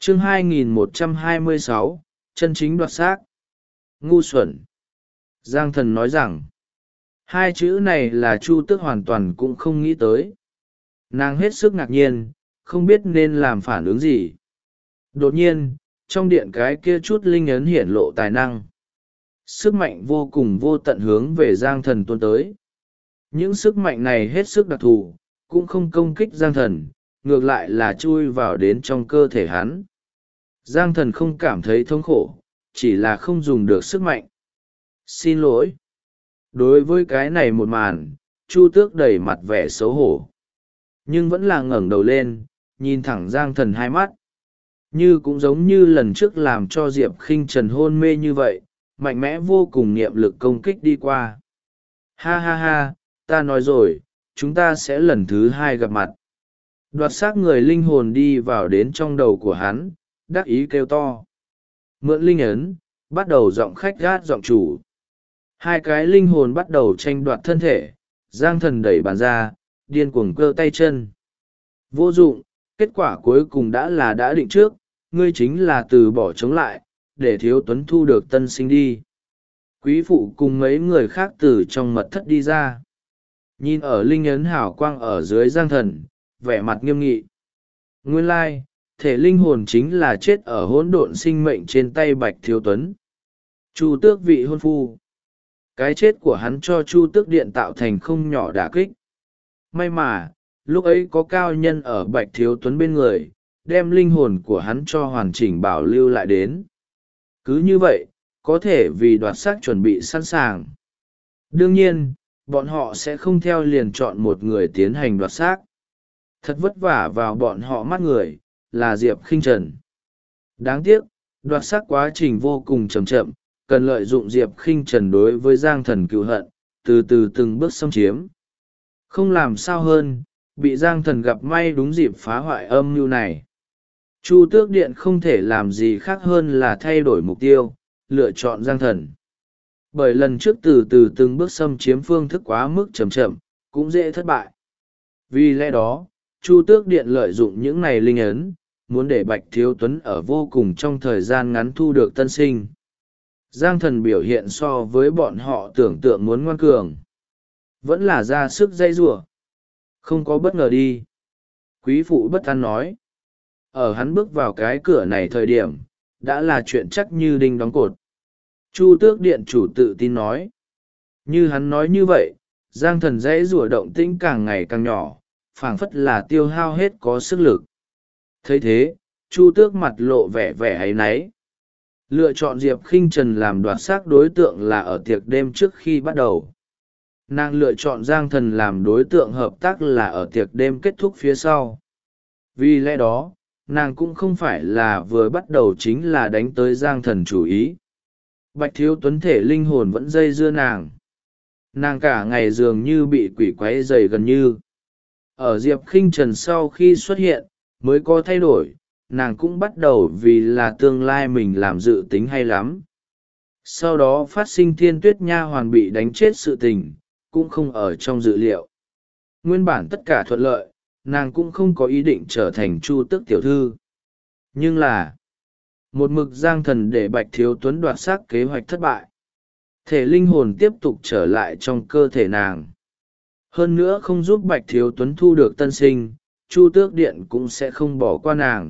chương 2126, chân chính đoạt xác. Ngu xuẩn. Giang Thần nói rằng, hai chữ này là Chu Tước hoàn toàn cũng không nghĩ tới. Nàng hết sức ngạc nhiên, không biết nên làm phản ứng gì. Đột nhiên, trong điện cái kia chút linh ấn hiển lộ tài năng. Sức mạnh vô cùng vô tận hướng về Giang Thần tuôn tới. Những sức mạnh này hết sức đặc thù, cũng không công kích Giang Thần, ngược lại là chui vào đến trong cơ thể hắn. Giang Thần không cảm thấy thống khổ, chỉ là không dùng được sức mạnh. Xin lỗi. Đối với cái này một màn, Chu Tước đầy mặt vẻ xấu hổ. Nhưng vẫn là ngẩng đầu lên, nhìn thẳng Giang Thần hai mắt. Như cũng giống như lần trước làm cho Diệp Khinh Trần hôn mê như vậy, mạnh mẽ vô cùng niệm lực công kích đi qua. Ha ha ha, ta nói rồi, chúng ta sẽ lần thứ hai gặp mặt. Đoạt xác người linh hồn đi vào đến trong đầu của hắn, đắc ý kêu to. Mượn linh ấn, bắt đầu giọng khách gát giọng chủ. Hai cái linh hồn bắt đầu tranh đoạt thân thể, Giang Thần đẩy bàn ra, điên cuồng cơ tay chân. Vô dụng, kết quả cuối cùng đã định trước, ngươi chính là từ bỏ chống lại, để Thiếu Tuấn thu được tân sinh đi. Quý phụ cùng mấy người khác từ trong mật thất đi ra. Nhìn ở linh ấn hào quang ở dưới Giang Thần, vẻ mặt nghiêm nghị. Nguyên lai, thể linh hồn chính là chết ở hỗn độn sinh mệnh trên tay Bạch Thiếu Tuấn. Chu Tước vị hôn phu. Cái chết của hắn cho Chu Tước Điện tạo thành không nhỏ đả kích. May mà, lúc ấy có cao nhân ở Bạch Thiếu Tuấn bên người, đem linh hồn của hắn cho hoàn chỉnh bảo lưu lại đến. Cứ như vậy, có thể vì đoạt xác chuẩn bị sẵn sàng. Đương nhiên, bọn họ sẽ không theo liền chọn một người tiến hành đoạt xác. Thật vất vả vào bọn họ mắt người, là Diệp Khinh Trần. Đáng tiếc, đoạt xác quá trình vô cùng chậm chậm, cần lợi dụng Diệp Khinh Trần đối với Giang Thần cựu hận, từ từ từng bước xâm chiếm. Không làm sao hơn, bị Giang Thần gặp may đúng dịp phá hoại âm mưu này. Chu Tước Điện không thể làm gì khác hơn là thay đổi mục tiêu, lựa chọn Giang Thần. Bởi lần trước từ từ từng bước xâm chiếm phương thức quá mức chậm chậm, cũng dễ thất bại. Vì lẽ đó, Chu Tước Điện lợi dụng những này linh ấn, muốn để Bạch Thiếu Tuấn ở vô cùng trong thời gian ngắn thu được tân sinh. Giang Thần biểu hiện so với bọn họ tưởng tượng muốn ngoan cường. Vẫn là ra sức dây rủa. Không có bất ngờ đi. Quý phụ bất an nói. Ở hắn bước vào cái cửa này thời điểm, đã là chuyện chắc như đinh đóng cột. Chu Tước Điện chủ tự tin nói. Như hắn nói như vậy, Giang Thần dãy rủa động tĩnh càng ngày càng nhỏ, phảng phất là tiêu hao hết có sức lực. Thấy thế, Chu Tước mặt lộ vẻ áy náy. Lựa chọn Diệp Khinh Trần làm đoạt xác đối tượng là ở tiệc đêm trước khi bắt đầu. Nàng lựa chọn Giang Thần làm đối tượng hợp tác là ở tiệc đêm kết thúc phía sau. Vì lẽ đó, nàng cũng không phải là vừa bắt đầu chính là đánh tới Giang Thần chủ ý. Bạch Thiếu Tuấn thể linh hồn vẫn dây dưa nàng. Nàng cả ngày dường như bị quỷ quấy dày gần như. Ở Diệp Khinh Trần sau khi xuất hiện, mới có thay đổi, nàng cũng bắt đầu vì là tương lai mình làm dự tính hay lắm. Sau đó phát sinh Thiên Tuyết Nha hoàn bị đánh chết sự tình, cũng không ở trong dự liệu. Nguyên bản tất cả thuận lợi, nàng cũng không có ý định trở thành Chu Tước tiểu thư. Nhưng là, một mực Giang Thần để Bạch Thiếu Tuấn đoạt xác kế hoạch thất bại. Thể linh hồn tiếp tục trở lại trong cơ thể nàng. Hơn nữa không giúp Bạch Thiếu Tuấn thu được tân sinh, Chu Tước Điện cũng sẽ không bỏ qua nàng.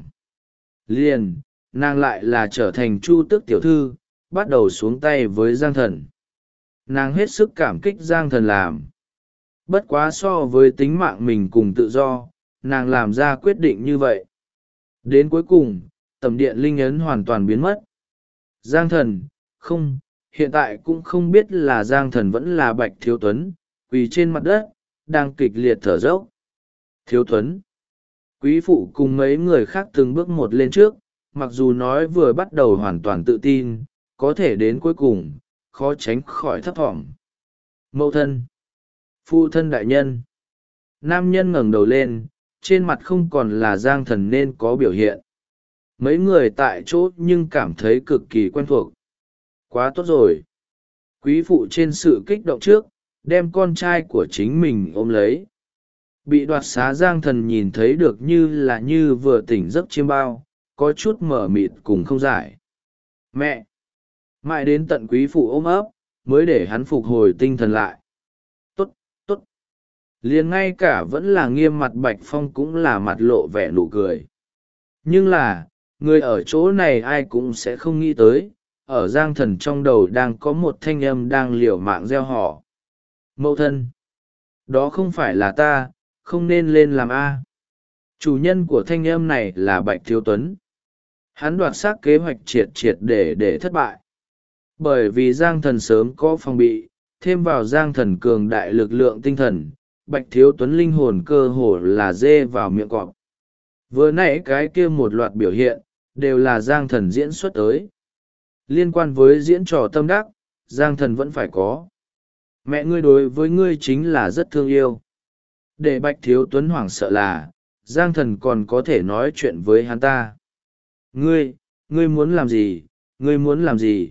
Liền, nàng lại là trở thành Chu Tước tiểu thư, bắt đầu xuống tay với Giang Thần. Nàng hết sức cảm kích Giang Thần làm. Bất quá so với tính mạng mình cùng tự do, nàng làm ra quyết định như vậy. Đến cuối cùng, tầm điện linh ấn hoàn toàn biến mất. Giang Thần, không, hiện tại cũng không biết là Giang Thần vẫn là Bạch Thiếu Tuấn, quỳ trên mặt đất, đang kịch liệt thở dốc. Thiếu Tuấn. Quý phụ cùng mấy người khác từng bước một lên trước, mặc dù nói vừa bắt đầu hoàn toàn tự tin, có thể đến cuối cùng, khó tránh khỏi thấp thỏm. Mẫu thân. Phụ thân đại nhân. Nam nhân ngẩng đầu lên, trên mặt không còn là Giang Thần nên có biểu hiện. Mấy người tại chỗ nhưng cảm thấy cực kỳ quen thuộc. Quá tốt rồi. Quý phụ trên sự kích động trước, đem con trai của chính mình ôm lấy. Bị đoạt xá Giang Thần nhìn thấy được như vừa tỉnh giấc chiêm bao, có chút mở mịt cùng không giải. Mẹ! Mãi đến tận quý phụ ôm ấp mới để hắn phục hồi tinh thần lại. Tốt, tốt. Liền ngay cả vẫn là nghiêm mặt Bạch Phong cũng là mặt lộ vẻ nụ cười. Nhưng là, người ở chỗ này ai cũng sẽ không nghĩ tới, ở Giang Thần trong đầu đang có một thanh âm đang liều mạng gieo họ. Mẫu thân! Đó không phải là ta, không nên lên làm A. Chủ nhân của thanh âm này là Bạch Thiếu Tuấn. Hắn đoạt xác kế hoạch triệt triệt để thất bại. Bởi vì Giang Thần sớm có phòng bị, thêm vào Giang Thần cường đại lực lượng tinh thần, Bạch Thiếu Tuấn linh hồn cơ hồ là dê vào miệng cọp. Vừa nãy cái kia một loạt biểu hiện, đều là Giang Thần diễn xuất tới. Liên quan với diễn trò tâm đắc, Giang Thần vẫn phải có. Mẹ ngươi đối với ngươi chính là rất thương yêu. Để Bạch Thiếu Tuấn hoảng sợ là, Giang Thần còn có thể nói chuyện với hắn ta. Ngươi muốn làm gì, ngươi muốn làm gì?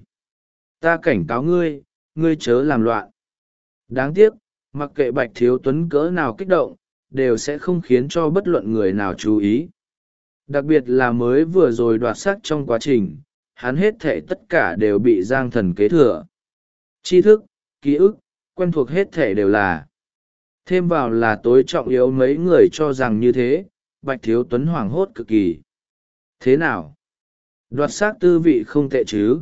Ta cảnh cáo ngươi, ngươi chớ làm loạn. Đáng tiếc, mặc kệ Bạch Thiếu Tuấn cỡ nào kích động, đều sẽ không khiến cho bất luận người nào chú ý. Đặc biệt là mới vừa rồi đoạt xác trong quá trình, hắn hết thảy tất cả đều bị Giang Thần kế thừa. Tri thức, ký ức, quen thuộc hết thảy đều là. Thêm vào là tối trọng yếu mấy người cho rằng như thế, Bạch Thiếu Tuấn hoảng hốt cực kỳ. Thế nào? Đoạt xác tư vị không tệ chứ?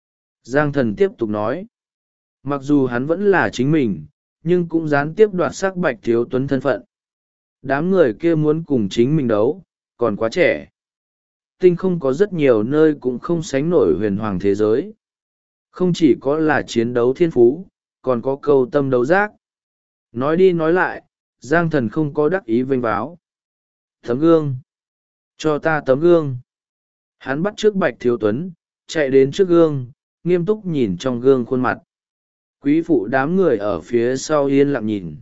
Giang Thần tiếp tục nói. Mặc dù hắn vẫn là chính mình, nhưng cũng gián tiếp đoạt xác Bạch Thiếu Tuấn thân phận. Đám người kia muốn cùng chính mình đấu, còn quá trẻ. Tinh không có rất nhiều nơi cũng không sánh nổi huyền hoàng thế giới. Không chỉ có là chiến đấu thiên phú, còn có câu tâm đấu giác. Nói đi nói lại, Giang Thần không có đắc ý vênh váo. Tấm gương! Cho ta tấm gương! Hắn bắt trước Bạch Thiếu Tuấn, chạy đến trước gương, nghiêm túc nhìn trong gương khuôn mặt. Quý phụ đám người ở phía sau yên lặng nhìn.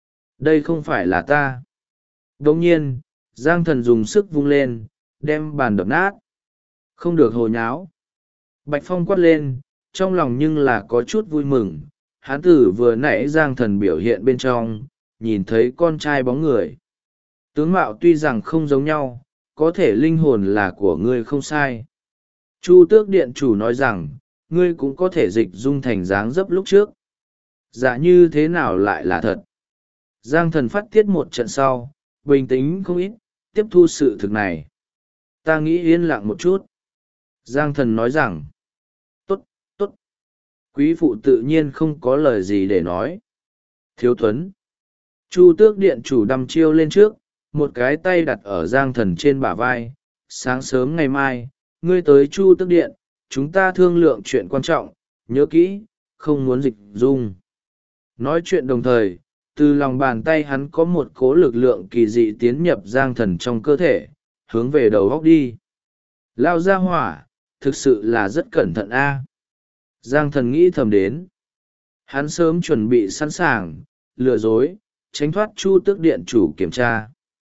Đây không phải là ta. Đồng nhiên, Giang Thần dùng sức vung lên, đem bàn đập nát. Không được hồ nháo. Bạch Phong quát lên, trong lòng nhưng là có chút vui mừng. Hán tử vừa nãy Giang Thần biểu hiện bên trong, nhìn thấy con trai bóng người. Tướng mạo tuy rằng không giống nhau, có thể linh hồn là của ngươi không sai. Chu Tước Điện chủ nói rằng, ngươi cũng có thể dịch dung thành dáng dấp lúc trước. Dạ như thế nào lại là thật? Giang Thần phát tiết một trận sau, bình tĩnh không ít, tiếp thu sự thực này. Ta nghĩ yên lặng một chút. Giang Thần nói rằng, tốt, tốt. Quý phụ tự nhiên không có lời gì để nói. Thiếu Tuấn. Chu Tước Điện chủ đăm chiêu lên trước, một cái tay đặt ở Giang Thần trên bả vai. Sáng sớm ngày mai, ngươi tới Chu Tước Điện, chúng ta thương lượng chuyện quan trọng, nhớ kỹ, không muốn dịch dung. Nói chuyện đồng thời, từ lòng bàn tay hắn có một cỗ lực lượng kỳ dị tiến nhập Giang Thần trong cơ thể, hướng về đầu góc đi. Lao ra hỏa, thực sự là rất cẩn thận a. Giang Thần nghĩ thầm đến. Hắn sớm chuẩn bị sẵn sàng, lừa dối, tránh thoát Chu Tước Điện chủ kiểm tra.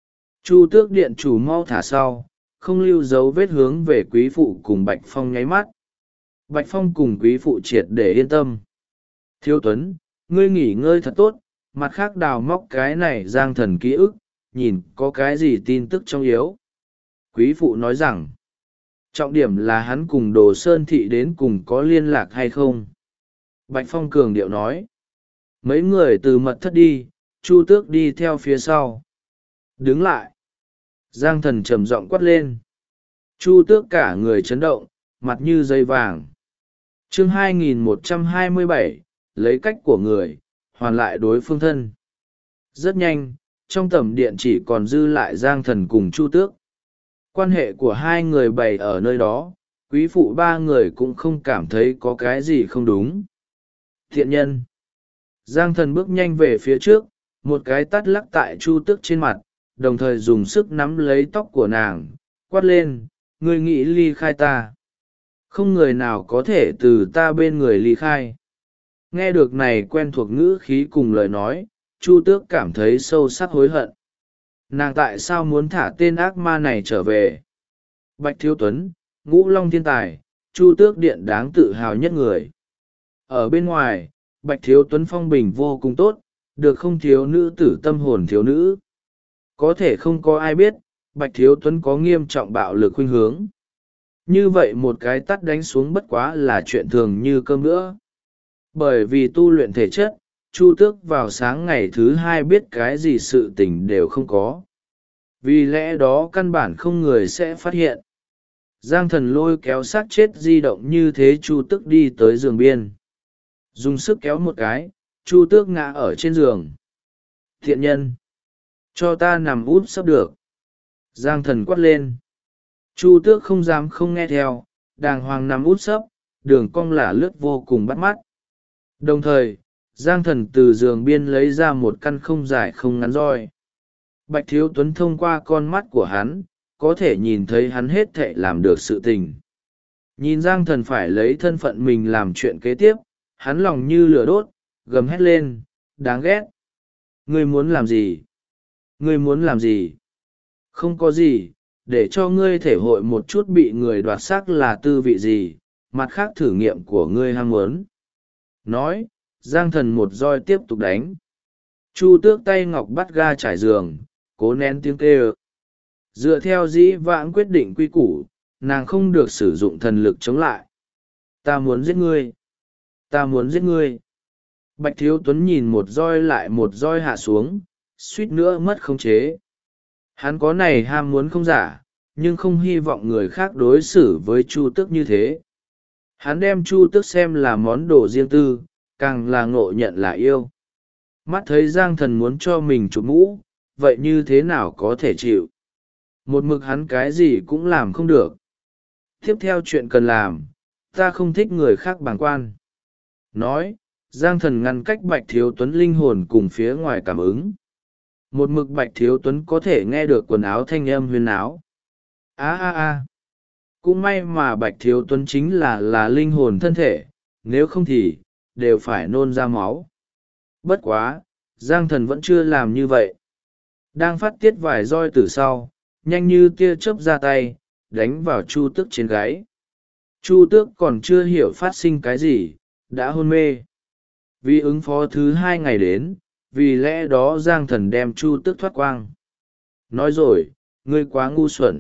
Chu Tước Điện chủ mau thả sau, không lưu dấu vết hướng về quý phụ cùng Bạch Phong nháy mắt. Bạch Phong cùng quý phụ triệt để yên tâm. Thiếu Tuấn, ngươi nghỉ ngơi thật tốt, mặt khác đào móc cái này Giang Thần ký ức, nhìn có cái gì tin tức trong yếu. Quý phụ nói rằng, trọng điểm là hắn cùng Đồ Sơn Thị đến cùng có liên lạc hay không. Bạch Phong cường điệu nói, mấy người từ mật thất đi, Chu Tước đi theo phía sau. Đứng lại. Giang Thần trầm giọng quát lên. Chu Tước cả người chấn động, mặt như dây vàng. Chương 2127, lấy cách của người, hoàn lại đối phương thân. Rất nhanh, trong tầm điện chỉ còn dư lại Giang Thần cùng Chu Tước. Quan hệ của hai người bày ở nơi đó, quý phụ ba người cũng không cảm thấy có cái gì không đúng. Thiện nhân. Giang Thần bước nhanh về phía trước, một cái tát lắc tại Chu Tước trên mặt, đồng thời dùng sức nắm lấy tóc của nàng, quát lên, ngươi nghĩ ly khai ta. Không người nào có thể từ ta bên người ly khai. Nghe được này quen thuộc ngữ khí cùng lời nói, Chu Tước cảm thấy sâu sắc hối hận. Nàng tại sao muốn thả tên ác ma này trở về? Bạch Thiếu Tuấn, Ngũ Long thiên tài, Chu Tước Điện đáng tự hào nhất người. Ở bên ngoài, Bạch Thiếu Tuấn phong bình vô cùng tốt, được không thiếu nữ tử tâm hồn thiếu nữ. Có thể không có ai biết, Bạch Thiếu Tuấn có nghiêm trọng bạo lực khuynh hướng. Như vậy một cái tắt đánh xuống bất quá là chuyện thường như cơm nữa. Bởi vì tu luyện thể chất, Chu Tước vào sáng ngày thứ hai biết cái gì sự tình đều không có. Vì lẽ đó căn bản không người sẽ phát hiện. Giang Thần lôi kéo xác chết di động như thế, Chu Tước đi tới giường biên. Dùng sức kéo một cái, Chu Tước ngã ở trên giường. Thiện nhân! Cho ta nằm úp sấp được. Giang Thần quát lên. Chu Tước không dám không nghe theo, đàng hoàng nằm úp sấp, đường cong lả lướt vô cùng bắt mắt. Đồng thời, Giang Thần từ giường biên lấy ra một căn không dài không ngắn roi. Bạch Thiếu Tuấn thông qua con mắt của hắn, có thể nhìn thấy hắn hết thệ làm được sự tình. Nhìn Giang Thần phải lấy thân phận mình làm chuyện kế tiếp, hắn lòng như lửa đốt, gầm hét lên, đáng ghét. Ngươi muốn làm gì? Ngươi muốn làm gì? Không có gì, để cho ngươi thể hội một chút bị người đoạt xác là tư vị gì, mặt khác thử nghiệm của ngươi ham muốn. Nói, Giang Thần một roi tiếp tục đánh. Chu Tước tay ngọc bắt ga trải giường, cố nén tiếng kêu. Dựa theo dĩ vãng quyết định quy củ, nàng không được sử dụng thần lực chống lại. Ta muốn giết ngươi. Ta muốn giết ngươi. Bạch Thiếu Tuấn nhìn một roi lại một roi hạ xuống, suýt nữa mất khống chế. Hắn có này ham muốn không giả, nhưng không hy vọng người khác đối xử với Chu Tước như thế. Hắn đem Chu Tước xem là món đồ riêng tư, càng là ngộ nhận là yêu. Mắt thấy Giang Thần muốn cho mình chụp mũ, vậy như thế nào có thể chịu? Một mực hắn cái gì cũng làm không được. Tiếp theo chuyện cần làm, ta không thích người khác bàng quan. Nói, Giang Thần ngăn cách Bạch Thiếu Tuấn linh hồn cùng phía ngoài cảm ứng. Một mực Bạch Thiếu Tuấn có thể nghe được quần áo thanh âm huyên áo. Cũng may mà Bạch Thiếu Tuấn chính là linh hồn thân thể, nếu không thì, đều phải nôn ra máu. Bất quá, Giang Thần vẫn chưa làm như vậy. Đang phát tiết vài roi từ sau, nhanh như tia chớp ra tay, đánh vào Chu Tước trên gáy. Chu Tước còn chưa hiểu phát sinh cái gì, đã hôn mê. Vì ứng phó thứ 2 ngày đến, vì lẽ đó Giang Thần đem Chu Tước thoát quang. Nói rồi, ngươi quá ngu xuẩn.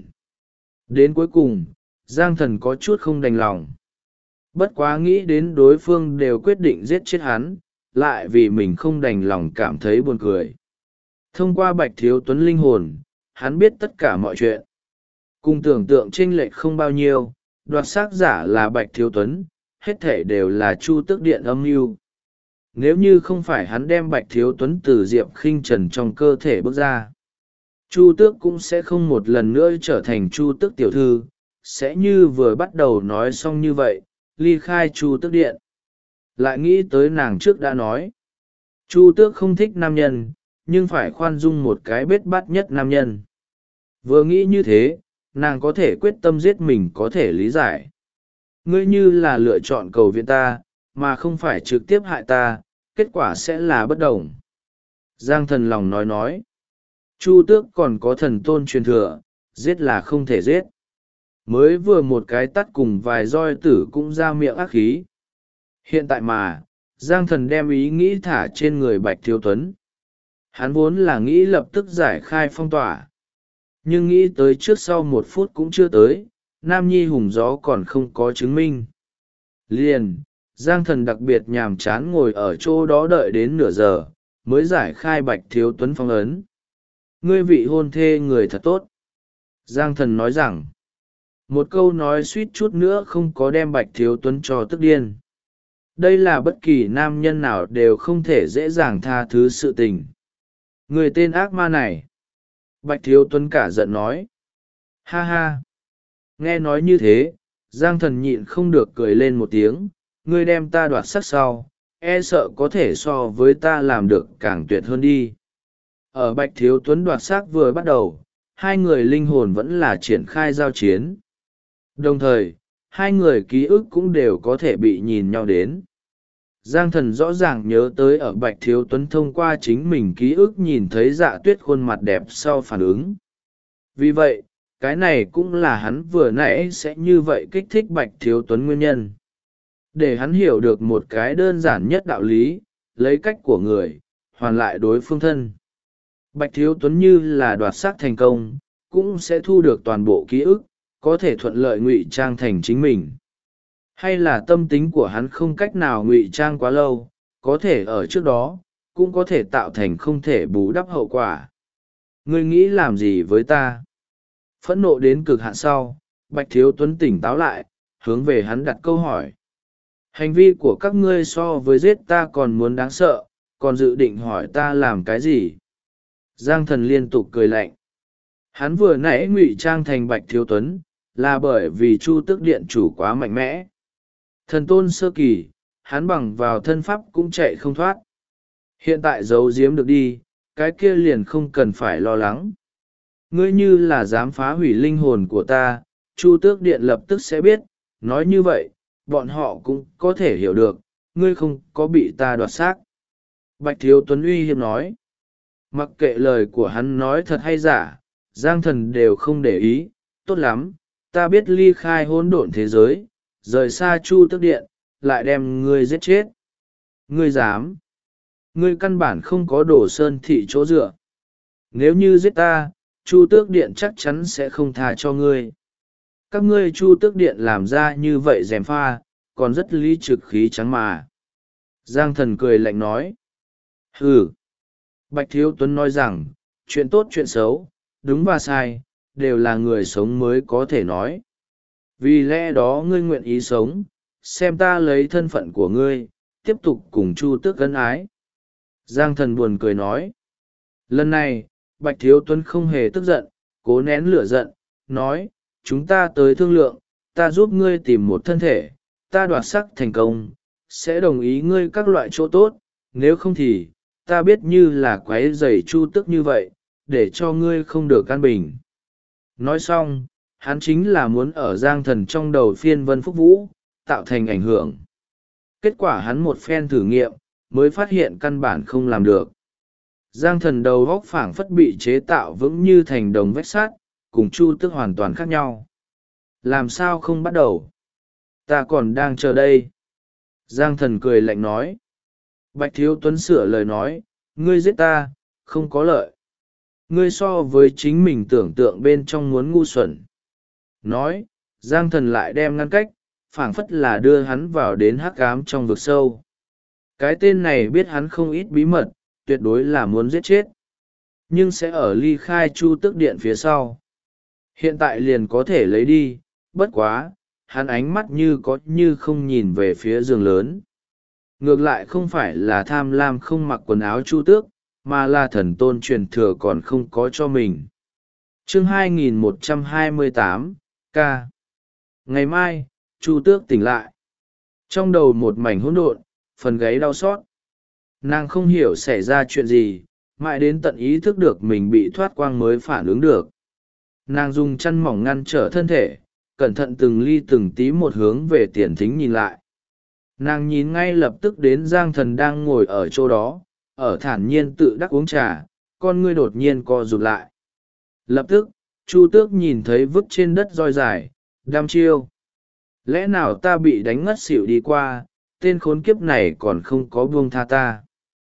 Đến cuối cùng, Giang Thần có chút không đành lòng. Bất quá nghĩ đến đối phương đều quyết định giết chết hắn, lại vì mình không đành lòng cảm thấy buồn cười. Thông qua Bạch Thiếu Tuấn linh hồn, hắn biết tất cả mọi chuyện. Cùng tưởng tượng chênh lệch không bao nhiêu, đoạt xác giả là Bạch Thiếu Tuấn, hết thể đều là Chu Tước điện âm mưu. Nếu như không phải hắn đem Bạch Thiếu Tuấn từ Diệp Khinh Trần trong cơ thể bước ra, Chu Tước cũng sẽ không một lần nữa trở thành Chu Tước tiểu thư, sẽ như vừa bắt đầu nói xong như vậy, ly khai Chu Tước điện. Lại nghĩ tới nàng trước đã nói, Chu Tước không thích nam nhân, nhưng phải khoan dung một cái bết bát nhất nam nhân. Vừa nghĩ như thế, nàng có thể quyết tâm giết mình có thể lý giải. Ngươi như là lựa chọn cầu viện ta, mà không phải trực tiếp hại ta, kết quả sẽ là bất đồng. Giang Thần lòng nói. Chu Tước còn có thần tôn truyền thừa, giết là không thể giết. Mới vừa một cái tắt cùng vài roi tử cũng ra miệng ác khí. Hiện tại mà, Giang Thần đem ý nghĩ thả trên người Bạch Thiếu Tuấn. Hắn vốn là nghĩ lập tức giải khai phong tỏa. Nhưng nghĩ tới trước sau 1 phút cũng chưa tới, Nam Nhi hùng gió còn không có chứng minh. Liền, Giang Thần đặc biệt nhàm chán ngồi ở chỗ đó đợi đến nửa giờ, mới giải khai Bạch Thiếu Tuấn phong ấn. Ngươi vị hôn thê người thật tốt. Giang Thần nói rằng, một câu nói suýt chút nữa không có đem Bạch Thiếu Tuấn cho tức điên. Đây là bất kỳ nam nhân nào đều không thể dễ dàng tha thứ sự tình. Người tên ác ma này. Bạch Thiếu Tuấn cả giận nói. Ha ha. Nghe nói như thế, Giang Thần nhịn không được cười lên một tiếng. Ngươi đem ta đoạt sắc sau, e sợ có thể so với ta làm được càng tuyệt hơn đi. Ở Bạch Thiếu Tuấn đoạt xác vừa bắt đầu, hai người linh hồn vẫn là triển khai giao chiến. Đồng thời, hai người ký ức cũng đều có thể bị nhìn nhau đến. Giang Thần rõ ràng nhớ tới ở Bạch Thiếu Tuấn thông qua chính mình ký ức nhìn thấy Dạ Tuyết khuôn mặt đẹp sau phản ứng. Vì vậy, cái này cũng là hắn vừa nãy sẽ như vậy kích thích Bạch Thiếu Tuấn nguyên nhân. Để hắn hiểu được một cái đơn giản nhất đạo lý, lấy cách của người, hoàn lại đối phương thân. Bạch Thiếu Tuấn như là đoạt xác thành công, cũng sẽ thu được toàn bộ ký ức, có thể thuận lợi ngụy trang thành chính mình. Hay là tâm tính của hắn không cách nào ngụy trang quá lâu, có thể ở trước đó cũng có thể tạo thành không thể bù đắp hậu quả. Ngươi nghĩ làm gì với ta? Phẫn nộ đến cực hạn sau, Bạch Thiếu Tuấn tỉnh táo lại, hướng về hắn đặt câu hỏi. Hành vi của các ngươi so với giết ta còn muốn đáng sợ, còn dự định hỏi ta làm cái gì? Giang Thần liên tục cười lạnh. Hắn vừa nãy ngụy trang thành Bạch Thiếu Tuấn, là bởi vì Chu Tước Điện chủ quá mạnh mẽ. Thần tôn sơ kỳ, hắn bằng vào thân pháp cũng chạy không thoát. Hiện tại giấu giếm được đi, cái kia liền không cần phải lo lắng. Ngươi như là dám phá hủy linh hồn của ta, Chu Tước Điện lập tức sẽ biết, nói như vậy, bọn họ cũng có thể hiểu được, ngươi không có bị ta đoạt xác. Bạch Thiếu Tuấn uy hiếp nói. Mặc kệ lời của hắn nói thật hay giả, Giang Thần đều không để ý. Tốt lắm, ta biết ly khai hỗn độn thế giới, rời xa Chu Tước Điện, lại đem ngươi giết chết. Ngươi dám? Ngươi căn bản không có Đồ Sơn thị chỗ dựa. Nếu như giết ta, Chu Tước Điện chắc chắn sẽ không tha cho ngươi. Các ngươi Chu Tước Điện làm ra như vậy gièm pha, còn rất lý trực khí trắng mà. Giang Thần cười lạnh nói. Hừ. Bạch Thiếu Tuấn nói rằng, chuyện tốt chuyện xấu, đúng và sai, đều là người sống mới có thể nói. Vì lẽ đó ngươi nguyện ý sống, xem ta lấy thân phận của ngươi, tiếp tục cùng Chu Tước ân ái. Giang Thần buồn cười nói. Lần này, Bạch Thiếu Tuấn không hề tức giận, cố nén lửa giận, nói, chúng ta tới thương lượng, ta giúp ngươi tìm một thân thể, ta đoạt sắc thành công, sẽ đồng ý ngươi các loại chỗ tốt, nếu không thì, ta biết như là quái rầy Chu Tước như vậy, để cho ngươi không được an bình. Nói xong, hắn chính là muốn ở Giang Thần trong đầu phiên vân phúc vũ, tạo thành ảnh hưởng. Kết quả hắn một phen thử nghiệm, mới phát hiện căn bản không làm được. Giang Thần đầu góc phảng phất bị chế tạo vững như thành đồng vách sắt, cùng Chu Tước hoàn toàn khác nhau. Làm sao không bắt đầu? Ta còn đang chờ đây. Giang Thần cười lạnh nói. Bạch Thiếu Tuấn sửa lời nói, ngươi giết ta, không có lợi. Ngươi so với chính mình tưởng tượng bên trong muốn ngu xuẩn. Nói, Giang Thần lại đem ngăn cách, phảng phất là đưa hắn vào đến hắc ám trong vực sâu. Cái tên này biết hắn không ít bí mật, tuyệt đối là muốn giết chết. Nhưng sẽ ở ly khai Chu Tước Điện phía sau. Hiện tại liền có thể lấy đi, bất quá, hắn ánh mắt như có như không nhìn về phía giường lớn. Ngược lại không phải là tham lam không mặc quần áo Chu Tước, mà là thần tôn truyền thừa còn không có cho mình. Chương 2128, K. Ngày mai, Chu Tước tỉnh lại. Trong đầu một mảnh hỗn độn, phần gáy đau xót. Nàng không hiểu xảy ra chuyện gì, mãi đến tận ý thức được mình bị thoát quang mới phản ứng được. Nàng dùng chăn mỏng ngăn trở thân thể, cẩn thận từng ly từng tí một hướng về tiền thính nhìn lại. Nàng nhìn ngay lập tức đến Giang Thần đang ngồi ở chỗ đó, ở thản nhiên tự đắc uống trà, con ngươi đột nhiên co rụt lại. Lập tức, Chu Tước nhìn thấy vứt trên đất roi dài, đăm chiêu. Lẽ nào ta bị đánh ngất xỉu đi qua, tên khốn kiếp này còn không có buông tha ta.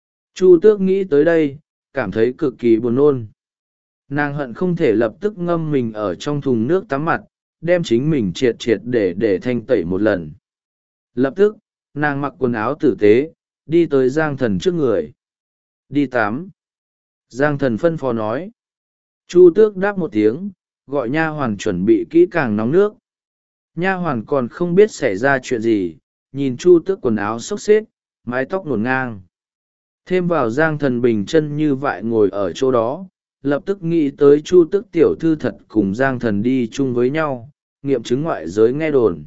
Chu Tước nghĩ tới đây, cảm thấy cực kỳ buồn nôn. Nàng hận không thể lập tức ngâm mình ở trong thùng nước tắm mặt, đem chính mình triệt triệt để thanh tẩy một lần. Lập tức, nàng mặc quần áo tử tế, đi tới Giang Thần trước người. Đi tắm. Giang Thần phân phó nói. Chu Tước đáp một tiếng, gọi nha hoàn chuẩn bị kỹ càng nóng nước. Nha hoàn còn không biết xảy ra chuyện gì, nhìn Chu Tước quần áo xốc xếp, mái tóc ngổn ngang. Thêm vào Giang Thần bình chân như vậy ngồi ở chỗ đó, lập tức nghĩ tới Chu Tước tiểu thư thật cùng Giang Thần đi chung với nhau, nghiệm chứng ngoại giới nghe đồn.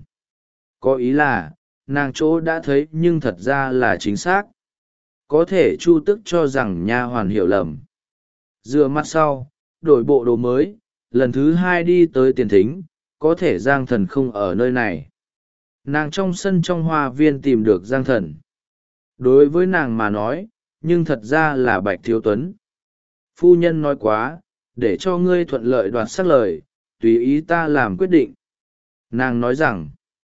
Có ý là, nàng chỗ đã thấy nhưng thật ra là chính xác. Có thể Chu Tước cho rằng nha hoàn hiểu lầm. Rửa mặt sau, đổi bộ đồ mới, lần thứ hai đi tới tiền thính, có thể Giang Thần không ở nơi này. Nàng trong sân trong hoa viên tìm được Giang Thần. Đối với nàng mà nói, nhưng thật ra là Bạch Thiếu Tuấn. Phu nhân nói quá, để cho ngươi thuận lợi đoạt sắc lời, tùy ý ta làm quyết định. Nàng nói rằng,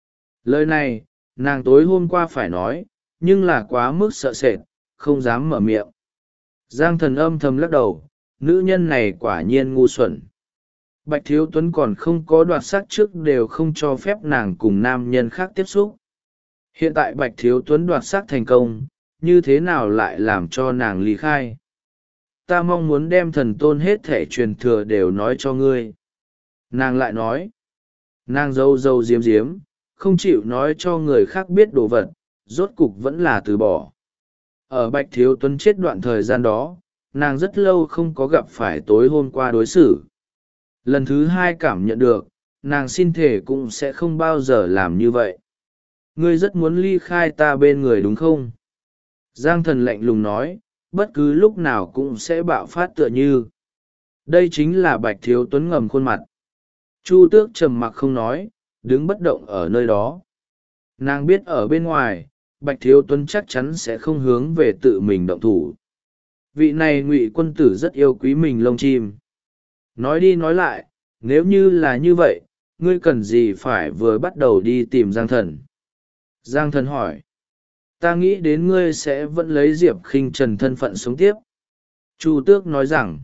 lời này, nàng tối hôm qua phải nói, nhưng là quá mức sợ sệt, không dám mở miệng. Giang Thần âm thầm lắc đầu, nữ nhân này quả nhiên ngu xuẩn. Bạch Thiếu Tuấn còn không có đoạt xác trước đều không cho phép nàng cùng nam nhân khác tiếp xúc. Hiện tại Bạch Thiếu Tuấn đoạt xác thành công, như thế nào lại làm cho nàng ly khai? Ta mong muốn đem thần tôn hết thể truyền thừa đều nói cho ngươi. Nàng lại nói. Nàng dâu dâu diếm diếm, không chịu nói cho người khác biết đồ vật, rốt cục vẫn là từ bỏ. Ở Bạch Thiếu Tuấn chết đoạn thời gian đó, nàng rất lâu không có gặp phải tối hôm qua đối xử. Lần thứ hai cảm nhận được, nàng xin thể cũng sẽ không bao giờ làm như vậy. Ngươi rất muốn ly khai ta bên người đúng không? Giang Thần lạnh lùng nói, bất cứ lúc nào cũng sẽ bạo phát tựa như. Đây chính là Bạch Thiếu Tuấn ngầm khuôn mặt. Chu Tước trầm mặc không nói, đứng bất động ở nơi đó. Nàng biết ở bên ngoài, Bạch Thiếu Tuấn chắc chắn sẽ không hướng về tự mình động thủ. Vị này Ngụy quân tử rất yêu quý mình lông chim. Nói đi nói lại, nếu như là như vậy, ngươi cần gì phải vừa bắt đầu đi tìm Giang Thần? Giang Thần hỏi. Ta nghĩ đến ngươi sẽ vẫn lấy Diệp Khinh Trần thân phận sống tiếp. Chu Tước nói rằng.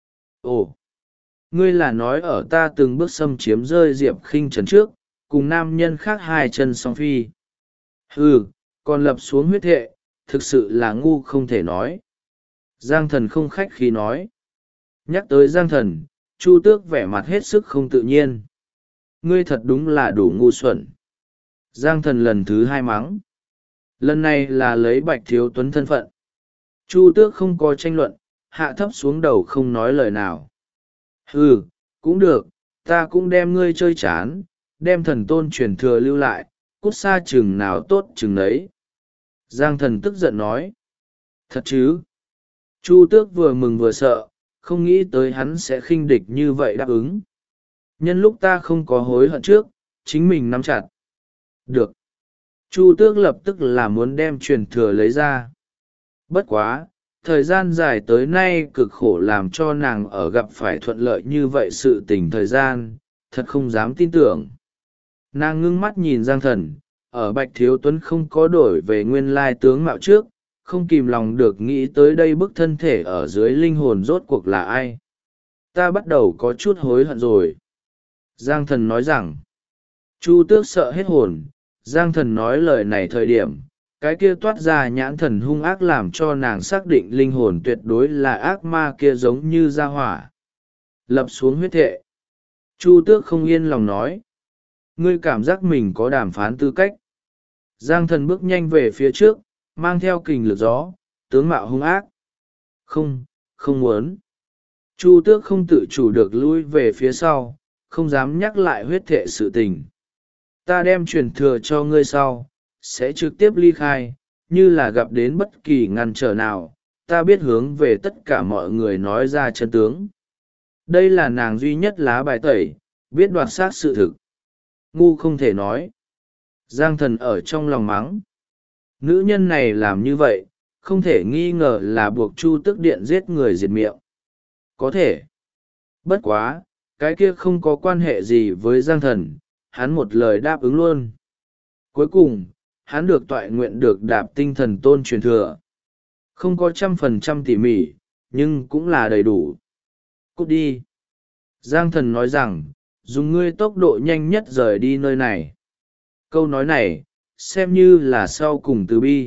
Ồ, ngươi là nói ở ta từng bước xâm chiếm rơi Diệp Khinh Trần trước, cùng nam nhân khác hai chân song phi. Ừ, còn lập xuống huyết thệ, thực sự là ngu không thể nói. Giang Thần không khách khí nói. Nhắc tới Giang Thần, Chu Tước vẻ mặt hết sức không tự nhiên. Ngươi thật đúng là đủ ngu xuẩn. Giang Thần lần thứ hai mắng. Lần này là lấy Bạch Thiếu Tuấn thân phận. Chu Tước không có tranh luận, hạ thấp xuống đầu không nói lời nào. Ừ, cũng được, ta cũng đem ngươi chơi chán, đem thần tôn truyền thừa lưu lại, cút xa chừng nào tốt chừng đấy. Giang Thần tức giận nói. Thật chứ? Chu Tước vừa mừng vừa sợ, không nghĩ tới hắn sẽ khinh địch như vậy đáp ứng. Nhân lúc ta không có hối hận trước, chính mình nắm chặt. Được. Chu Tước lập tức là muốn đem truyền thừa lấy ra. Bất quá, thời gian dài tới nay cực khổ làm cho nàng ở gặp phải thuận lợi như vậy sự tình thời gian, thật không dám tin tưởng. Nàng ngưng mắt nhìn Giang Thần, ở Bạch Thiếu Tuấn không có đổi về nguyên lai tướng mạo trước, không kìm lòng được nghĩ tới đây bức thân thể ở dưới linh hồn rốt cuộc là ai. Ta bắt đầu có chút hối hận rồi. Giang Thần nói rằng, Chu Tước sợ hết hồn. Giang Thần nói lời này thời điểm, cái kia toát ra nhãn thần hung ác làm cho nàng xác định linh hồn tuyệt đối là ác ma kia giống như ra hỏa. Lập xuống huyết thệ. Chu Tước không yên lòng nói. Ngươi cảm giác mình có đàm phán tư cách. Giang Thần bước nhanh về phía trước, mang theo kình lực gió, tướng mạo hung ác. Không, không muốn. Chu Tước không tự chủ được lui về phía sau, không dám nhắc lại huyết thệ sự tình. Ta đem truyền thừa cho ngươi sau, sẽ trực tiếp ly khai, như là gặp đến bất kỳ ngăn trở nào, ta biết hướng về tất cả mọi người nói ra chân tướng. Đây là nàng duy nhất lá bài tẩy, biết đoạt xác sự thực. Ngu không thể nói. Giang Thần ở trong lòng mắng. Nữ nhân này làm như vậy, không thể nghi ngờ là buộc Chu Tước Điện giết người diệt miệng. Có thể. Bất quá, cái kia không có quan hệ gì với Giang Thần, hắn một lời đáp ứng luôn. Cuối cùng, hắn được toại nguyện được đạp tinh thần tôn truyền thừa. Không có 100% tỉ mỉ, nhưng cũng là đầy đủ. Cút đi. Giang Thần nói rằng, dùng ngươi tốc độ nhanh nhất rời đi nơi này. Câu nói này, xem như là sau cùng từ bi.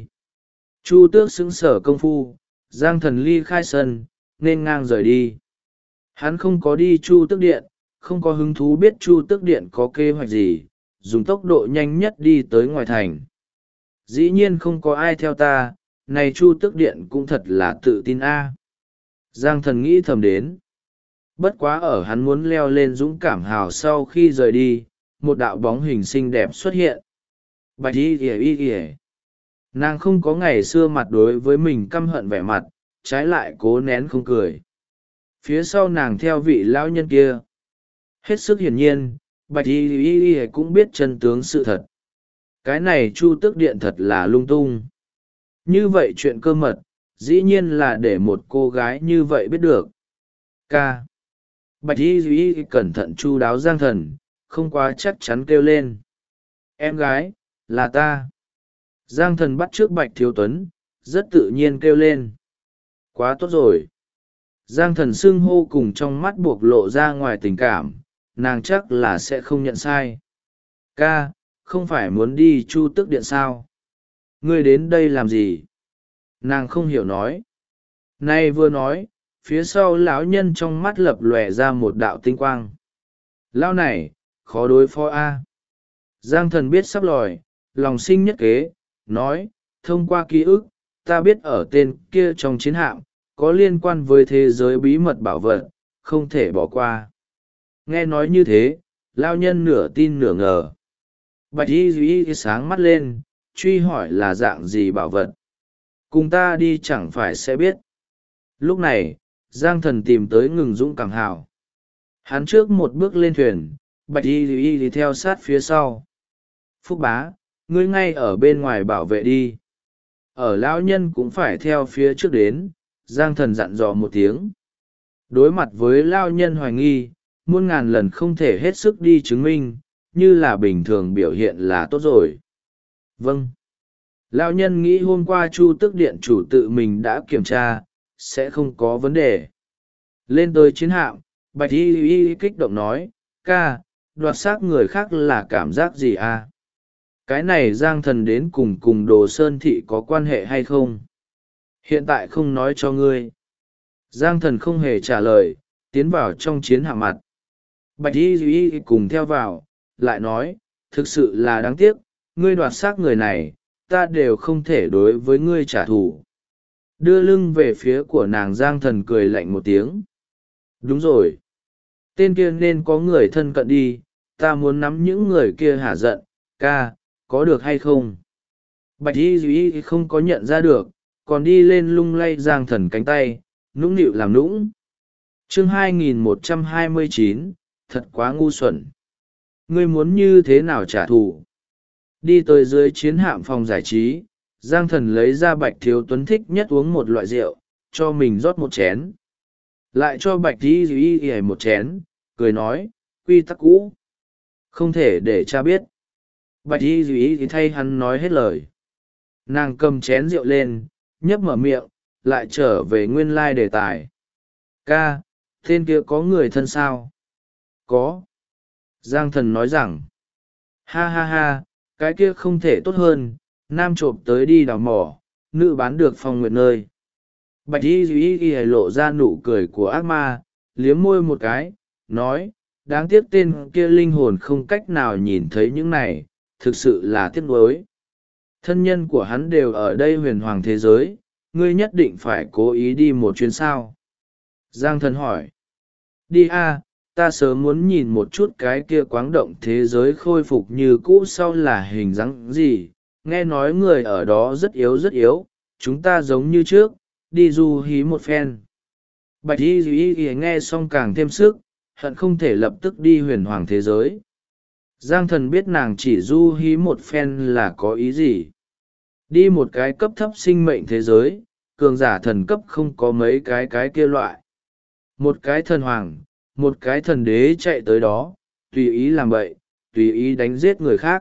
Chu Tước xứng sở công phu, Giang Thần ly khai sân, nên ngang rời đi. Hắn không có đi Chu Tước Điện, không có hứng thú biết Chu Tước Điện có kế hoạch gì, dùng tốc độ nhanh nhất đi tới ngoài thành. Dĩ nhiên không có ai theo ta, này Chu Tước Điện cũng thật là tự tin a. Giang Thần nghĩ thầm đến. Bất quá ở hắn muốn leo lên dũng cảm hào sau khi rời đi, một đạo bóng hình xinh đẹp xuất hiện. Bạch y. Nàng không có ngày xưa mặt đối với mình căm hận vẻ mặt, trái lại cố nén không cười. Phía sau nàng theo vị lão nhân kia. Hết sức hiển nhiên, Bạch y cũng biết chân tướng sự thật. Cái này Chu Tước Điện thật là lung tung. Như vậy chuyện cơ mật, dĩ nhiên là để một cô gái như vậy biết được. Ca. Bạch y cẩn thận chu đáo Giang Thần, không quá chắc chắn kêu lên. Em gái, là ta. Giang Thần bắt trước Bạch Thiếu Tuấn, rất tự nhiên kêu lên. Quá tốt rồi. Giang Thần xưng hô cùng trong mắt buộc lộ ra ngoài tình cảm, nàng chắc là sẽ không nhận sai. Ca, không phải muốn đi Chu Tước Điện sao? Ngươi đến đây làm gì? Nàng không hiểu nói. Nay vừa nói, phía sau lão nhân trong mắt lập lòe ra một đạo tinh quang. Lão này, khó đối phó a. Giang thần biết sắp lòi, lòng sinh nhất kế, nói, thông qua ký ức, ta biết ở tên kia trong chiến hạm, có liên quan với thế giới bí mật bảo vật, không thể bỏ qua. Nghe nói như thế, lão nhân nửa tin nửa ngờ. Bạch y duy sáng mắt lên, truy hỏi là dạng gì bảo vật. Cùng ta đi chẳng phải sẽ biết. Lúc này, Giang thần tìm tới Ngừng Dũng Cảng Hào. Hắn trước một bước lên thuyền, Bạch y duy theo sát phía sau. Phúc bá, ngươi ngay ở bên ngoài bảo vệ đi. Ở lão nhân cũng phải theo phía trước đến, Giang thần dặn dò một tiếng. Đối mặt với lão nhân hoài nghi, muôn ngàn lần không thể hết sức đi chứng minh, như là bình thường biểu hiện là tốt rồi. Vâng. Lão nhân nghĩ hôm qua Chu Tước Điện chủ tự mình đã kiểm tra, sẽ không có vấn đề. Lên tới chiến hạm, Bạch y y kích động nói, ca, đoạt xác người khác là cảm giác gì à? Cái này Giang thần đến cùng Đồ Sơn Thị có quan hệ hay không? Hiện tại không nói cho ngươi. Giang thần không hề trả lời, tiến vào trong chiến hạm mặt. Bạch y y cùng theo vào, lại nói, thực sự là đáng tiếc, ngươi đoạt xác người này, ta đều không thể đối với ngươi trả thù. Đưa lưng về phía của nàng, Giang thần cười lạnh một tiếng. Đúng rồi. Tên kia nên có người thân cận đi, ta muốn nắm những người kia hả giận, ca, có được hay không? Bạch y duy không có nhận ra được, còn đi lên lung lay Giang thần cánh tay, nũng nịu làm nũng. Chương 2129, thật quá ngu xuẩn. Ngươi muốn như thế nào trả thù? Đi tới dưới chiến hạm phòng giải trí, Giang thần lấy ra Bạch Thiếu Tuấn thích nhất uống một loại rượu, cho mình rót một chén. Lại cho Bạch y duy một chén, cười nói, quy tắc cũ. Không thể để cha biết. Bạch y duy thay hắn nói hết lời. Nàng cầm chén rượu lên, nhấp mở miệng, lại trở về nguyên lai đề tài. Ca, tên kia có người thân sao? Có. Giang thần nói rằng, ha ha ha, cái kia không thể tốt hơn, nam trộm tới đi đào mỏ, nữ bán được phong nguyệt nơi. Bạch y duy lộ ra nụ cười của ác ma, liếm môi một cái, nói, đáng tiếc tên kia linh hồn không cách nào nhìn thấy những này, thực sự là tiếc nuối. Thân nhân của hắn đều ở đây huyền hoàng thế giới, ngươi nhất định phải cố ý đi một chuyến sao. Giang thần hỏi, đi a, ta sớm muốn nhìn một chút cái kia quáng động thế giới khôi phục như cũ sau là hình dáng gì, nghe nói người ở đó rất yếu, chúng ta giống như trước, đi du hí một phen. Bạch y duy nghe xong càng thêm sức, hận không thể lập tức đi huyền hoàng thế giới. Giang thần biết nàng chỉ du hí một phen là có ý gì. Đi một cái cấp thấp sinh mệnh thế giới, cường giả thần cấp không có mấy cái kia loại. Một cái thần hoàng, một cái thần đế chạy tới đó, tùy ý làm bậy, tùy ý đánh giết người khác.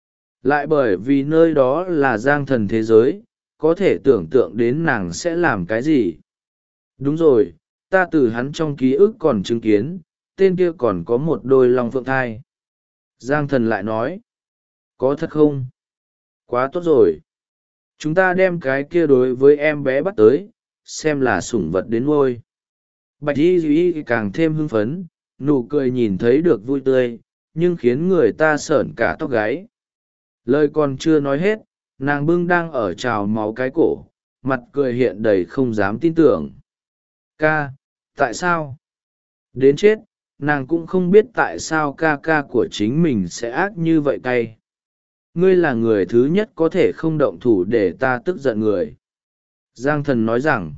Lại bởi vì nơi đó là Giang thần thế giới, có thể tưởng tượng đến nàng sẽ làm cái gì. Đúng rồi, ta từ hắn trong ký ức còn chứng kiến, tên kia còn có một đôi long phượng thai. Giang thần lại nói, có thật không? Quá tốt rồi. Chúng ta đem cái kia đối với em bé bắt tới, xem là sủng vật đến nuôi. Bạch y duy càng thêm hưng phấn, nụ cười nhìn thấy được vui tươi, nhưng khiến người ta sởn cả tóc gáy. Lời còn chưa nói hết, nàng bưng đang ở trào máu cái cổ, mặt cười hiện đầy không dám tin tưởng. Ca, tại sao? Đến chết, nàng cũng không biết tại sao ca ca của chính mình sẽ ác như vậy cay. Ngươi là người thứ nhất có thể không động thủ để ta tức giận người. Giang thần nói rằng,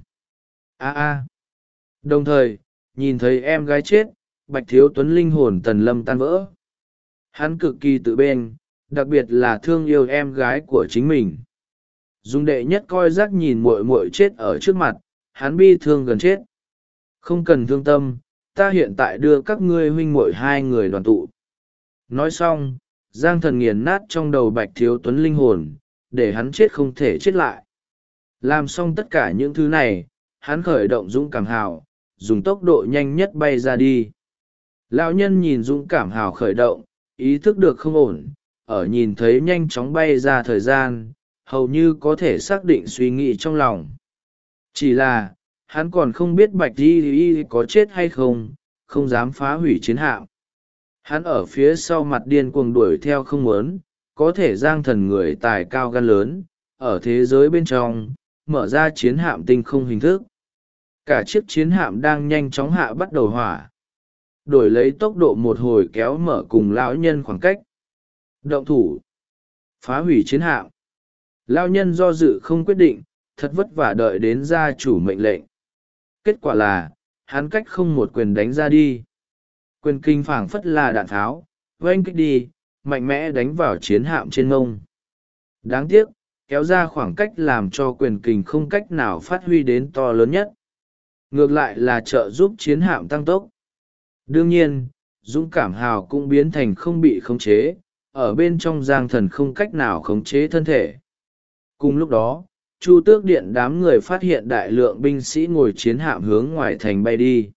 a. Đồng thời, nhìn thấy em gái chết, Bạch Thiếu Tuấn linh hồn tần lâm tan vỡ. Hắn cực kỳ tự bên, đặc biệt là thương yêu em gái của chính mình. Dung đệ nhất coi rác nhìn muội muội chết ở trước mặt, hắn bi thương gần chết. Không cần thương tâm, ta hiện tại đưa các ngươi huynh muội hai người đoàn tụ. Nói xong, Giang thần nghiền nát trong đầu Bạch Thiếu Tuấn linh hồn, để hắn chết không thể chết lại. Làm xong tất cả những thứ này, hắn khởi động dũng cảm hào, dùng tốc độ nhanh nhất bay ra đi. Lão nhân nhìn dũng cảm hào khởi động, ý thức được không ổn, ở nhìn thấy nhanh chóng bay ra thời gian, hầu như có thể xác định suy nghĩ trong lòng. Chỉ là, hắn còn không biết bạch y có chết hay không, không dám phá hủy chiến hạm. Hắn ở phía sau mặt điên cuồng đuổi theo không muốn, có thể giang thần người tài cao gan lớn, ở thế giới bên trong, mở ra chiến hạm tinh không hình thức. Cả chiếc chiến hạm đang nhanh chóng hạ bắt đầu hỏa. Đổi lấy tốc độ một hồi kéo mở cùng lão nhân khoảng cách. Động thủ. Phá hủy chiến hạm. Lão nhân do dự không quyết định, thật vất vả đợi đến gia chủ mệnh lệnh. Kết quả là, hắn cách không một quyền đánh ra đi. Quyền kinh phảng phất là đạn tháo, oanh kích đi, mạnh mẽ đánh vào chiến hạm trên mông. Đáng tiếc, kéo ra khoảng cách làm cho quyền kình không cách nào phát huy đến to lớn nhất. Ngược lại là trợ giúp chiến hạm tăng tốc. Đương nhiên, dũng cảm hào cũng biến thành không bị khống chế, ở bên trong giang thần không cách nào khống chế thân thể. Cùng lúc đó, Chu Tước Điện đám người phát hiện đại lượng binh sĩ ngồi chiến hạm hướng ngoài thành bay đi.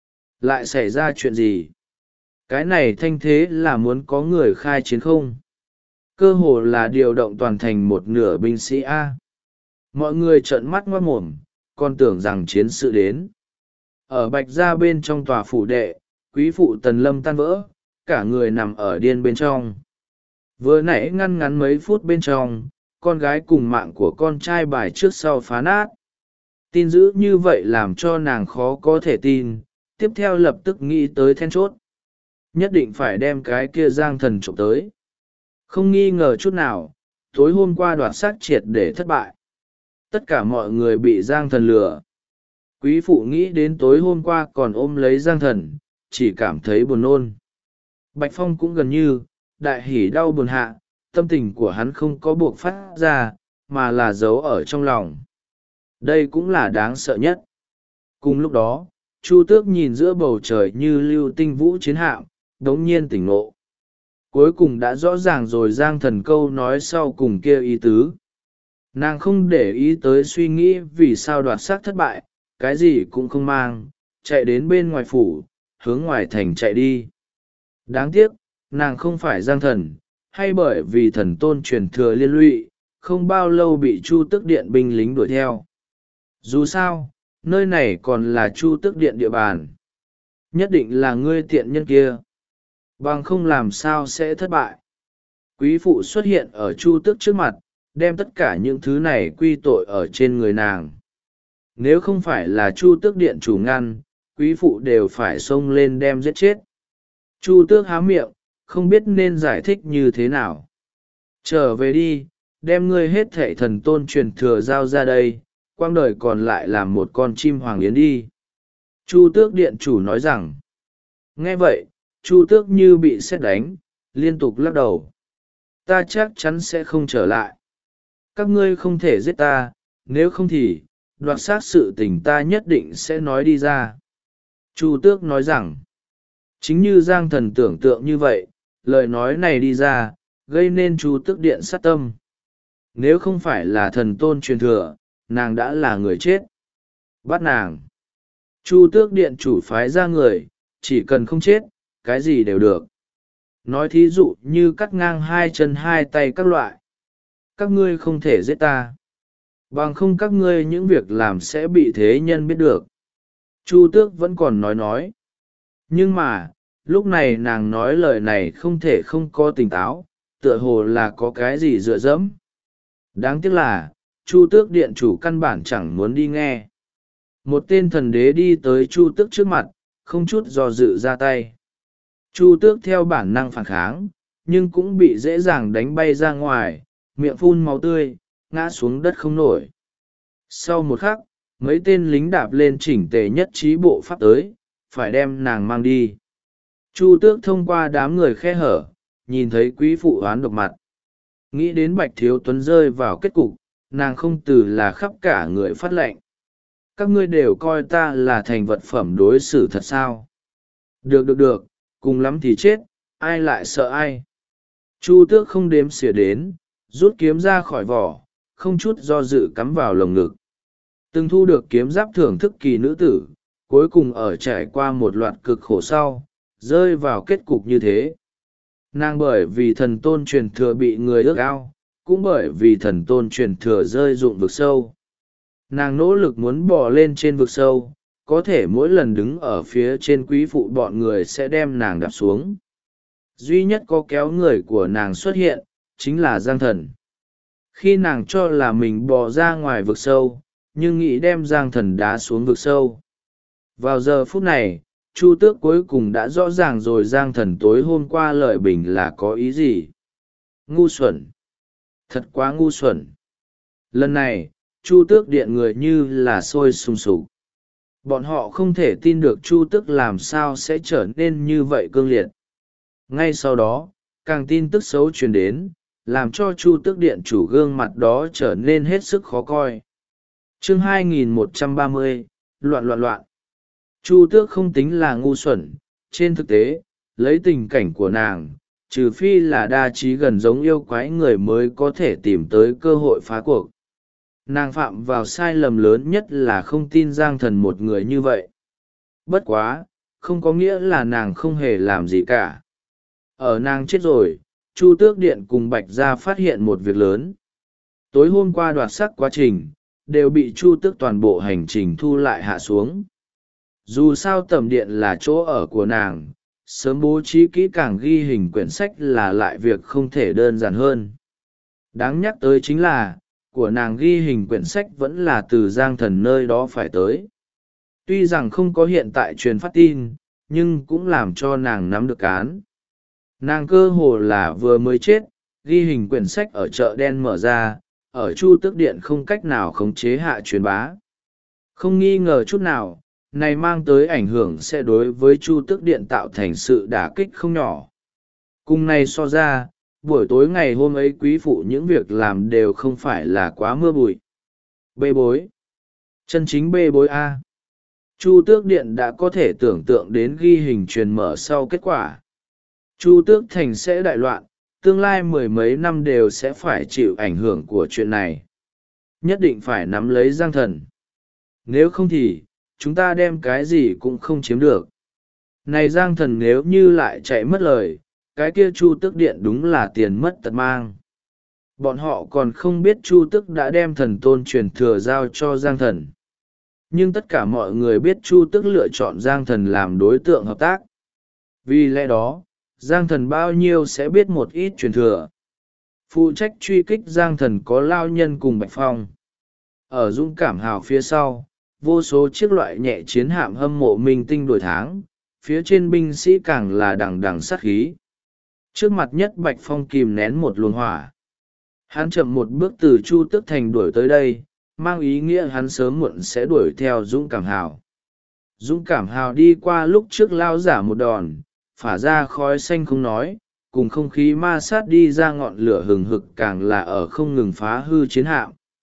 Lại xảy ra chuyện gì? Cái này thanh thế là muốn có người khai chiến không? Cơ hồ là điều động toàn thành một nửa binh sĩ A. Mọi người trợn mắt ngoác mồm, còn tưởng rằng chiến sự đến. Ở Bạch Gia bên trong tòa phủ đệ, quý phụ Tần Lâm tan vỡ, cả người nằm ở điên bên trong. Vừa nãy ngăn ngắn mấy phút bên trong, con gái cùng mạng của con trai bài trước sau phá nát. Tin dữ như vậy làm cho nàng khó có thể tin, tiếp theo lập tức nghĩ tới then chốt. Nhất định phải đem cái kia giang thần trộm tới. Không nghi ngờ chút nào, tối hôm qua đoạt xác triệt để thất bại. Tất cả mọi người bị giang thần lừa. Quý phụ nghĩ đến tối hôm qua còn ôm lấy giang thần, chỉ cảm thấy buồn nôn. Bạch Phong cũng gần như, đại hỉ đau buồn hạ, tâm tình của hắn không có buộc phát ra, mà là giấu ở trong lòng. Đây cũng là đáng sợ nhất. Cùng lúc đó, Chu Tước nhìn giữa bầu trời như lưu tinh vũ chiến hạm, đống nhiên tỉnh ngộ. Cuối cùng đã rõ ràng rồi giang thần câu nói sau cùng kia ý tứ. Nàng không để ý tới suy nghĩ vì sao đoạt xác thất bại, cái gì cũng không mang, chạy đến bên ngoài phủ, hướng ngoài thành chạy đi. Đáng tiếc, nàng không phải giang thần, hay bởi vì thần tôn truyền thừa liên lụy, không bao lâu bị Chu Tước Điện binh lính đuổi theo. Dù sao, nơi này còn là Chu Tước Điện địa bàn. Nhất định là ngươi tiện nhân kia. Bằng không làm sao sẽ thất bại. Quý phụ xuất hiện ở Chu Tước trước mặt, đem tất cả những thứ này quy tội ở trên người nàng. Nếu không phải là Chu Tước Điện chủ ngăn, quý phụ đều phải xông lên đem giết chết. Chu Tước há miệng, không biết nên giải thích như thế nào. Trở về đi, đem ngươi hết thệ thần tôn truyền thừa giao ra đây, quang đời còn lại làm một con chim hoàng yến đi. Chu Tước Điện chủ nói rằng. Nghe vậy, Chu Tước như bị sét đánh, liên tục lắc đầu. Ta chắc chắn sẽ không trở lại. Các ngươi không thể giết ta, nếu không thì, đoạt xác sự tình ta nhất định sẽ nói đi ra. Chu Tước nói rằng, chính như giang thần tưởng tượng như vậy, lời nói này đi ra, gây nên Chu Tước Điện sát tâm. Nếu không phải là thần tôn truyền thừa, nàng đã là người chết. Bắt nàng. Chu Tước Điện chủ phái ra người, chỉ cần không chết, cái gì đều được. Nói thí dụ như cắt ngang hai chân hai tay các loại. Các ngươi không thể giết ta. Bằng không các ngươi những việc làm sẽ bị thế nhân biết được. Chu Tước vẫn còn nói. Nhưng mà, lúc này nàng nói lời này không thể không có tỉnh táo, tựa hồ là có cái gì dựa dẫm. Đáng tiếc là, Chu Tước Điện chủ căn bản chẳng muốn đi nghe. Một tên thần đế đi tới Chu Tước trước mặt, không chút do dự ra tay. Chu Tước theo bản năng phản kháng, nhưng cũng bị dễ dàng đánh bay ra ngoài, miệng phun máu tươi, ngã xuống đất không nổi. Sau một khắc, mấy tên lính đạp lên chỉnh tề nhất trí bộ pháp tới, phải đem nàng mang đi. Chu Tước thông qua đám người khe hở, nhìn thấy quý phụ oán độc mặt. Nghĩ đến Bạch Thiếu Tuấn rơi vào kết cục, nàng không từ là khắp cả người phát lệnh. Các ngươi đều coi ta là thành vật phẩm đối xử thật sao? Được, cùng lắm thì chết, ai lại sợ ai? Chu Tước không đếm xỉa đến, rút kiếm ra khỏi vỏ, không chút do dự cắm vào lồng ngực. Từng thu được kiếm giáp thưởng thức kỳ nữ tử, cuối cùng ở trải qua một loạt cực khổ sau, rơi vào kết cục như thế. Nàng bởi vì thần tôn truyền thừa bị người ước ao, cũng bởi vì thần tôn truyền thừa rơi rụng vực sâu. Nàng nỗ lực muốn bò lên trên vực sâu, có thể mỗi lần đứng ở phía trên quý phụ bọn người sẽ đem nàng đạp xuống. Duy nhất có kéo người của nàng xuất hiện, chính là Giang Thần. Khi nàng cho là mình bò ra ngoài vực sâu, nhưng nghĩ đem Giang Thần đá xuống vực sâu. Vào giờ phút này, Chu Tước cuối cùng đã rõ ràng rồi Giang Thần tối hôm qua lời bình là có ý gì. Ngu xuẩn. Thật quá ngu xuẩn. Lần này, Chu Tước điện người như là sôi sùng sục. Bọn họ không thể tin được Chu Tước làm sao sẽ trở nên như vậy cương liệt. Ngay sau đó, càng tin tức xấu truyền đến, làm cho Chu Tước điện chủ gương mặt đó trở nên hết sức khó coi. Chương 2130, loạn loạn loạn. Chu Tước không tính là ngu xuẩn, trên thực tế, lấy tình cảnh của nàng, trừ phi là đa trí gần giống yêu quái người mới có thể tìm tới cơ hội phá cuộc. Nàng phạm vào sai lầm lớn nhất là không tin Giang Thần một người như vậy. Bất quá, không có nghĩa là nàng không hề làm gì cả. Ở nàng chết rồi, Chu Tước điện cùng Bạch Gia phát hiện một việc lớn. Tối hôm qua đoạt sắc quá trình, đều bị Chu Tước toàn bộ hành trình thu lại hạ xuống. Dù sao tầm điện là chỗ ở của nàng, sớm bố trí kỹ càng ghi hình quyển sách là lại việc không thể đơn giản hơn. Đáng nhắc tới chính là, của nàng ghi hình quyển sách vẫn là từ Giang Thần nơi đó phải tới. Tuy rằng không có hiện tại truyền phát tin, nhưng cũng làm cho nàng nắm được cán. Nàng cơ hồ là vừa mới chết, ghi hình quyển sách ở chợ đen mở ra, ở Chu Tước điện không cách nào khống chế hạ truyền bá. Không nghi ngờ chút nào, này mang tới ảnh hưởng sẽ đối với Chu Tước điện tạo thành sự đả kích không nhỏ. Cùng này so ra, buổi tối ngày hôm ấy quý phụ những việc làm đều không phải là quá mưa bụi. Bê bối. Chân chính bê bối A. Chu Tước điện đã có thể tưởng tượng đến ghi hình truyền mở sau kết quả. Chu Tước thành sẽ đại loạn, tương lai mười mấy năm đều sẽ phải chịu ảnh hưởng của chuyện này. Nhất định phải nắm lấy Giang Thần. Nếu không thì, chúng ta đem cái gì cũng không chiếm được. Này Giang Thần nếu như lại chạy mất lời, cái kia Chu Tước điện đúng là tiền mất tật mang. Bọn họ còn không biết Chu Tước đã đem thần tôn truyền thừa giao cho Giang Thần. Nhưng tất cả mọi người biết Chu Tước lựa chọn Giang Thần làm đối tượng hợp tác. Vì lẽ đó, Giang Thần bao nhiêu sẽ biết một ít truyền thừa. Phụ trách truy kích Giang Thần có Lao Nhân cùng Bạch Phong. Ở dũng cảm hào phía sau, vô số chiếc loại nhẹ chiến hạm hâm mộ minh tinh đuổi tháng, phía trên binh sĩ càng là đằng đằng sát khí. Trước mặt nhất Bạch Phong kìm nén một luồng hỏa. Hắn chậm một bước từ Chu Tước thành đuổi tới đây, mang ý nghĩa hắn sớm muộn sẽ đuổi theo dũng cảm hào. Dũng cảm hào đi qua lúc trước lao giả một đòn, phả ra khói xanh không nói, cùng không khí ma sát đi ra ngọn lửa hừng hực càng là ở không ngừng phá hư chiến hạm.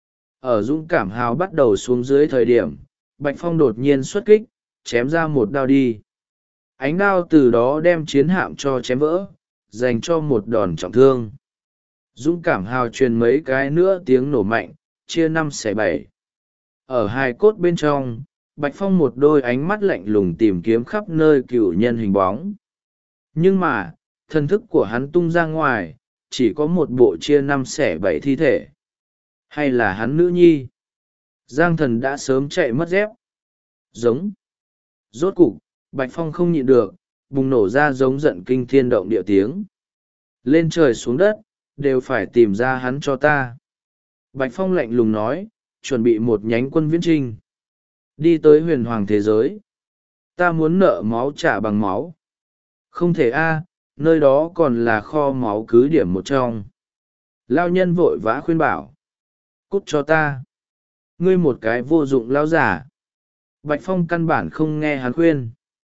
Ở dũng cảm hào bắt đầu xuống dưới thời điểm, Bạch Phong đột nhiên xuất kích, chém ra một đao đi. Ánh đao từ đó đem chiến hạm cho chém vỡ, dành cho một đòn trọng thương. Dũng cảm hào truyền mấy cái nữa tiếng nổ mạnh, chia 5/7. Ở hai cốt bên trong, Bạch Phong một đôi ánh mắt lạnh lùng tìm kiếm khắp nơi cựu nhân hình bóng. Nhưng mà, thần thức của hắn tung ra ngoài, chỉ có một bộ chia 5/7 thi thể. Hay là hắn nữ nhi? Giang Thần đã sớm chạy mất dép. Giống. Rốt cục, Bạch Phong không nhịn được, bùng nổ ra giống giận kinh thiên động địa tiếng. Lên trời xuống đất, đều phải tìm ra hắn cho ta. Bạch Phong lạnh lùng nói, chuẩn bị một nhánh quân viễn trinh. Đi tới huyền hoàng thế giới. Ta muốn nợ máu trả bằng máu. Không thể a, nơi đó còn là kho máu cứ điểm một trong. Lao nhân vội vã khuyên bảo. Cút cho ta. Ngươi một cái vô dụng lao giả. Bạch Phong căn bản không nghe hắn khuyên.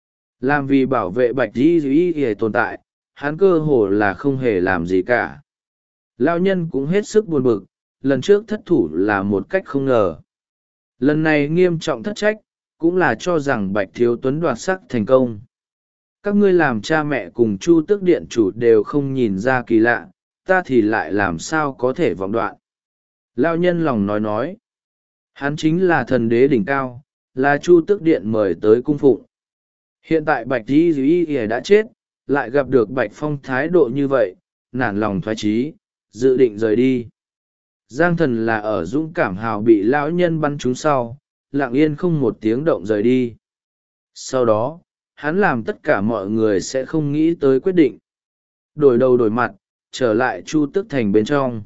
Làm vì bảo vệ Bạch Di tồn tại, hắn cơ hồ là không hề làm gì cả. Lao nhân cũng hết sức buồn bực, lần trước thất thủ là một cách không ngờ. Lần này nghiêm trọng thất trách, cũng là cho rằng Bạch Thiếu Tuấn đoạt sắc thành công. Các ngươi làm cha mẹ cùng Chu Tước điện chủ đều không nhìn ra kỳ lạ, ta thì lại làm sao có thể vọng đoạn. Lao nhân lòng nói. Hắn chính là thần đế đỉnh cao, là Chu Tước điện mời tới cung phụng. Hiện tại bạch y y đã chết, lại gặp được bạch phong thái độ như vậy, nản lòng thoái chí, dự định rời đi. Giang thần là ở dũng cảm hào bị lão nhân bắn trúng sau, lặng yên không một tiếng động rời đi. Sau đó, hắn làm tất cả mọi người sẽ không nghĩ tới quyết định. Đổi đầu đổi mặt, trở lại Chu Tước Thành bên trong.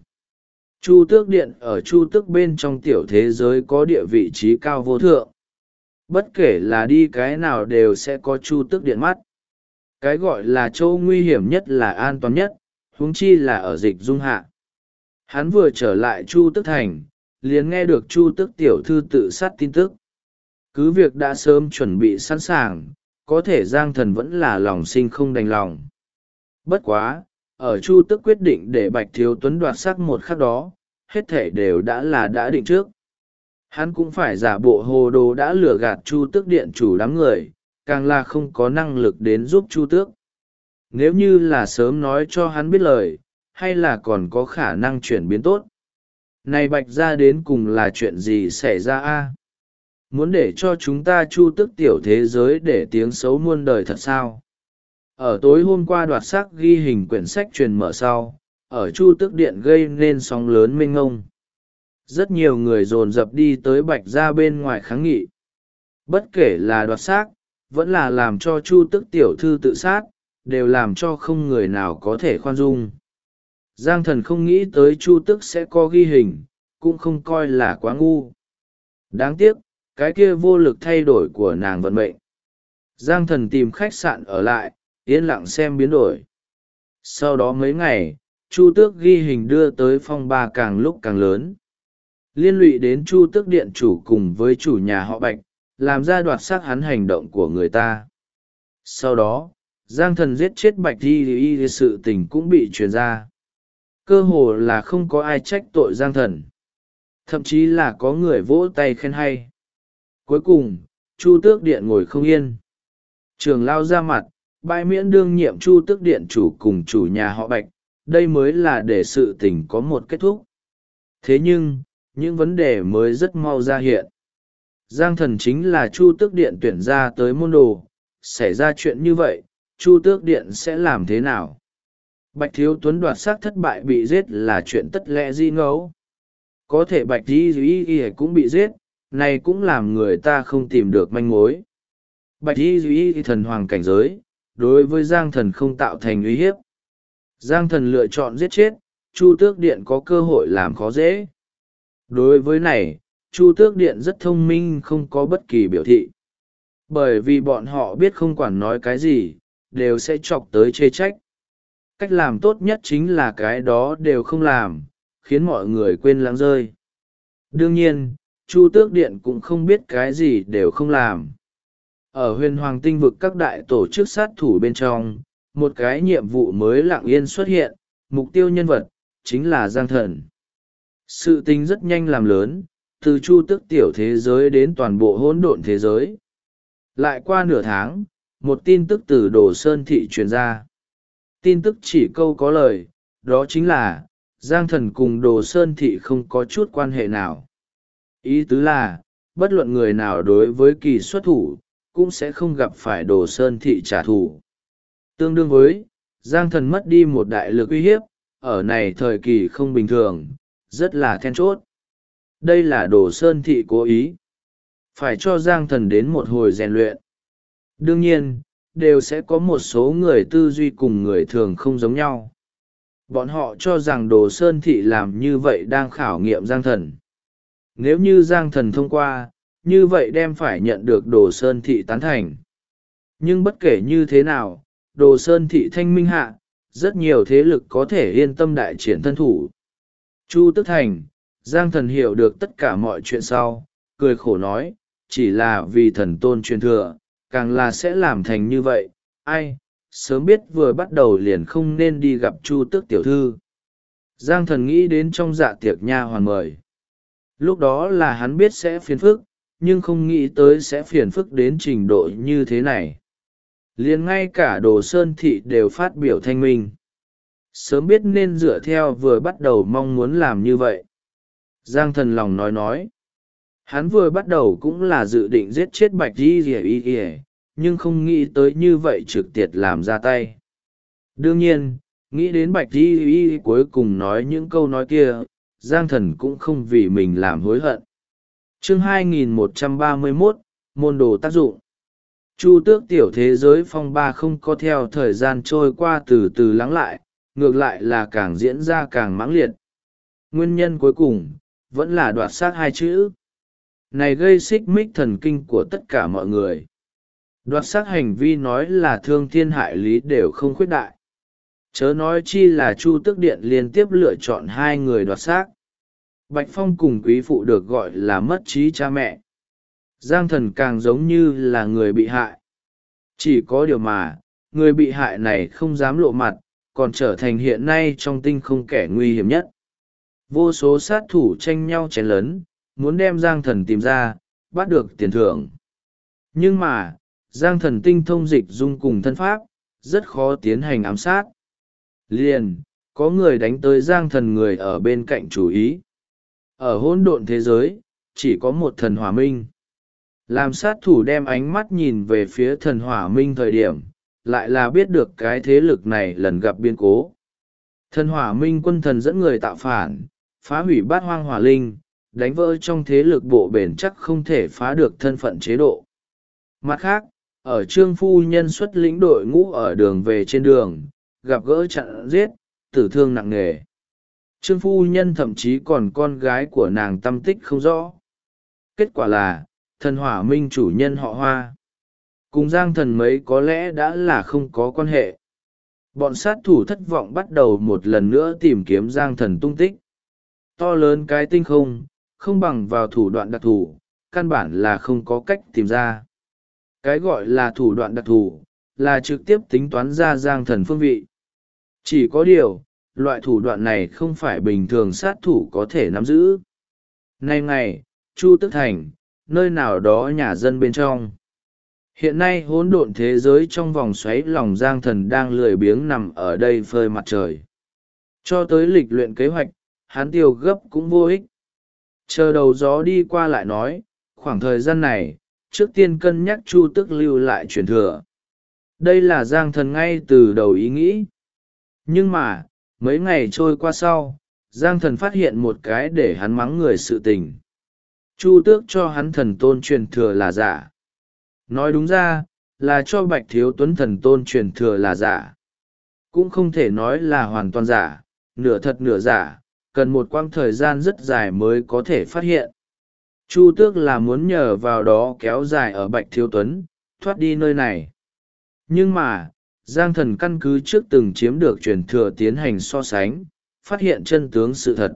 Chu Tước Điện ở Chu Tước bên trong tiểu thế giới có địa vị trí cao vô thượng. Bất kể là đi cái nào đều sẽ có Chu Tước Điện mắt. Cái gọi là chỗ nguy hiểm nhất là an toàn nhất, huống chi là ở Dịch Dung hạ. Hắn vừa trở lại Chu Tước Thành, liền nghe được Chu Tước tiểu thư tự sát tin tức. Cứ việc đã sớm chuẩn bị sẵn sàng, có thể Giang Thần vẫn là lòng sinh không đành lòng. Bất quá, ở Chu Tước quyết định để Bạch Thiếu Tuấn đoạt sắc một khắc đó, hết thể đều đã định trước. Hắn cũng phải giả bộ hồ đồ đã lừa gạt Chu Tước điện chủ đám người, càng là không có năng lực đến giúp Chu Tước. Nếu như là sớm nói cho hắn biết lời, hay là còn có khả năng chuyển biến tốt. Này Bạch ra đến cùng là chuyện gì xảy ra a? Muốn để cho chúng ta Chu Tước tiểu thế giới để tiếng xấu muôn đời thật sao? Ở tối hôm qua đoạt sắc ghi hình quyển sách truyền mở sau, ở Chu Tước điện gây nên sóng lớn mênh ngông. Rất nhiều người dồn dập đi tới Bạch ra bên ngoài kháng nghị. Bất kể là đoạt xác, vẫn là làm cho Chu Tước tiểu thư tự sát, đều làm cho không người nào có thể khoan dung. Giang Thần không nghĩ tới Chu Tước sẽ có ghi hình, cũng không coi là quá ngu. Đáng tiếc, cái kia vô lực thay đổi của nàng vận mệnh. Giang Thần tìm khách sạn ở lại, yên lặng xem biến đổi. Sau đó mấy ngày, Chu Tước ghi hình đưa tới phong ba càng lúc càng lớn. Liên lụy đến Chu Tước điện chủ cùng với chủ nhà họ Bạch, làm ra đoạt xác hắn hành động của người ta. Sau đó, Giang Thần giết chết Bạch y sự tình cũng bị truyền ra. Cơ hồ là không có ai trách tội Giang Thần. Thậm chí là có người vỗ tay khen hay. Cuối cùng, Chu Tước điện ngồi không yên. Trường lao ra mặt, bãi miễn đương nhiệm Chu Tước điện chủ cùng chủ nhà họ Bạch, đây mới là để sự tình có một kết thúc. Thế nhưng, những vấn đề mới rất mau ra hiện. Giang Thần chính là Chu Tước điện tuyển ra tới môn đồ, xảy ra chuyện như vậy, Chu Tước điện sẽ làm thế nào? Bạch Thiếu Tuấn đoạt xác thất bại bị giết là chuyện tất lẽ di ngẫu. Có thể Bạch Y cũng bị giết, này cũng làm người ta không tìm được manh mối. Bạch Y thần hoàng cảnh giới, đối với Giang Thần không tạo thành uy hiếp. Giang Thần lựa chọn giết chết, Chu Tước điện có cơ hội làm khó dễ. Đối với này, Chu Tước điện rất thông minh, không có bất kỳ biểu thị. Bởi vì bọn họ biết không quản nói cái gì, đều sẽ chọc tới chê trách. Cách làm tốt nhất chính là cái đó đều không làm, khiến mọi người quên lãng rơi. Đương nhiên, Chu Tước điện cũng không biết cái gì đều không làm. Ở huyền hoàng tinh vực các đại tổ chức sát thủ bên trong, một cái nhiệm vụ mới lặng yên xuất hiện, mục tiêu nhân vật, chính là Giang Thần. Sự tình rất nhanh làm lớn, từ Chu Tước tiểu thế giới đến toàn bộ hỗn độn thế giới. Lại qua nửa tháng, một tin tức từ Đồ Sơn Thị truyền ra. Tin tức chỉ câu có lời, đó chính là, Giang Thần cùng Đồ Sơn Thị không có chút quan hệ nào. Ý tứ là, bất luận người nào đối với kỳ xuất thủ, cũng sẽ không gặp phải Đồ Sơn Thị trả thù. Tương đương với, Giang Thần mất đi một đại lực uy hiếp, ở này thời kỳ không bình thường, rất là then chốt. Đây là Đồ Sơn Thị cố ý. Phải cho Giang Thần đến một hồi rèn luyện. Đương nhiên, đều sẽ có một số người tư duy cùng người thường không giống nhau. Bọn họ cho rằng Đồ Sơn Thị làm như vậy đang khảo nghiệm Giang Thần. Nếu như Giang Thần thông qua, như vậy đem phải nhận được Đồ Sơn Thị tán thành. Nhưng bất kể như thế nào, Đồ Sơn Thị thanh minh hạ, rất nhiều thế lực có thể yên tâm đại triển thân thủ. Chu Tước Thành, Giang Thần hiểu được tất cả mọi chuyện sau, cười khổ nói, chỉ là vì thần tôn truyền thừa, càng là sẽ làm thành như vậy, ai, sớm biết vừa bắt đầu liền không nên đi gặp Chu Tước tiểu thư. Giang Thần nghĩ đến trong dạ tiệc nha hoàn mời. Lúc đó là hắn biết sẽ phiền phức, nhưng không nghĩ tới sẽ phiền phức đến trình độ như thế này. Liền ngay cả Đồ Sơn Thị đều phát biểu thanh minh. Sớm biết nên dựa theo vừa bắt đầu mong muốn làm như vậy. Giang Thần lòng nói. Hắn vừa bắt đầu cũng là dự định giết chết Bạch Y, nhưng không nghĩ tới như vậy trực tiệt làm ra tay. Đương nhiên, nghĩ đến bạch y y cuối cùng nói những câu nói kia, Giang Thần cũng không vì mình làm hối hận. Chương 2131, môn đồ tác dụng. Chu Tước tiểu thế giới phong ba không có theo thời gian trôi qua từ từ lắng lại, ngược lại là càng diễn ra càng mãng liệt. Nguyên nhân cuối cùng vẫn là đoạt xác hai chữ này gây xích mích thần kinh của tất cả mọi người. Đoạt xác hành vi nói là thương thiên hại lý đều không khuyết đại, chớ nói chi là Chu Tước điện liên tiếp lựa chọn hai người đoạt xác. Bạch Phong cùng quý phụ được gọi là mất trí cha mẹ, Giang Thần càng giống như là người bị hại. Chỉ có điều mà người bị hại này không dám lộ mặt, còn trở thành hiện nay trong tinh không kẻ nguy hiểm nhất. Vô số sát thủ tranh nhau chén lớn, muốn đem Giang Thần tìm ra, bắt được tiền thưởng. Nhưng mà, Giang Thần tinh thông dịch dung cùng thân pháp, rất khó tiến hành ám sát. Liền, có người đánh tới Giang Thần người ở bên cạnh chú ý. Ở hỗn độn thế giới, chỉ có một thần hỏa minh. Làm sát thủ đem ánh mắt nhìn về phía thần hỏa minh thời điểm, lại là biết được cái thế lực này lần gặp biến cố. Thần hỏa minh quân thần dẫn người tạo phản, phá hủy bát hoang hỏa linh, đánh vỡ trong thế lực bộ bền chắc không thể phá được thân phận chế độ. Mặt khác, ở Trương phu nhân xuất lĩnh đội ngũ ở đường về trên đường, gặp gỡ chặn giết, tử thương nặng nề. Trương phu nhân thậm chí còn con gái của nàng tâm tích không rõ. Kết quả là, thần hỏa minh chủ nhân họ Hoa cùng Giang Thần mấy có lẽ đã là không có quan hệ. Bọn sát thủ thất vọng bắt đầu một lần nữa tìm kiếm Giang Thần tung tích. To lớn cái tinh không, không bằng vào thủ đoạn đặc thù, căn bản là không có cách tìm ra. Cái gọi là thủ đoạn đặc thù, là trực tiếp tính toán ra Giang Thần phương vị. Chỉ có điều, loại thủ đoạn này không phải bình thường sát thủ có thể nắm giữ. Nay ngày, Chu Tức Thành, nơi nào đó nhà dân bên trong. Hiện nay hỗn độn thế giới trong vòng xoáy lòng Giang Thần đang lười biếng nằm ở đây phơi mặt trời. Cho tới lịch luyện kế hoạch, hắn tiêu gấp cũng vô ích. Chờ đầu gió đi qua lại nói, khoảng thời gian này, trước tiên cân nhắc Chu Tức lưu lại truyền thừa. Đây là Giang Thần ngay từ đầu ý nghĩ. Nhưng mà, mấy ngày trôi qua sau, Giang Thần phát hiện một cái để hắn mắng người sự tình. Chu Tước cho hắn thần tôn truyền thừa là giả. Nói đúng ra, là cho Bạch Thiếu Tuấn thần tôn truyền thừa là giả. Cũng không thể nói là hoàn toàn giả, nửa thật nửa giả, cần một quãng thời gian rất dài mới có thể phát hiện. Chu Tước là muốn nhờ vào đó kéo dài ở Bạch Thiếu Tuấn, thoát đi nơi này. Nhưng mà, Giang Thần căn cứ trước từng chiếm được truyền thừa tiến hành so sánh, phát hiện chân tướng sự thật.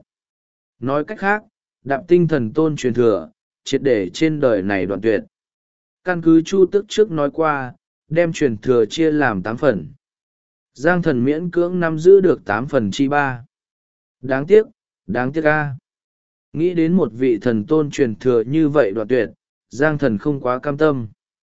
Nói cách khác, Đạp Tinh thần tôn truyền thừa, triệt để trên đời này đoạn tuyệt. Căn cứ Chu Tước trước nói qua, đem truyền thừa chia làm 8 phần. Giang Thần miễn cưỡng nắm giữ được 8/3. Đáng tiếc a. Nghĩ đến một vị thần tôn truyền thừa như vậy đoạn tuyệt, Giang Thần không quá cam tâm.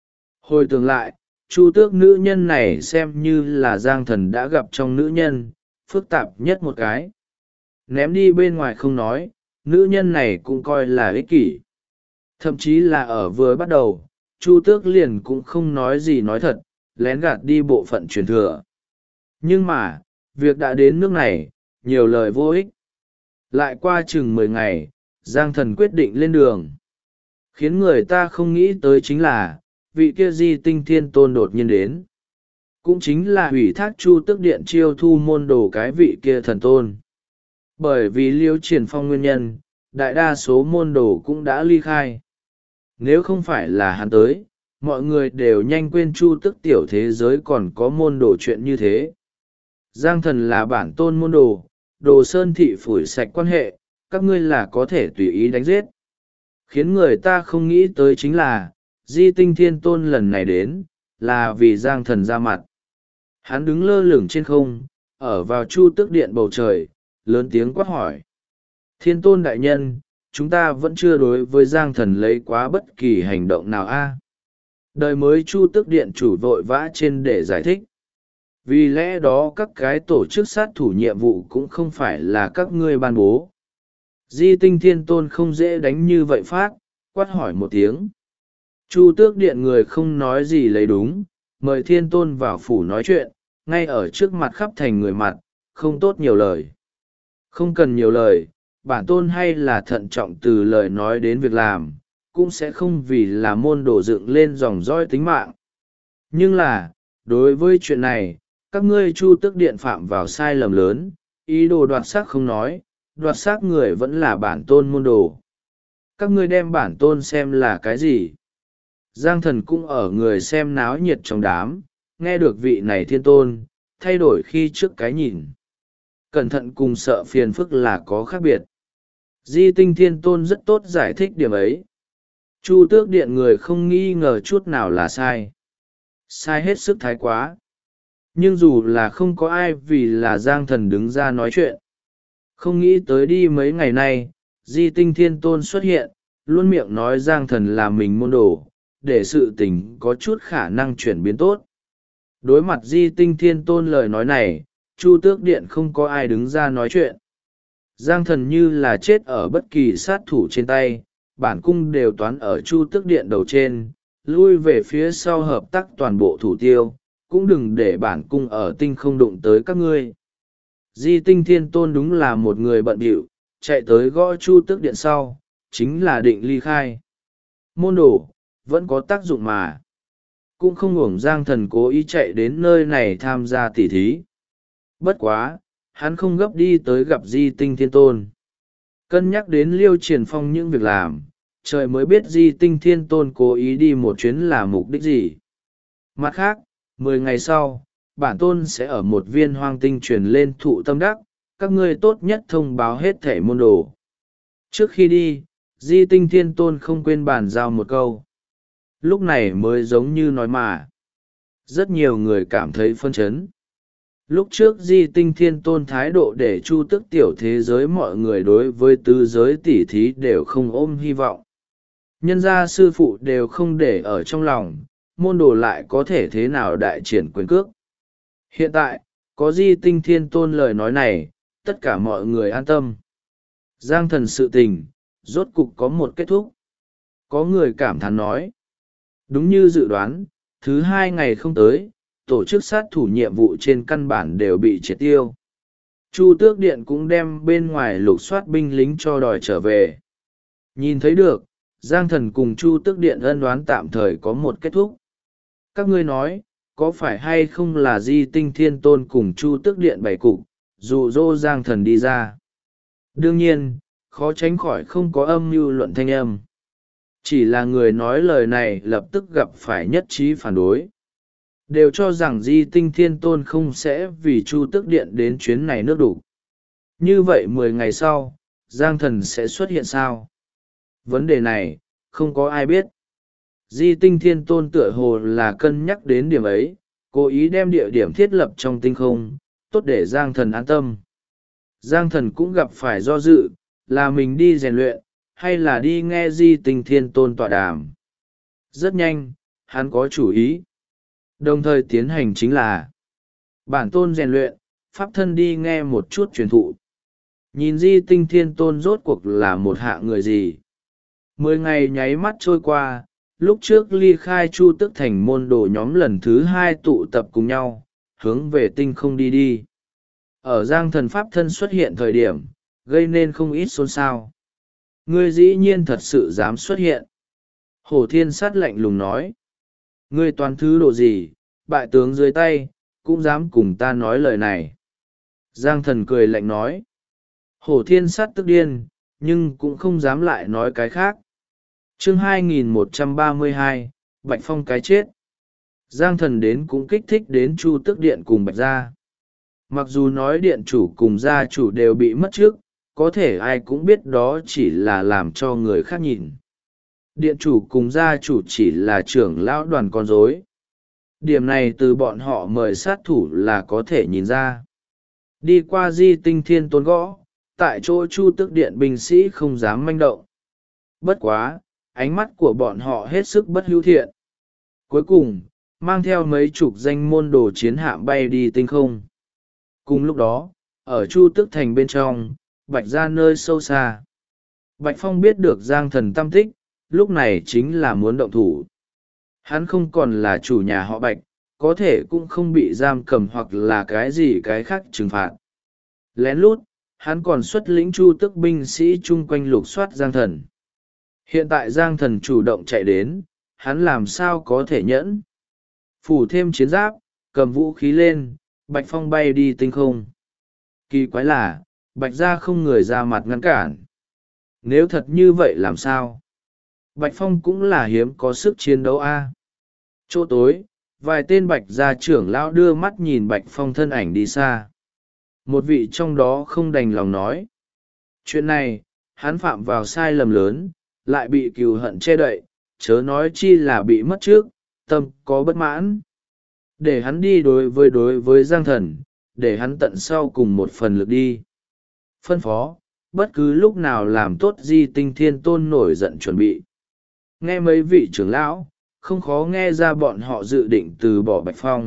Hồi tưởng lại, Chu Tước nữ nhân này xem như là Giang Thần đã gặp trong nữ nhân, phức tạp nhất một cái. Ném đi bên ngoài không nói, nữ nhân này cũng coi là ích kỷ. Thậm chí là ở vừa bắt đầu, Chu Tước liền cũng không nói gì nói thật, lén gạt đi bộ phận truyền thừa. Nhưng mà, việc đã đến nước này, nhiều lời vô ích. Lại qua chừng 10 ngày, Giang Thần quyết định lên đường. Khiến người ta không nghĩ tới chính là, vị kia Di Tinh Thiên Tôn đột nhiên đến. Cũng chính là ủy thác Chu Tước điện chiêu thu môn đồ cái vị kia thần tôn. Bởi vì Liêu Triển Phong nguyên nhân, đại đa số môn đồ cũng đã ly khai. Nếu không phải là hắn tới, mọi người đều nhanh quên Chu Tước tiểu thế giới còn có môn đồ chuyện như thế. Giang Thần là bản tôn môn đồ, Đồ Sơn thị phủi sạch quan hệ, các ngươi là có thể tùy ý đánh giết. Khiến người ta không nghĩ tới chính là, Di Tinh Thiên Tôn lần này đến, là vì Giang Thần ra mặt. Hắn đứng lơ lửng trên không, ở vào Chu Tước điện bầu trời, lớn tiếng quát hỏi. Thiên Tôn đại nhân, chúng ta vẫn chưa đối với Giang Thần lấy quá bất kỳ hành động nào a. Đời mới Chu Tước điện chủ vội vã trên để giải thích. Vì lẽ đó các cái tổ chức sát thủ nhiệm vụ cũng không phải là các ngươi ban bố. Di Tinh Thiên Tôn không dễ đánh như vậy phát, quát hỏi một tiếng. Chu Tước Điện người không nói gì lấy đúng, mời thiên tôn vào phủ nói chuyện, ngay ở trước mặt khắp thành người mặt, không tốt nhiều lời. Không cần nhiều lời, bản tôn hay là thận trọng từ lời nói đến việc làm, cũng sẽ không vì là môn đồ dựng lên dòng dõi tính mạng. Nhưng là, đối với chuyện này, các ngươi Chu Tước Điện phạm vào sai lầm lớn, ý đồ đoạt xác không nói, đoạt xác người vẫn là bản tôn môn đồ. Các ngươi đem bản tôn xem là cái gì? Giang Thần cũng ở người xem náo nhiệt trong đám, nghe được vị này thiên tôn, thay đổi khi trước cái nhìn. Cẩn thận cùng sợ phiền phức là có khác biệt. Di Tinh Thiên Tôn rất tốt giải thích điểm ấy. Chu Tước Điện người không nghi ngờ chút nào là sai. Sai hết sức thái quá. Nhưng dù là không có ai vì là Giang Thần đứng ra nói chuyện. Không nghĩ tới đi mấy ngày nay, Di Tinh Thiên Tôn xuất hiện, luôn miệng nói Giang Thần là mình môn đồ, để sự tình có chút khả năng chuyển biến tốt. Đối mặt Di Tinh Thiên Tôn lời nói này, Chu Tước Điện không có ai đứng ra nói chuyện. Giang Thần như là chết ở bất kỳ sát thủ trên tay, bản cung đều toán ở Chu Tước Điện đầu trên, lui về phía sau hợp tác toàn bộ thủ tiêu, cũng đừng để bản cung ở tinh không đụng tới các ngươi. Di Tinh Thiên Tôn đúng là một người bận bịu, chạy tới gõ Chu Tước Điện sau, chính là định ly khai. Môn đồ, vẫn có tác dụng mà. Cũng không uổng Giang Thần cố ý chạy đến nơi này tham gia tỉ thí. Bất quá, hắn không gấp đi tới gặp Di Tinh Thiên Tôn. Cân nhắc đến Liêu Triển Phong những việc làm, trời mới biết Di Tinh Thiên Tôn cố ý đi một chuyến là mục đích gì. Mặt khác, 10 ngày sau, bản tôn sẽ ở một viên hoang tinh truyền lên thụ tâm đắc, các ngươi tốt nhất thông báo hết thể môn đồ. Trước khi đi, Di Tinh Thiên Tôn không quên bàn giao một câu. Lúc này mới giống như nói mà. Rất nhiều người cảm thấy phân chấn. Lúc trước Di Tinh Thiên Tôn thái độ để Chu Tước tiểu thế giới mọi người đối với tứ giới tỷ thí đều không ôm hy vọng. Nhân gia sư phụ đều không để ở trong lòng, môn đồ lại có thể thế nào đại triển quyền cước. Hiện tại, có Di Tinh Thiên Tôn lời nói này, tất cả mọi người an tâm. Giang Thần sự tình, rốt cục có một kết thúc. Có người cảm thán nói. Đúng như dự đoán, thứ 2 ngày không tới, tổ chức sát thủ nhiệm vụ trên căn bản đều bị triệt tiêu. Chu Tước Điện cũng đem bên ngoài lục soát binh lính cho đòi trở về. Nhìn thấy được, Giang Thần cùng Chu Tước Điện ân oán tạm thời có một kết thúc. Các ngươi nói, có phải hay không là Di Tinh Thiên Tôn cùng Chu Tước Điện bày cục, dụ dỗ Giang Thần đi ra? Đương nhiên, khó tránh khỏi không có âm mưu luận thanh âm. Chỉ là người nói lời này lập tức gặp phải nhất trí phản đối. Đều cho rằng Di Tinh Thiên Tôn không sẽ vì Chu Tước Điện đến chuyến này nước đủ. Như vậy 10 ngày sau, Giang Thần sẽ xuất hiện sao? Vấn đề này, không có ai biết. Di Tinh Thiên Tôn tựa hồ là cân nhắc đến điểm ấy, cố ý đem địa điểm thiết lập trong tinh không, tốt để Giang Thần an tâm. Giang Thần cũng gặp phải do dự, là mình đi rèn luyện, hay là đi nghe Di Tinh Thiên Tôn tọa đàm. Rất nhanh, hắn có chủ ý. Đồng thời tiến hành chính là bản tôn rèn luyện, pháp thân đi nghe một chút truyền thụ. Nhìn Di Tinh Thiên Tôn rốt cuộc là một hạ người gì. 10 ngày nháy mắt trôi qua, lúc trước ly khai Chu Tước Thành môn đồ nhóm lần thứ 2 tụ tập cùng nhau, hướng về tinh không đi đi. Ở Giang Thần pháp thân xuất hiện thời điểm, gây nên không ít xôn xao. Ngươi dĩ nhiên thật sự dám xuất hiện. Hổ Thiên Sát lạnh lùng nói. Ngươi toàn thứ độ gì, bại tướng dưới tay, cũng dám cùng ta nói lời này. Giang Thần cười lạnh nói. Hổ Thiên Sát tức điên, nhưng cũng không dám lại nói cái khác. Chương 2132, Bạch Phong cái chết. Giang Thần đến cũng kích thích đến Chu Tước Điện cùng Bạch Gia. Mặc dù nói điện chủ cùng gia chủ đều bị mất trước, có thể ai cũng biết đó chỉ là làm cho người khác nhìn. Điện chủ cùng gia chủ chỉ là trưởng lão đoàn con rối. Điểm này từ bọn họ mời sát thủ là có thể nhìn ra. Đi qua Di Tinh Thiên Tôn gõ, tại chỗ Chu Tước Điện binh sĩ không dám manh động. Bất quá, ánh mắt của bọn họ hết sức bất hữu thiện. Cuối cùng, mang theo mấy chục danh môn đồ chiến hạm bay đi tinh không. Cùng lúc đó, ở Chu Tước Thành bên trong, Bạch Gia nơi sâu xa. Bạch Phong biết được Giang Thần tâm tích, lúc này chính là muốn động thủ. Hắn không còn là chủ nhà họ Bạch, có thể cũng không bị giam cầm hoặc là cái gì cái khác trừng phạt. Lén lút, hắn còn xuất lĩnh chu tước binh sĩ chung quanh lục soát Giang Thần. Hiện tại Giang Thần chủ động chạy đến, hắn làm sao có thể nhẫn. Phủ thêm chiến giáp, cầm vũ khí lên, Bạch Phong bay đi tinh không. Kỳ quái là, Bạch gia không người ra mặt ngăn cản. Nếu thật như vậy làm sao? Bạch Phong cũng là hiếm có sức chiến đấu a. Chỗ tối, vài tên Bạch gia trưởng lão đưa mắt nhìn Bạch Phong thân ảnh đi xa. Một vị trong đó không đành lòng nói. Chuyện này, hắn phạm vào sai lầm lớn, lại bị cừu hận che đậy, chớ nói chi là bị mất trước, tâm có bất mãn. Để hắn đi đối với Giang Thần, để hắn tận sau cùng một phần lực đi. Phân phó, bất cứ lúc nào làm tốt Di Tinh Thiên Tôn nổi giận chuẩn bị. Nghe mấy vị trưởng lão, không khó nghe ra bọn họ dự định từ bỏ Bạch Phong.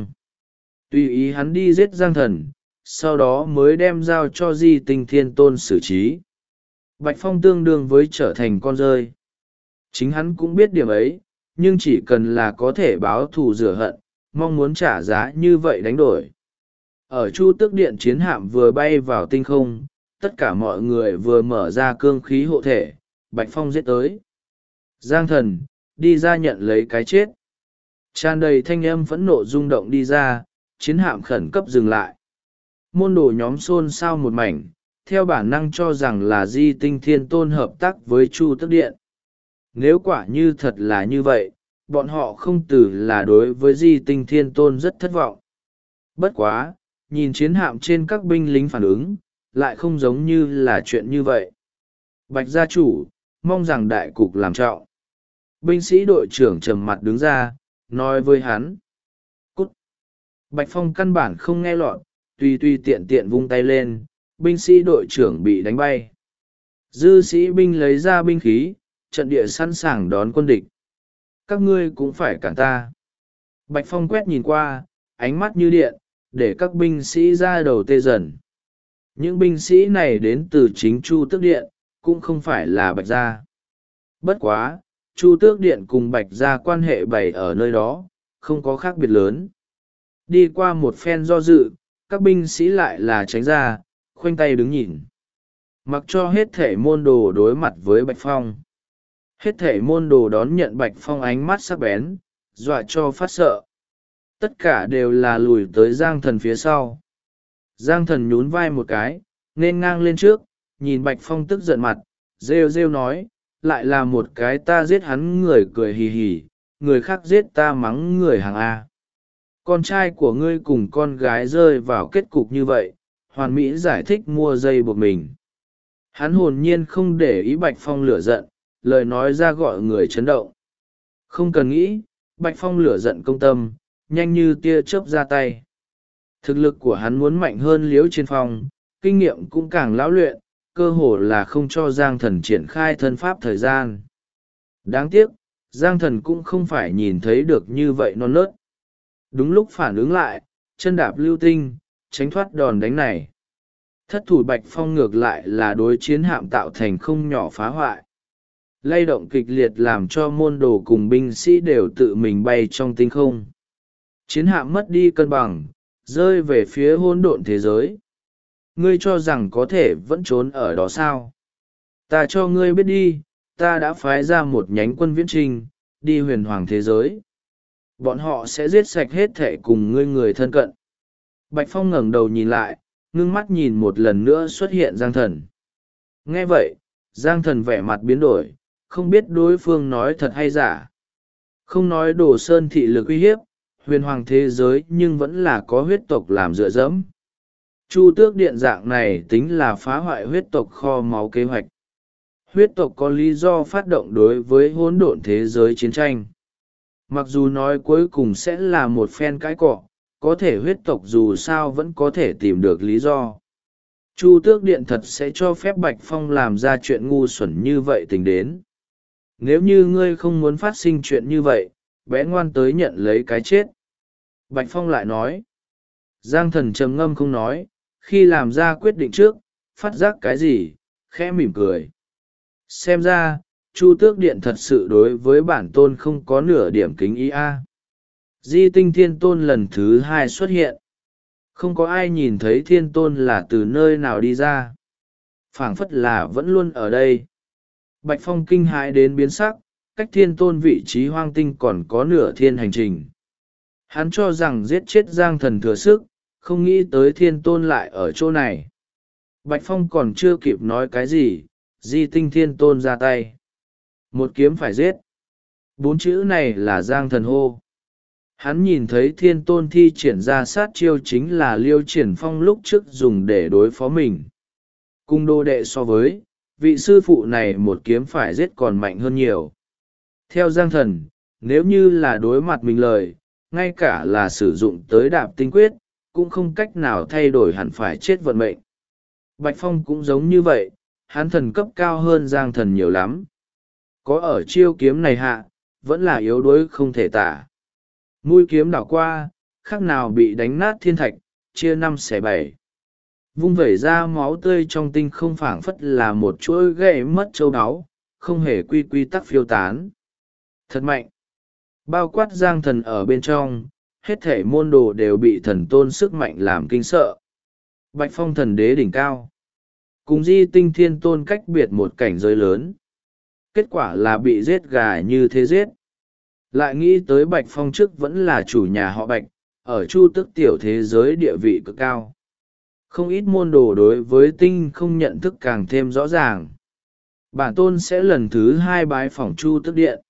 Tùy ý hắn đi giết Giang Thần, sau đó mới đem giao cho Di Tinh Thiên Tôn xử trí. Bạch Phong tương đương với trở thành con rơi. Chính hắn cũng biết điểm ấy, nhưng chỉ cần là có thể báo thù rửa hận, mong muốn trả giá như vậy đánh đổi. Ở Chu Tước Điện chiến hạm vừa bay vào tinh không, tất cả mọi người vừa mở ra cương khí hộ thể, Bạch Phong giết tới. Giang Thần, đi ra nhận lấy cái chết. Tràn đầy thanh âm phẫn nộ rung động đi ra, chiến hạm khẩn cấp dừng lại. Môn đồ nhóm xôn xao một mảnh, theo bản năng cho rằng là Di Tinh Thiên Tôn hợp tác với Chu Tước Điện. Nếu quả như thật là như vậy, bọn họ không từ là đối với Di Tinh Thiên Tôn rất thất vọng. Bất quá, nhìn chiến hạm trên các binh lính phản ứng, lại không giống như là chuyện như vậy. Bạch gia chủ, mong rằng đại cục làm trọng. Binh sĩ đội trưởng trầm mặt đứng ra, nói với hắn. Cút! Bạch Phong căn bản không nghe lọt, tùy tiện tiện vung tay lên, binh sĩ đội trưởng bị đánh bay. Dư sĩ binh lấy ra binh khí, trận địa sẵn sàng đón quân địch. Các ngươi cũng phải cản ta. Bạch Phong quét nhìn qua, ánh mắt như điện, để các binh sĩ ra đầu tê dần. Những binh sĩ này đến từ chính Chu Tước Điện, cũng không phải là Bạch gia. Bất quá, Chu Tước Điện cùng Bạch gia quan hệ bày ở nơi đó, không có khác biệt lớn. Đi qua một phen do dự, các binh sĩ lại là tránh ra, khoanh tay đứng nhìn. Mặc cho hết thể môn đồ đối mặt với Bạch Phong. Hết thể môn đồ đón nhận Bạch Phong ánh mắt sắc bén, dọa cho phát sợ. Tất cả đều là lùi tới Giang Thần phía sau. Giang Thần nhún vai một cái, nên ngang lên trước, nhìn Bạch Phong tức giận mặt, rêu rêu nói, lại là một cái ta giết hắn người cười hì hì, người khác giết ta mắng người hàng A. Con trai của ngươi cùng con gái rơi vào kết cục như vậy, hoàn mỹ giải thích mua dây buộc mình. Hắn hồn nhiên không để ý Bạch Phong lửa giận, lời nói ra gọi người chấn động. Không cần nghĩ, Bạch Phong lửa giận công tâm, nhanh như tia chớp ra tay. Thực lực của hắn muốn mạnh hơn Liễu Chiến Phong, kinh nghiệm cũng càng lão luyện, cơ hồ là không cho Giang Thần triển khai thân pháp thời gian. Đáng tiếc, Giang Thần cũng không phải nhìn thấy được như vậy non nớt. Đúng lúc phản ứng lại, chân đạp lưu tinh, tránh thoát đòn đánh này. Thất thủ Bạch Phong ngược lại là đối chiến hạm tạo thành không nhỏ phá hoại. Lay động kịch liệt làm cho môn đồ cùng binh sĩ đều tự mình bay trong tinh không. Chiến hạm mất đi cân bằng, rơi về phía hỗn độn thế giới. Ngươi cho rằng có thể vẫn trốn ở đó sao? Ta cho ngươi biết đi, ta đã phái ra một nhánh quân viễn trinh, đi huyền hoàng thế giới. Bọn họ sẽ giết sạch hết thể cùng ngươi người thân cận. Bạch Phong ngẩng đầu nhìn lại, ngưng mắt nhìn một lần nữa xuất hiện Giang Thần. Nghe vậy, Giang Thần vẻ mặt biến đổi, không biết đối phương nói thật hay giả. Không nói Đồ Sơn thị lực uy hiếp, huyền hoàng thế giới nhưng vẫn là có huyết tộc làm dựa dẫm. Chu Tước Điện dạng này tính là phá hoại huyết tộc kho máu kế hoạch. Huyết tộc có lý do phát động đối với hỗn độn thế giới chiến tranh. Mặc dù nói cuối cùng sẽ là một phen cãi cọ, có thể huyết tộc dù sao vẫn có thể tìm được lý do. Chu Tước Điện thật sẽ cho phép Bạch Phong làm ra chuyện ngu xuẩn như vậy tính đến. Nếu như ngươi không muốn phát sinh chuyện như vậy, bé ngoan tới nhận lấy cái chết. Bạch Phong lại nói. Giang Thần trầm ngâm không nói, khi làm ra quyết định trước, phát giác cái gì, khẽ mỉm cười. Xem ra, Chu Tước Điện thật sự đối với bản tôn không có nửa điểm kính ý a. Di Tinh Thiên Tôn lần thứ hai xuất hiện. Không có ai nhìn thấy Thiên Tôn là từ nơi nào đi ra. Phảng phất là vẫn luôn ở đây. Bạch Phong kinh hãi đến biến sắc, cách Thiên Tôn vị trí hoang tinh còn có nửa thiên hành trình. Hắn cho rằng giết chết Giang Thần thừa sức, không nghĩ tới Thiên Tôn lại ở chỗ này. Bạch Phong còn chưa kịp nói cái gì, Di Tinh Thiên Tôn ra tay. Một kiếm phải giết. 4 chữ này là Giang Thần hô. Hắn nhìn thấy Thiên Tôn thi triển ra sát chiêu chính là Liêu Triển Phong lúc trước dùng để đối phó mình. Cung đô đệ so với, vị sư phụ này một kiếm phải giết còn mạnh hơn nhiều. Theo Giang Thần, nếu như là đối mặt mình lời, ngay cả là sử dụng tới đạp tinh quyết, cũng không cách nào thay đổi hẳn phải chết vận mệnh. Bạch Phong cũng giống như vậy, hắn thần cấp cao hơn Giang Thần nhiều lắm. Có ở chiêu kiếm này hạ, vẫn là yếu đuối không thể tả. Mũi kiếm đảo qua, khác nào bị đánh nát thiên thạch, chia 5/7. Vung vẩy ra máu tươi trong tinh không phảng phất là một chuỗi gậy mất châu báu, không hề quy tắc phiêu tán. Thật mạnh. Bao quát Giang Thần ở bên trong, hết thể môn đồ đều bị thần tôn sức mạnh làm kinh sợ. Bạch Phong thần đế đỉnh cao. Cùng Di Tinh Thiên Tôn cách biệt một cảnh giới lớn. Kết quả là bị giết gà như thế giết. Lại nghĩ tới Bạch Phong trước vẫn là chủ nhà họ Bạch, ở Chu Tước tiểu thế giới địa vị cực cao. Không ít môn đồ đối với tinh không nhận thức càng thêm rõ ràng. Bản tôn sẽ lần thứ 2 bái phỏng Chu Tước Điện.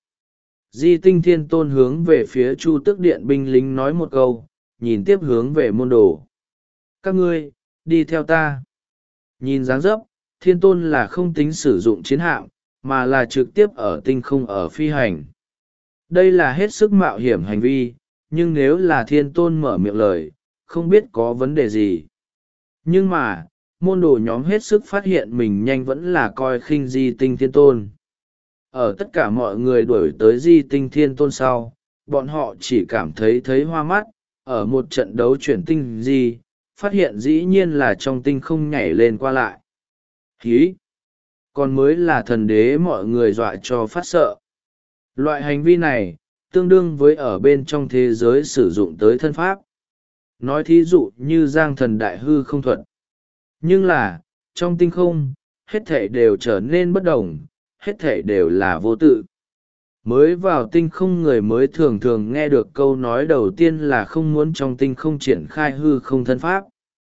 Di Tinh Thiên Tôn hướng về phía Chu Tước Điện binh lính nói một câu, nhìn tiếp hướng về môn đồ. Các ngươi, đi theo ta. Nhìn dáng dấp, Thiên Tôn là không tính sử dụng chiến hạm, mà là trực tiếp ở tinh không ở phi hành. Đây là hết sức mạo hiểm hành vi, nhưng nếu là Thiên Tôn mở miệng lời, không biết có vấn đề gì. Nhưng mà, môn đồ nhóm hết sức phát hiện mình nhanh vẫn là coi khinh Di Tinh Thiên Tôn. Ở tất cả mọi người đuổi tới Di Tinh Thiên Tôn sau, bọn họ chỉ cảm thấy hoa mắt, ở một trận đấu chuyển tinh Di, phát hiện dĩ nhiên là trong tinh không nhảy lên qua lại. Hí! Còn mới là thần đế mọi người dọa cho phát sợ. Loại hành vi này, tương đương với ở bên trong thế giới sử dụng tới thân pháp. Nói thí dụ như Giang Thần đại hư không thuật. Nhưng là, trong tinh không, hết thể đều trở nên bất đồng, hết thể đều là vô tự. Mới vào tinh không người mới thường thường nghe được câu nói đầu tiên là không muốn trong tinh không triển khai hư không thân pháp.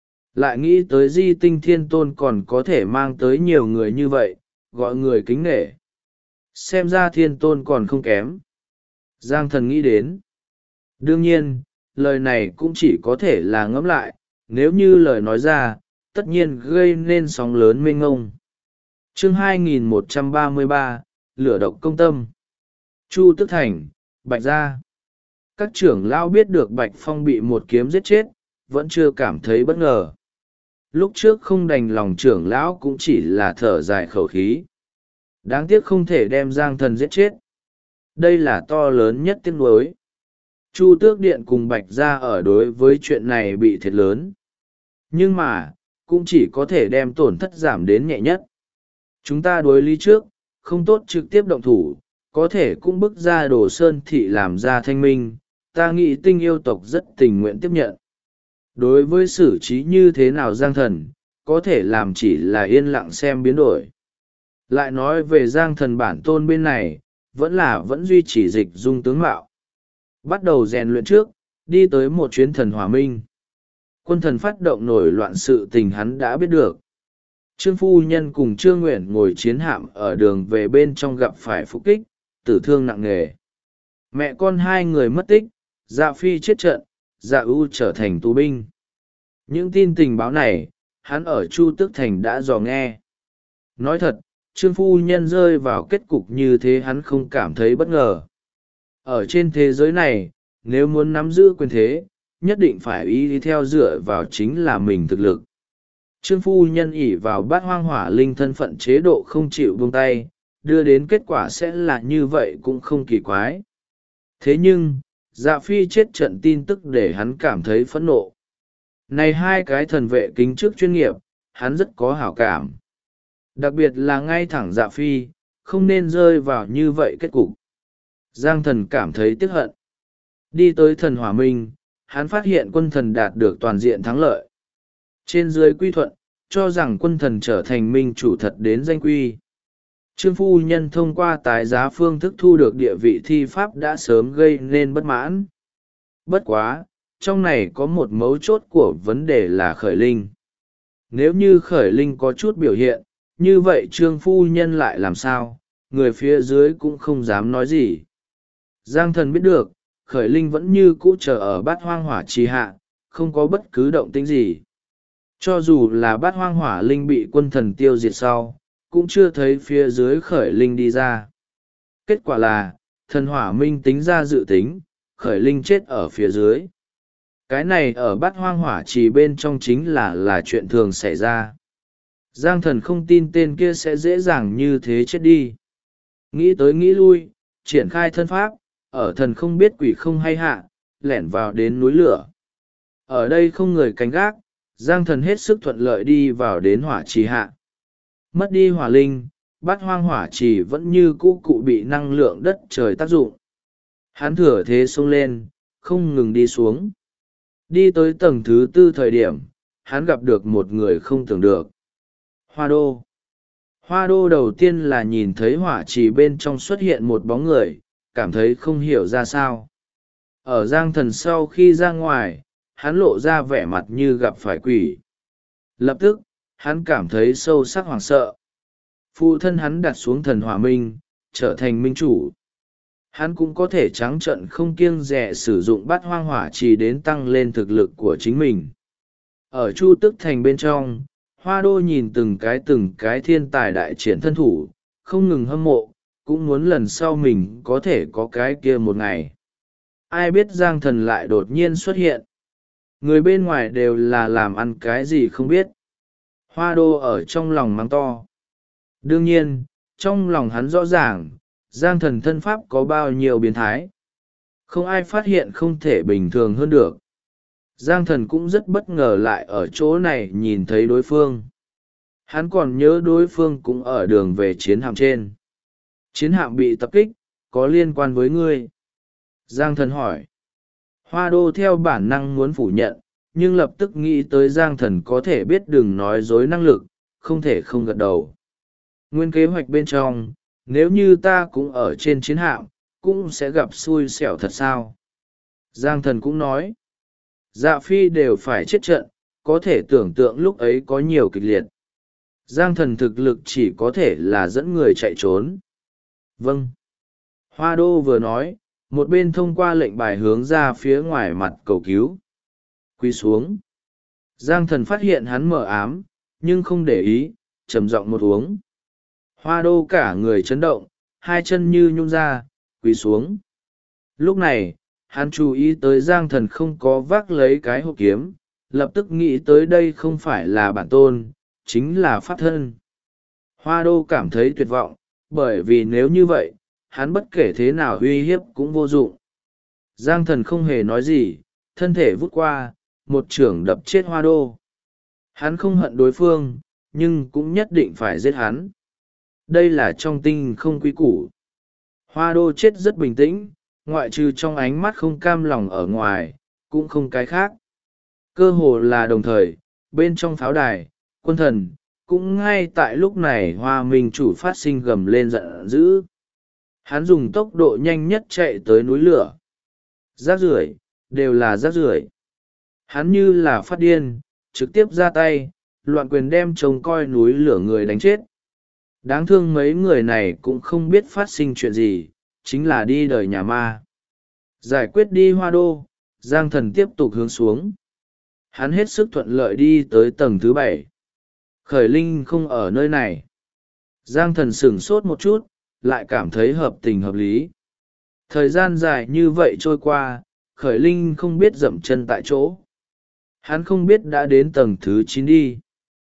Lại nghĩ tới Di Tinh Thiên Tôn còn có thể mang tới nhiều người như vậy, gọi người kính nể. Xem ra Thiên Tôn còn không kém. Giang Thần nghĩ đến. Đương nhiên, lời này cũng chỉ có thể là ngẫm lại, nếu như lời nói ra, tất nhiên gây nên sóng lớn mênh ngông. Chương 2133, Lửa độc công tâm. Chu Tước Thành, Bạch Gia. Các trưởng lão biết được Bạch Phong bị một kiếm giết chết, vẫn chưa cảm thấy bất ngờ. Lúc trước không đành lòng trưởng lão cũng chỉ là thở dài khẩu khí. Đáng tiếc không thể đem Giang Thần giết chết. Đây là to lớn nhất tiếc nuối. Chu Tước Điện cùng Bạch Gia ở đối với chuyện này bị thiệt lớn. Nhưng mà, cũng chỉ có thể đem tổn thất giảm đến nhẹ nhất. Chúng ta đối lý trước, không tốt trực tiếp động thủ, có thể cũng bức ra Đồ Sơn Thị làm ra thanh minh, ta nghĩ Tinh yêu tộc rất tình nguyện tiếp nhận. Đối với xử trí như thế nào Giang Thần, có thể làm chỉ là yên lặng xem biến đổi. Lại nói về Giang Thần bản tôn bên này, vẫn duy trì dịch dung tướng mạo. Bắt đầu rèn luyện trước, đi tới một chuyến thần hòa minh. Quân thần phát động nổi loạn sự tình hắn đã biết được. Trương Phu Nhân cùng Trương Nguyện ngồi chiến hạm ở đường về bên trong gặp phải phục kích, tử thương nặng nề. Mẹ con hai người mất tích, Dạ Phi chết trận, Dạ ưu trở thành tù binh. Những tin tình báo này, hắn ở Chu Tước Thành đã dò nghe. Nói thật, Trương Phu Nhân rơi vào kết cục như thế hắn không cảm thấy bất ngờ. Ở trên thế giới này, nếu muốn nắm giữ quyền thế, nhất định phải y theo dựa vào chính là mình thực lực. Trương Phu Nhân ỷ vào Bát Hoang Hỏa Linh thân phận chế độ không chịu buông tay, đưa đến kết quả sẽ là như vậy cũng không kỳ quái. Thế nhưng, Dạ Phi chết trận tin tức để hắn cảm thấy phẫn nộ. Này hai cái thần vệ kính chức chuyên nghiệp, hắn rất có hảo cảm. Đặc biệt là ngay thẳng Dạ Phi, không nên rơi vào như vậy kết cục. Giang thần cảm thấy tiếc hận. Đi tới thần hỏa minh, hắn phát hiện quân thần đạt được toàn diện thắng lợi. Trên dưới quy thuận, cho rằng quân thần trở thành minh chủ thật đến danh quy. Trương phu nhân thông qua tái giá phương thức thu được địa vị thi pháp đã sớm gây nên bất mãn. Bất quá, trong này có một mấu chốt của vấn đề là khởi linh. Nếu như khởi linh có chút biểu hiện, như vậy trương phu nhân lại làm sao, người phía dưới cũng không dám nói gì. Giang thần biết được, khởi linh vẫn như cũ chờ ở bát hoang hỏa trì hạ, không có bất cứ động tĩnh gì. Cho dù là bát hoang hỏa linh bị quân thần tiêu diệt sau, cũng chưa thấy phía dưới khởi linh đi ra. Kết quả là, thần hỏa minh tính ra dự tính, khởi linh chết ở phía dưới. Cái này ở bát hoang hỏa trì bên trong chính là chuyện thường xảy ra. Giang thần không tin tên kia sẽ dễ dàng như thế chết đi. Nghĩ tới nghĩ lui, triển khai thân pháp, ở thần không biết quỷ không hay hạ, lẻn vào đến núi lửa. Ở đây không người canh gác, Giang thần hết sức thuận lợi đi vào đến hỏa trì hạ. Mất đi hỏa linh, bát hoang hỏa trì vẫn như cũ cụ bị năng lượng đất trời tác dụng. Hắn thừa thế xông lên, không ngừng đi xuống. Đi tới tầng thứ 4 thời điểm, hắn gặp được một người không tưởng được. Hoa đô. Hoa đô đầu tiên là nhìn thấy hỏa trì bên trong xuất hiện một bóng người, cảm thấy không hiểu ra sao. Ở Giang thần sau khi ra ngoài, hắn lộ ra vẻ mặt như gặp phải quỷ. Lập tức, hắn cảm thấy sâu sắc hoảng sợ. Phụ thân hắn đặt xuống thần hỏa minh, trở thành minh chủ. Hắn cũng có thể trắng trợn không kiêng dè sử dụng bát hoang hỏa trì đến tăng lên thực lực của chính mình. Ở Chu Tức Thành bên trong, Hoa Đô nhìn từng cái thiên tài đại triển thân thủ, không ngừng hâm mộ, cũng muốn lần sau mình có thể có cái kia một ngày. Ai biết Giang thần lại đột nhiên xuất hiện. Người bên ngoài đều là làm ăn cái gì không biết. Hoa Đô ở trong lòng mắng to. Đương nhiên, trong lòng hắn rõ ràng, Giang thần thân pháp có bao nhiêu biến thái. Không ai phát hiện không thể bình thường hơn được. Giang thần cũng rất bất ngờ lại ở chỗ này nhìn thấy đối phương. Hắn còn nhớ đối phương cũng ở đường về chiến hạm trên. Chiến hạm bị tập kích, có liên quan với ngươi? Giang thần hỏi. Hoa Đô theo bản năng muốn phủ nhận, nhưng lập tức nghĩ tới Giang thần có thể biết đừng nói dối năng lực, không thể không gật đầu. Nguyên kế hoạch bên trong, nếu như ta cũng ở trên chiến hạm, cũng sẽ gặp xui xẻo thật sao? Giang thần cũng nói. Dạ phi đều phải chết trận, có thể tưởng tượng lúc ấy có nhiều kịch liệt. Giang thần thực lực chỉ có thể là dẫn người chạy trốn. Vâng. Hoa Đô vừa nói, một bên thông qua lệnh bài hướng ra phía ngoài mặt cầu cứu. Quy xuống. Giang thần phát hiện hắn mờ ám, nhưng không để ý, trầm giọng một uống. Hoa Đô cả người chấn động, hai chân như nhún ra, quỳ xuống. Lúc này, hắn chú ý tới Giang thần không có vác lấy cái hộp kiếm, lập tức nghĩ tới đây không phải là bản tôn, chính là pháp thân. Hoa Đô cảm thấy tuyệt vọng, bởi vì nếu như vậy, hắn bất kể thế nào uy hiếp cũng vô dụng. Giang thần không hề nói gì, thân thể vút qua, một chưởng đập chết Hoa Đô. Hắn không hận đối phương, nhưng cũng nhất định phải giết hắn. Đây là trong tinh không quý củ. Hoa Đô chết rất bình tĩnh, ngoại trừ trong ánh mắt không cam lòng ở ngoài, cũng không cái khác. Cơ hồ là đồng thời, bên trong pháo đài, quân thần, cũng ngay tại lúc này Hoa Minh chủ phát sinh gầm lên giận dữ. Hắn dùng tốc độ nhanh nhất chạy tới núi lửa. Rác rưởi, đều là rác rưởi. Hắn như là phát điên, trực tiếp ra tay, loạn quyền đem trông coi núi lửa người đánh chết. Đáng thương mấy người này cũng không biết phát sinh chuyện gì, chính là đi đời nhà ma. Giải quyết đi Hoa Đô, Giang thần tiếp tục hướng xuống. Hắn hết sức thuận lợi đi tới tầng thứ 7. Khởi linh không ở nơi này. Giang thần sửng sốt một chút, lại cảm thấy hợp tình hợp lý. Thời gian dài như vậy trôi qua, khởi linh không biết dậm chân tại chỗ. Hắn không biết đã đến tầng thứ 9 đi.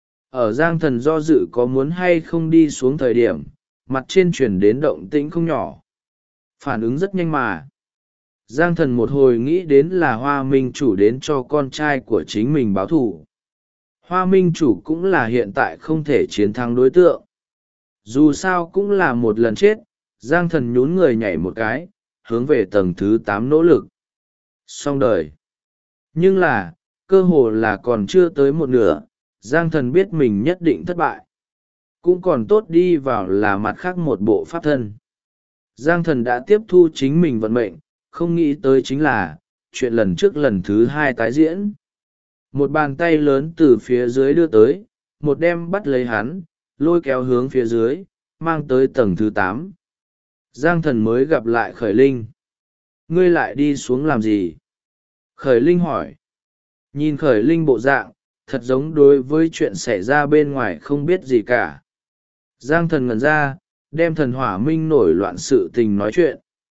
Ở Giang thần do dự có muốn hay không đi xuống thời điểm, mặt trên chuyển đến động tĩnh không nhỏ. Phản ứng rất nhanh mà. Giang thần một hồi nghĩ đến là Hoa Minh chủ đến cho con trai của chính mình báo thù. Hoa Minh chủ cũng là hiện tại không thể chiến thắng đối tượng. dù sao cũng là một lần chết. Giang thần nhún người nhảy một cái, hướng về tầng thứ 8 nỗ lực. Xong đời. Nhưng là, cơ hồ là còn chưa tới một nửa, Giang thần biết mình nhất định thất bại. Cũng còn tốt đi vào là mặt khác một bộ pháp thân. Giang thần đã tiếp thu chính mình vận mệnh, không nghĩ tới chính là, chuyện lần trước lần thứ 2 tái diễn. Một bàn tay lớn từ phía dưới đưa tới, một đem bắt lấy hắn, lôi kéo hướng phía dưới, mang tới tầng thứ 8. Giang thần mới gặp lại Khởi Linh. Ngươi lại đi xuống làm gì? Khởi Linh hỏi. Nhìn Khởi Linh bộ dạng, thật giống đối với chuyện xảy ra bên ngoài không biết gì cả. Giang thần ngẩn ra, đem thần hỏa minh nổi loạn sự tình nói chuyện.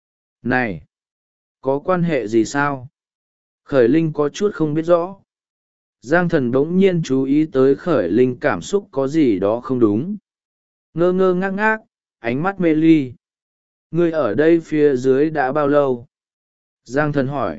Này! Có quan hệ gì sao? Khởi Linh có chút không biết rõ. Giang thần bỗng nhiên chú ý tới Khởi Linh cảm xúc có gì đó không đúng. Ngơ ngơ ngác ngác, ánh mắt mê ly. Ngươi ở đây phía dưới đã bao lâu? Giang thần hỏi.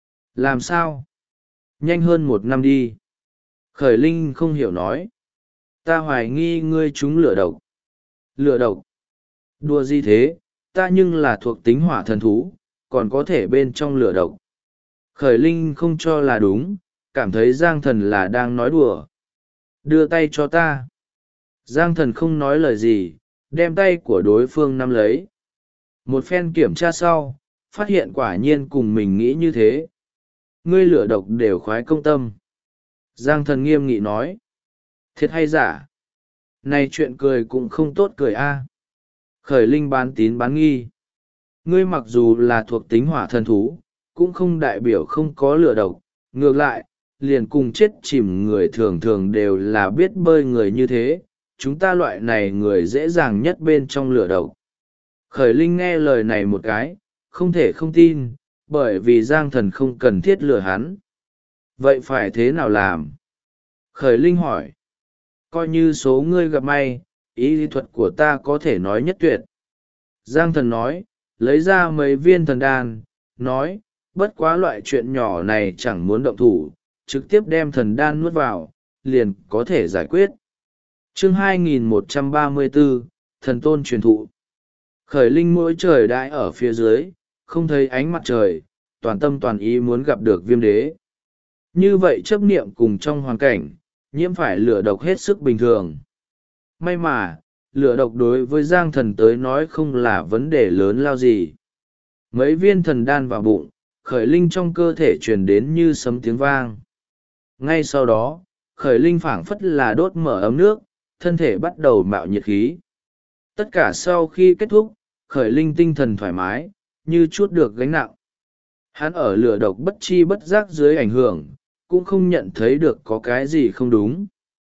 Làm sao? Nhanh hơn 1 năm đi. Khởi Linh không hiểu nói. Ta hoài nghi ngươi trúng lửa độc. Lửa độc? Đùa gì thế, ta nhưng là thuộc tính hỏa thần thú, còn có thể bên trong lửa độc. Khởi Linh không cho là đúng, cảm thấy Giang thần là đang nói đùa. Đưa tay cho ta. Giang thần không nói lời gì, đem tay của đối phương nắm lấy. Một phen kiểm tra sau, phát hiện quả nhiên cùng mình nghĩ như thế. Ngươi lửa độc đều khoái công tâm. Giang thần nghiêm nghị nói. Thiệt hay giả? Này chuyện cười cũng không tốt cười a. Khởi Linh bán tín bán nghi. Ngươi mặc dù là thuộc tính hỏa thần thú, cũng không đại biểu không có lửa độc. Ngược lại, liền cùng chết chìm người thường thường đều là biết bơi người như thế. Chúng ta loại này người dễ dàng nhất bên trong lửa độc. Khởi Linh nghe lời này một cái, không thể không tin, bởi vì Giang thần không cần thiết lừa hắn. Vậy phải thế nào làm? Khởi Linh hỏi. Coi như số ngươi gặp may, ý lý thuật của ta có thể nói nhất tuyệt. Giang thần nói, lấy ra mấy viên thần đan, nói, bất quá loại chuyện nhỏ này chẳng muốn động thủ, trực tiếp đem thần đan nuốt vào, liền có thể giải quyết. Chương 2134, Thần Tôn truyền thụ. Khởi Linh mỗi trời đãi ở phía dưới, không thấy ánh mặt trời, toàn tâm toàn ý muốn gặp được Viêm Đế. Như vậy chấp niệm cùng trong hoàn cảnh, nhiễm phải lửa độc hết sức bình thường. May mà, lửa độc đối với Giang thần tới nói không là vấn đề lớn lao gì. Mấy viên thần đan vào bụng, Khởi Linh trong cơ thể truyền đến như sấm tiếng vang. Ngay sau đó, Khởi Linh phảng phất là đốt mở ấm nước, thân thể bắt đầu mạo nhiệt khí. Tất cả sau khi kết thúc, Khởi Linh tinh thần thoải mái, như chút được gánh nặng. Hắn ở lửa độc bất chi bất giác dưới ảnh hưởng, cũng không nhận thấy được có cái gì không đúng.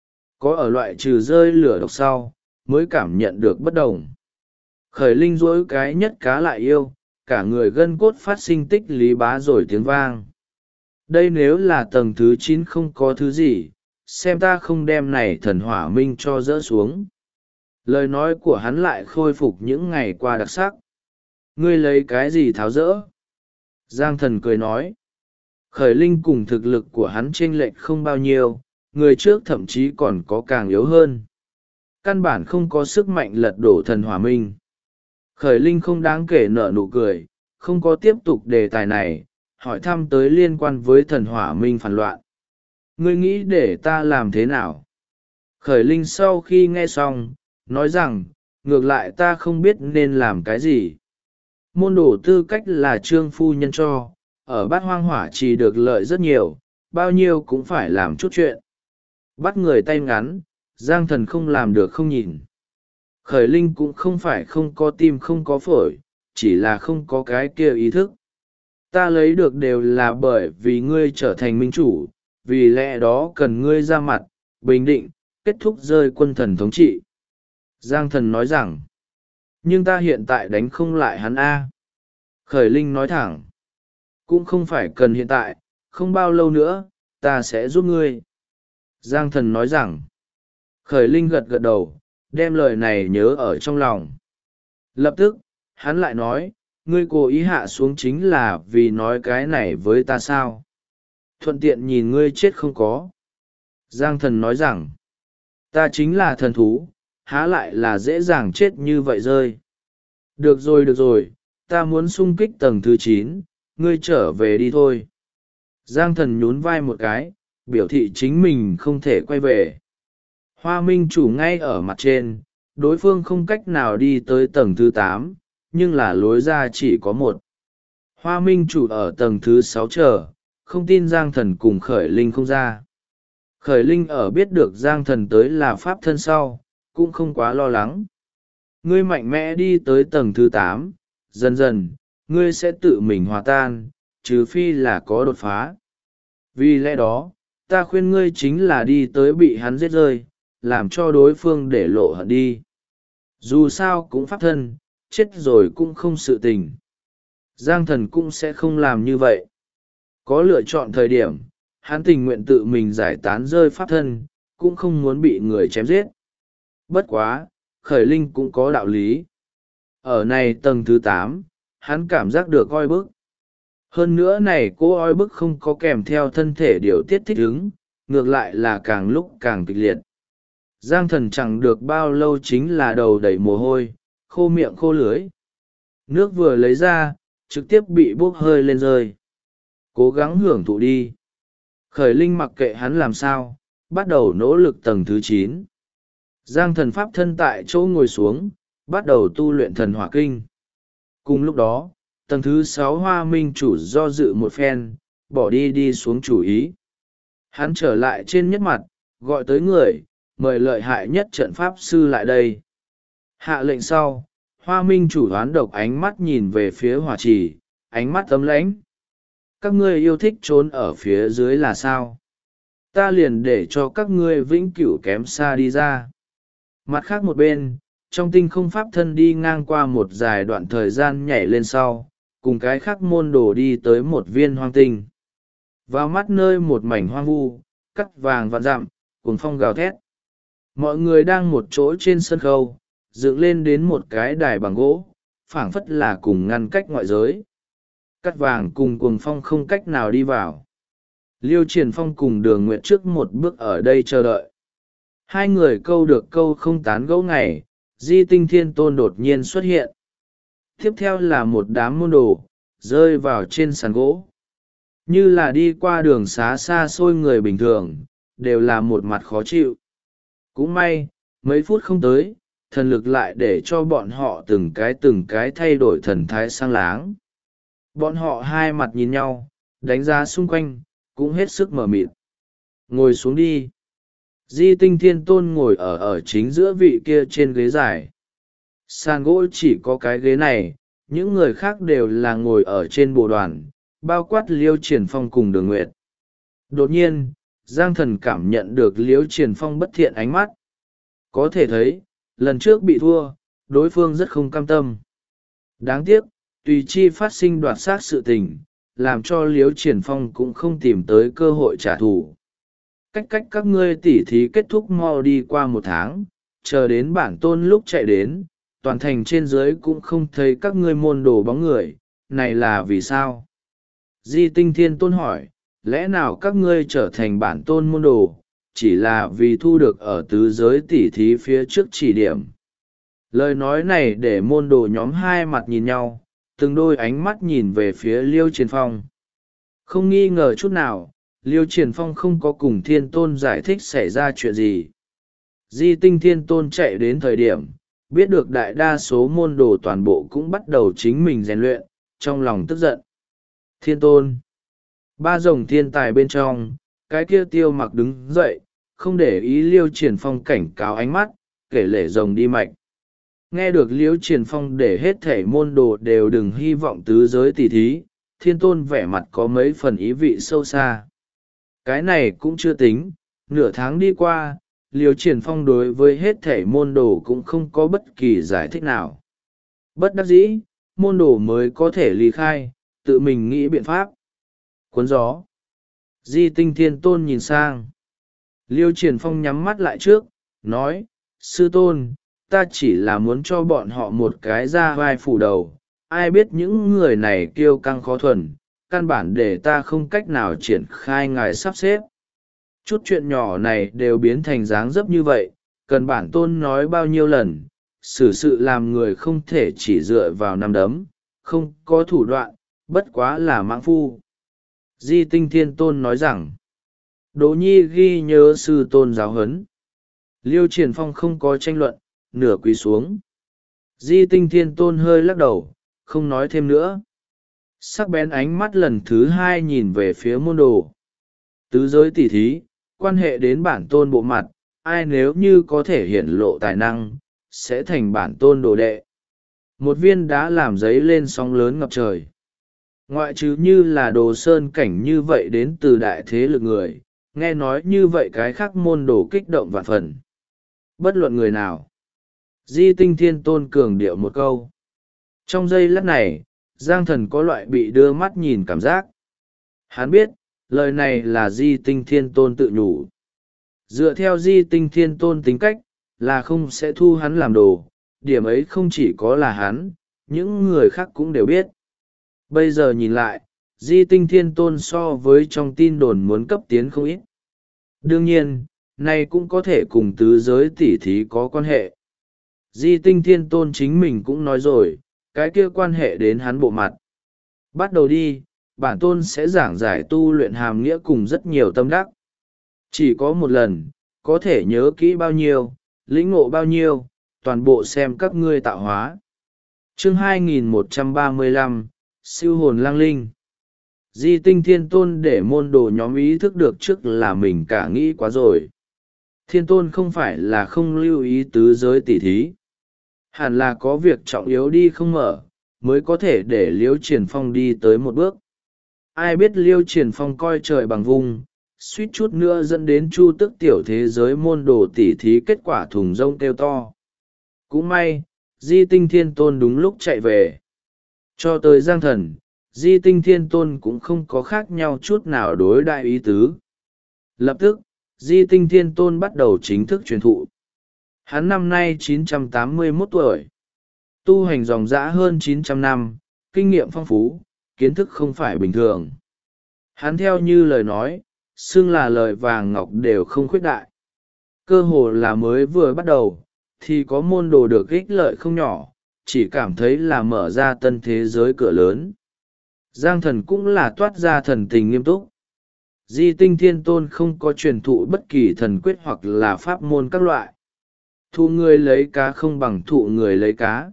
Có ở loại trừ rơi lửa độc sau, mới cảm nhận được bất đồng. Khởi Linh duỗi cái nhất cá lại yêu, cả người gân cốt phát sinh tích lý bá rồi tiếng vang. Đây nếu là tầng thứ 9 không có thứ gì, xem ta không đem này thần hỏa minh cho dỡ xuống. Lời nói của hắn lại khôi phục những ngày qua đặc sắc. Ngươi lấy cái gì tháo dỡ? Giang thần cười nói. Khởi Linh cùng thực lực của hắn chênh lệch không bao nhiêu, người trước thậm chí còn có càng yếu hơn. Căn bản không có sức mạnh lật đổ thần hỏa minh. Khởi Linh không đáng kể nở nụ cười, không có tiếp tục đề tài này, hỏi thăm tới liên quan với thần hỏa minh phản loạn. Ngươi nghĩ để ta làm thế nào? Khởi Linh sau khi nghe xong, nói rằng, ngược lại ta không biết nên làm cái gì. Môn đồ tư cách là trương phu nhân cho, ở bát hoang hỏa chỉ được lợi rất nhiều, bao nhiêu cũng phải làm chút chuyện. Bắt người tay ngắn, Giang thần không làm được không nhìn. Khởi Linh cũng không phải không có tim không có phổi, chỉ là không có cái kia ý thức. Ta lấy được đều là bởi vì ngươi trở thành minh chủ, vì lẽ đó cần ngươi ra mặt, bình định, kết thúc rơi quân thần thống trị. Giang thần nói rằng, nhưng ta hiện tại đánh không lại hắn a. Khởi Linh nói thẳng, cũng không phải cần hiện tại, không bao lâu nữa, ta sẽ giúp ngươi. Giang thần nói rằng, Khởi Linh gật gật đầu, đem lời này nhớ ở trong lòng. Lập tức, hắn lại nói, ngươi cố ý hạ xuống chính là vì nói cái này với ta sao? Thuận tiện nhìn ngươi chết không có. Giang thần nói rằng, ta chính là thần thú, há lại là dễ dàng chết như vậy rơi. Được rồi, ta muốn xung kích tầng thứ 9, ngươi trở về đi thôi. Giang Thần nhún vai một cái, biểu thị chính mình không thể quay về. Hoa Minh Chủ ngay ở mặt trên, đối phương không cách nào đi tới tầng thứ 8, nhưng là lối ra chỉ có một. Hoa Minh Chủ ở tầng thứ 6 chờ, không tin Giang Thần cùng Khởi Linh không ra. Khởi Linh ở biết được Giang Thần tới là pháp thân sau, cũng không quá lo lắng. Ngươi mạnh mẽ đi tới tầng thứ 8, dần dần, ngươi sẽ tự mình hòa tan, trừ phi là có đột phá. Vì lẽ đó, ta khuyên ngươi chính là đi tới bị hắn giết rơi, làm cho đối phương để lộ hận đi. Dù sao cũng pháp thân, chết rồi cũng không sự tình. Giang Thần cũng sẽ không làm như vậy. Có lựa chọn thời điểm, hắn tình nguyện tự mình giải tán rơi pháp thân, cũng không muốn bị người chém giết. Bất quá, Khởi Linh cũng có đạo lý. Ở này tầng thứ 8, hắn cảm giác được oi bức. Hơn nữa này cô oi bức không có kèm theo thân thể điều tiết thích ứng, ngược lại là càng lúc càng kịch liệt. Giang Thần chẳng được bao lâu chính là đầu đầy mồ hôi, khô miệng khô lưỡi. Nước vừa lấy ra, trực tiếp bị bốc hơi lên rơi. Cố gắng hưởng thụ đi. Khởi Linh mặc kệ hắn làm sao, bắt đầu nỗ lực tầng thứ 9. Giang Thần pháp thân tại chỗ ngồi xuống, bắt đầu tu luyện thần hỏa kinh. Cùng lúc đó, tầng thứ 6 Hoa Minh Chủ do dự một phen, bỏ đi xuống chủ ý. Hắn trở lại trên nhất mặt, gọi tới người, mời lợi hại nhất trận pháp sư lại đây. Hạ lệnh sau, Hoa Minh Chủ hoán độc ánh mắt nhìn về phía hỏa trì, ánh mắt ấm lãnh. Các ngươi yêu thích trốn ở phía dưới là sao? Ta liền để cho các ngươi vĩnh cửu kém xa đi ra. Mặt khác một bên, trong tinh không pháp thân đi ngang qua một dài đoạn thời gian nhảy lên sau, cùng cái khác môn đồ đi tới một viên hoang tinh. Vào mắt nơi một mảnh hoang vu, cắt vàng vạn dặm, cuồng phong gào thét. Mọi người đang một chỗ trên sân khấu, dựng lên đến một cái đài bằng gỗ, phảng phất là cùng ngăn cách ngoại giới. Cắt vàng cùng cuồng phong không cách nào đi vào. Liêu Triển Phong cùng Đường Nguyệt trước một bước ở đây chờ đợi. Hai người câu được câu không tán gẫu ngày, Di Tinh Thiên Tôn đột nhiên xuất hiện. Tiếp theo là một đám môn đồ, rơi vào trên sàn gỗ. Như là đi qua đường xá xa xôi người bình thường, đều là một mặt khó chịu. Cũng may, mấy phút không tới, thần lực lại để cho bọn họ từng cái thay đổi thần thái sang láng. Bọn họ hai mặt nhìn nhau, đánh giá xung quanh, cũng hết sức mờ mịt. Ngồi xuống đi. Di Tinh Thiên Tôn ngồi ở chính giữa vị kia trên ghế dài. Sàn gỗ chỉ có cái ghế này, những người khác đều là ngồi ở trên bộ đoàn, bao quát Liêu Triển Phong cùng Đường Nguyệt. Đột nhiên, Giang Thần cảm nhận được Liêu Triển Phong bất thiện ánh mắt. Có thể thấy, lần trước bị thua, đối phương rất không cam tâm. Đáng tiếc, tùy chi phát sinh đoạt xác sự tình, làm cho Liêu Triển Phong cũng không tìm tới cơ hội trả thù. Cách các ngươi tỉ thí kết thúc mau đi qua 1 tháng, chờ đến bản tôn lúc chạy đến, toàn thành trên dưới cũng không thấy các ngươi môn đồ bóng người, này là vì sao? Di Tinh Thiên Tôn hỏi, lẽ nào các ngươi trở thành bản tôn môn đồ, chỉ là vì thu được ở tứ giới tỉ thí phía trước chỉ điểm? Lời nói này để môn đồ nhóm hai mặt nhìn nhau, từng đôi ánh mắt nhìn về phía Liêu Triển Phong. Không nghi ngờ chút nào, Liêu Triển Phong không có cùng Thiên Tôn giải thích xảy ra chuyện gì. Di Tinh Thiên Tôn chạy đến thời điểm, biết được đại đa số môn đồ toàn bộ cũng bắt đầu chính mình rèn luyện, trong lòng tức giận. Thiên Tôn. Ba rồng thiên tài bên trong, cái kia Tiêu Mặc đứng dậy, không để ý Liêu Triển Phong cảnh cáo ánh mắt, kể lể rồng đi mạch. Nghe được Liêu Triển Phong để hết thể môn đồ đều đừng hy vọng tứ giới tỷ thí, Thiên Tôn vẻ mặt có mấy phần ý vị sâu xa. Cái này cũng chưa tính, nửa tháng đi qua, Liêu Triển Phong đối với hết thể môn đồ cũng không có bất kỳ giải thích nào. Bất đắc dĩ, môn đồ mới có thể ly khai, tự mình nghĩ biện pháp. Cuốn gió. Di Tinh Thiên Tôn nhìn sang. Liêu Triển Phong nhắm mắt lại trước, nói, sư tôn, ta chỉ là muốn cho bọn họ một cái ra vai phủ đầu. Ai biết những người này kiêu căng khó thuần, căn bản để ta không cách nào triển khai ngài sắp xếp. Chút chuyện nhỏ này đều biến thành dáng dấp như vậy, Cần bản tôn nói bao nhiêu lần, xử sự làm người không thể chỉ dựa vào nắm đấm, không có thủ đoạn, bất quá là mãng phu. Di Tinh Thiên Tôn nói rằng, Đỗ Nhi ghi nhớ sư tôn giáo huấn. Liêu Triển Phong không có tranh luận, nửa quỳ xuống. Di Tinh Thiên Tôn hơi lắc đầu, không nói thêm nữa. Sắc bén ánh mắt lần thứ hai nhìn về phía môn đồ. Tứ giới tỷ thí, quan hệ đến bản tôn bộ mặt, ai nếu như có thể hiển lộ tài năng, sẽ thành bản tôn đồ đệ. Một viên đá làm giấy lên sóng lớn ngập trời. Ngoại trừ như là Đồ Sơn cảnh như vậy đến từ đại thế lực người, nghe nói như vậy cái khác môn đồ kích động vạn phần. Bất luận người nào. Di Tinh Thiên Tôn cường điệu một câu. Trong giây lát này, Giang Thần có loại bị đưa mắt nhìn cảm giác. Hắn biết, lời này là Di Tinh Thiên Tôn tự nhủ. Dựa theo Di Tinh Thiên Tôn tính cách, là không sẽ thu hắn làm đồ, điểm ấy không chỉ có là hắn, những người khác cũng đều biết. Bây giờ nhìn lại, Di Tinh Thiên Tôn so với trong tin đồn muốn cấp tiến không ít. Đương nhiên, này cũng có thể cùng tứ giới tỷ thí có quan hệ. Di Tinh Thiên Tôn chính mình cũng nói rồi, cái kia quan hệ đến hắn bộ mặt. Bắt đầu đi, bản tôn sẽ giảng giải tu luyện hàm nghĩa cùng rất nhiều tâm đắc. Chỉ có một lần, có thể nhớ kỹ bao nhiêu, lĩnh ngộ bao nhiêu, toàn bộ xem các ngươi tạo hóa. Chương 2135, Siêu hồn lang linh. Di Tinh Thiên Tôn để môn đồ nhóm ý thức được trước là mình cả nghĩ quá rồi. Thiên Tôn không phải là không lưu ý tứ giới tỷ thí. Hẳn là có việc trọng yếu đi không mở, mới có thể để Liêu Triển Phong đi tới một bước. Ai biết Liêu Triển Phong coi trời bằng vung, suýt chút nữa dẫn đến Chu Tước tiểu thế giới môn đồ tỷ thí kết quả thùng rông kêu to. Cũng may, Di Tinh Thiên Tôn đúng lúc chạy về. Cho tới Giang Thần, Di Tinh Thiên Tôn cũng không có khác nhau chút nào đối đại ý tứ. Lập tức, Di Tinh Thiên Tôn bắt đầu chính thức truyền thụ. Hắn năm nay 981 tuổi. Tu hành dòng dã hơn 900 năm, kinh nghiệm phong phú, kiến thức không phải bình thường. Hắn theo như lời nói, xưng là lời vàng ngọc đều không khuyết đại. Cơ hồ là mới vừa bắt đầu, thì có môn đồ được ích lợi không nhỏ, chỉ cảm thấy là mở ra tân thế giới cửa lớn. Giang Thần cũng là toát ra thần tình nghiêm túc. Di Tinh Thiên Tôn không có truyền thụ bất kỳ thần quyết hoặc là pháp môn các loại. Thụ người lấy cá không bằng thụ người lấy cá.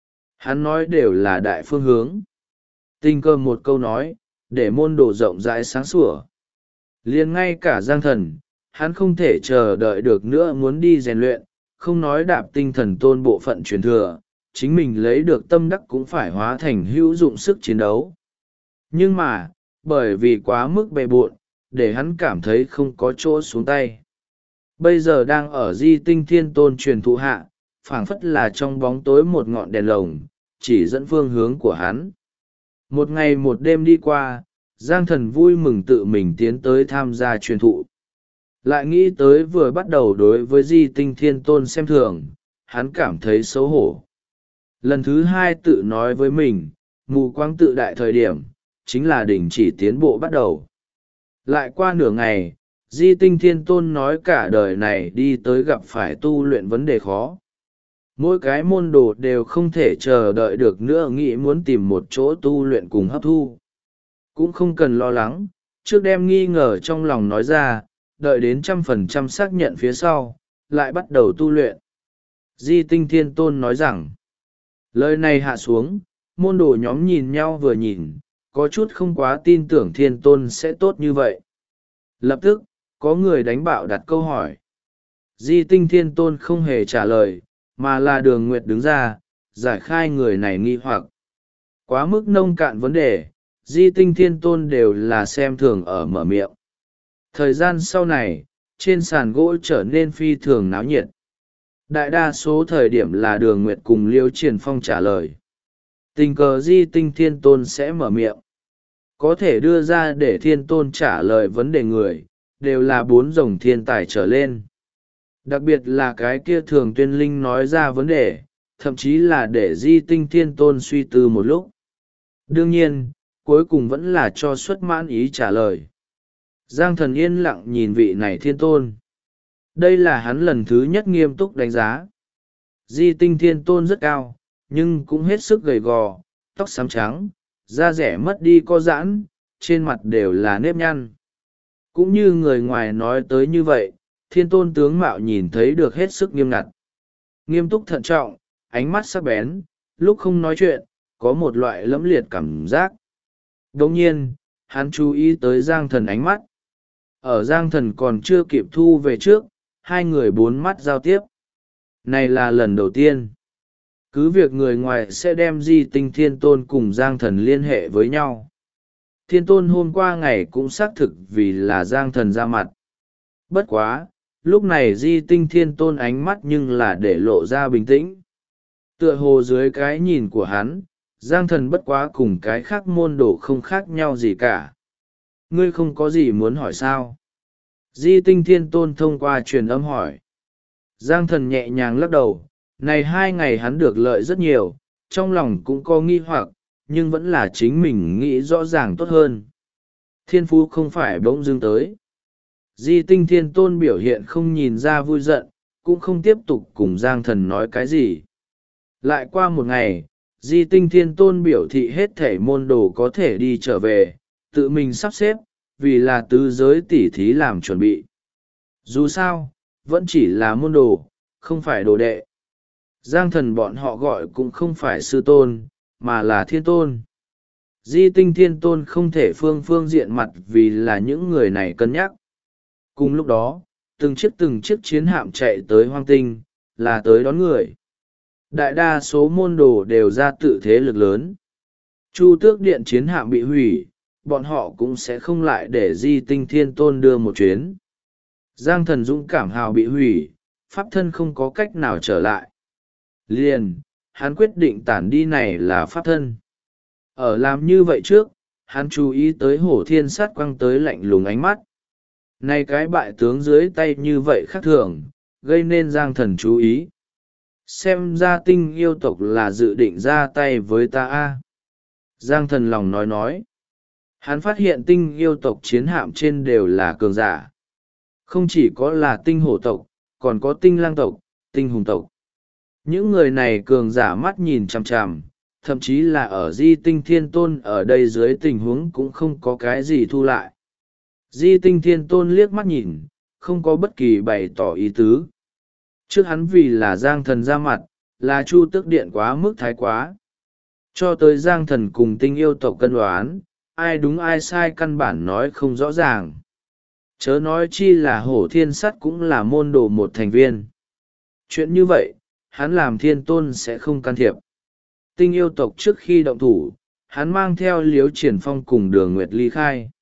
Hắn nói đều là đại phương hướng. Tình cờ một câu nói, để môn đồ rộng rãi sáng sủa. Liền ngay cả Giang Thần, hắn không thể chờ đợi được nữa muốn đi rèn luyện, không nói đạp tinh thần tôn bộ phận truyền thừa, chính mình lấy được tâm đắc cũng phải hóa thành hữu dụng sức chiến đấu. Nhưng mà, bởi vì quá mức bề bộn, để hắn cảm thấy không có chỗ xuống tay. Bây giờ đang ở Di Tinh Thiên Tôn truyền thụ hạ, phảng phất là trong bóng tối một ngọn đèn lồng, chỉ dẫn phương hướng của hắn. Một ngày một đêm đi qua, Giang Thần vui mừng tự mình tiến tới tham gia truyền thụ. Lại nghĩ tới vừa bắt đầu đối với Di Tinh Thiên Tôn xem thường, hắn cảm thấy xấu hổ. Lần thứ hai tự nói với mình, mù quáng tự đại thời điểm, chính là đình chỉ tiến bộ bắt đầu. Lại qua nửa ngày, Di Tinh Thiên Tôn nói cả đời này đi tới gặp phải tu luyện vấn đề khó. Mỗi cái môn đồ đều không thể chờ đợi được nữa nghĩ muốn tìm một chỗ tu luyện cùng hấp thu. Cũng không cần lo lắng, trước đem nghi ngờ trong lòng nói ra, đợi đến 100% xác nhận phía sau, lại bắt đầu tu luyện. Di Tinh Thiên Tôn nói rằng, lời này hạ xuống, môn đồ nhóm nhìn nhau vừa nhìn, có chút không quá tin tưởng Thiên Tôn sẽ tốt như vậy. Lập tức, có người đánh bạo đặt câu hỏi. Di Tinh Thiên Tôn không hề trả lời, mà là Đường Nguyệt đứng ra, giải khai người này nghi hoặc. Quá mức nông cạn vấn đề, Di Tinh Thiên Tôn đều là xem thường ở mở miệng. Thời gian sau này, trên sàn gỗ trở nên phi thường náo nhiệt. Đại đa số thời điểm là Đường Nguyệt cùng Liêu Triển Phong trả lời. Tình cờ Di Tinh Thiên Tôn sẽ mở miệng. Có thể đưa ra để Thiên Tôn trả lời vấn đề người, đều là 4 rồng thiên tài trở lên. Đặc biệt là cái kia Thường Tuyên Linh nói ra vấn đề, thậm chí là để Di Tinh Thiên Tôn suy tư một lúc. Đương nhiên, cuối cùng vẫn là cho xuất mãn ý trả lời. Giang Thần yên lặng nhìn vị này Thiên Tôn. Đây là hắn lần thứ nhất nghiêm túc đánh giá. Di Tinh Thiên Tôn rất cao, nhưng cũng hết sức gầy gò, tóc xám trắng, da rẻ mất đi co giãn, trên mặt đều là nếp nhăn. Cũng như người ngoài nói tới như vậy, Thiên Tôn tướng mạo nhìn thấy được hết sức nghiêm ngặt. Nghiêm túc thận trọng, ánh mắt sắc bén, lúc không nói chuyện, có một loại lẫm liệt cảm giác. Đồng nhiên, hắn chú ý tới Giang Thần ánh mắt. Ở Giang Thần còn chưa kịp thu về trước, hai người bốn mắt giao tiếp. Này là lần đầu tiên. Cứ việc người ngoài sẽ đem Di Tinh Thiên Tôn cùng Giang Thần liên hệ với nhau. Thiên Tôn hôm qua ngày cũng xác thực vì là Giang Thần ra mặt. Bất quá, lúc này Di Tinh Thiên Tôn ánh mắt nhưng là để lộ ra bình tĩnh. Tựa hồ dưới cái nhìn của hắn, Giang Thần bất quá cùng cái khác môn đồ không khác nhau gì cả. Ngươi không có gì muốn hỏi sao? Di Tinh Thiên Tôn thông qua truyền âm hỏi. Giang Thần nhẹ nhàng lắc đầu, này 2 ngày hắn được lợi rất nhiều, trong lòng cũng có nghi hoặc, nhưng vẫn là chính mình nghĩ rõ ràng tốt hơn. Thiên phú không phải bỗng dưng tới. Di Tinh Thiên Tôn biểu hiện không nhìn ra vui giận, cũng không tiếp tục cùng Giang Thần nói cái gì. Lại qua một ngày, Di Tinh Thiên Tôn biểu thị hết thể môn đồ có thể đi trở về, tự mình sắp xếp, vì là tứ giới tỉ thí làm chuẩn bị. Dù sao, vẫn chỉ là môn đồ, không phải đồ đệ. Giang Thần bọn họ gọi cũng không phải sư tôn, mà là thiên tôn. Di Tinh Thiên Tôn không thể phương diện mặt vì là những người này cân nhắc. Cùng lúc đó, từng chiếc chiến hạm chạy tới hoang tinh, là tới đón người. Đại đa số môn đồ đều ra tự thế lực lớn. Chu Tước Điện chiến hạm bị hủy, bọn họ cũng sẽ không lại để Di Tinh Thiên Tôn đưa một chuyến. Giang Thần dũng cảm hào bị hủy, pháp thân không có cách nào trở lại. Liền, hắn quyết định tản đi này là pháp thân. Ở làm như vậy trước, hắn chú ý tới Hổ Thiên Sát quăng tới lạnh lùng ánh mắt. Này cái bại tướng dưới tay như vậy khác thường, gây nên Giang Thần chú ý. Xem ra Tinh yêu tộc là dự định ra tay với ta a. Giang Thần lòng nói. Hắn phát hiện Tinh yêu tộc chiến hạm trên đều là cường giả. Không chỉ có là Tinh hổ tộc, còn có Tinh lang tộc, Tinh hùng tộc. Những người này cường giả mắt nhìn chằm chằm, thậm chí là ở Di Tinh Thiên Tôn ở đây dưới tình huống cũng không có cái gì thu lại. Di Tinh Thiên Tôn liếc mắt nhìn, không có bất kỳ bày tỏ ý tứ. Trước hắn vì là Giang Thần ra mặt, là Chu Tước Điện quá mức thái quá. Cho tới Giang Thần cùng Tinh yêu tộc cân đoán, ai đúng ai sai căn bản nói không rõ ràng. Chớ nói chi là Hổ Thiên Sắt cũng là môn đồ một thành viên. Chuyện như vậy, hắn làm Thiên Tôn sẽ không can thiệp. Tinh yêu tộc trước khi động thủ, hắn mang theo Liễu Triển Phong cùng Đường Nguyệt ly khai.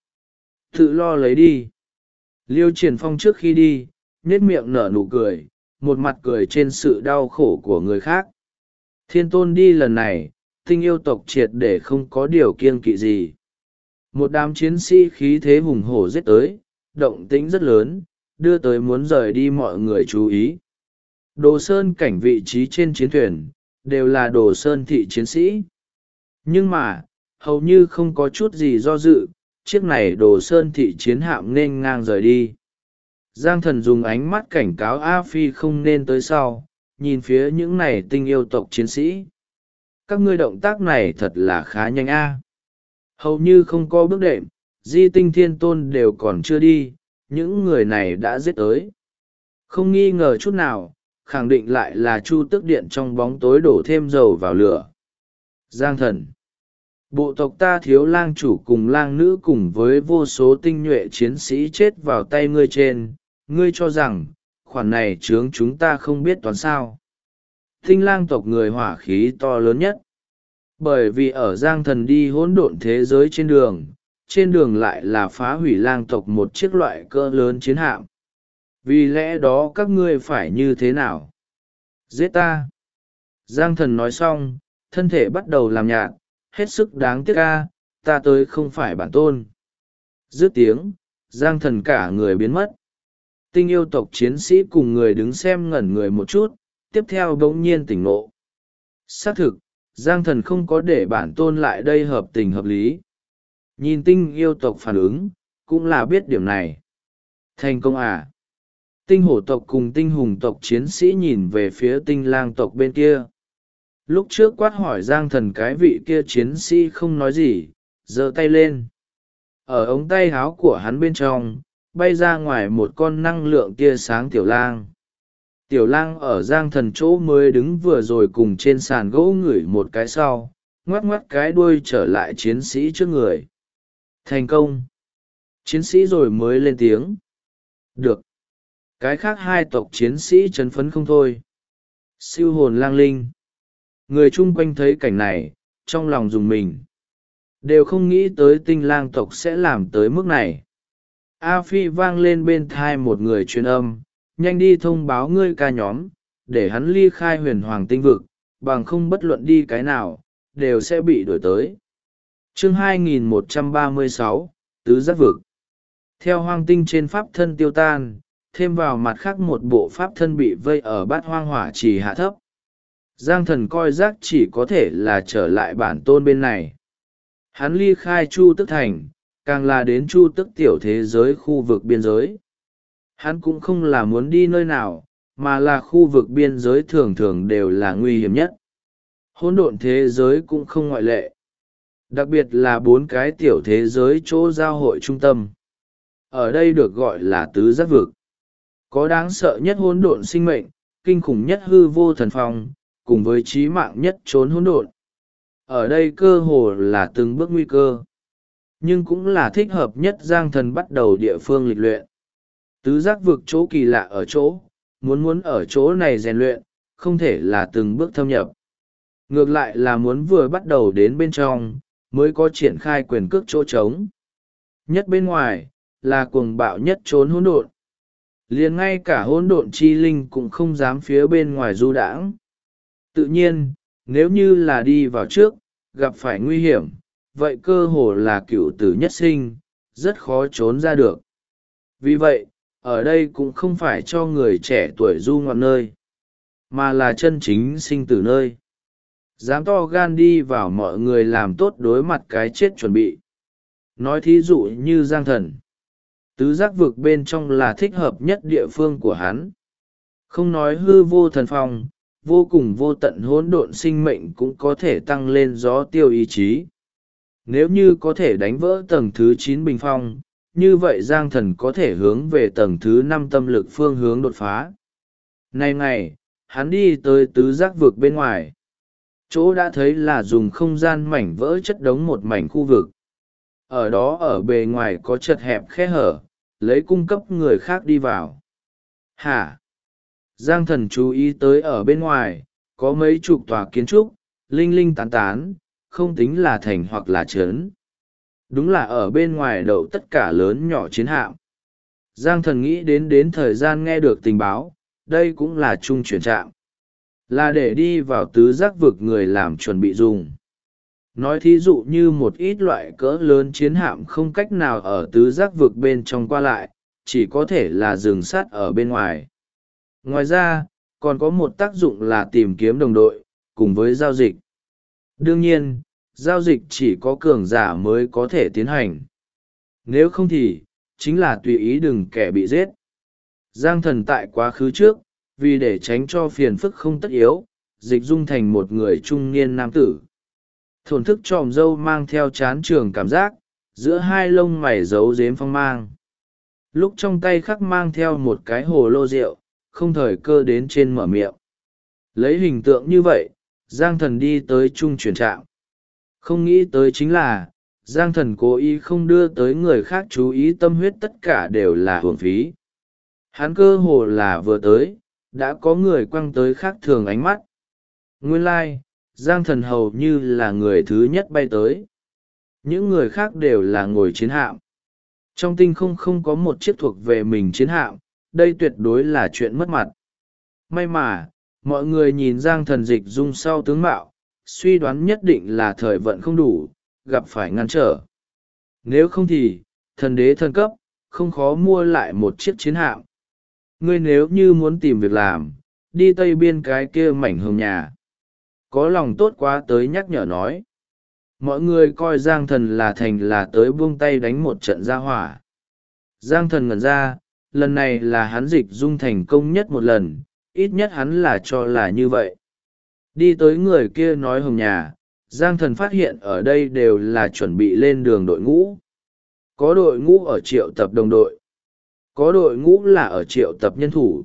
Tự lo lấy đi. Liêu Triển Phong trước khi đi, nhếch miệng nở nụ cười, một mặt cười trên sự đau khổ của người khác. Thiên Tôn đi lần này, Tinh yêu tộc triệt để không có điều kiêng kỵ gì. Một đám chiến sĩ khí thế hùng hổ giết tới, động tĩnh rất lớn, đưa tới muốn rời đi mọi người chú ý. Đồ Sơn cảnh vị trí trên chiến thuyền, đều là Đồ Sơn thị chiến sĩ. Nhưng mà, hầu như không có chút gì do dự, chiếc này Đồ Sơn thị chiến hạm nên ngang rời đi. Giang Thần dùng ánh mắt cảnh cáo A Phi không nên tới sau, nhìn phía những này Tinh yêu tộc chiến sĩ. Các ngươi động tác này thật là khá nhanh a. Hầu như không có bước đệm, Di Tinh Thiên Tôn đều còn chưa đi, những người này đã giết tới. Không nghi ngờ chút nào, khẳng định lại là Chu Tước Điện trong bóng tối đổ thêm dầu vào lửa. Giang Thần, bộ tộc ta thiếu lang chủ cùng lang nữ cùng với vô số tinh nhuệ chiến sĩ chết vào tay ngươi trên, ngươi cho rằng, khoản này chướng chúng ta không biết toán sao. Tinh lang tộc người hỏa khí to lớn nhất. Bởi vì ở Giang Thần đi hỗn độn thế giới trên đường lại là phá hủy lang tộc một chiếc loại cỡ lớn chiến hạm. Vì lẽ đó các ngươi phải như thế nào? Giết ta! Giang Thần nói xong, thân thể bắt đầu làm nhạt, hết sức đáng tiếc a, ta tới không phải bản tôn. Dứt tiếng, Giang Thần cả người biến mất. Tinh yêu tộc chiến sĩ cùng người đứng xem ngẩn người một chút, tiếp theo bỗng nhiên tỉnh ngộ. Xác thực, Giang Thần không có để bản tôn lại đây hợp tình hợp lý. Nhìn Tinh yêu tộc phản ứng, cũng là biết điểm này. Thành công à? Tinh hổ tộc cùng tinh hùng tộc chiến sĩ nhìn về phía tinh lang tộc bên kia. Lúc trước quát hỏi Giang Thần, cái vị kia chiến sĩ không nói gì, giơ tay lên. Ở ống tay áo của hắn bên trong bay ra ngoài một con năng lượng tia sáng tiểu lang. Tiểu lang ở Giang Thần chỗ mới đứng vừa rồi cùng trên sàn gỗ ngửi một cái sau, ngoắc ngoắc cái đuôi trở lại chiến sĩ trước người. Thành công! Chiến sĩ rồi mới lên tiếng. Được! Cái khác hai tộc chiến sĩ chấn phấn không thôi. Siêu hồn lang linh. Người chung quanh thấy cảnh này, trong lòng rùng mình. Đều không nghĩ tới tinh lang tộc sẽ làm tới mức này. A Phi vang lên bên thai một người truyền âm, nhanh đi thông báo ngươi ca nhóm, để hắn ly khai huyền hoàng tinh vực, bằng không bất luận đi cái nào, đều sẽ bị đuổi tới. Chương 2136, Tứ Giác Vực. Theo hoang tinh trên pháp thân tiêu tan, thêm vào mặt khác một bộ pháp thân bị vây ở bát hoang hỏa trì hạ thấp. Giang Thần coi giác chỉ có thể là trở lại bản tôn bên này. Hắn ly khai Chu Tức Thành, càng là đến Chu Tức tiểu thế giới khu vực biên giới. Hắn cũng không là muốn đi nơi nào, mà là khu vực biên giới thường thường đều là nguy hiểm nhất. Hỗn độn thế giới cũng không ngoại lệ. Đặc biệt là 4 cái tiểu thế giới chỗ giao hội trung tâm. Ở đây được gọi là tứ giác vực. Có đáng sợ nhất hỗn độn sinh mệnh, kinh khủng nhất hư vô thần phong, cùng với chí mạng nhất trốn hỗn độn. Ở đây cơ hồ là từng bước nguy cơ. Nhưng cũng là thích hợp nhất Giang Thần bắt đầu địa phương lịch luyện. Tứ giác vực chỗ kỳ lạ ở chỗ, muốn ở chỗ này rèn luyện, không thể là từng bước thâm nhập. Ngược lại là muốn vừa bắt đầu đến bên trong, mới có triển khai quyền cước chỗ trống. Nhất bên ngoài, là cuồng bạo nhất trốn hỗn độn. Liền ngay cả hỗn độn chi linh cũng không dám phía bên ngoài du đãng. Tự nhiên, nếu như là đi vào trước, gặp phải nguy hiểm, vậy cơ hồ là cựu tử nhất sinh, rất khó trốn ra được. Vì vậy, ở đây cũng không phải cho người trẻ tuổi du ngoạn nơi, mà là chân chính sinh tử nơi. Dám to gan đi vào mọi người làm tốt đối mặt cái chết chuẩn bị. Nói thí dụ như Giang Thần. Tứ giác vực bên trong là thích hợp nhất địa phương của hắn. Không nói hư vô thần phong, vô cùng vô tận hỗn độn sinh mệnh cũng có thể tăng lên gió tiêu ý chí. Nếu như có thể đánh vỡ tầng thứ 9 bình phong, như vậy Giang Thần có thể hướng về tầng thứ 5 tâm lực phương hướng đột phá. Nay ngày, hắn đi tới tứ giác vực bên ngoài. Chỗ đã thấy là dùng không gian mảnh vỡ chất đống một mảnh khu vực. Ở đó ở bề ngoài có chật hẹp khe hở, lấy cung cấp người khác đi vào. Hả? Giang Thần chú ý tới ở bên ngoài, có mấy chục tòa kiến trúc, linh linh tán tán, không tính là thành hoặc là trấn. Đúng là ở bên ngoài đậu tất cả lớn nhỏ chiến hạm. Giang Thần nghĩ đến thời gian nghe được tình báo, đây cũng là trung chuyển trạm. Là để đi vào tứ giác vực người làm chuẩn bị dùng. Nói thí dụ như một ít loại cỡ lớn chiến hạm không cách nào ở tứ giác vực bên trong qua lại, chỉ có thể là dừng sát ở bên ngoài. Ngoài ra, còn có một tác dụng là tìm kiếm đồng đội, cùng với giao dịch. Đương nhiên, giao dịch chỉ có cường giả mới có thể tiến hành. Nếu không thì, chính là tùy ý đừng kẻ bị giết. Giang Thần tại quá khứ trước, vì để tránh cho phiền phức không tất yếu, dịch dung thành một người trung niên nam tử. Thổn thức tròm râu mang theo chán trường cảm giác, giữa hai lông mày giấu giếm phong mang. Lúc trong tay khắc mang theo một cái hồ lô rượu, không thời cơ đến trên mở miệng. Lấy hình tượng như vậy, Giang Thần đi tới trung chuyển trạm. Không nghĩ tới chính là, Giang Thần cố ý không đưa tới người khác chú ý, tâm huyết tất cả đều là hưởng phí. Hắn cơ hồ là vừa tới, đã có người quăng tới khác thường ánh mắt. Nguyên lai, Giang Thần hầu như là người thứ nhất bay tới. Những người khác đều là ngồi chiến hạm. Trong tinh không có một chiếc thuộc về mình chiến hạm, đây tuyệt đối là chuyện mất mặt. May mà, mọi người nhìn Giang Thần dịch dung sau tướng mạo, suy đoán nhất định là thời vận không đủ, gặp phải ngăn trở. Nếu không thì, thần đế thần cấp, không khó mua lại một chiếc chiến hạm. Ngươi nếu như muốn tìm việc làm, đi tây biên cái kia mảnh hồng nhà. Có lòng tốt quá tới nhắc nhở nói. Mọi người coi Giang Thần là thành là tới buông tay đánh một trận ra hỏa. Giang Thần ngẩn ra, lần này là hắn dịch dung thành công nhất một lần, ít nhất hắn là cho là như vậy. Đi tới người kia nói hồng nhà, Giang Thần phát hiện ở đây đều là chuẩn bị lên đường đội ngũ. Có đội ngũ ở triệu tập đồng đội, có đội ngũ là ở triệu tập nhân thủ.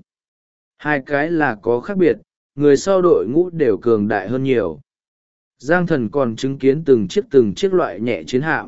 Hai cái là có khác biệt, người sau đội ngũ đều cường đại hơn nhiều. Giang Thần còn chứng kiến từng chiếc loại nhẹ chiến hạm.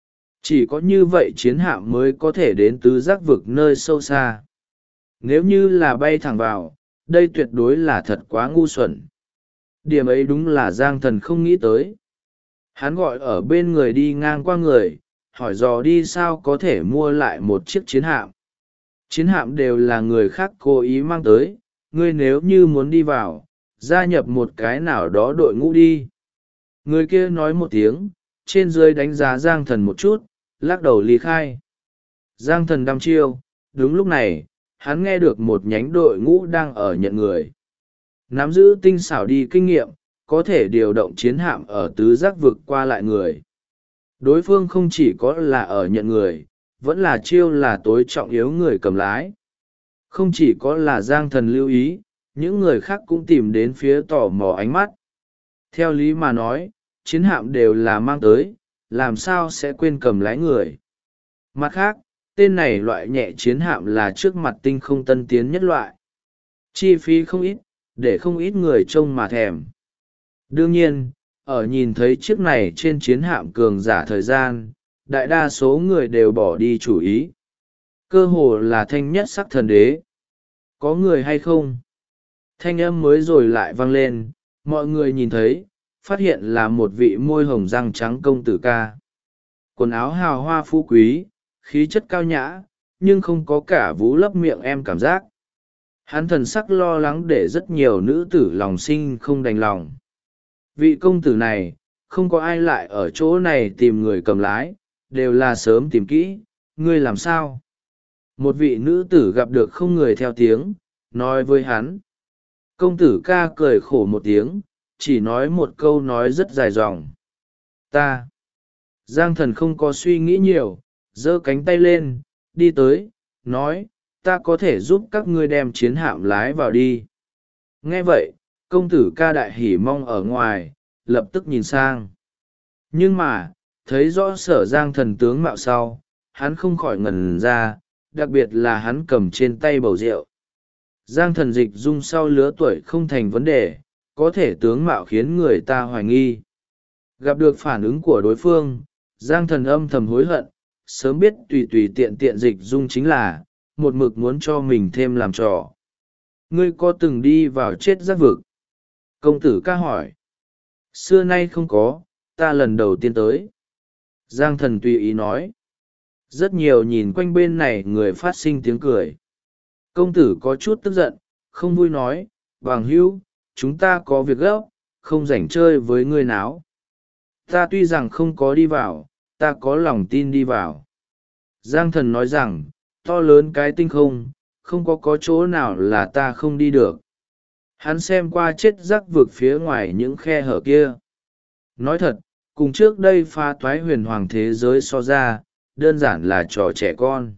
Chỉ có như vậy chiến hạm mới có thể đến tứ giác vực nơi sâu xa. Nếu như là bay thẳng vào, đây tuyệt đối là thật quá ngu xuẩn. Điểm ấy đúng là Giang Thần không nghĩ tới. Hắn gọi ở bên người đi ngang qua người, hỏi dò đi sao có thể mua lại một chiếc chiến hạm. Chiến hạm đều là người khác cố ý mang tới, ngươi nếu như muốn đi vào, gia nhập một cái nào đó đội ngũ đi. Người kia nói một tiếng, trên dưới đánh giá Giang Thần một chút, lắc đầu ly khai. Giang Thần đăm chiêu, đúng lúc này, hắn nghe được một nhánh đội ngũ đang ở nhận người. Nắm giữ tinh xảo đi kinh nghiệm, có thể điều động chiến hạm ở tứ giác vực qua lại người. Đối phương không chỉ có là ở nhận người, vẫn là chiêu là tối trọng yếu người cầm lái. Không chỉ có là Giang Thần lưu ý, những người khác cũng tìm đến phía tò mò ánh mắt. Theo lý mà nói, chiến hạm đều là mang tới, làm sao sẽ quên cầm lái người. Mặt khác, tên này loại nhẹ chiến hạm là trước mặt tinh không tân tiến nhất loại. Chi phí không ít, để không ít người trông mà thèm. Đương nhiên, ở nhìn thấy chiếc này trên chiến hạm cường giả thời gian, đại đa số người đều bỏ đi chủ ý. Cơ hồ là thanh nhất sắc thần đế. Có người hay không? Thanh âm mới rồi lại vang lên, mọi người nhìn thấy, phát hiện là một vị môi hồng răng trắng công tử ca. Quần áo hào hoa phú quý, khí chất cao nhã, nhưng không có cả vú lấp miệng em cảm giác. Hắn thần sắc lo lắng để rất nhiều nữ tử lòng sinh không đành lòng. Vị công tử này, không có ai lại ở chỗ này tìm người cầm lái, đều là sớm tìm kỹ, ngươi làm sao? Một vị nữ tử gặp được không người theo tiếng, nói với hắn. Công tử ca cười khổ một tiếng, chỉ nói một câu nói rất dài dòng. Ta. Giang Thần không có suy nghĩ nhiều, giơ cánh tay lên, đi tới, nói, ta có thể giúp các ngươi đem chiến hạm lái vào đi. Nghe vậy, công tử ca đại hỉ mong ở ngoài, lập tức nhìn sang. Nhưng mà, thấy rõ Sở Giang Thần tướng mạo sau, hắn không khỏi ngẩn ra, đặc biệt là hắn cầm trên tay bầu rượu. Giang Thần dịch dung sau lứa tuổi không thành vấn đề, có thể tướng mạo khiến người ta hoài nghi. Gặp được phản ứng của đối phương, Giang Thần âm thầm hối hận, sớm biết tùy tùy tiện tiện dịch dung chính là, một mực muốn cho mình thêm làm trò. Ngươi có từng đi vào chết giác vực? Công tử ca hỏi. Xưa nay không có, ta lần đầu tiên tới. Giang Thần tùy ý nói. Rất nhiều nhìn quanh bên này người phát sinh tiếng cười. Công tử có chút tức giận, không vui nói, bằng hữu, chúng ta có việc gấp, không rảnh chơi với ngươi náo. Ta tuy rằng không có đi vào, ta có lòng tin đi vào. Giang Thần nói rằng, to lớn cái tinh không, không có chỗ nào là ta không đi được. Hắn xem qua chết rắc vực phía ngoài những khe hở kia. Nói thật, cùng trước đây pha toái huyền hoàng thế giới so ra, đơn giản là trò trẻ con.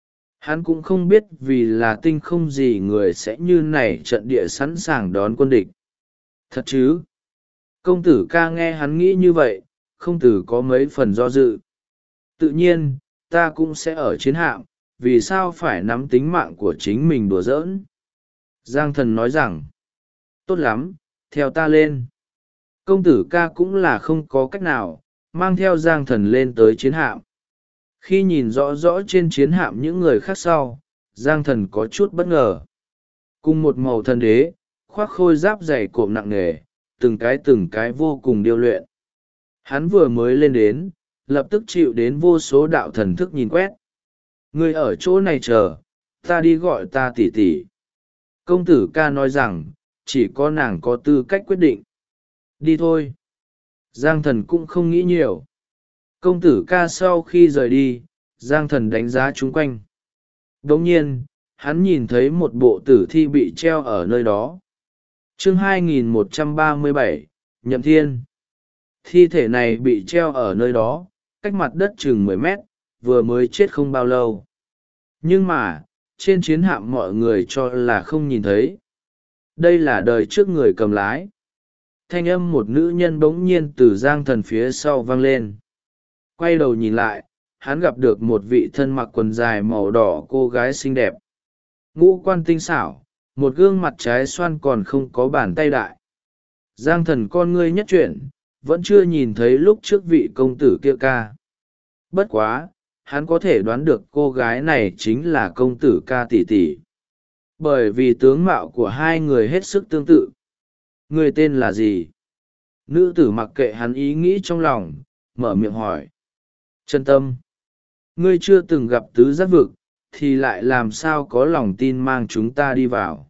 Hắn cũng không biết vì là tinh không gì người sẽ như này trận địa sẵn sàng đón quân địch. Thật chứ? Công tử ca nghe hắn nghĩ như vậy, không từ có mấy phần do dự. Tự nhiên, ta cũng sẽ ở chiến hạm, vì sao phải nắm tính mạng của chính mình đùa giỡn? Giang Thần nói rằng, tốt lắm, theo ta lên. Công tử ca cũng là không có cách nào, mang theo Giang Thần lên tới chiến hạm. Khi nhìn rõ rõ trên chiến hạm những người khác sau, Giang Thần có chút bất ngờ. Cùng một màu thần đế, khoác khôi giáp dày cộm nặng nề, từng cái vô cùng điêu luyện. Hắn vừa mới lên đến, lập tức chịu đến vô số đạo thần thức nhìn quét. Người ở chỗ này chờ, ta đi gọi ta tỷ tỷ. Công tử ca nói rằng, chỉ có nàng có tư cách quyết định. Đi thôi. Giang Thần cũng không nghĩ nhiều. Công tử ca sau khi rời đi, Giang Thần đánh giá chung quanh. Đồng nhiên, hắn nhìn thấy một bộ tử thi bị treo ở nơi đó. Chương 2137, Nhậm Thiên. Thi thể này bị treo ở nơi đó, cách mặt đất chừng 10 mét, vừa mới chết không bao lâu. Nhưng mà, trên chiến hạm mọi người cho là không nhìn thấy. Đây là đời trước người cầm lái. Thanh âm một nữ nhân bỗng nhiên từ Giang Thần phía sau vang lên. Quay đầu nhìn lại, hắn gặp được một vị thân mặc quần dài màu đỏ cô gái xinh đẹp. Ngũ quan tinh xảo, một gương mặt trái xoan còn không có bàn tay đại. Giang Thần con ngươi nhất chuyển, vẫn chưa nhìn thấy lúc trước vị công tử kia ca. Bất quá, hắn có thể đoán được cô gái này chính là công tử ca tỷ tỷ. Bởi vì tướng mạo của hai người hết sức tương tự. Người tên là gì? Nữ tử mặc kệ hắn ý nghĩ trong lòng, mở miệng hỏi. Chân Tâm. Ngươi chưa từng gặp tứ giác vực, thì lại làm sao có lòng tin mang chúng ta đi vào?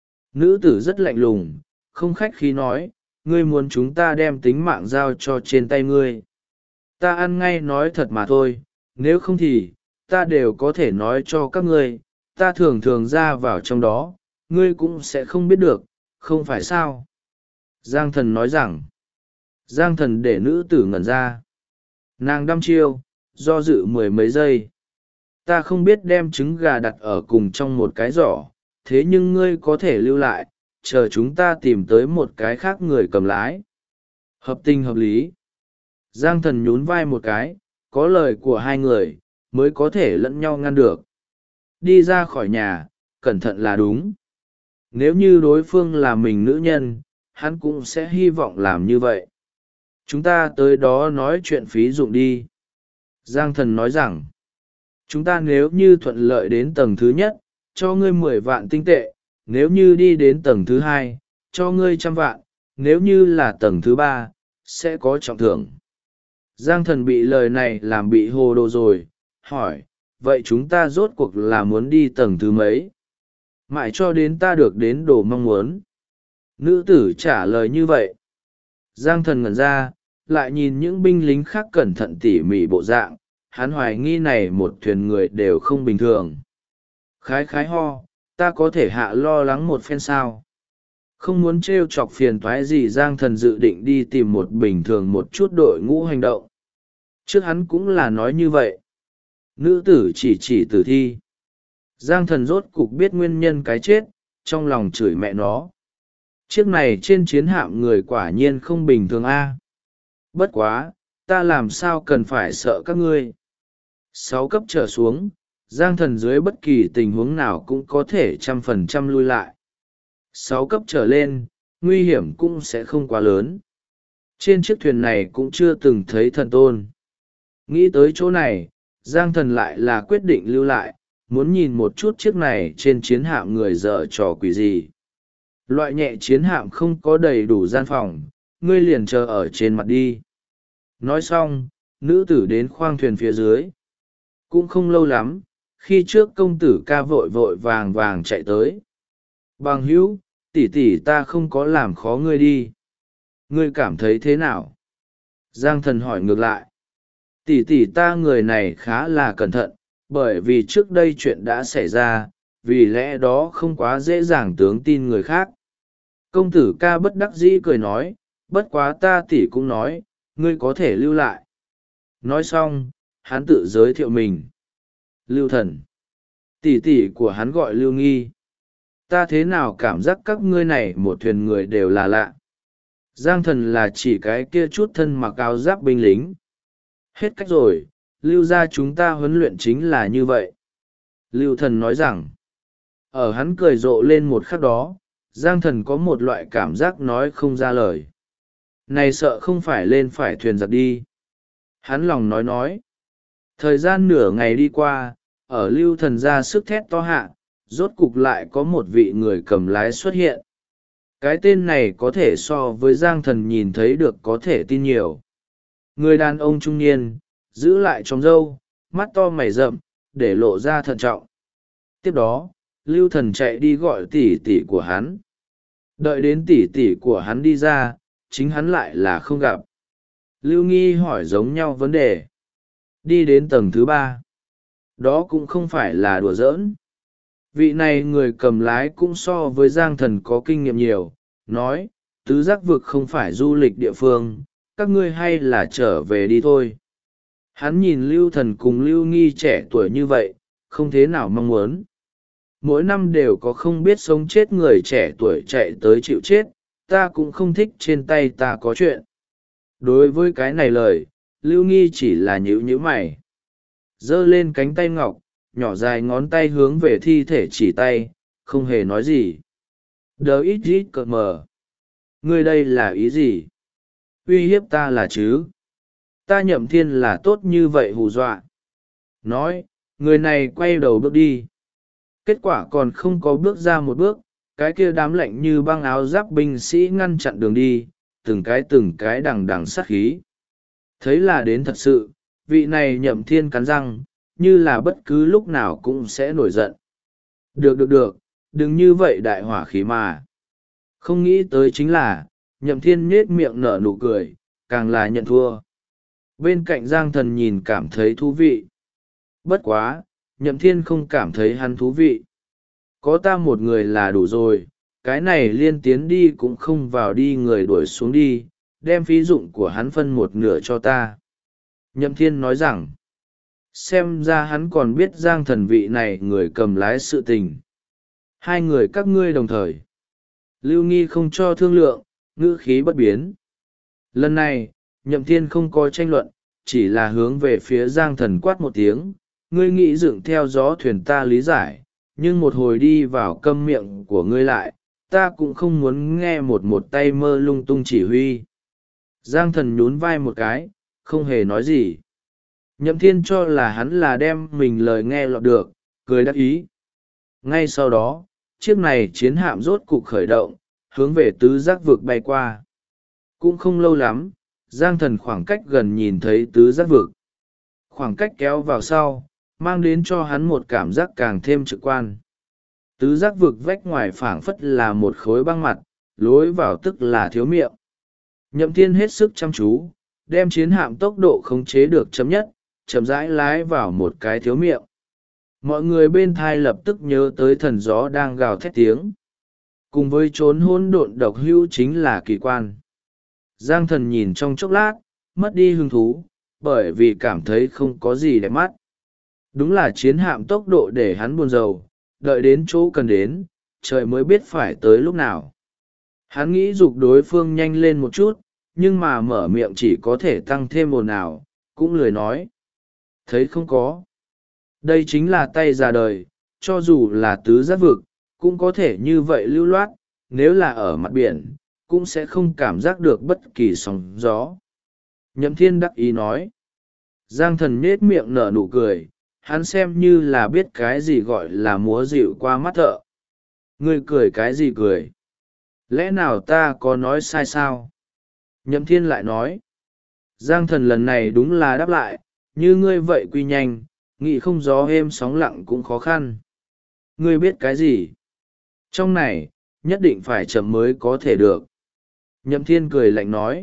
Nữ tử rất lạnh lùng, không khách khí nói, ngươi muốn chúng ta đem tính mạng giao cho trên tay ngươi. Ta ăn ngay nói thật mà thôi, nếu không thì, ta đều có thể nói cho các ngươi, ta thường thường ra vào trong đó, ngươi cũng sẽ không biết được, không phải sao? Giang Thần nói rằng. Giang Thần để nữ tử ngẩn ra. Nàng đăm chiêu, do dự mười mấy giây. Ta không biết đem trứng gà đặt ở cùng trong một cái giỏ, thế nhưng ngươi có thể lưu lại, chờ chúng ta tìm tới một cái khác người cầm lái. Hợp tình hợp lý. Giang Thần nhún vai một cái, có lời của hai người, mới có thể lẫn nhau ngăn được. Đi ra khỏi nhà, cẩn thận là đúng. Nếu như đối phương là mình nữ nhân, hắn cũng sẽ hy vọng làm như vậy. Chúng ta tới đó nói chuyện phí dụng đi. Giang Thần nói rằng, chúng ta nếu như thuận lợi đến tầng thứ nhất, cho ngươi 10 vạn tinh tệ, nếu như đi đến tầng thứ hai, cho ngươi 100 vạn, nếu như là tầng thứ ba, sẽ có trọng thưởng. Giang Thần bị lời này làm bị hồ đồ rồi, hỏi, vậy chúng ta rốt cuộc là muốn đi tầng thứ mấy? Mãi cho đến ta được đến đồ mong muốn. Nữ tử trả lời như vậy. Giang Thần ngẩn ra, lại nhìn những binh lính khác cẩn thận tỉ mỉ bộ dạng, hắn hoài nghi này một thuyền người đều không bình thường. Khái khái ho, ta có thể hạ lo lắng một phen sao? Không muốn trêu chọc phiền toái gì, Giang Thần dự định đi tìm một bình thường một chút đội ngũ hành động. Trước hắn cũng là nói như vậy. Nữ tử chỉ tử thi. Giang Thần rốt cục biết nguyên nhân cái chết, trong lòng chửi mẹ nó. Chiếc này trên chiến hạm người quả nhiên không bình thường a. Bất quá, ta làm sao cần phải sợ các ngươi. 6 cấp trở xuống, Giang Thần dưới bất kỳ tình huống nào cũng có thể 100% lui lại. 6 cấp trở lên, nguy hiểm cũng sẽ không quá lớn. Trên chiếc thuyền này cũng chưa từng thấy thần tôn. Nghĩ tới chỗ này, Giang Thần lại là quyết định lưu lại, muốn nhìn một chút chiếc này trên chiến hạm người dở trò quỷ gì. Loại nhẹ chiến hạm không có đầy đủ gian phòng, ngươi liền chờ ở trên mặt đi. Nói xong, nữ tử đến khoang thuyền phía dưới. Cũng không lâu lắm, khi trước công tử ca vội vội vàng vàng chạy tới. Bằng hữu, tỷ tỷ ta không có làm khó ngươi đi. Ngươi cảm thấy thế nào? Giang Thần hỏi ngược lại. Tỷ tỷ ta người này khá là cẩn thận, bởi vì trước đây chuyện đã xảy ra, vì lẽ đó không quá dễ dàng tướng tin người khác. Công tử ca bất đắc dĩ cười nói, bất quá ta tỷ cũng nói, ngươi có thể lưu lại. Nói xong, hắn tự giới thiệu mình. Lưu Thần. Tỷ tỷ của hắn gọi Lưu Nghi. Ta thế nào cảm giác các ngươi này một thuyền người đều là lạ. Giang Thần là chỉ cái kia chút thân mặc áo giáp binh lính. Hết cách rồi, Lưu gia chúng ta huấn luyện chính là như vậy. Lưu Thần nói rằng, ở hắn cười rộ lên một khắc đó, Giang Thần có một loại cảm giác nói không ra lời. Này sợ không phải lên phải thuyền giặc đi. Hắn lòng nói. Thời gian nửa ngày đi qua, ở Lưu Thần ra sức thét to hạ, rốt cục lại có một vị người cầm lái xuất hiện. Cái tên này có thể so với Giang Thần nhìn thấy được có thể tin nhiều. Người đàn ông trung niên, giữ lại tròng râu, mắt to mày rậm, để lộ ra thận trọng. Tiếp đó, Lưu Thần chạy đi gọi tỷ tỷ của hắn. Đợi đến tỷ tỷ của hắn đi ra, chính hắn lại là không gặp. Lưu Nghi hỏi giống nhau vấn đề. Đi đến tầng thứ 3. Đó cũng không phải là đùa giỡn. Vị này người cầm lái cũng so với Giang Thần có kinh nghiệm nhiều, nói, tứ giác vực không phải du lịch địa phương, các ngươi hay là trở về đi thôi. Hắn nhìn Lưu Thần cùng Lưu Nghi trẻ tuổi như vậy, không thế nào mong muốn. mỗi năm đều có không biết sống chết người trẻ tuổi chạy tới chịu chết, ta cũng không thích trên tay ta có chuyện. Đối với cái này lời, Lưu Nghi chỉ là nhíu nhíu mày. Giơ lên cánh tay ngọc, nhỏ dài ngón tay hướng về thi thể chỉ tay, không hề nói gì. Đờ ít ít cợt mờ. Ngươi đây là ý gì? Uy hiếp ta là chứ? Ta Nhậm Thiên là tốt như vậy hù dọa. Nói, người này quay đầu bước đi. Kết quả còn không có bước ra một bước, cái kia đám lạnh như băng áo giáp binh sĩ ngăn chặn đường đi, từng cái đằng đằng sát khí. Thấy là đến thật sự, vị này Nhậm Thiên cắn răng, như là bất cứ lúc nào cũng sẽ nổi giận. Được, đừng như vậy đại hỏa khí mà. Không nghĩ tới chính là, Nhậm Thiên nhết miệng nở nụ cười, càng là nhận thua. Bên cạnh Giang Thần nhìn cảm thấy thú vị. Bất quá, Nhậm Thiên không cảm thấy hắn thú vị. Có ta một người là đủ rồi, cái này liên tiến đi cũng không vào đi người đuổi xuống đi, đem phí dụng của hắn phân một nửa cho ta. Nhậm Thiên nói rằng, xem ra hắn còn biết Giang Thần vị này người cầm lái sự tình. Hai người các ngươi đồng thời. Lưu Nghi không cho thương lượng, ngữ khí bất biến. Lần này, Nhậm Thiên không có tranh luận, chỉ là hướng về phía Giang Thần quát một tiếng, ngươi nghĩ dựng theo gió thuyền ta lý giải, nhưng một hồi đi vào câm miệng của ngươi lại, ta cũng không muốn nghe một tay mơ lung tung chỉ huy. Giang Thần nhún vai một cái, không hề nói gì. Nhậm Thiên cho là hắn là đem mình lời nghe lọt được, cười đắc ý. Ngay sau đó, chiếc này chiến hạm rốt cục khởi động, hướng về tứ giác vực bay qua. Cũng không lâu lắm, Giang Thần khoảng cách gần nhìn thấy tứ giác vực. Khoảng cách kéo vào sau, mang đến cho hắn một cảm giác càng thêm trực quan. Tứ giác vực vách ngoài phảng phất là một khối băng mặt, lối vào tức là thiếu miệng. Nhậm Thiên hết sức chăm chú, đem chiến hạm tốc độ khống chế được chấm nhất, chậm rãi lái vào một cái thiếu miệng. Mọi người bên thai lập tức nhớ tới thần gió đang gào thét tiếng. Cùng với trốn hỗn độn độc hữu chính là kỳ quan. Giang Thần nhìn trong chốc lát, mất đi hứng thú, bởi vì cảm thấy không có gì đẹp mắt. Đúng là chiến hạm tốc độ để hắn buồn rầu, đợi đến chỗ cần đến, trời mới biết phải tới lúc nào. Hắn nghĩ giục đối phương nhanh lên một chút, nhưng mà mở miệng chỉ có thể tăng thêm ồn ào, cũng lười nói. Thấy không có. Đây chính là tay già đời, cho dù là tứ giác vực, cũng có thể như vậy lưu loát, nếu là ở mặt biển, cũng sẽ không cảm giác được bất kỳ sóng gió. Nhậm Thiên đắc ý nói. Giang Thần nhết miệng nở nụ cười, hắn xem như là biết cái gì gọi là múa dịu qua mắt thợ. Ngươi cười cái gì cười? Lẽ nào ta có nói sai sao? Nhậm Thiên lại nói. Giang Thần lần này đúng là đáp lại, như ngươi vậy quy nhanh, nghĩ không gió êm sóng lặng cũng khó khăn. Ngươi biết cái gì? Trong này, nhất định phải chậm mới có thể được. Nhậm Thiên cười lạnh nói.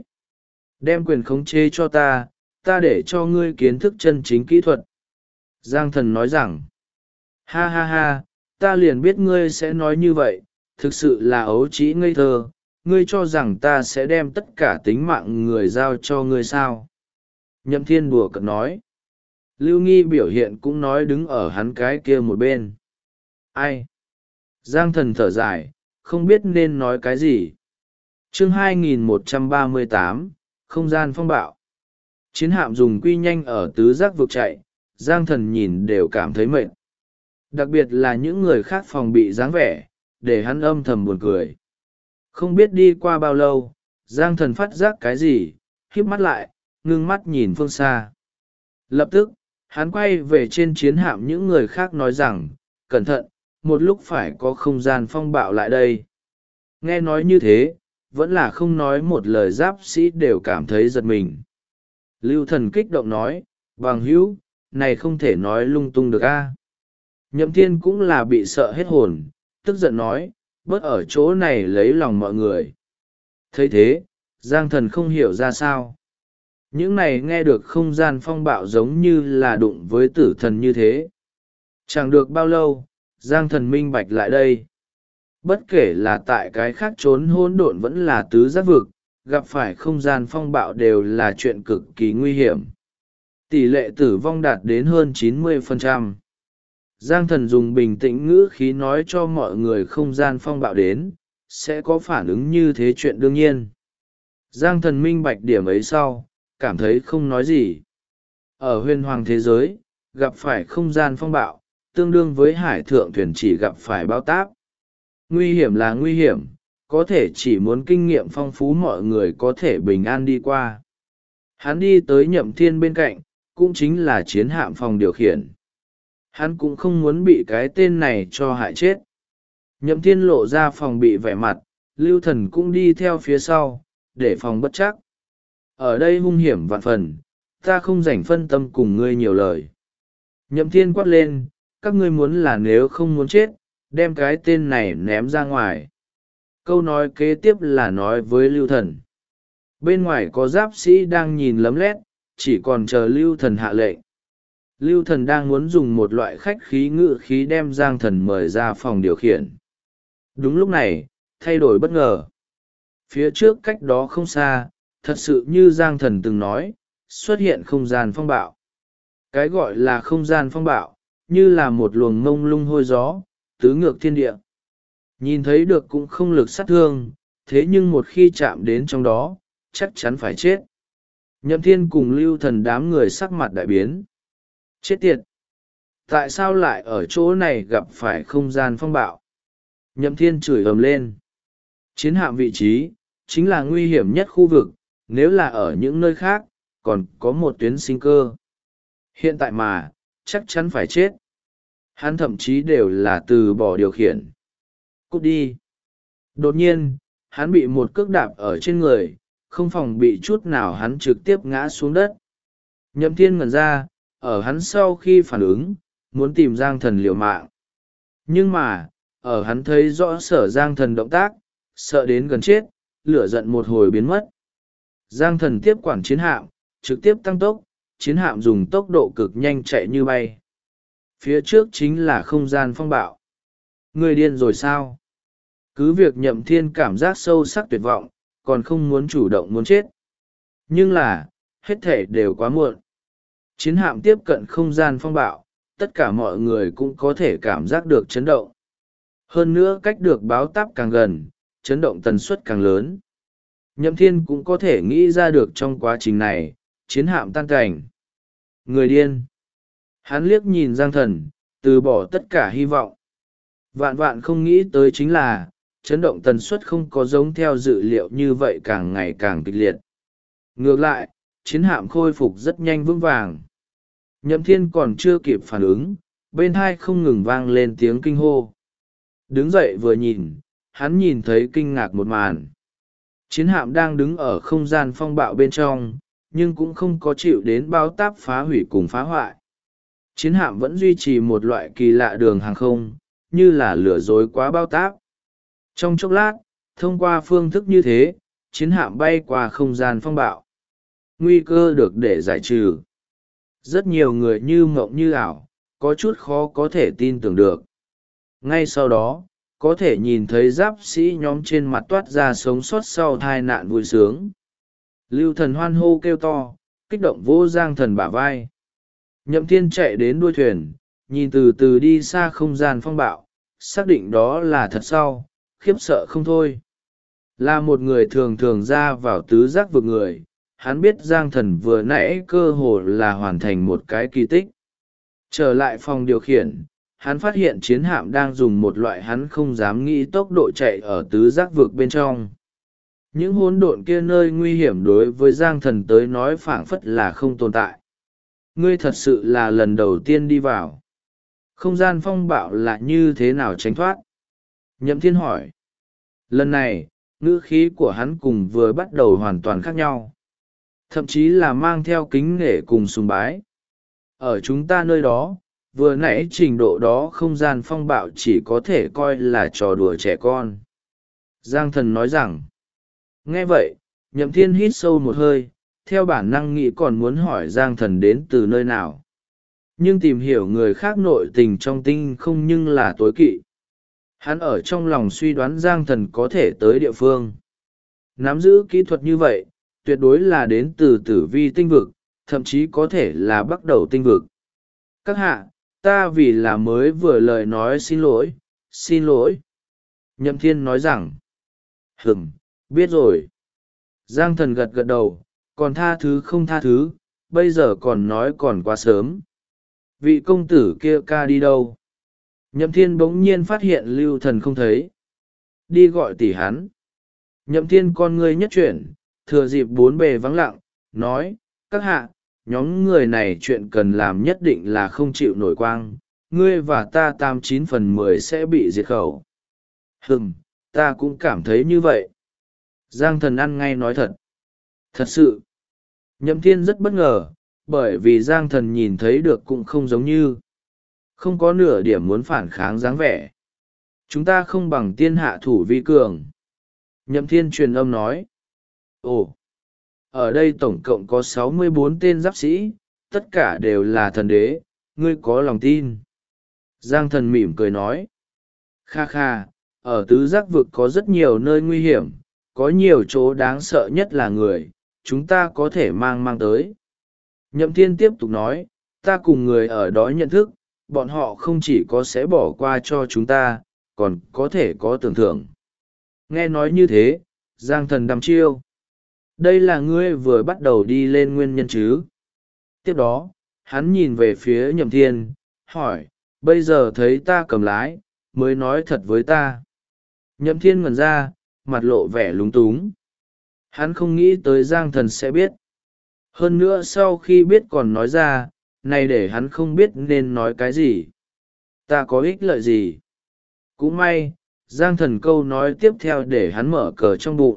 Đem quyền khống chế cho ta, ta để cho ngươi kiến thức chân chính kỹ thuật. Giang Thần nói rằng. Ha ha ha, ta liền biết ngươi sẽ nói như vậy, thực sự là ấu trĩ ngây thơ, ngươi cho rằng ta sẽ đem tất cả tính mạng người giao cho ngươi sao? Nhậm Thiên đùa cợt nói. Lưu Nghi biểu hiện cũng nói đứng ở hắn cái kia một bên. Ai? Giang Thần thở dài, không biết nên nói cái gì. Chương 2138, không gian phong bạo. Chiến hạm dùng quy nhanh ở tứ giác vực chạy, Giang Thần nhìn đều cảm thấy mệt. Đặc biệt là những người khác phòng bị dáng vẻ, để hắn âm thầm buồn cười. Không biết đi qua bao lâu, Giang Thần phát giác cái gì, híp mắt lại, ngưng mắt nhìn phương xa. Lập tức, hắn quay về trên chiến hạm những người khác nói rằng, cẩn thận, một lúc phải có không gian phong bạo lại đây. Nghe nói như thế, vẫn là không nói một lời, giáp sĩ đều cảm thấy giật mình. Lưu Thần kích động nói, bằng hữu, này không thể nói lung tung được a. Nhậm Thiên cũng là bị sợ hết hồn, tức giận nói, bớt ở chỗ này lấy lòng mọi người. Thấy thế, Giang Thần không hiểu ra sao. Những này nghe được không gian phong bạo giống như là đụng với tử thần như thế. Chẳng được bao lâu, Giang Thần minh bạch lại đây. Bất kể là tại cái khác trốn hỗn độn vẫn là tứ giác vực, gặp phải không gian phong bạo đều là chuyện cực kỳ nguy hiểm. Tỷ lệ tử vong đạt đến hơn 90%. Giang Thần dùng bình tĩnh ngữ khí nói cho mọi người không gian phong bạo đến, sẽ có phản ứng như thế chuyện đương nhiên. Giang Thần minh bạch điểm ấy sau, cảm thấy không nói gì. Ở huyền hoàng thế giới, gặp phải không gian phong bạo, tương đương với hải thượng thuyền chỉ gặp phải bão táp. Nguy hiểm là nguy hiểm, có thể chỉ muốn kinh nghiệm phong phú mọi người có thể bình an đi qua. Hắn đi tới Nhậm Thiên bên cạnh, cũng chính là chiến hạm phòng điều khiển. Hắn cũng không muốn bị cái tên này cho hại chết. Nhậm Thiên lộ ra phòng bị vẻ mặt, Lưu Thần cũng đi theo phía sau, để phòng bất chắc. Ở đây hung hiểm vạn phần, ta không rảnh phân tâm cùng ngươi nhiều lời. Nhậm Thiên quát lên, các ngươi muốn là nếu không muốn chết, đem cái tên này ném ra ngoài. Câu nói kế tiếp là nói với Lưu Thần. Bên ngoài có giáp sĩ đang nhìn lấm lét, chỉ còn chờ Lưu Thần hạ lệnh. Lưu Thần đang muốn dùng một loại khách khí ngự khí đem Giang Thần mời ra phòng điều khiển. Đúng lúc này, thay đổi bất ngờ. Phía trước cách đó không xa, thật sự như Giang Thần từng nói, xuất hiện không gian phong bạo. Cái gọi là không gian phong bạo, như là một luồng mông lung hôi gió, tứ ngược thiên địa. Nhìn thấy được cũng không lực sát thương, thế nhưng một khi chạm đến trong đó, chắc chắn phải chết. Nhậm Thiên cùng Lưu Thần đám người sắc mặt đại biến. Chết tiệt! Tại sao lại ở chỗ này gặp phải không gian phong bạo? Nhậm Thiên chửi ầm lên. Chiến hạm vị trí, chính là nguy hiểm nhất khu vực, nếu là ở những nơi khác, còn có một tuyến sinh cơ. Hiện tại mà, chắc chắn phải chết. Hắn thậm chí đều là từ bỏ điều khiển. Cút đi! Đột nhiên, hắn bị một cước đạp ở trên người, không phòng bị chút nào hắn trực tiếp ngã xuống đất. Nhậm Thiên ngẩn ra, ở hắn sau khi phản ứng, muốn tìm Giang Thần liều mạng. Nhưng mà, ở hắn thấy rõ Sở Giang Thần động tác, sợ đến gần chết, lửa giận một hồi biến mất. Giang Thần tiếp quản chiến hạm, trực tiếp tăng tốc, chiến hạm dùng tốc độ cực nhanh chạy như bay. Phía trước chính là không gian phong bạo. Người điên rồi sao? Cứ việc Nhậm Thiên cảm giác sâu sắc tuyệt vọng, còn không muốn chủ động muốn chết. Nhưng là, hết thể đều quá muộn. Chiến hạm tiếp cận không gian phong bạo, tất cả mọi người cũng có thể cảm giác được chấn động. Hơn nữa cách được báo táp càng gần, chấn động tần suất càng lớn. Nhậm Thiên cũng có thể nghĩ ra được trong quá trình này, chiến hạm tan cảnh. Người điên. Hắn liếc nhìn Giang Thần, từ bỏ tất cả hy vọng. Vạn vạn không nghĩ tới chính là, chấn động tần suất không có giống theo dự liệu như vậy càng ngày càng kịch liệt. Ngược lại, chiến hạm khôi phục rất nhanh vững vàng. Nhậm Thiên còn chưa kịp phản ứng, bên hai không ngừng vang lên tiếng kinh hô. Đứng dậy vừa nhìn, hắn nhìn thấy kinh ngạc một màn. Chiến hạm đang đứng ở không gian phong bạo bên trong, nhưng cũng không có chịu đến bao táp phá hủy cùng phá hoại. Chiến hạm vẫn duy trì một loại kỳ lạ đường hàng không, như là lừa dối quá bao táp. Trong chốc lát, thông qua phương thức như thế, chiến hạm bay qua không gian phong bạo. Nguy cơ được để giải trừ. Rất nhiều người như mộng như ảo, có chút khó có thể tin tưởng được. Ngay sau đó, có thể nhìn thấy giáp sĩ nhóm trên mặt toát ra sống sót sau tai nạn vui sướng. Lưu Thần hoan hô kêu to, kích động vỗ Giang Thần bả vai. Nhậm Thiên chạy đến đuôi thuyền, nhìn từ từ đi xa không gian phong bạo, xác định đó là thật sau, khiếp sợ không thôi. Là một người thường thường ra vào tứ giác vực người, hắn biết Giang Thần vừa nãy cơ hồ là hoàn thành một cái kỳ tích. Trở lại phòng điều khiển, hắn phát hiện chiến hạm đang dùng một loại hắn không dám nghĩ tốc độ chạy ở tứ giác vực bên trong. Những hỗn độn kia nơi nguy hiểm đối với Giang Thần tới nói phảng phất là không tồn tại. Ngươi thật sự là lần đầu tiên đi vào. Không gian phong bạo là như thế nào tránh thoát? Nhậm Thiên hỏi. Lần này, ngữ khí của hắn cùng vừa bắt đầu hoàn toàn khác nhau. Thậm chí là mang theo kính nể cùng sùng bái. Ở chúng ta nơi đó, vừa nãy trình độ đó không gian phong bạo chỉ có thể coi là trò đùa trẻ con. Giang Thần nói rằng. Nghe vậy, Nhậm Thiên hít sâu một hơi, theo bản năng nghĩ còn muốn hỏi Giang Thần đến từ nơi nào. Nhưng tìm hiểu người khác nội tình trong tinh không nhưng là tối kỵ. Hắn ở trong lòng suy đoán Giang Thần có thể tới địa phương. Nắm giữ kỹ thuật như vậy, tuyệt đối là đến từ tử vi tinh vực, thậm chí có thể là bắt đầu tinh vực. Các hạ, Ta vì là mới vừa lời nói xin lỗi, xin lỗi. Nhậm Thiên nói rằng, biết rồi. Giang Thần gật gật đầu, còn tha thứ không tha thứ, bây giờ còn nói còn quá sớm. Vị công tử kia ca đi đâu? Nhậm Thiên bỗng nhiên phát hiện Lưu Thần không thấy. Đi gọi tỷ hắn. Nhậm Thiên con ngươi nhất chuyển, thừa dịp bốn bề vắng lặng, nói, các hạ, nhóm người này chuyện cần làm nhất định là không chịu nổi quang, ngươi và ta 89/10 sẽ bị diệt khẩu. Ta cũng cảm thấy như vậy. Giang Thần ăn ngay nói thật. Thật sự. Nhậm Thiên rất bất ngờ, bởi vì Giang Thần nhìn thấy được cũng không giống như. Không có nửa điểm muốn phản kháng dáng vẻ. Chúng ta không bằng tiên hạ thủ vi cường. Nhậm Thiên truyền âm nói. Ồ, ở đây tổng cộng có 64 tên giáp sĩ, tất cả đều là thần đế, ngươi có lòng tin. Giang Thần mỉm cười nói. Kha kha, ở tứ giác vực có rất nhiều nơi nguy hiểm, có nhiều chỗ đáng sợ nhất là người, chúng ta có thể mang tới. Nhậm Thiên tiếp tục nói, ta cùng người ở đó nhận thức, bọn họ không chỉ có sẽ bỏ qua cho chúng ta, còn có thể có tưởng thưởng. Nghe nói như thế, Giang Thần đăm chiêu. Đây là ngươi vừa bắt đầu đi lên nguyên nhân chứ? Tiếp đó, hắn nhìn về phía Nhậm Thiên, hỏi, bây giờ thấy ta cầm lái, mới nói thật với ta. Nhậm Thiên ngẩn ra, mặt lộ vẻ lúng túng. Hắn không nghĩ tới Giang Thần sẽ biết. Hơn nữa sau khi biết còn nói ra, này để hắn không biết nên nói cái gì. Ta có ích lợi gì? Cũng may, Giang Thần câu nói tiếp theo để hắn mở cờ trong bụng.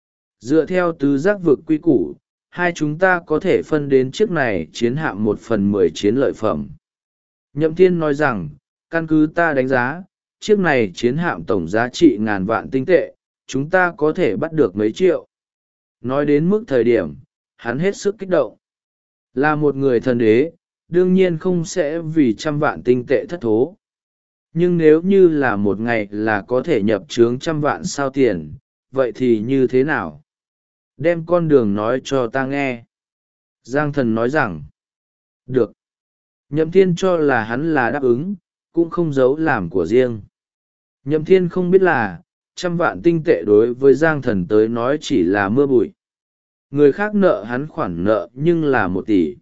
Dựa theo tứ giác vực quy củ, hai chúng ta có thể phân đến chiếc này chiến hạm 1/10 chiến lợi phẩm. Nhậm Thiên nói rằng, căn cứ ta đánh giá, chiếc này chiến hạm tổng giá trị ngàn vạn tinh tệ, chúng ta có thể bắt được mấy triệu. Nói đến mức thời điểm, hắn hết sức kích động. Là một người thần đế, đương nhiên không sẽ vì 100 vạn tinh tệ thất thố. Nhưng nếu như là một ngày là có thể nhập trướng 100 vạn sao tiền, vậy thì như thế nào? Đem con đường nói cho ta nghe. Giang Thần nói rằng, được. Nhậm Thiên cho là hắn là đáp ứng, cũng không giấu làm của riêng. Nhậm Thiên không biết là, 100 vạn tinh tệ đối với Giang Thần tới nói chỉ là mưa bụi. Người khác nợ hắn khoản nợ nhưng là 1 tỷ.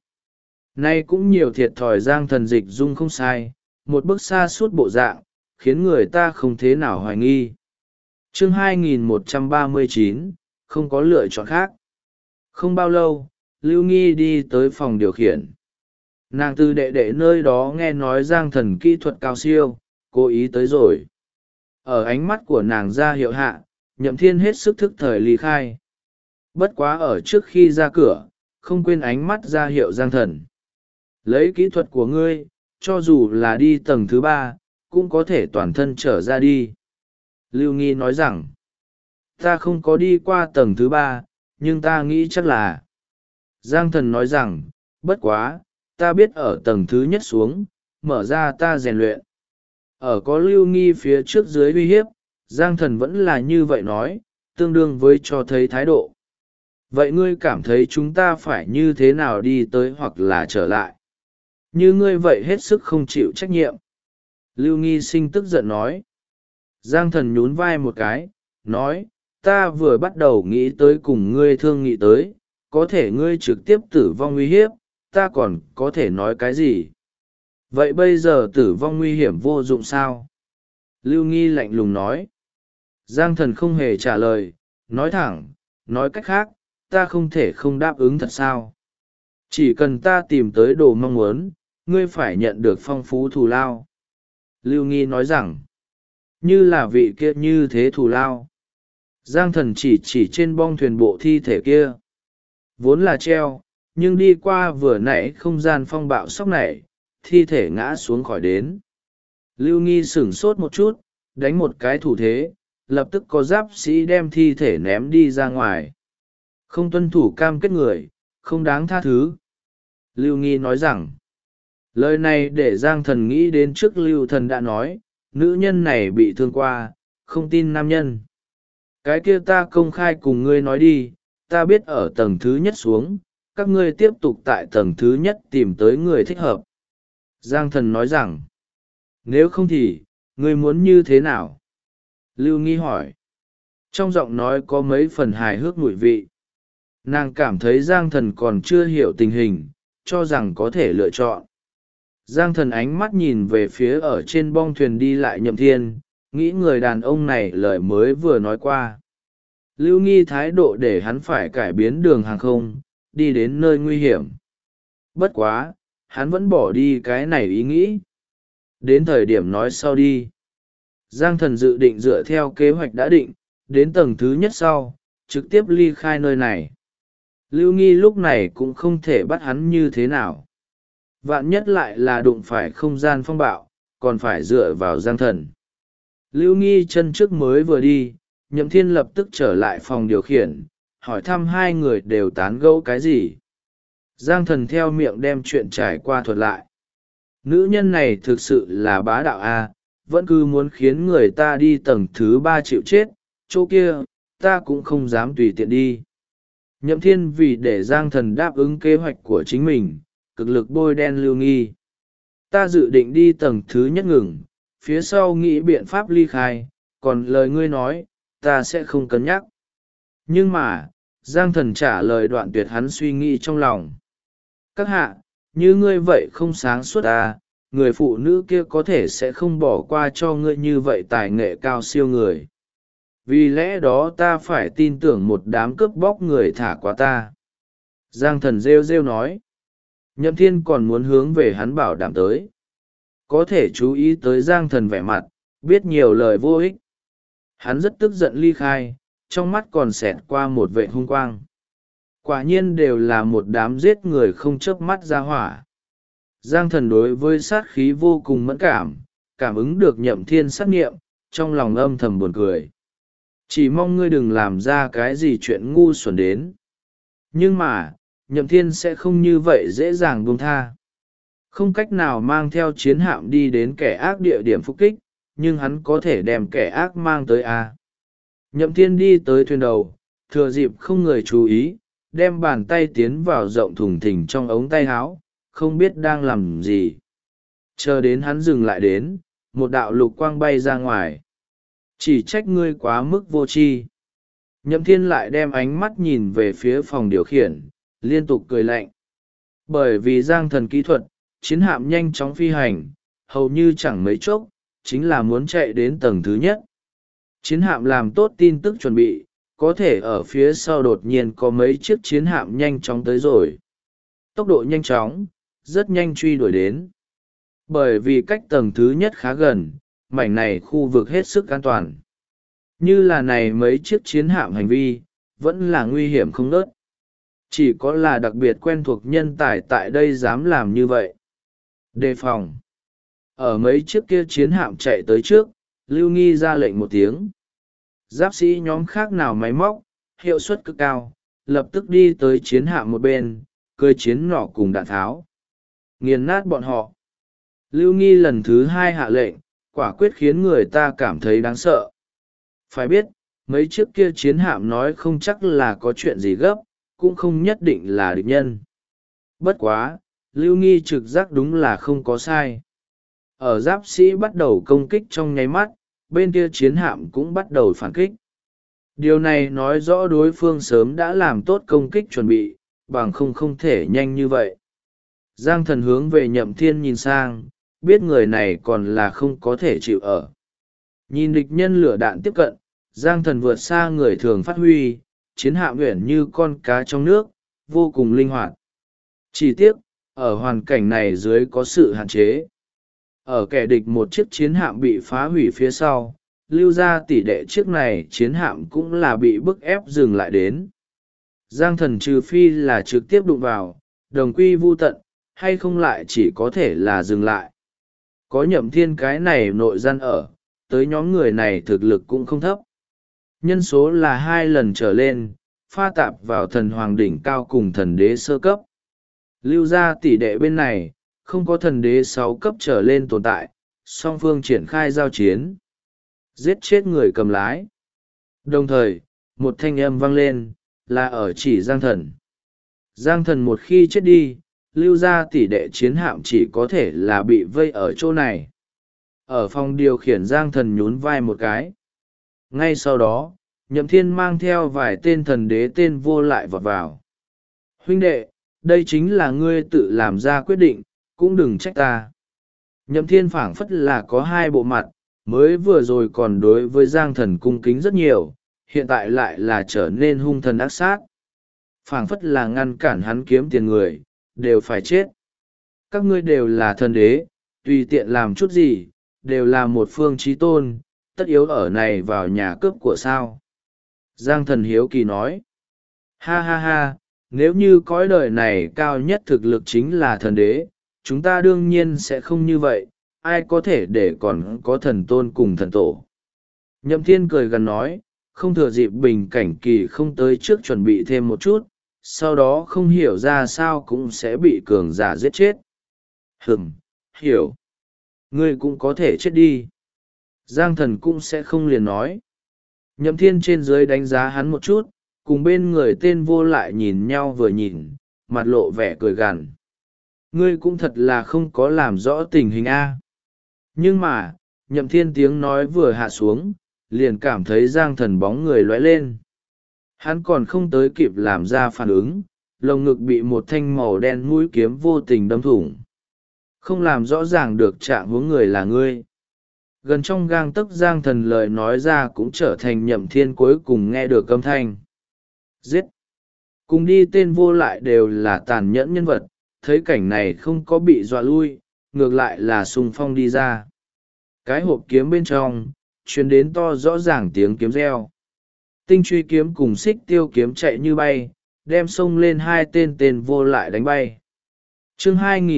Nay cũng nhiều thiệt thòi. Giang Thần dịch dung không sai, một bức xa suốt bộ dạng, khiến người ta không thế nào hoài nghi. Chương 2139, không có lựa chọn khác. Không bao lâu, Lưu Nghi đi tới phòng điều khiển. Nàng từ đệ đệ nơi đó nghe nói Giang Thần kỹ thuật cao siêu, cố ý tới rồi. Ở ánh mắt của nàng ra hiệu hạ, Nhậm Thiên hết sức thức thời ly khai. Bất quá ở trước khi ra cửa, không quên ánh mắt ra hiệu Giang Thần. Lấy kỹ thuật của ngươi, cho dù là đi tầng thứ 3, cũng có thể toàn thân trở ra đi. Lưu Nghi nói rằng, ta không có đi qua tầng thứ 3, nhưng ta nghĩ chắc là. Giang Thần nói rằng, bất quá, ta biết ở tầng thứ nhất xuống, mở ra ta rèn luyện. Ở có Lưu Nghi phía trước dưới uy hiếp, Giang Thần vẫn là như vậy nói, tương đương với cho thấy thái độ. Vậy ngươi cảm thấy chúng ta phải như thế nào đi tới hoặc là trở lại? Như ngươi vậy hết sức không chịu trách nhiệm. Lưu Nghi sinh tức giận nói. Giang Thần nhún vai một cái, nói, ta vừa bắt đầu nghĩ tới cùng ngươi thương nghị tới, có thể ngươi trực tiếp tử vong uy hiếp, ta còn có thể nói cái gì? Vậy bây giờ tử vong nguy hiểm vô dụng sao? Lưu Nghi lạnh lùng nói. Giang Thần không hề trả lời, nói thẳng, nói cách khác, ta không thể không đáp ứng thật sao? Chỉ cần ta tìm tới đồ mong muốn, ngươi phải nhận được phong phú thù lao. Lưu Nghi nói rằng, như là vị kia như thế thù lao. Giang Thần chỉ trên bong thuyền bộ thi thể kia. Vốn là treo, nhưng đi qua vừa nãy không gian phong bạo sóc nảy, thi thể ngã xuống khỏi đến. Lưu Nghi sửng sốt một chút, đánh một cái thủ thế, lập tức có giáp sĩ đem thi thể ném đi ra ngoài. Không tuân thủ cam kết người, không đáng tha thứ. Lưu Nghi nói rằng, lời này để Giang Thần nghĩ đến trước Lưu Thần đã nói, nữ nhân này bị thương qua, không tin nam nhân. Cái kia ta công khai cùng ngươi nói đi, ta biết ở tầng thứ nhất xuống, các ngươi tiếp tục tại tầng thứ nhất tìm tới người thích hợp. Giang thần nói rằng, nếu không thì, ngươi muốn như thế nào? Lưu Nghi hỏi. Trong giọng nói có mấy phần hài hước mùi vị. Nàng cảm thấy Giang thần còn chưa hiểu tình hình, cho rằng có thể lựa chọn. Giang thần ánh mắt nhìn về phía ở trên bong thuyền đi lại Nhậm Thiên, nghĩ người đàn ông này lời mới vừa nói qua. Lưu Nghi thái độ để hắn phải cải biến đường hàng không, đi đến nơi nguy hiểm. Bất quá, hắn vẫn bỏ đi cái này ý nghĩ. Đến thời điểm nói sau đi. Giang thần dự định dựa theo kế hoạch đã định, đến tầng thứ nhất sau, trực tiếp ly khai nơi này. Lưu Nghi lúc này cũng không thể bắt hắn như thế nào. Vạn nhất lại là đụng phải không gian phong bạo, còn phải dựa vào Giang thần. Lưu Nghi chân trước mới vừa đi, Nhậm Thiên lập tức trở lại phòng điều khiển, hỏi thăm hai người đều tán gẫu cái gì. Giang thần theo miệng đem chuyện trải qua thuật lại. Nữ nhân này thực sự là bá đạo a, vẫn cứ muốn khiến người ta đi tầng thứ 3 chịu chết, chỗ kia, ta cũng không dám tùy tiện đi. Nhậm Thiên vì để Giang thần đáp ứng kế hoạch của chính mình, cực lực bôi đen Lưu Nghi. Ta dự định đi tầng thứ nhất ngừng, phía sau nghĩ biện pháp ly khai, còn lời ngươi nói, ta sẽ không cân nhắc. Nhưng mà, Giang thần trả lời đoạn tuyệt hắn suy nghĩ trong lòng. Các hạ, như ngươi vậy không sáng suốt à, người phụ nữ kia có thể sẽ không bỏ qua cho ngươi như vậy tài nghệ cao siêu người. Vì lẽ đó ta phải tin tưởng một đám cướp bóc người thả qua ta. Giang thần rêu rêu nói. Nhậm Thiên còn muốn hướng về hắn bảo đảm tới. Có thể chú ý tới Giang thần vẻ mặt, biết nhiều lời vô ích. Hắn rất tức giận ly khai, trong mắt còn xẹt qua một vệ hung quang. Quả nhiên đều là một đám giết người không chớp mắt ra hỏa. Giang thần đối với sát khí vô cùng mẫn cảm, cảm ứng được Nhậm Thiên sát nghiệm, trong lòng âm thầm buồn cười. Chỉ mong ngươi đừng làm ra cái gì chuyện ngu xuẩn đến. Nhưng mà, Nhậm Thiên sẽ không như vậy dễ dàng buông tha. Không cách nào mang theo chiến hạm đi đến kẻ ác địa điểm phục kích, nhưng hắn có thể đem kẻ ác mang tới A. Nhậm Thiên đi tới thuyền đầu, thừa dịp không người chú ý, đem bàn tay tiến vào rộng thùng thình trong ống tay áo, không biết đang làm gì. Chờ đến hắn dừng lại đến, một đạo lục quang bay ra ngoài. Chỉ trách ngươi quá mức vô tri. Nhậm Thiên lại đem ánh mắt nhìn về phía phòng điều khiển, liên tục cười lạnh. Bởi vì Giang thần kỹ thuật, chiến hạm nhanh chóng phi hành, hầu như chẳng mấy chốc, chính là muốn chạy đến tầng thứ nhất. Chiến hạm làm tốt tin tức chuẩn bị, có thể ở phía sau đột nhiên có mấy chiếc chiến hạm nhanh chóng tới rồi. Tốc độ nhanh chóng, rất nhanh truy đuổi đến. Bởi vì cách tầng thứ nhất khá gần, mảnh này khu vực hết sức an toàn. Như là này mấy chiếc chiến hạm hành vi, vẫn là nguy hiểm không nớt. Chỉ có là đặc biệt quen thuộc nhân tài tại đây dám làm như vậy. Đề phòng. Ở mấy chiếc kia chiến hạm chạy tới trước, Lưu Nghi ra lệnh một tiếng. Giáp sĩ nhóm khác nào máy móc, hiệu suất cực cao, lập tức đi tới chiến hạm một bên, cơi chiến nỏ cùng đạn tháo. Nghiền nát bọn họ. Lưu Nghi lần thứ 2 hạ lệnh, quả quyết khiến người ta cảm thấy đáng sợ. Phải biết, mấy chiếc kia chiến hạm nói không chắc là có chuyện gì gấp, cũng không nhất định là địch nhân. Bất quá, Lưu Nghi trực giác đúng là không có sai. Ở giáp sĩ bắt đầu công kích trong nháy mắt, bên kia chiến hạm cũng bắt đầu phản kích. Điều này nói rõ đối phương sớm đã làm tốt công kích chuẩn bị, bằng không thể nhanh như vậy. Giang thần hướng về Nhậm Thiên nhìn sang, biết người này còn là không có thể chịu ở. Nhìn địch nhân lửa đạn tiếp cận, Giang thần vượt xa người thường phát huy, chiến hạm uyển như con cá trong nước, vô cùng linh hoạt. Chỉ tiếc, ở hoàn cảnh này dưới có sự hạn chế. Ở kẻ địch một chiếc chiến hạm bị phá hủy phía sau, lưu ra tỷ đệ chiếc này chiến hạm cũng là bị bức ép dừng lại đến. Giang thần trừ phi là trực tiếp đụng vào, đồng quy vu tận, hay không lại chỉ có thể là dừng lại. Có Nhậm Thiên cái này nội gian ở, tới nhóm người này thực lực cũng không thấp. Nhân số là 2 lần trở lên, pha tạp vào thần hoàng đỉnh cao cùng thần đế sơ cấp. Lưu ra tỷ đệ bên này, không có thần đế 6 cấp trở lên tồn tại, song phương triển khai giao chiến. Giết chết người cầm lái. Đồng thời, một thanh âm vang lên, là ở chỉ Giang thần. Giang thần một khi chết đi, lưu ra tỷ đệ chiến hạm chỉ có thể là bị vây ở chỗ này. Ở phòng điều khiển Giang Thần nhún vai một cái. Ngay sau đó, Nhậm Thiên mang theo vài tên thần đế tên vô lại vọt vào. Huynh đệ, đây chính là ngươi tự làm ra quyết định, cũng đừng trách ta. Nhậm Thiên phảng phất là có hai bộ mặt, mới vừa rồi còn đối với Giang Thần cung kính rất nhiều, hiện tại lại là trở nên hung thần ác sát. Phảng phất là ngăn cản hắn kiếm tiền người, đều phải chết. Các ngươi đều là thần đế, tùy tiện làm chút gì, đều là một phương chí tôn, tất yếu ở này vào nhà cướp của sao. Giang Thần hiếu kỳ nói. Ha ha ha, nếu như cõi đời này cao nhất thực lực chính là thần đế, chúng ta đương nhiên sẽ không như vậy, ai có thể để còn có thần tôn cùng thần tổ. Nhậm Thiên cười gần nói, không thừa dịp bình cảnh kỳ không tới trước chuẩn bị thêm một chút, sau đó không hiểu ra sao cũng sẽ bị cường giả giết chết. Hiểu. Ngươi cũng có thể chết đi. Giang Thần cũng sẽ không liền nói. Nhậm Thiên trên dưới đánh giá hắn một chút, cùng bên người tên vô lại nhìn nhau vừa nhìn, mặt lộ vẻ cười gằn. Ngươi cũng thật là không có làm rõ tình hình A. Nhưng mà, Nhậm Thiên tiếng nói vừa hạ xuống, liền cảm thấy Giang Thần bóng người lóe lên. Hắn còn không tới kịp làm ra phản ứng, lồng ngực bị một thanh màu đen mũi kiếm vô tình đâm thủng. Không làm rõ ràng được trạng huống người là ngươi. Gần trong gang tấc Giang Thần lời nói ra cũng trở thành Nhậm Thiên cuối cùng nghe được âm thanh. Giết! Cùng đi tên vô lại đều là tàn nhẫn nhân vật, thấy cảnh này không có bị dọa lui, ngược lại là xung phong đi ra. Cái hộp kiếm bên trong, truyền đến to rõ ràng tiếng kiếm reo. Tinh truy kiếm cùng xích tiêu kiếm chạy như bay, đem xông lên hai tên vô lại đánh bay. Chương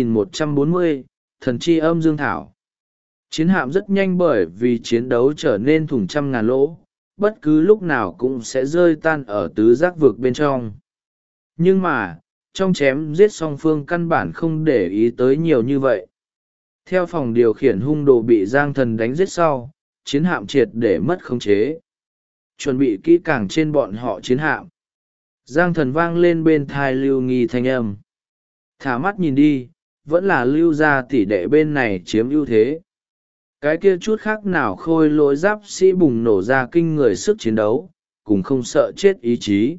2140, Thần chi âm dương thảo. Chiến hạm rất nhanh bởi vì chiến đấu trở nên thủng trăm ngàn lỗ, bất cứ lúc nào cũng sẽ rơi tan ở tứ giác vực bên trong. Nhưng mà, trong chém giết song phương căn bản không để ý tới nhiều như vậy. Theo phòng điều khiển hung đồ bị Giang Thần đánh giết sau, chiến hạm triệt để mất khống chế. Chuẩn bị kỹ càng trên bọn họ chiến hạm. Giang Thần vang lên bên thai Lưu Nghi thanh âm. Thả mắt nhìn đi, vẫn là Lưu gia tỷ đệ bên này chiếm ưu thế. Cái kia chút khác nào khôi lỗi giáp sĩ bùng nổ ra kinh người sức chiến đấu, cùng không sợ chết ý chí.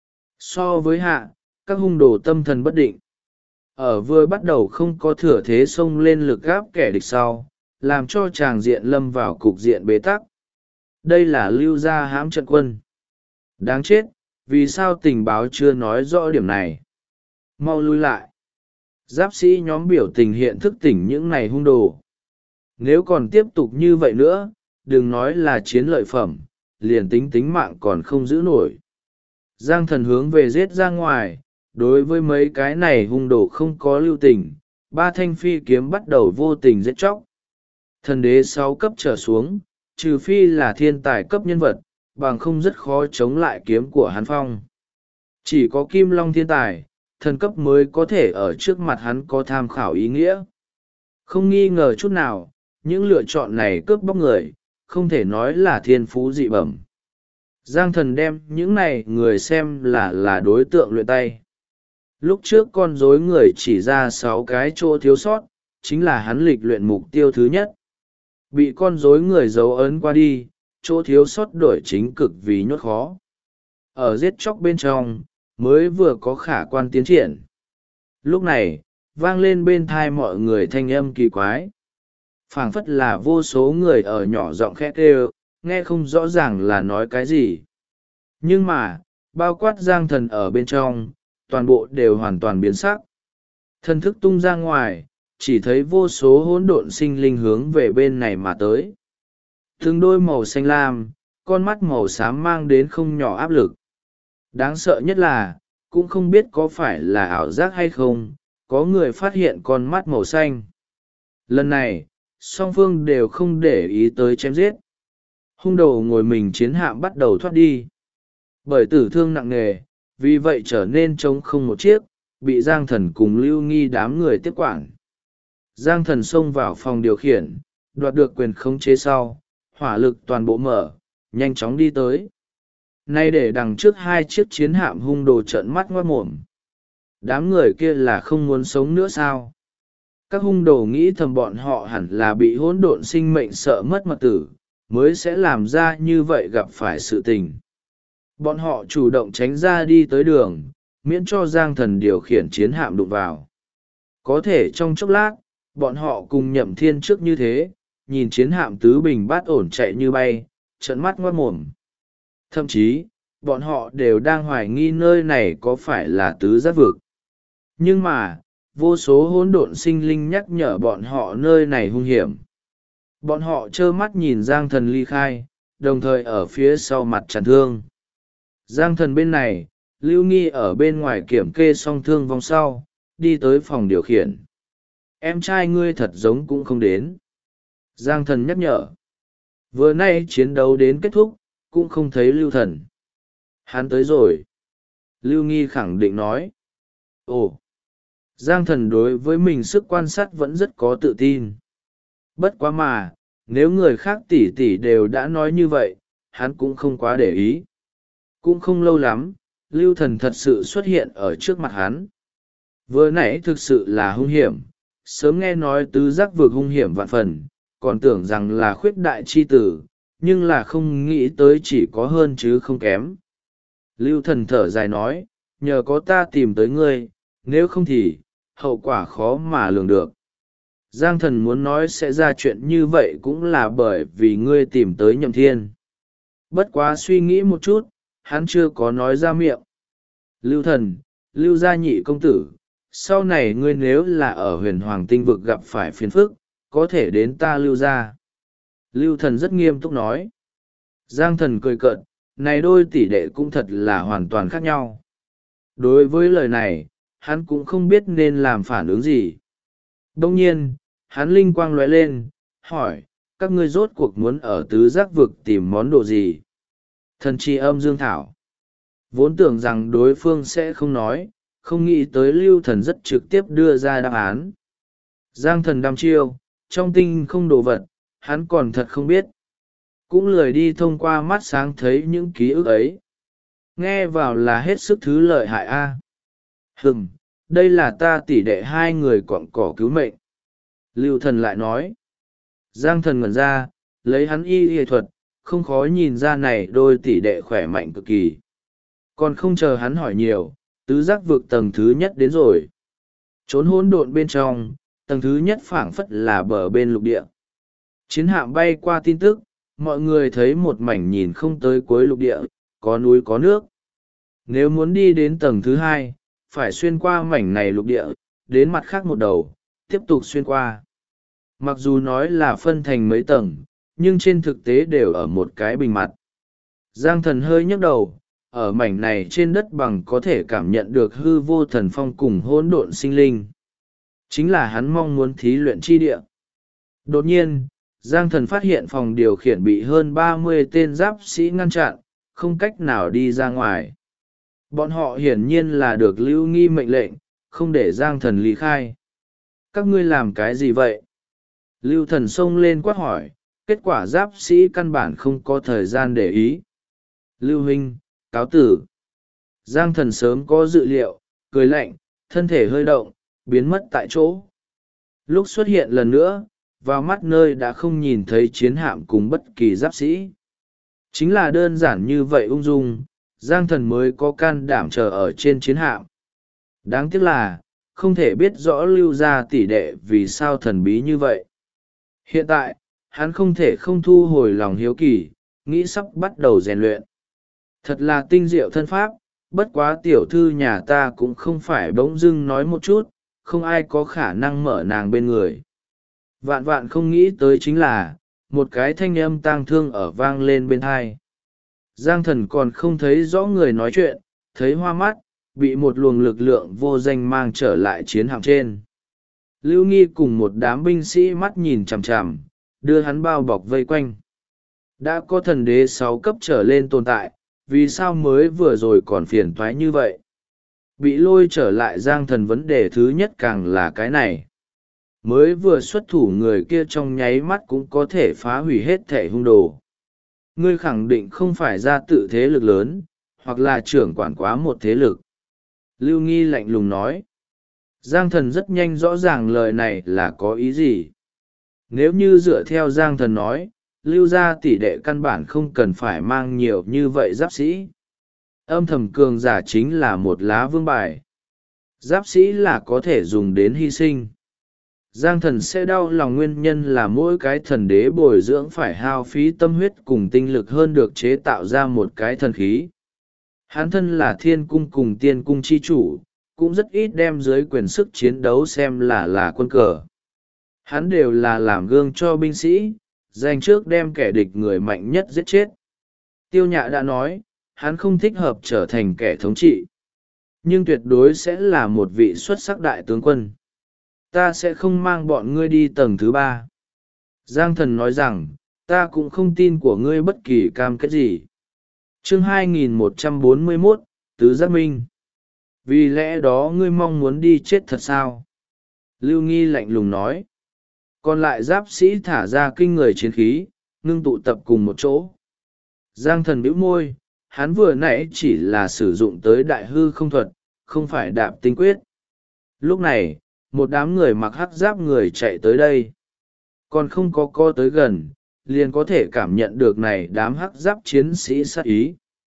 So với hạ, các hung đồ tâm thần bất định. Ở vừa bắt đầu không có thừa thế xông lên lực gáp kẻ địch sau, làm cho tràng diện lâm vào cục diện bế tắc. Đây là Lưu gia hãm trận quân. Đáng chết, vì sao tình báo chưa nói rõ điểm này? Mau lui lại. Giáp sĩ nhóm biểu tình hiện thức tỉnh những này hung đồ. Nếu còn tiếp tục như vậy nữa, đừng nói là chiến lợi phẩm, liền tính mạng còn không giữ nổi. Giang Thần hướng về giết ra ngoài, đối với mấy cái này hung đồ không có lưu tình, ba thanh phi kiếm bắt đầu vô tình giết chóc. Thần đế 6 cấp trở xuống, trừ phi là thiên tài cấp nhân vật, bằng không rất khó chống lại kiếm của hắn phong. Chỉ có Kim Long thiên tài, thần cấp mới có thể ở trước mặt hắn có tham khảo ý nghĩa. Không nghi ngờ chút nào, những lựa chọn này cướp bóc người, không thể nói là thiên phú dị bẩm. Giang Thần đem những này người xem là đối tượng luyện tay. Lúc trước con rối người chỉ ra 6 cái chỗ thiếu sót, chính là hắn lịch luyện mục tiêu thứ nhất. Bị con rối người dấu ấn qua đi, chỗ thiếu sót đổi chính cực vì nhốt khó. Ở giết chóc bên trong, mới vừa có khả quan tiến triển. Lúc này, vang lên bên thai mọi người thanh âm kỳ quái. Phảng phất là vô số người ở nhỏ giọng khẽ kêu, nghe không rõ ràng là nói cái gì. Nhưng mà, bao quát Giang Thần ở bên trong, toàn bộ đều hoàn toàn biến sắc. Thần thức tung ra ngoài, chỉ thấy vô số hỗn độn sinh linh hướng về bên này mà tới. Từng đôi màu xanh lam, con mắt màu xám mang đến không nhỏ áp lực. Đáng sợ nhất là, cũng không biết có phải là ảo giác hay không, có người phát hiện con mắt màu xanh. Lần này, song phương đều không để ý tới chém giết. Hung đồ ngồi mình chiến hạm bắt đầu thoát đi. Bởi tử thương nặng nề, vì vậy trở nên trống không một chiếc, bị Giang Thần cùng Lưu Nghi đám người tiếp quản. Giang Thần xông vào phòng điều khiển, đoạt được quyền khống chế sau, hỏa lực toàn bộ mở, nhanh chóng đi tới. Nay để đằng trước 2 chiếc chiến hạm hung đồ trợn mắt ngoát mồm. Đám người kia là không muốn sống nữa sao? Các hung đồ nghĩ thầm bọn họ hẳn là bị hỗn độn sinh mệnh sợ mất mật tử, mới sẽ làm ra như vậy gặp phải sự tình. Bọn họ chủ động tránh ra đi tới đường, miễn cho Giang Thần điều khiển chiến hạm đụng vào. Có thể trong chốc lát, bọn họ cùng Nhậm Thiên trước như thế, nhìn chiến hạm tứ bình bát ổn chạy như bay, trợn mắt ngoát mồm. Thậm chí, bọn họ đều đang hoài nghi nơi này có phải là tứ giác vực. Nhưng mà, vô số hỗn độn sinh linh nhắc nhở bọn họ nơi này hung hiểm. Bọn họ trơ mắt nhìn Giang Thần ly khai, đồng thời ở phía sau mặt chặn thương. Giang Thần bên này, Lưu Nghi ở bên ngoài kiểm kê xong thương vong sau, đi tới phòng điều khiển. Em trai ngươi thật giống cũng không đến. Giang Thần nhắc nhở. Vừa nay chiến đấu đến kết thúc, cũng không thấy Lưu Thần. Hắn tới rồi. Lưu Nghi khẳng định nói. Ồ! Giang Thần đối với mình sức quan sát vẫn rất có tự tin. Bất quá mà, nếu người khác tỉ tỉ đều đã nói như vậy, hắn cũng không quá để ý. Cũng không lâu lắm, Lưu Thần thật sự xuất hiện ở trước mặt hắn. Vừa nãy thực sự là hung hiểm, sớm nghe nói tứ giác vực hung hiểm vạn phần, còn tưởng rằng là khuyết đại chi tử, nhưng là không nghĩ tới chỉ có hơn chứ không kém. Lưu Thần thở dài nói, nhờ có ta tìm tới ngươi, nếu không thì, hậu quả khó mà lường được. Giang Thần muốn nói sẽ ra chuyện như vậy cũng là bởi vì ngươi tìm tới Nhậm Thiên. Bất quá suy nghĩ một chút, hắn chưa có nói ra miệng. Lưu Thần, Lưu gia nhị công tử, sau này ngươi nếu là ở huyền hoàng tinh vực gặp phải phiền phức, có thể đến ta Lưu gia. Lưu Thần rất nghiêm túc nói. Giang Thần cười cợt, này đôi tỷ đệ cũng thật là hoàn toàn khác nhau. Đối với lời này, hắn cũng không biết nên làm phản ứng gì. Đông nhiên, hắn linh quang lóe lên, hỏi, các ngươi rốt cuộc muốn ở tứ giác vực tìm món đồ gì? Thần chi âm dương thảo. Vốn tưởng rằng đối phương sẽ không nói, không nghĩ tới Lưu Thần rất trực tiếp đưa ra đáp án. Giang Thần đăm chiêu, trong tinh không đồ vật, hắn còn thật không biết. Cũng lười đi thông qua mắt sáng thấy những ký ức ấy. Nghe vào là hết sức thứ lợi hại a. Đây là ta tỷ đệ hai người cọn cỏ cứu mệnh. Lưu Thần lại nói. Giang Thần ngẩn ra, lấy hắn y thuật, không khó nhìn ra này đôi tỷ đệ khỏe mạnh cực kỳ. Còn không chờ hắn hỏi nhiều, tứ giác vực tầng thứ nhất đến rồi. Trốn hỗn độn bên trong, tầng thứ nhất phảng phất là bờ bên lục địa. Chiến hạm bay qua tin tức, mọi người thấy một mảnh nhìn không tới cuối lục địa, có núi có nước. Nếu muốn đi đến tầng thứ hai, phải xuyên qua mảnh này lục địa, đến mặt khác một đầu, tiếp tục xuyên qua. Mặc dù nói là phân thành mấy tầng, nhưng trên thực tế đều ở một cái bình mặt. Giang Thần hơi nhấc đầu, ở mảnh này trên đất bằng có thể cảm nhận được hư vô thần phong cùng hỗn độn sinh linh. Chính là hắn mong muốn thí luyện chi địa. Đột nhiên, Giang Thần phát hiện phòng điều khiển bị hơn 30 tên giáp sĩ ngăn chặn, không cách nào đi ra ngoài. Bọn họ hiển nhiên là được Lưu Nghi mệnh lệnh, không để Giang Thần ly khai. Các ngươi làm cái gì vậy? Lưu Thần xông lên quát hỏi, kết quả giáp sĩ căn bản không có thời gian để ý. Lưu huynh, cáo tử. Giang Thần sớm có dự liệu, cười lạnh, thân thể hơi động, biến mất tại chỗ. Lúc xuất hiện lần nữa, vào mắt nơi đã không nhìn thấy chiến hạm cùng bất kỳ giáp sĩ. Chính là đơn giản như vậy ung dung, Giang Thần mới có can đảm chờ ở trên chiến hạm. Đáng tiếc là, không thể biết rõ Lưu gia tỷ đệ vì sao thần bí như vậy. Hiện tại, hắn không thể không thu hồi lòng hiếu kỳ, nghĩ sắp bắt đầu rèn luyện. Thật là tinh diệu thân pháp, bất quá tiểu thư nhà ta cũng không phải bỗng dưng nói một chút, không ai có khả năng mở nàng bên người. Vạn vạn không nghĩ tới chính là, một cái thanh âm tang thương ở vang lên bên tai. Giang Thần còn không thấy rõ người nói chuyện, thấy hoa mắt, bị một luồng lực lượng vô danh mang trở lại chiến hạm trên. Lưu Nghi cùng một đám binh sĩ mắt nhìn chằm chằm, đưa hắn bao bọc vây quanh. Đã có thần đế 6 cấp trở lên tồn tại, vì sao mới vừa rồi còn phiền toái như vậy? Bị lôi trở lại Giang Thần vấn đề thứ nhất càng là cái này. Mới vừa xuất thủ người kia trong nháy mắt cũng có thể phá hủy hết thể hung đồ. Ngươi khẳng định không phải ra tự thế lực lớn, hoặc là trưởng quản quá một thế lực. Lưu Nghi lạnh lùng nói. Giang thần rất nhanh rõ ràng lời này là có ý gì. Nếu như dựa theo Giang thần nói, Lưu gia tỷ đệ căn bản không cần phải mang nhiều như vậy giáp sĩ. Âm thầm cường giả chính là một lá vương bài. Giáp sĩ là có thể dùng đến hy sinh. Giang thần sẽ đau lòng nguyên nhân là mỗi cái thần đế bồi dưỡng phải hao phí tâm huyết cùng tinh lực hơn được chế tạo ra một cái thần khí. Hắn thân là thiên cung cùng tiên cung chi chủ, cũng rất ít đem dưới quyền sức chiến đấu xem là quân cờ. Hắn đều là làm gương cho binh sĩ, dành trước đem kẻ địch người mạnh nhất giết chết. Tiêu Nhạ đã nói, hắn không thích hợp trở thành kẻ thống trị, nhưng tuyệt đối sẽ là một vị xuất sắc đại tướng quân. Ta sẽ không mang bọn ngươi đi tầng thứ 3. Giang thần nói rằng, ta cũng không tin của ngươi bất kỳ cam kết gì. Chương 2141, Tứ Giác Minh. Vì lẽ đó ngươi mong muốn đi chết thật sao? Lưu Nghi lạnh lùng nói. Còn lại giáp sĩ thả ra kinh người chiến khí, ngưng tụ tập cùng một chỗ. Giang thần bĩu môi, hắn vừa nãy chỉ là sử dụng tới đại hư không thuật, không phải đạp tinh quyết. Lúc này, một đám người mặc hắc giáp người chạy tới đây. Còn không có co tới gần, liền có thể cảm nhận được này đám hắc giáp chiến sĩ sát ý.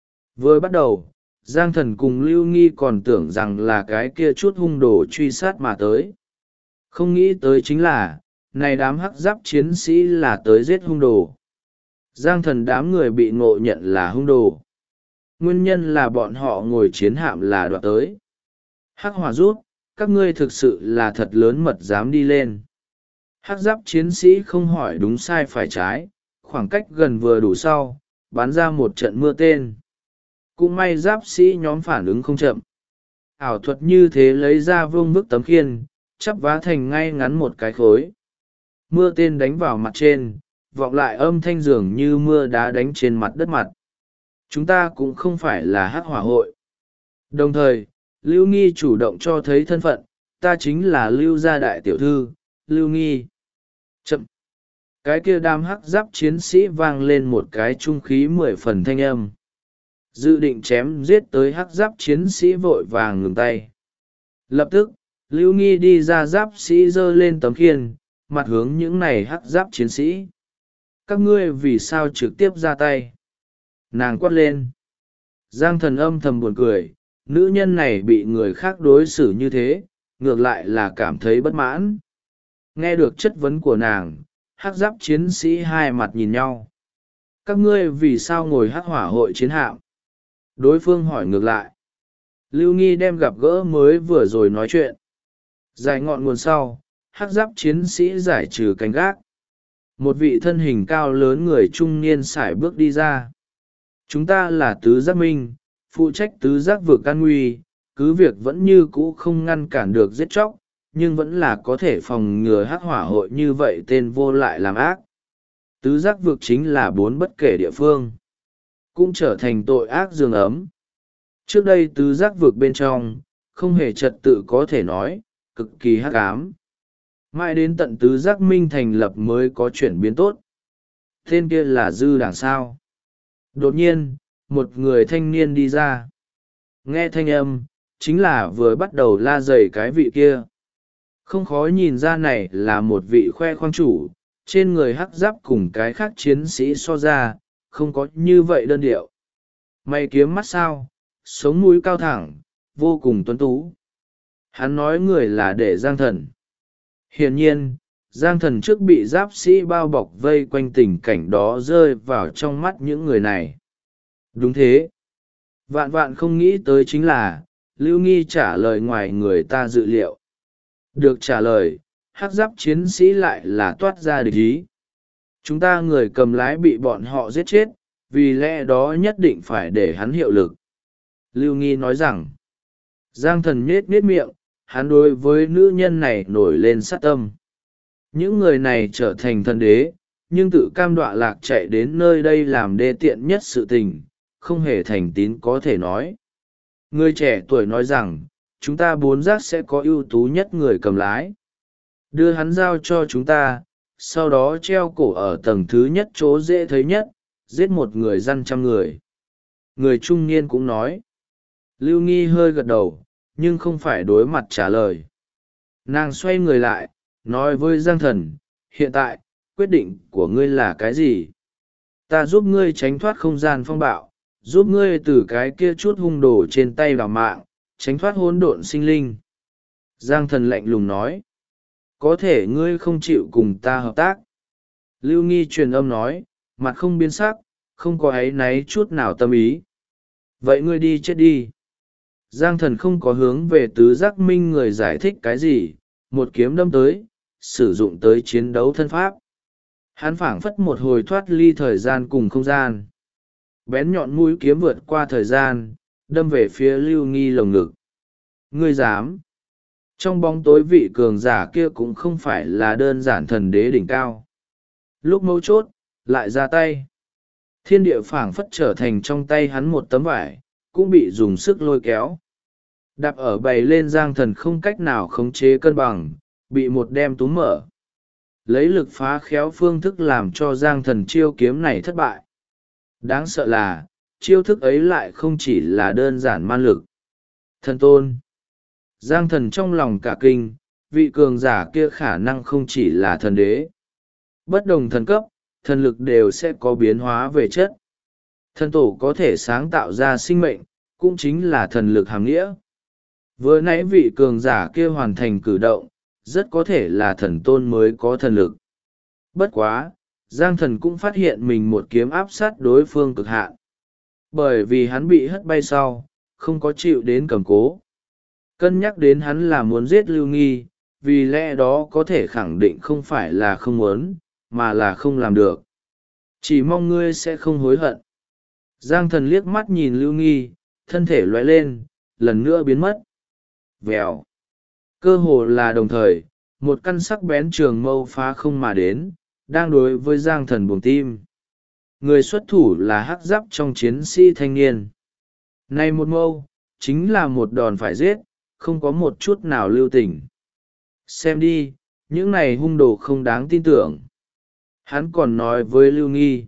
Vừa bắt đầu, Giang thần cùng Lưu Nghi còn tưởng rằng là cái kia chút hung đồ truy sát mà tới. Không nghĩ tới chính là, này đám hắc giáp chiến sĩ là tới giết hung đồ. Giang thần đám người bị ngộ nhận là hung đồ. Nguyên nhân là bọn họ ngồi chiến hạm là đoạt tới. Hắc hỏa rút, các ngươi thực sự là thật lớn mật dám đi lên. Hắc giáp chiến sĩ không hỏi đúng sai phải trái, khoảng cách gần vừa đủ sau, bắn ra một trận mưa tên. Cũng may giáp sĩ nhóm phản ứng không chậm. Ảo thuật như thế lấy ra vương bức tấm khiên, chắp vá thành ngay ngắn một cái khối. Mưa tên đánh vào mặt trên, vọng lại âm thanh dường như mưa đá đánh trên mặt đất mặt. Chúng ta cũng không phải là hắc hỏa hội. Đồng thời, Lưu Nghi chủ động cho thấy thân phận, ta chính là Lưu gia đại tiểu thư, Lưu Nghi. Chậm. Cái kia đám hắc giáp chiến sĩ vang lên một cái trung khí 10 phần thanh âm. Dự định chém giết tới hắc giáp chiến sĩ vội vàng ngừng tay. Lập tức, Lưu Nghi đi ra giáp sĩ giơ lên tấm khiên, mặt hướng những này hắc giáp chiến sĩ. Các ngươi vì sao trực tiếp ra tay? Nàng quát lên. Giang thần âm thầm buồn cười, nữ nhân này bị người khác đối xử như thế, ngược lại là cảm thấy bất mãn. Nghe được chất vấn của nàng, hắc giáp chiến sĩ hai mặt nhìn nhau. Các ngươi vì sao ngồi hắc hỏa hội chiến hạm? Đối phương hỏi ngược lại. Lưu Nghi đem gặp gỡ mới vừa rồi nói chuyện. Dài ngọn nguồn sau, hắc giáp chiến sĩ giải trừ canh gác. Một vị thân hình cao lớn người trung niên sải bước đi ra. Chúng ta là Tứ Giác Minh, phụ trách tứ giác vực an nguy, cứ việc vẫn như cũ không ngăn cản được giết chóc, nhưng vẫn là có thể phòng ngừa hắc hỏa hội như vậy tên vô lại làm ác. Tứ giác vực chính là 4 bất kể địa phương, cũng trở thành tội ác giường ấm. Trước đây tứ giác vực bên trong, không hề trật tự có thể nói, cực kỳ hắc ám. Mãi đến tận Tứ Giác Minh thành lập mới có chuyển biến tốt. Tên kia là Dư Đảng sao? Đột nhiên, một người thanh niên đi ra. Nghe thanh âm, chính là vừa bắt đầu la dày cái vị kia. Không khó nhìn ra này là một vị khoe khoang chủ, trên người hắc giáp cùng cái khác chiến sĩ so ra, không có như vậy đơn điệu. Mày kiếm mắt sao, sống mũi cao thẳng, vô cùng tuấn tú. Hắn nói người là để Giang thần. Hiển nhiên, Giang thần trước bị giáp sĩ bao bọc vây quanh tình cảnh đó rơi vào trong mắt những người này. Đúng thế. Vạn vạn không nghĩ tới chính là, Lưu Nghi trả lời ngoài người ta dự liệu. Được trả lời, hắc giáp chiến sĩ lại là toát ra địch ý. Chúng ta người cầm lái bị bọn họ giết chết, vì lẽ đó nhất định phải để hắn hiệu lực. Lưu Nghi nói rằng, Giang thần nhết miệng, hắn đối với nữ nhân này nổi lên sát tâm. Những người này trở thành thần đế, nhưng tự cam đoạ lạc chạy đến nơi đây làm đê tiện nhất sự tình, không hề thành tín có thể nói. Người trẻ tuổi nói rằng, chúng ta 4 giác sẽ có ưu tú nhất người cầm lái. Đưa hắn giao cho chúng ta, sau đó treo cổ ở tầng thứ nhất chỗ dễ thấy nhất, giết một người dăn 100 người. Người trung niên cũng nói. Lưu Nghi hơi gật đầu, nhưng không phải đối mặt trả lời. Nàng xoay người lại, nói với Giang Thần, hiện tại, quyết định của ngươi là cái gì? Ta giúp ngươi tránh thoát không gian phong bạo, giúp ngươi từ cái kia chút hung đồ trên tay vào mạng, tránh thoát hỗn độn sinh linh. Giang Thần lạnh lùng nói, có thể ngươi không chịu cùng ta hợp tác. Lưu Nghi truyền âm nói, mặt không biến sắc, không có áy náy chút nào tâm ý. Vậy ngươi đi chết đi. Giang Thần không có hướng về tứ giác minh người giải thích cái gì, một kiếm đâm tới, sử dụng tới chiến đấu thân pháp. Hắn phảng phất một hồi thoát ly thời gian cùng không gian. Bén nhọn mũi kiếm vượt qua thời gian, đâm về phía Lưu Nghi lồng ngực. Ngươi dám? Trong bóng tối vị cường giả kia cũng không phải là đơn giản thần đế đỉnh cao. Lúc mấu chốt, lại ra tay. Thiên địa phảng phất trở thành trong tay hắn một tấm vải, cũng bị dùng sức lôi kéo. Đạp ở bày lên Giang Thần không cách nào khống chế cân bằng, bị một đem túm mở. Lấy lực phá khéo phương thức làm cho Giang Thần chiêu kiếm này thất bại. Đáng sợ là, chiêu thức ấy lại không chỉ là đơn giản man lực. Thần tôn. Giang Thần trong lòng cả kinh, vị cường giả kia khả năng không chỉ là thần đế. Bất đồng thần cấp, thần lực đều sẽ có biến hóa về chất. Thần tổ có thể sáng tạo ra sinh mệnh, cũng chính là thần lực hàm nghĩa. Vừa nãy vị cường giả kia hoàn thành cử động, rất có thể là thần tôn mới có thần lực. Bất quá, Giang Thần cũng phát hiện mình một kiếm áp sát đối phương cực hạn. Bởi vì hắn bị hất bay sau, không có chịu đến cầm cố. Cân nhắc đến hắn là muốn giết Lưu Nghi, vì lẽ đó có thể khẳng định không phải là không muốn, mà là không làm được. Chỉ mong ngươi sẽ không hối hận. Giang Thần liếc mắt nhìn Lưu Nghi, thân thể lóe lên, lần nữa biến mất. Vèo. Cơ hồ là đồng thời, một căn sắc bén trường mâu phá không mà đến, đang đối với Giang Thần buồng tim. Người xuất thủ là hắc giáp trong chiến sĩ thanh niên. Này một mâu, chính là một đòn phải giết, không có một chút nào lưu tình. Xem đi, những này hung đồ không đáng tin tưởng. Hắn còn nói với Lưu Nghi.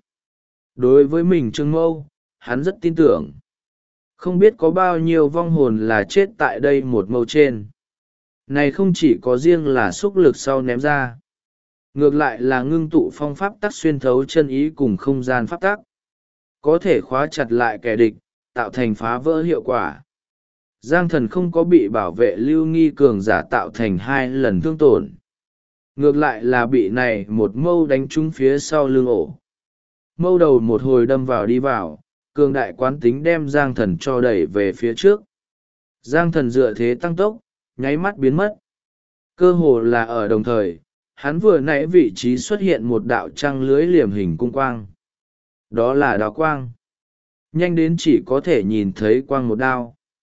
Đối với mình Trương Mâu, hắn rất tin tưởng. Không biết có bao nhiêu vong hồn là chết tại đây một mâu trên. Này không chỉ có riêng là xúc lực sau ném ra. Ngược lại là ngưng tụ phong pháp tắc xuyên thấu chân ý cùng không gian pháp tắc. Có thể khóa chặt lại kẻ địch, tạo thành phá vỡ hiệu quả. Giang Thần không có bị bảo vệ Lưu Nghi cường giả tạo thành 2 lần thương tổn. Ngược lại là bị này một mâu đánh trúng phía sau lưng ổ. Mâu đầu một hồi đâm vào đi vào, cường đại quán tính đem Giang Thần cho đẩy về phía trước. Giang Thần dựa thế tăng tốc, nháy mắt biến mất. Cơ hồ là ở đồng thời, hắn vừa nãy vị trí xuất hiện một đạo trăng lưới liềm hình cung quang. Đó là đao quang. Nhanh đến chỉ có thể nhìn thấy quang một đao.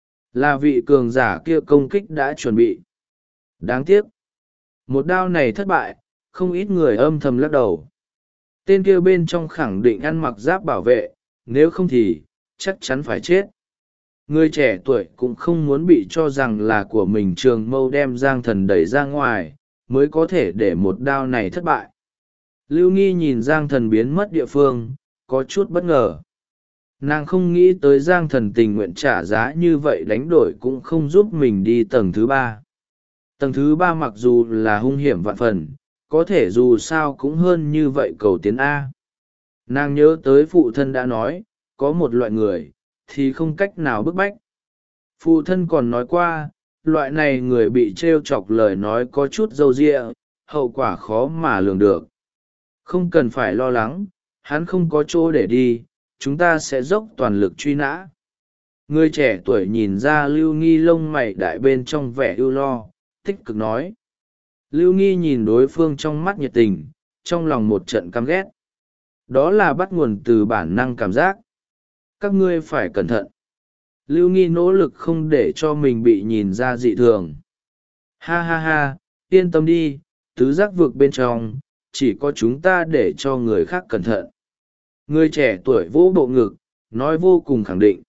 Là vị cường giả kia công kích đã chuẩn bị. Đáng tiếc. Một đao này thất bại, không ít người âm thầm lắc đầu. Tên kia bên trong khẳng định ăn mặc giáp bảo vệ, nếu không thì, chắc chắn phải chết. Người trẻ tuổi cũng không muốn bị cho rằng là của mình trường mâu đem Giang Thần đẩy ra ngoài, mới có thể để một đao này thất bại. Lưu Nghi nhìn Giang Thần biến mất địa phương, có chút bất ngờ. Nàng không nghĩ tới Giang Thần tình nguyện trả giá như vậy đánh đổi cũng không giúp mình đi tầng thứ 3. Tầng thứ 3 mặc dù là hung hiểm vạn phần, có thể dù sao cũng hơn như vậy cầu tiến A. Nàng nhớ tới phụ thân đã nói, có một loại người, thì không cách nào bức bách. Phụ thân còn nói qua, loại này người bị trêu chọc lời nói có chút dâu dịa, hậu quả khó mà lường được. Không cần phải lo lắng, hắn không có chỗ để đi, chúng ta sẽ dốc toàn lực truy nã. Người trẻ tuổi nhìn ra Lưu Nghi lông mày đại bên trong vẻ ưu lo, tích cực nói. Lưu Nghi nhìn đối phương trong mắt nhiệt tình, trong lòng một trận căm ghét. Đó là bắt nguồn từ bản năng cảm giác. Các ngươi phải cẩn thận. Lưu Nghi nỗ lực không để cho mình bị nhìn ra dị thường. Ha ha ha, yên tâm đi, tứ giác vực bên trong, chỉ có chúng ta để cho người khác cẩn thận. Người trẻ tuổi vỗ bộ ngực, nói vô cùng khẳng định.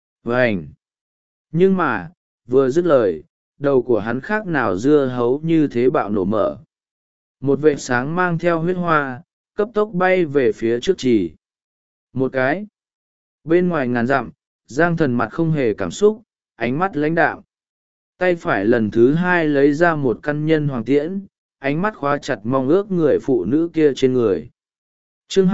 Vânh! Nhưng mà, vừa dứt lời, đầu của hắn khác nào dưa hấu như thế bạo nổ mở. Một vệt sáng mang theo huyết hoa, cấp tốc bay về phía trước chỉ. Một cái. Bên ngoài ngàn dặm, Giang Thần mặt không hề cảm xúc, ánh mắt lãnh đạm. tay phải lần thứ hai lấy ra một căn nhân hoàng tiễn, ánh mắt khóa chặt mong ước người phụ nữ kia trên người. Chương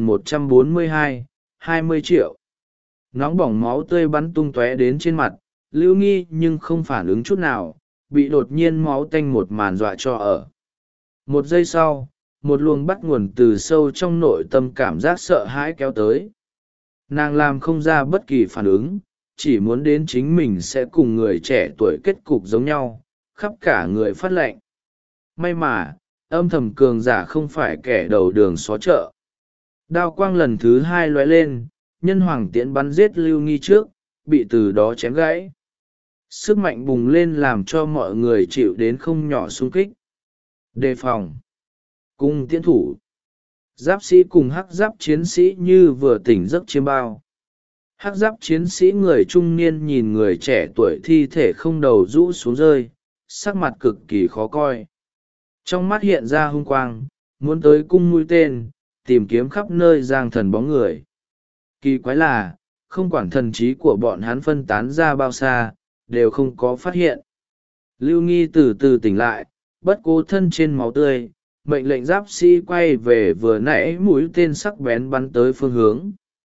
2142, 20 triệu. Nóng bỏng máu tươi bắn tung tóe đến trên mặt Lưu Nghi, nhưng không phản ứng chút nào, bị đột nhiên máu tanh một màn dọa cho ở. Một giây sau, một luồng bắt nguồn từ sâu trong nội tâm cảm giác sợ hãi kéo tới. Nàng làm không ra bất kỳ phản ứng, chỉ muốn đến chính mình sẽ cùng người trẻ tuổi kết cục giống nhau, khắp cả người phát lệnh. May mà âm thầm cường giả không phải kẻ đầu đường xó chợ. Đao quang lần thứ hai lóe lên, nhân hoàng tiễn bắn giết Lưu Nghi trước, bị từ đó chém gãy. Sức mạnh bùng lên làm cho mọi người chịu đến không nhỏ xung kích. Đề phòng. Cung tiễn thủ. Giáp sĩ cùng hắc giáp chiến sĩ như vừa tỉnh giấc chiêm bao. Hắc giáp chiến sĩ người trung niên nhìn người trẻ tuổi thi thể không đầu rũ xuống rơi, sắc mặt cực kỳ khó coi. Trong mắt hiện ra hung quang, muốn tới cung mũi tên, tìm kiếm khắp nơi Giang Thần bóng người. Kỳ quái là, không quản thần trí của bọn hắn phân tán ra bao xa, đều không có phát hiện. Lưu Nghi từ từ tỉnh lại, bất cố thân trên máu tươi, mệnh lệnh giáp sĩ quay về vừa nãy mũi tên sắc bén bắn tới phương hướng.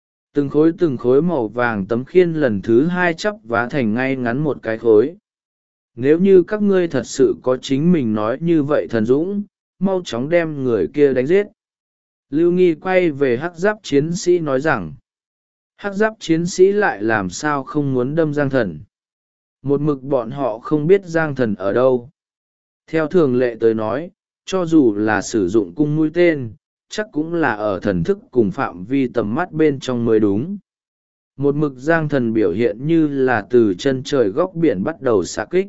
Từng khối màu vàng tấm khiên lần thứ hai chắp vá thành ngay ngắn một cái khối. Nếu như các ngươi thật sự có chính mình nói như vậy thần dũng, mau chóng đem người kia đánh giết. Lưu Nghi quay về hắc giáp chiến sĩ nói rằng, hắc giáp chiến sĩ lại làm sao không muốn đâm Giang Thần. Một mực bọn họ không biết Giang Thần ở đâu. Theo thường lệ tới nói, cho dù là sử dụng cung mũi tên, chắc cũng là ở thần thức cùng phạm vi tầm mắt bên trong mới đúng. Một mực Giang Thần biểu hiện như là từ chân trời góc biển bắt đầu xạ kích.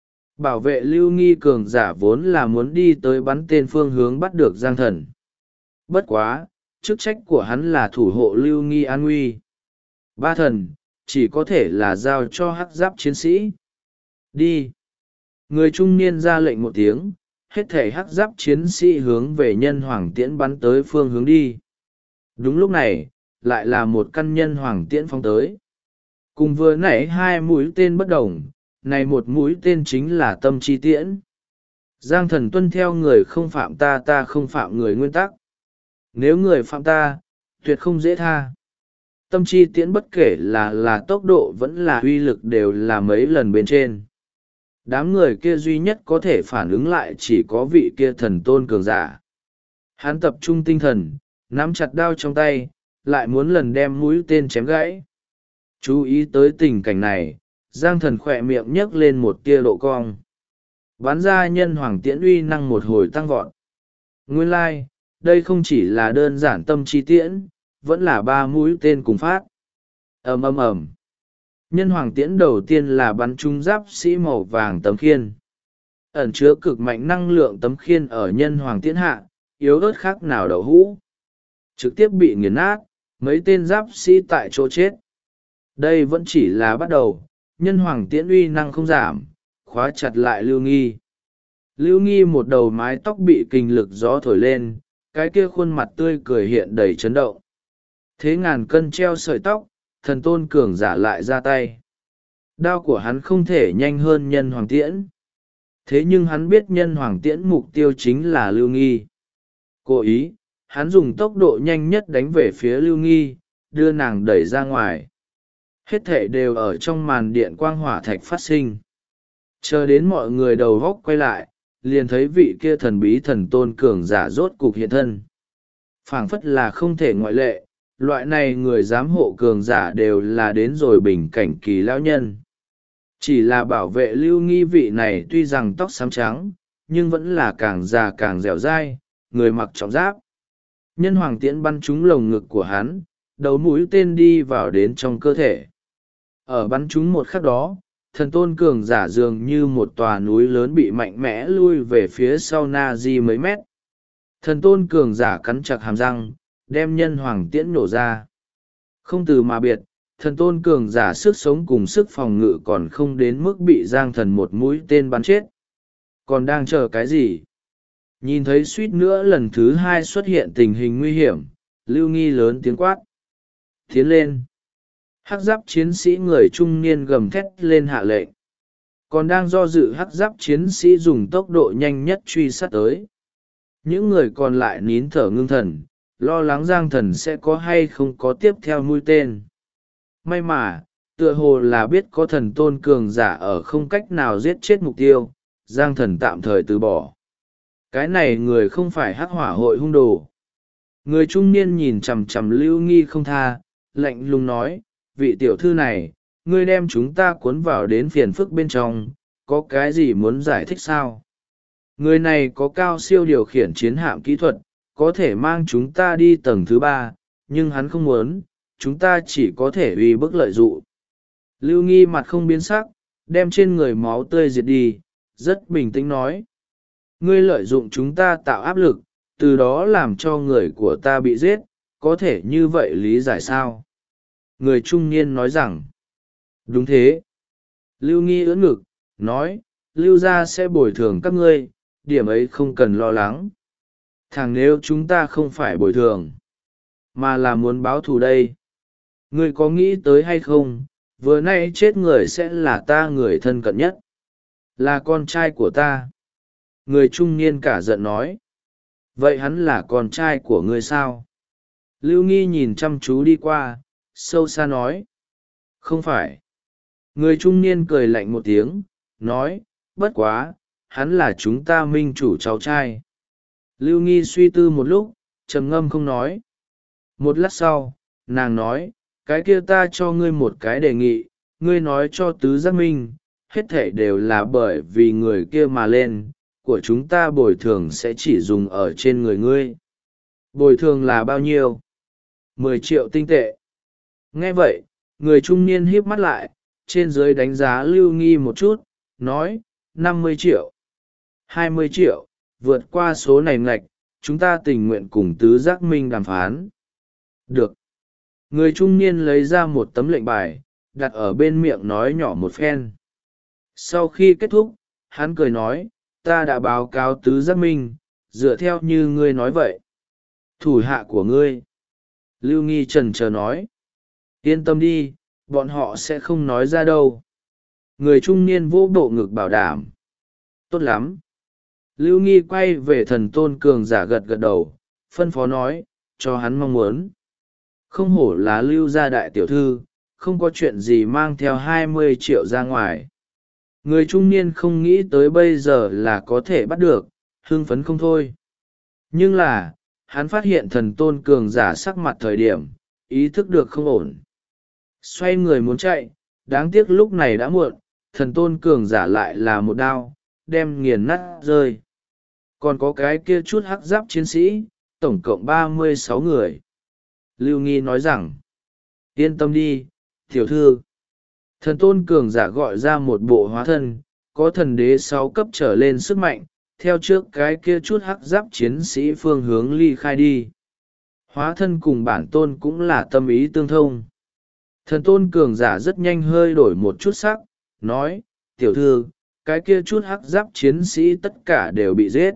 Bảo vệ Lưu Nghi cường giả vốn là muốn đi tới bắn tên phương hướng bắt được Giang Thần. Bất quá, chức trách của hắn là thủ hộ Lưu Nghi an nguy. Ba thần, chỉ có thể là giao cho hắc giáp chiến sĩ. Đi. Người trung niên ra lệnh một tiếng, hết thể hắc giáp chiến sĩ hướng về nhân hoàng tiễn bắn tới phương hướng đi. Đúng lúc này, lại là một căn nhân hoàng tiễn phóng tới. Cùng vừa nãy hai mũi tên bất đồng, này một mũi tên chính là tâm chi tiễn. Giang Thần tuân theo người không phạm ta, ta không phạm người nguyên tắc. Nếu người phạm ta, tuyệt không dễ tha. Tâm chi tiễn bất kể là tốc độ vẫn là uy lực đều là mấy lần bên trên. Đám người kia duy nhất có thể phản ứng lại chỉ có vị kia thần tôn cường giả. Hắn tập trung tinh thần, nắm chặt đao trong tay, lại muốn lần đem mũi tên chém gãy. Chú ý tới tình cảnh này, Giang Thần khỏe miệng nhấc lên một tia độ cong. Bắn ra nhân hoàng tiễn uy năng một hồi tăng vọt. Nguyên lai, đây không chỉ là đơn giản tâm chi tiễn, vẫn là ba mũi tên cùng phát. Ầm ầm ầm. Nhân hoàng tiễn đầu tiên là bắn trúng giáp sĩ màu vàng tấm khiên. Ẩn chứa cực mạnh năng lượng tấm khiên ở nhân hoàng tiễn hạ, yếu ớt khác nào đậu hũ. Trực tiếp bị nghiền nát, mấy tên giáp sĩ tại chỗ chết. Đây vẫn chỉ là bắt đầu, nhân hoàng tiễn uy năng không giảm, khóa chặt lại Lưu Nghi. Lưu Nghi một đầu mái tóc bị kình lực gió thổi lên, cái kia khuôn mặt tươi cười hiện đầy chấn động. Thế ngàn cân treo sợi tóc, thần tôn cường giả lại ra tay. Đao của hắn không thể nhanh hơn nhân hoàng tiễn. Thế nhưng hắn biết nhân hoàng tiễn mục tiêu chính là Lưu Nghi. Cố ý, hắn dùng tốc độ nhanh nhất đánh về phía Lưu Nghi, đưa nàng đẩy ra ngoài. Hết thể đều ở trong màn điện quang hỏa thạch phát sinh. Chờ đến mọi người đầu góc quay lại, liền thấy vị kia thần bí thần tôn cường giả rốt cục hiện thân. Phảng phất là không thể ngoại lệ, loại này người giám hộ cường giả đều là đến rồi bình cảnh kỳ lão nhân. Chỉ là bảo vệ Lưu Nghi vị này tuy rằng tóc xám trắng, nhưng vẫn là càng già càng dẻo dai, người mặc trọng giáp. Nhân hoàng tiễn bắn trúng lồng ngực của hắn, đầu mũi tên đi vào đến trong cơ thể. Ở bắn trúng một khắc đó, thần tôn cường giả dường như một tòa núi lớn bị mạnh mẽ lui về phía sau na di mấy mét. Thần tôn cường giả cắn chặt hàm răng, đem nhân hoàng tiễn nổ ra. Không từ mà biệt, thần tôn cường giả sức sống cùng sức phòng ngự còn không đến mức bị Giang Thần một mũi tên bắn chết. Còn đang chờ cái gì? Nhìn thấy suýt nữa lần thứ hai xuất hiện tình hình nguy hiểm, Lưu Nghi lớn tiếng quát. Tiến lên! Hắc giáp chiến sĩ người trung niên gầm thét lên hạ lệnh. còn đang do dự hắc giáp chiến sĩ dùng tốc độ nhanh nhất truy sát tới. Những người còn lại nín thở ngưng thần, lo lắng Giang Thần sẽ có hay không có tiếp theo mũi tên. May mà, tựa hồ là biết có thần tôn cường giả ở không cách nào giết chết mục tiêu, Giang Thần tạm thời từ bỏ. Cái này người không phải hắc hỏa hội hung đồ. Người trung niên nhìn chằm chằm Lưu Nghi không tha, lạnh lùng nói, vị tiểu thư này, ngươi đem chúng ta cuốn vào đến phiền phức bên trong, có cái gì muốn giải thích sao? Người này có cao siêu điều khiển chiến hạm kỹ thuật, có thể mang chúng ta đi tầng thứ 3, nhưng hắn không muốn, chúng ta chỉ có thể uy bức lợi dụ. Lưu Nghi mặt không biến sắc, đem trên người máu tươi diệt đi, rất bình tĩnh nói. Ngươi lợi dụng chúng ta tạo áp lực, từ đó làm cho người của ta bị giết, có thể như vậy lý giải sao? Người trung niên nói rằng, đúng thế. Lưu Nghi ưỡn ngực, nói, Lưu gia sẽ bồi thường các ngươi, điểm ấy không cần lo lắng. Thằng nếu chúng ta không phải bồi thường, mà là muốn báo thù đây. Ngươi có nghĩ tới hay không, vừa nay chết người sẽ là ta người thân cận nhất, là con trai của ta. Người trung niên cả giận nói, vậy hắn là con trai của ngươi sao? Lưu Nghi nhìn chăm chú đi qua, sâu xa nói, không phải. Người trung niên cười lạnh một tiếng, nói, bất quá, hắn là chúng ta minh chủ cháu trai. Lưu Nghi suy tư một lúc, trầm ngâm không nói. Một lát sau, nàng nói, cái kia ta cho ngươi một cái đề nghị, ngươi nói cho tứ giác minh, hết thể đều là bởi vì người kia mà lên, của chúng ta bồi thường sẽ chỉ dùng ở trên người ngươi. Bồi thường là bao nhiêu? 10 triệu tinh tệ. Nghe vậy, người trung niên híp mắt lại, trên dưới đánh giá Lưu Nghi một chút, nói, 50 triệu. 20 triệu, vượt qua số này ngạch, chúng ta tình nguyện cùng tứ giác minh đàm phán. Được. Người trung niên lấy ra một tấm lệnh bài, đặt ở bên miệng nói nhỏ một phen. Sau khi kết thúc, hắn cười nói, ta đã báo cáo tứ giác minh, dựa theo như ngươi nói vậy. Thủ hạ của ngươi. Lưu Nghi chần chờ nói. Yên tâm đi, bọn họ sẽ không nói ra đâu. Người trung niên vỗ bộ ngực bảo đảm. Tốt lắm. Lưu Nghi quay về thần tôn cường giả gật gật đầu, phân phó nói, cho hắn mong muốn. Không hổ là Lưu gia đại tiểu thư, không có chuyện gì mang theo 20 triệu ra ngoài. Người trung niên không nghĩ tới bây giờ là có thể bắt được, hưng phấn không thôi. Nhưng là, hắn phát hiện thần tôn cường giả sắc mặt thời điểm, ý thức được không ổn. Xoay người muốn chạy, đáng tiếc lúc này đã muộn, thần tôn cường giả lại là một đao, đem nghiền nát rơi. Còn có cái kia chút hắc giáp chiến sĩ, tổng cộng 36 người. Lưu Nghi nói rằng, yên tâm đi, tiểu thư. Thần tôn cường giả gọi ra một bộ hóa thân, có thần đế 6 cấp trở lên sức mạnh, theo trước cái kia chút hắc giáp chiến sĩ phương hướng ly khai đi. Hóa thân cùng bản tôn cũng là tâm ý tương thông. Thần tôn cường giả rất nhanh hơi đổi một chút sắc, nói, tiểu thư, cái kia chút hắc giáp chiến sĩ tất cả đều bị giết.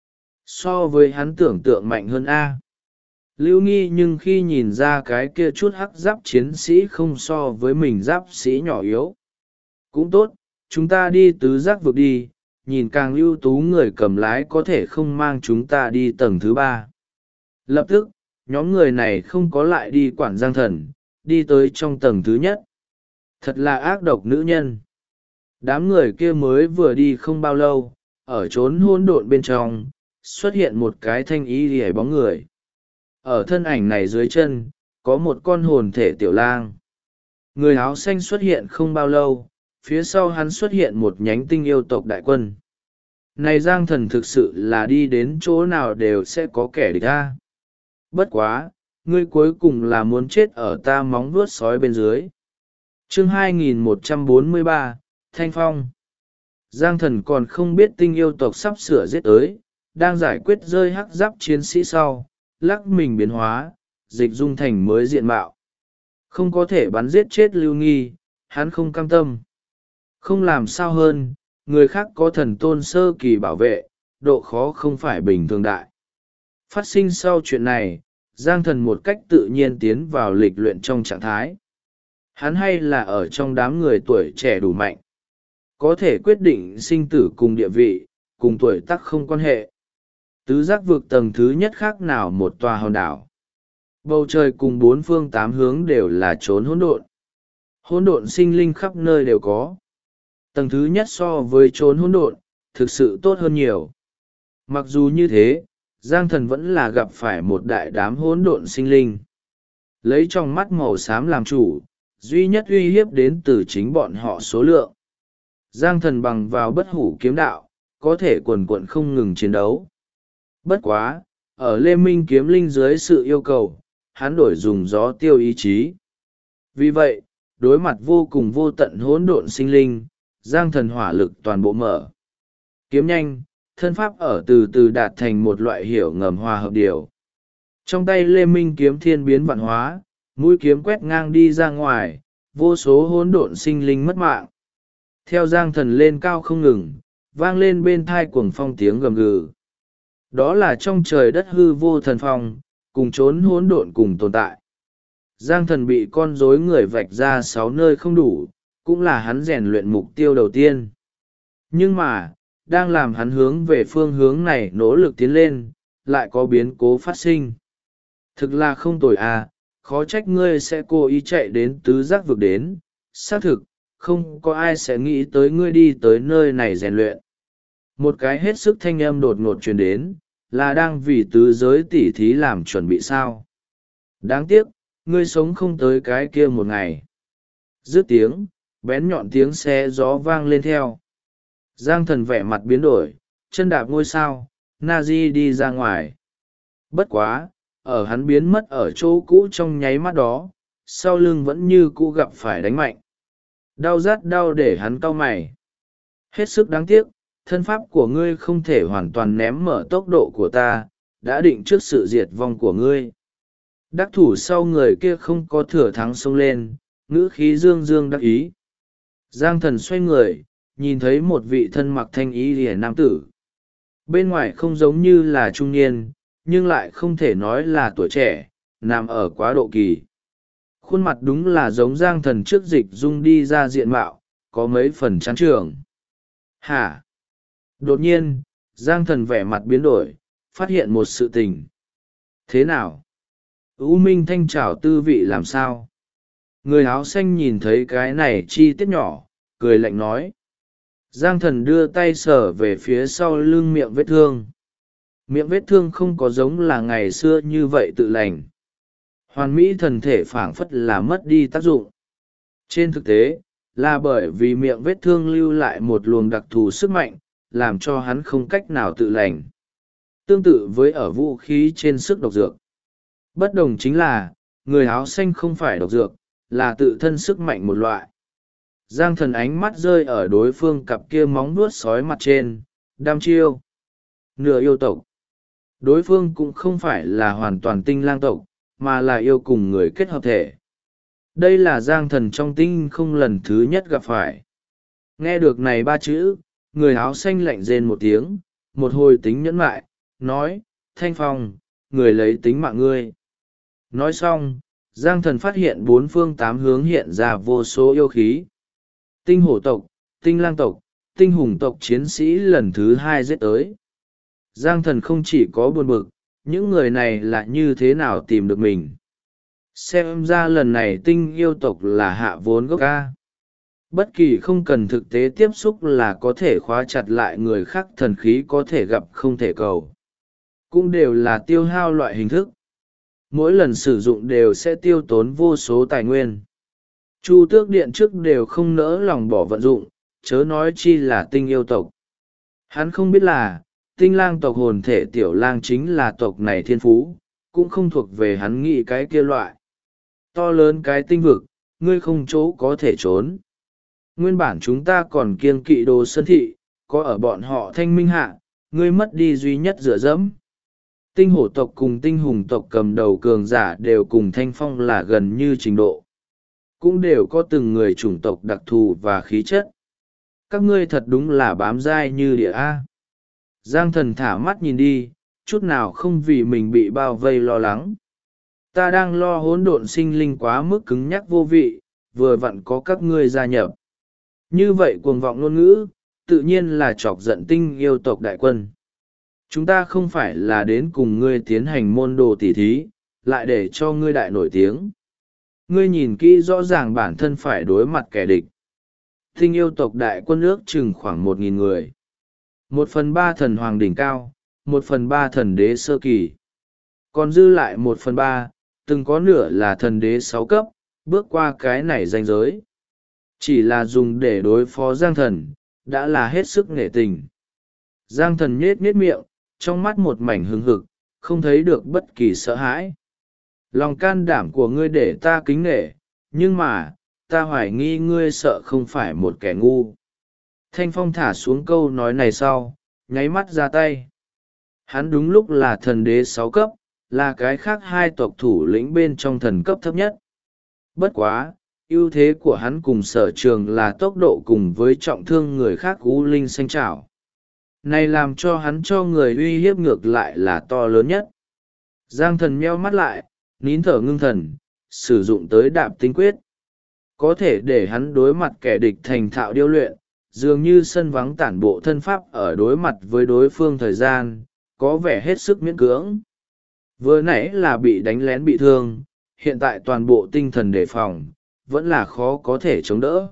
So với hắn tưởng tượng mạnh hơn A. Lưu Nghi nhưng khi nhìn ra cái kia chút hắc giáp chiến sĩ không so với mình giáp sĩ nhỏ yếu. Cũng tốt, chúng ta đi tứ giác vực đi, nhìn càng ưu tú người cầm lái có thể không mang chúng ta đi tầng thứ 3. Lập tức, nhóm người này không có lại đi quản Giang Thần, đi tới trong tầng thứ nhất. Thật là ác độc nữ nhân. Đám người kia mới vừa đi không bao lâu, ở chốn hỗn độn bên trong, xuất hiện một cái thanh y lìa bóng người. Ở thân ảnh này dưới chân, có một con hồn thể tiểu lang. Người áo xanh xuất hiện không bao lâu, phía sau hắn xuất hiện một nhánh tinh yêu tộc đại quân. Này Giang Thần thực sự là đi đến chỗ nào đều sẽ có kẻ địch ta. Bất quá, ngươi cuối cùng là muốn chết ở ta móng vuốt sói bên dưới. Chương 2143, Thanh Phong. Giang Thần còn không biết tinh yêu tộc sắp sửa giết tới, đang giải quyết rơi hắc giáp chiến sĩ sau, lắc mình biến hóa, dịch dung thành mới diện mạo. Không có thể bắn giết chết Lưu Nghi, hắn không cam tâm. Không làm sao hơn, người khác có thần tôn sơ kỳ bảo vệ, độ khó không phải bình thường đại. Phát sinh sau chuyện này, Giang Thần một cách tự nhiên tiến vào lịch luyện trong trạng thái. Hắn hay là ở trong đám người tuổi trẻ đủ mạnh. có thể quyết định sinh tử cùng địa vị, cùng tuổi tác không quan hệ. Tứ giác vực tầng thứ nhất khác nào một tòa hòn đảo. Bầu trời cùng bốn phương tám hướng đều là chốn hỗn độn. Hỗn độn sinh linh khắp nơi đều có. Tầng thứ nhất so với chốn hỗn độn, thực sự tốt hơn nhiều. Mặc dù như thế, Giang Thần vẫn là gặp phải một đại đám hỗn độn sinh linh. Lấy trong mắt màu xám làm chủ, duy nhất uy hiếp đến từ chính bọn họ số lượng. Giang Thần bằng vào bất hủ kiếm đạo, có thể quần quận không ngừng chiến đấu. Bất quá, ở Lê Minh kiếm linh dưới sự yêu cầu, hắn đổi dùng gió tiêu ý chí. Vì vậy, đối mặt vô cùng vô tận hỗn độn sinh linh, Giang Thần hỏa lực toàn bộ mở. Kiếm nhanh, thân pháp ở từ từ đạt thành một loại hiểu ngầm hòa hợp điều. Trong tay Lê Minh kiếm thiên biến vạn hóa, mũi kiếm quét ngang đi ra ngoài, vô số hỗn độn sinh linh mất mạng. Theo Giang Thần lên cao không ngừng, vang lên bên thai cuồng phong tiếng gầm gừ. Đó là trong trời đất hư vô thần phong, cùng chốn hỗn độn cùng tồn tại. Giang Thần bị con rối người vạch ra 6 nơi không đủ, cũng là hắn rèn luyện mục tiêu đầu tiên. Nhưng mà, đang làm hắn hướng về phương hướng này nỗ lực tiến lên, lại có biến cố phát sinh. Thực là không tồi à, khó trách ngươi sẽ cố ý chạy đến tứ giác vực đến. Xác thực, không có ai sẽ nghĩ tới ngươi đi tới nơi này rèn luyện. Một cái hết sức thanh âm đột ngột truyền đến, là đang vì tứ giới tỉ thí làm chuẩn bị sao. Đáng tiếc, ngươi sống không tới cái kia một ngày. Dứt tiếng, bén nhọn tiếng xe gió vang lên theo. Giang Thần vẻ mặt biến đổi, chân đạp ngôi sao, Nazi đi ra ngoài. Bất quá, ở hắn biến mất ở chỗ cũ trong nháy mắt đó, sau lưng vẫn như cũ gặp phải đánh mạnh. Đau rát đau để hắn cau mày. Hết sức đáng tiếc, thân pháp của ngươi không thể hoàn toàn ném mở tốc độ của ta, đã định trước sự diệt vong của ngươi. Đắc thủ sau người kia không có thừa thắng xông lên, ngữ khí dương dương đắc ý. Giang Thần xoay người, nhìn thấy một vị thân mặc thanh ý lìa nam tử. Bên ngoài không giống như là trung niên, nhưng lại không thể nói là tuổi trẻ, nằm ở quá độ kỳ. Khuôn mặt đúng là giống Giang Thần trước dịch dung đi ra diện mạo, có mấy phần chán trường. Hả? Đột nhiên, Giang Thần vẻ mặt biến đổi, phát hiện một sự tình. Thế nào? U Minh Thanh Trảo tư vị làm sao? Người áo xanh nhìn thấy cái này chi tiết nhỏ, cười lạnh nói. Giang Thần đưa tay sờ về phía sau lưng miệng vết thương. Miệng vết thương không có giống là ngày xưa như vậy tự lành. Hoàn mỹ thần thể phảng phất là mất đi tác dụng. Trên thực tế, là bởi vì miệng vết thương lưu lại một luồng đặc thù sức mạnh, làm cho hắn không cách nào tự lành. Tương tự với ở vũ khí trên sức độc dược. Bất đồng chính là, người áo xanh không phải độc dược, là tự thân sức mạnh một loại. Giang Thần ánh mắt rơi ở đối phương cặp kia móng vuốt sói mặt trên, đam chiêu. Nửa yêu tộc. Đối phương cũng không phải là hoàn toàn tinh lang tộc, mà là yêu cùng người kết hợp thể. Đây là Giang Thần trong tinh không lần thứ nhất gặp phải. Nghe được này 3 chữ, người áo xanh lạnh rên một tiếng, một hồi tính nhẫn mại, nói, Thanh Phong, người lấy tính mạng ngươi. Nói xong, Giang Thần phát hiện 4 phương 8 hướng hiện ra vô số yêu khí. Tinh hổ tộc, tinh lang tộc, tinh hùng tộc chiến sĩ lần thứ 2 giết tới. Giang Thần không chỉ có buồn bực, những người này là như thế nào tìm được mình. Xem ra lần này tinh yêu tộc là hạ vốn gốc ca. Bất kỳ không cần thực tế tiếp xúc là có thể khóa chặt lại người khác thần khí có thể gặp không thể cầu. Cũng đều là tiêu hao loại hình thức. Mỗi lần sử dụng đều sẽ tiêu tốn vô số tài nguyên. Chu Tước Điện trước đều không nỡ lòng bỏ vận dụng, chớ nói chi là tinh yêu tộc. Hắn không biết là, tinh lang tộc hồn thể tiểu lang chính là tộc này thiên phú, cũng không thuộc về hắn nghĩ cái kia loại. To lớn cái tinh vực, ngươi không chỗ có thể trốn. Nguyên bản chúng ta còn kiêng kỵ Đồ Sơn Thị, có ở bọn họ thanh minh hạ, ngươi mất đi duy nhất dựa dẫm. Tinh hổ tộc cùng tinh hùng tộc cầm đầu cường giả đều cùng Thanh Phong là gần như trình độ. Cũng đều có từng người chủng tộc đặc thù và khí chất. Các ngươi thật đúng là bám dai như địa A. Giang Thần thả mắt nhìn đi, chút nào không vì mình bị bao vây lo lắng. Ta đang lo hỗn độn sinh linh quá mức cứng nhắc vô vị, vừa vặn có các ngươi gia nhập. Như vậy cuồng vọng ngôn ngữ, tự nhiên là chọc giận tinh yêu tộc đại quân. Chúng ta không phải là đến cùng ngươi tiến hành môn đồ tỉ thí, lại để cho ngươi đại nổi tiếng. Ngươi nhìn kỹ rõ ràng bản thân phải đối mặt kẻ địch. Tinh yêu tộc đại quân ước chừng khoảng 1.000 người. 1/3 thần hoàng đỉnh cao, 1/3 thần đế sơ kỳ. Còn dư lại 1/3, từng có nửa là thần đế 6 cấp, bước qua cái này ranh giới. Chỉ là dùng để đối phó Giang Thần, đã là hết sức nể tình. Giang Thần nhết nhết miệng, trong mắt một mảnh hứng hực, không thấy được bất kỳ sợ hãi. Lòng can đảm của ngươi để ta kính nể, nhưng mà, ta hoài nghi ngươi sợ không phải một kẻ ngu. Thanh Phong thả xuống câu nói này sau, nháy mắt ra tay. Hắn đúng lúc là thần đế 6 cấp, là cái khác hai tộc thủ lĩnh bên trong thần cấp thấp nhất. Bất quá, ưu thế của hắn cùng sở trường là tốc độ cùng với trọng thương người khác U Linh Xanh Trảo. Này làm cho hắn cho người uy hiếp ngược lại là to lớn nhất. Giang Thần meo mắt lại, nín thở ngưng thần, sử dụng tới đạp tinh quyết. Có thể để hắn đối mặt kẻ địch thành thạo điêu luyện, dường như sân vắng tản bộ thân pháp ở đối mặt với đối phương thời gian, có vẻ hết sức miễn cưỡng. Vừa nãy là bị đánh lén bị thương, hiện tại toàn bộ tinh thần đề phòng, vẫn là khó có thể chống đỡ.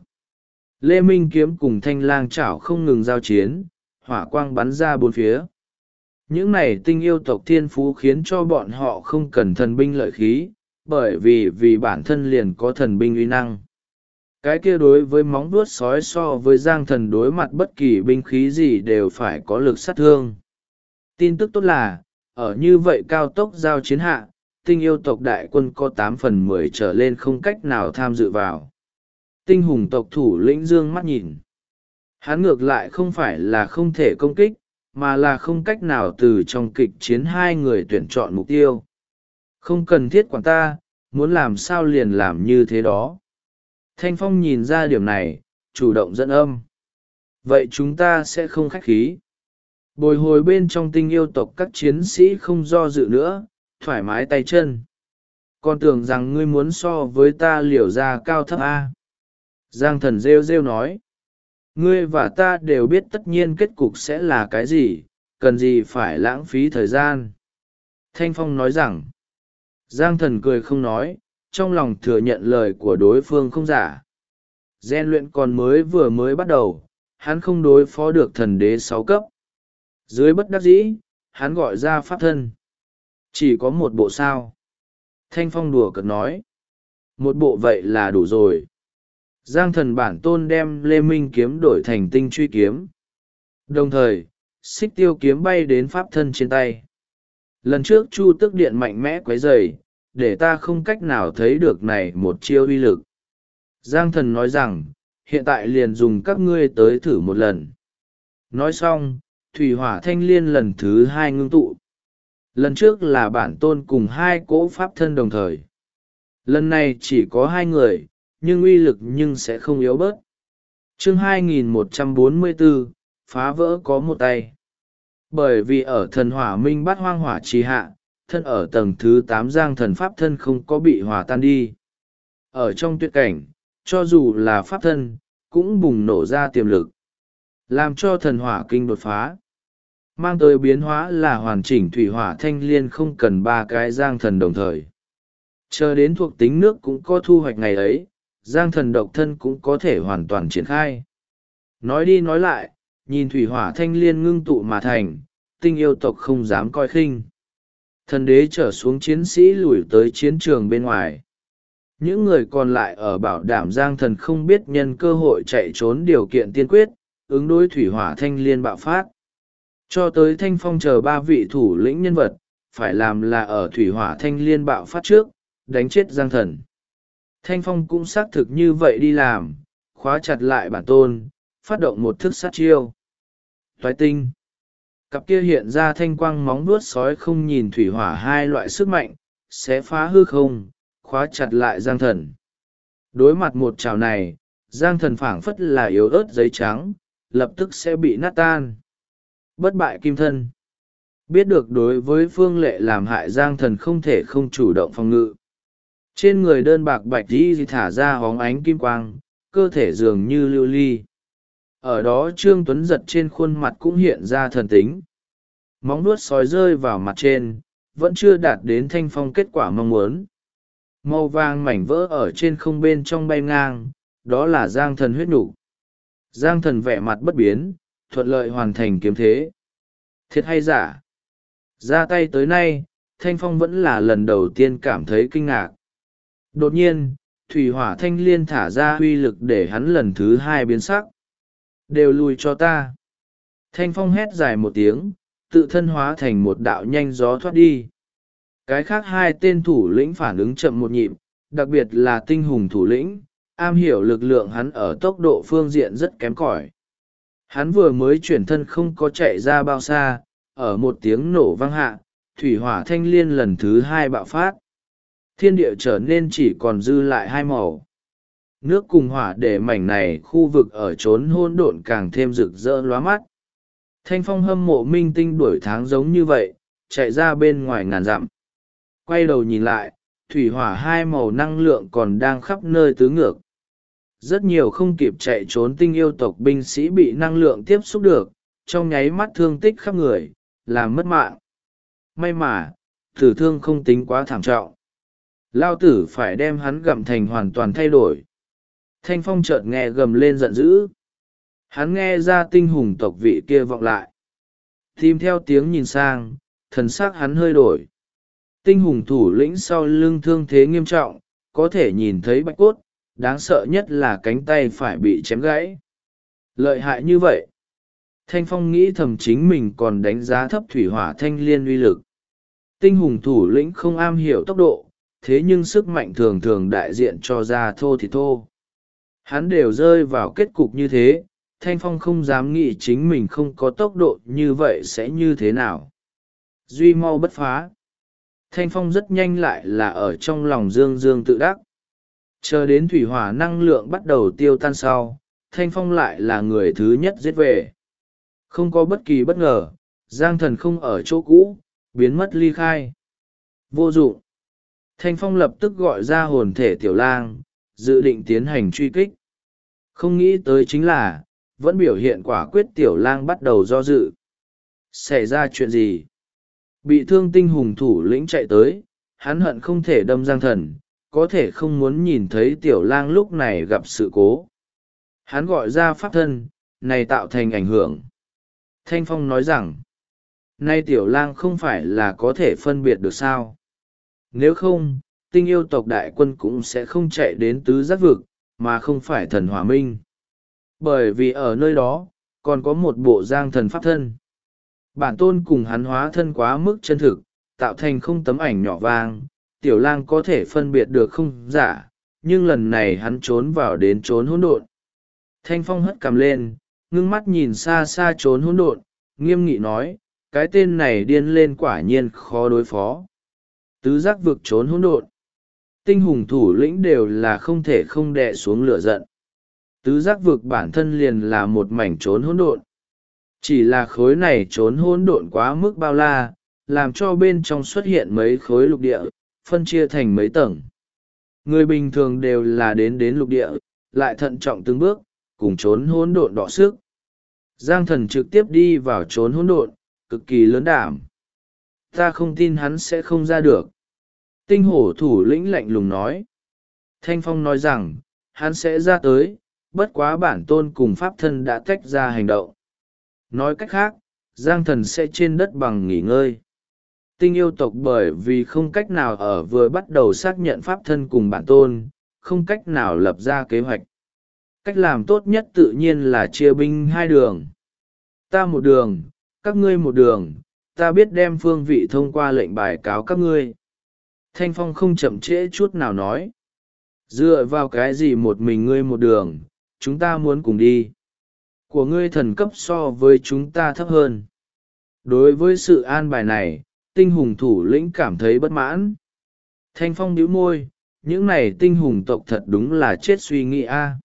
Lê Minh kiếm cùng thanh lang chảo không ngừng giao chiến, hỏa quang bắn ra bốn phía. Những này tinh yêu tộc thiên phú khiến cho bọn họ không cần thần binh lợi khí, bởi vì bản thân liền có thần binh uy năng. Cái kia đối với móng vuốt sói so với Giang Thần đối mặt bất kỳ binh khí gì đều phải có lực sát thương. Tin tức tốt là, ở như vậy cao tốc giao chiến hạ, tinh yêu tộc đại quân có 8/10 trở lên không cách nào tham dự vào. Tinh hùng tộc thủ lĩnh dương mắt nhìn. Hắn ngược lại không phải là không thể công kích, mà là không cách nào từ trong kịch chiến hai người tuyển chọn mục tiêu. Không cần thiết quản ta, muốn làm sao liền làm như thế đó. Thanh Phong nhìn ra điểm này, chủ động dẫn âm. Vậy chúng ta sẽ không khách khí. Bồi hồi bên trong tinh yêu tộc các chiến sĩ không do dự nữa, thoải mái tay chân. Còn tưởng rằng ngươi muốn so với ta liều ra cao thấp A. Giang Thần rêu rêu nói. Ngươi và ta đều biết tất nhiên kết cục sẽ là cái gì, cần gì phải lãng phí thời gian. Thanh Phong nói rằng. Giang Thần cười không nói, trong lòng thừa nhận lời của đối phương không giả. Gen luyện còn vừa mới bắt đầu, hắn không đối phó được thần đế 6 cấp. Dưới bất đắc dĩ, hắn gọi ra pháp thân. Chỉ có một bộ sao. Thanh Phong đùa cợt nói. Một bộ vậy là đủ rồi. Giang Thần bản tôn đem Lê Minh kiếm đổi thành tinh truy kiếm. Đồng thời, xích tiêu kiếm bay đến pháp thân trên tay. Lần trước Chu Tước Điện mạnh mẽ quấy rầy, để ta không cách nào thấy được này một chiêu uy lực. Giang Thần nói rằng, hiện tại liền dùng các ngươi tới thử một lần. Nói xong, thủy hỏa thanh liên lần thứ 2 ngưng tụ. Lần trước là bản tôn cùng 2 cỗ pháp thân đồng thời. Lần này chỉ có 2 người, nhưng uy lực nhưng sẽ không yếu bớt. Chương 2144, phá vỡ có một tay. Bởi vì ở thần hỏa minh bát hoang hỏa trì hạ, thân ở tầng thứ 8 Giang Thần pháp thân không có bị hòa tan đi. Ở trong tuyệt cảnh, cho dù là pháp thân, cũng bùng nổ ra tiềm lực. Làm cho thần hỏa kinh đột phá. Mang tới biến hóa là hoàn chỉnh thủy hỏa thanh liên không cần 3 cái Giang Thần đồng thời. Chờ đến thuộc tính nước cũng có thu hoạch ngày ấy, Giang Thần độc thân cũng có thể hoàn toàn triển khai. Nói đi nói lại, nhìn thủy hỏa thanh liên ngưng tụ mà thành, tinh yêu tộc không dám coi khinh. Thần đế trở xuống chiến sĩ lùi tới chiến trường bên ngoài. Những người còn lại ở bảo đảm Giang Thần không biết nhân cơ hội chạy trốn điều kiện tiên quyết, ứng đối thủy hỏa thanh liên bạo phát. Cho tới Thanh Phong chờ 3 vị thủ lĩnh nhân vật, phải làm là ở thủy hỏa thanh liên bạo phát trước, đánh chết Giang Thần. Thanh Phong cũng xác thực như vậy đi làm, khóa chặt lại bản tôn, phát động một thức sát chiêu. Toái tinh. Cặp kia hiện ra thanh quang móng vuốt sói không nhìn thủy hỏa 2 loại sức mạnh, sẽ phá hư không, khóa chặt lại Giang Thần. Đối mặt một trào này, Giang Thần phảng phất là yếu ớt giấy trắng, lập tức sẽ bị nát tan. Bất bại kim thân. Biết được đối với Phương Lệ làm hại Giang Thần không thể không chủ động phòng ngự. Trên người đơn bạc bạch đi thả ra hóng ánh kim quang, cơ thể dường như lưu ly. Ở đó Trương Tuấn Giật trên khuôn mặt cũng hiện ra thần tính. Móng vuốt sói rơi vào mặt trên, vẫn chưa đạt đến Thanh Phong kết quả mong muốn. Màu vàng mảnh vỡ ở trên không bên trong bay ngang, đó là Giang Thần huyết nhục. Giang Thần vẻ mặt bất biến, thuận lợi hoàn thành kiếm thế. Thiệt hay giả? Ra tay tới nay, Thanh Phong vẫn là lần đầu tiên cảm thấy kinh ngạc. Đột nhiên, thủy hỏa thanh liên thả ra uy lực để hắn lần thứ hai biến sắc. Đều lùi cho ta. Thanh Phong hét dài một tiếng, tự thân hóa thành một đạo nhanh gió thoát đi. Cái khác hai tên thủ lĩnh phản ứng chậm một nhịp, đặc biệt là tinh hùng thủ lĩnh, am hiểu lực lượng hắn ở tốc độ phương diện rất kém cỏi. Hắn vừa mới chuyển thân không có chạy ra bao xa, ở một tiếng nổ vang hạ, thủy hỏa thanh liên lần thứ hai bạo phát. Thiên địa trở nên chỉ còn dư lại hai màu. Nước cùng hỏa để mảnh này khu vực ở chốn hôn độn càng thêm rực rỡ lóa mắt. Thanh Phong hâm mộ minh tinh đuổi tháng giống như vậy, chạy ra bên ngoài ngàn dặm. Quay đầu nhìn lại, thủy hỏa hai màu năng lượng còn đang khắp nơi tứ ngược. Rất nhiều không kịp chạy trốn tinh yêu tộc binh sĩ bị năng lượng tiếp xúc được, trong nháy mắt thương tích khắp người, làm mất mạng. May mà, tử thương không tính quá thảm trọng. Lao tử phải đem hắn gặm thành hoàn toàn thay đổi. Thanh Phong chợt nghe gầm lên giận dữ. Hắn nghe ra tinh hùng tộc vị kia vọng lại. Tìm theo tiếng nhìn sang, thần sắc hắn hơi đổi. Tinh hùng thủ lĩnh sau lưng thương thế nghiêm trọng, có thể nhìn thấy bạch cốt, đáng sợ nhất là cánh tay phải bị chém gãy. Lợi hại như vậy. Thanh Phong nghĩ thầm chính mình còn đánh giá thấp thủy hỏa thanh liên uy lực. Tinh hùng thủ lĩnh không am hiểu tốc độ, thế nhưng sức mạnh thường thường đại diện cho ra thô thì thô. Hắn đều rơi vào kết cục như thế, Thanh Phong không dám nghĩ chính mình không có tốc độ như vậy sẽ như thế nào. Duy mau bất phá. Thanh Phong rất nhanh lại là ở trong lòng dương dương tự đắc. Chờ đến thủy hỏa năng lượng bắt đầu tiêu tan sau, Thanh Phong lại là người thứ nhất giết về. Không có bất kỳ bất ngờ, Giang Thần không ở chỗ cũ, biến mất ly khai. Vô dụng. Thanh Phong lập tức gọi ra hồn thể tiểu lang, dự định tiến hành truy kích. Không nghĩ tới chính là, vẫn biểu hiện quả quyết tiểu lang bắt đầu do dự. Xảy ra chuyện gì? Bị thương tinh hùng thủ lĩnh chạy tới, hắn hận không thể đâm Giang Thần, có thể không muốn nhìn thấy tiểu lang lúc này gặp sự cố. Hắn gọi ra pháp thân, này tạo thành ảnh hưởng. Thanh Phong nói rằng, nay tiểu lang không phải là có thể phân biệt được sao? Nếu không, tinh yêu tộc đại quân cũng sẽ không chạy đến tứ giác vực, mà không phải thần hỏa minh. Bởi vì ở nơi đó, còn có một bộ Giang Thần pháp thân. Bản tôn cùng hắn hóa thân quá mức chân thực, tạo thành không tấm ảnh nhỏ vang, tiểu lang có thể phân biệt được không giả, nhưng lần này hắn trốn vào đến trốn hỗn độn. Thanh Phong hất cằm lên, ngưng mắt nhìn xa xa trốn hỗn độn, nghiêm nghị nói, cái tên này điên lên quả nhiên khó đối phó. Tứ giác vực trốn hỗn độn. Tinh hùng thủ lĩnh đều là không thể không đè xuống lửa giận. Tứ giác vực bản thân liền là một mảnh trốn hỗn độn. Chỉ là khối này trốn hỗn độn quá mức bao la, làm cho bên trong xuất hiện mấy khối lục địa, phân chia thành mấy tầng. Người bình thường đều là đến lục địa, lại thận trọng từng bước, cùng trốn hỗn độn đọ sức. Giang Thần trực tiếp đi vào trốn hỗn độn, cực kỳ lớn đảm. Ta không tin hắn sẽ không ra được. Tinh hổ thủ lĩnh lạnh lùng nói. Thanh Phong nói rằng, hắn sẽ ra tới, bất quá bản tôn cùng pháp thân đã tách ra hành động. Nói cách khác, Giang Thần sẽ trên đất bằng nghỉ ngơi. Tinh yêu tộc bởi vì không cách nào ở vừa bắt đầu xác nhận pháp thân cùng bản tôn, không cách nào lập ra kế hoạch. Cách làm tốt nhất tự nhiên là chia binh hai đường. Ta một đường, các ngươi một đường, ta biết đem phương vị thông qua lệnh bài cáo các ngươi. Thanh Phong không chậm trễ chút nào nói. Dựa vào cái gì một mình ngươi một đường, chúng ta muốn cùng đi. Của ngươi thần cấp so với chúng ta thấp hơn. Đối với sự an bài này, tinh hùng thủ lĩnh cảm thấy bất mãn. Thanh Phong nhíu môi, những này tinh hùng tộc thật đúng là chết suy nghĩ a.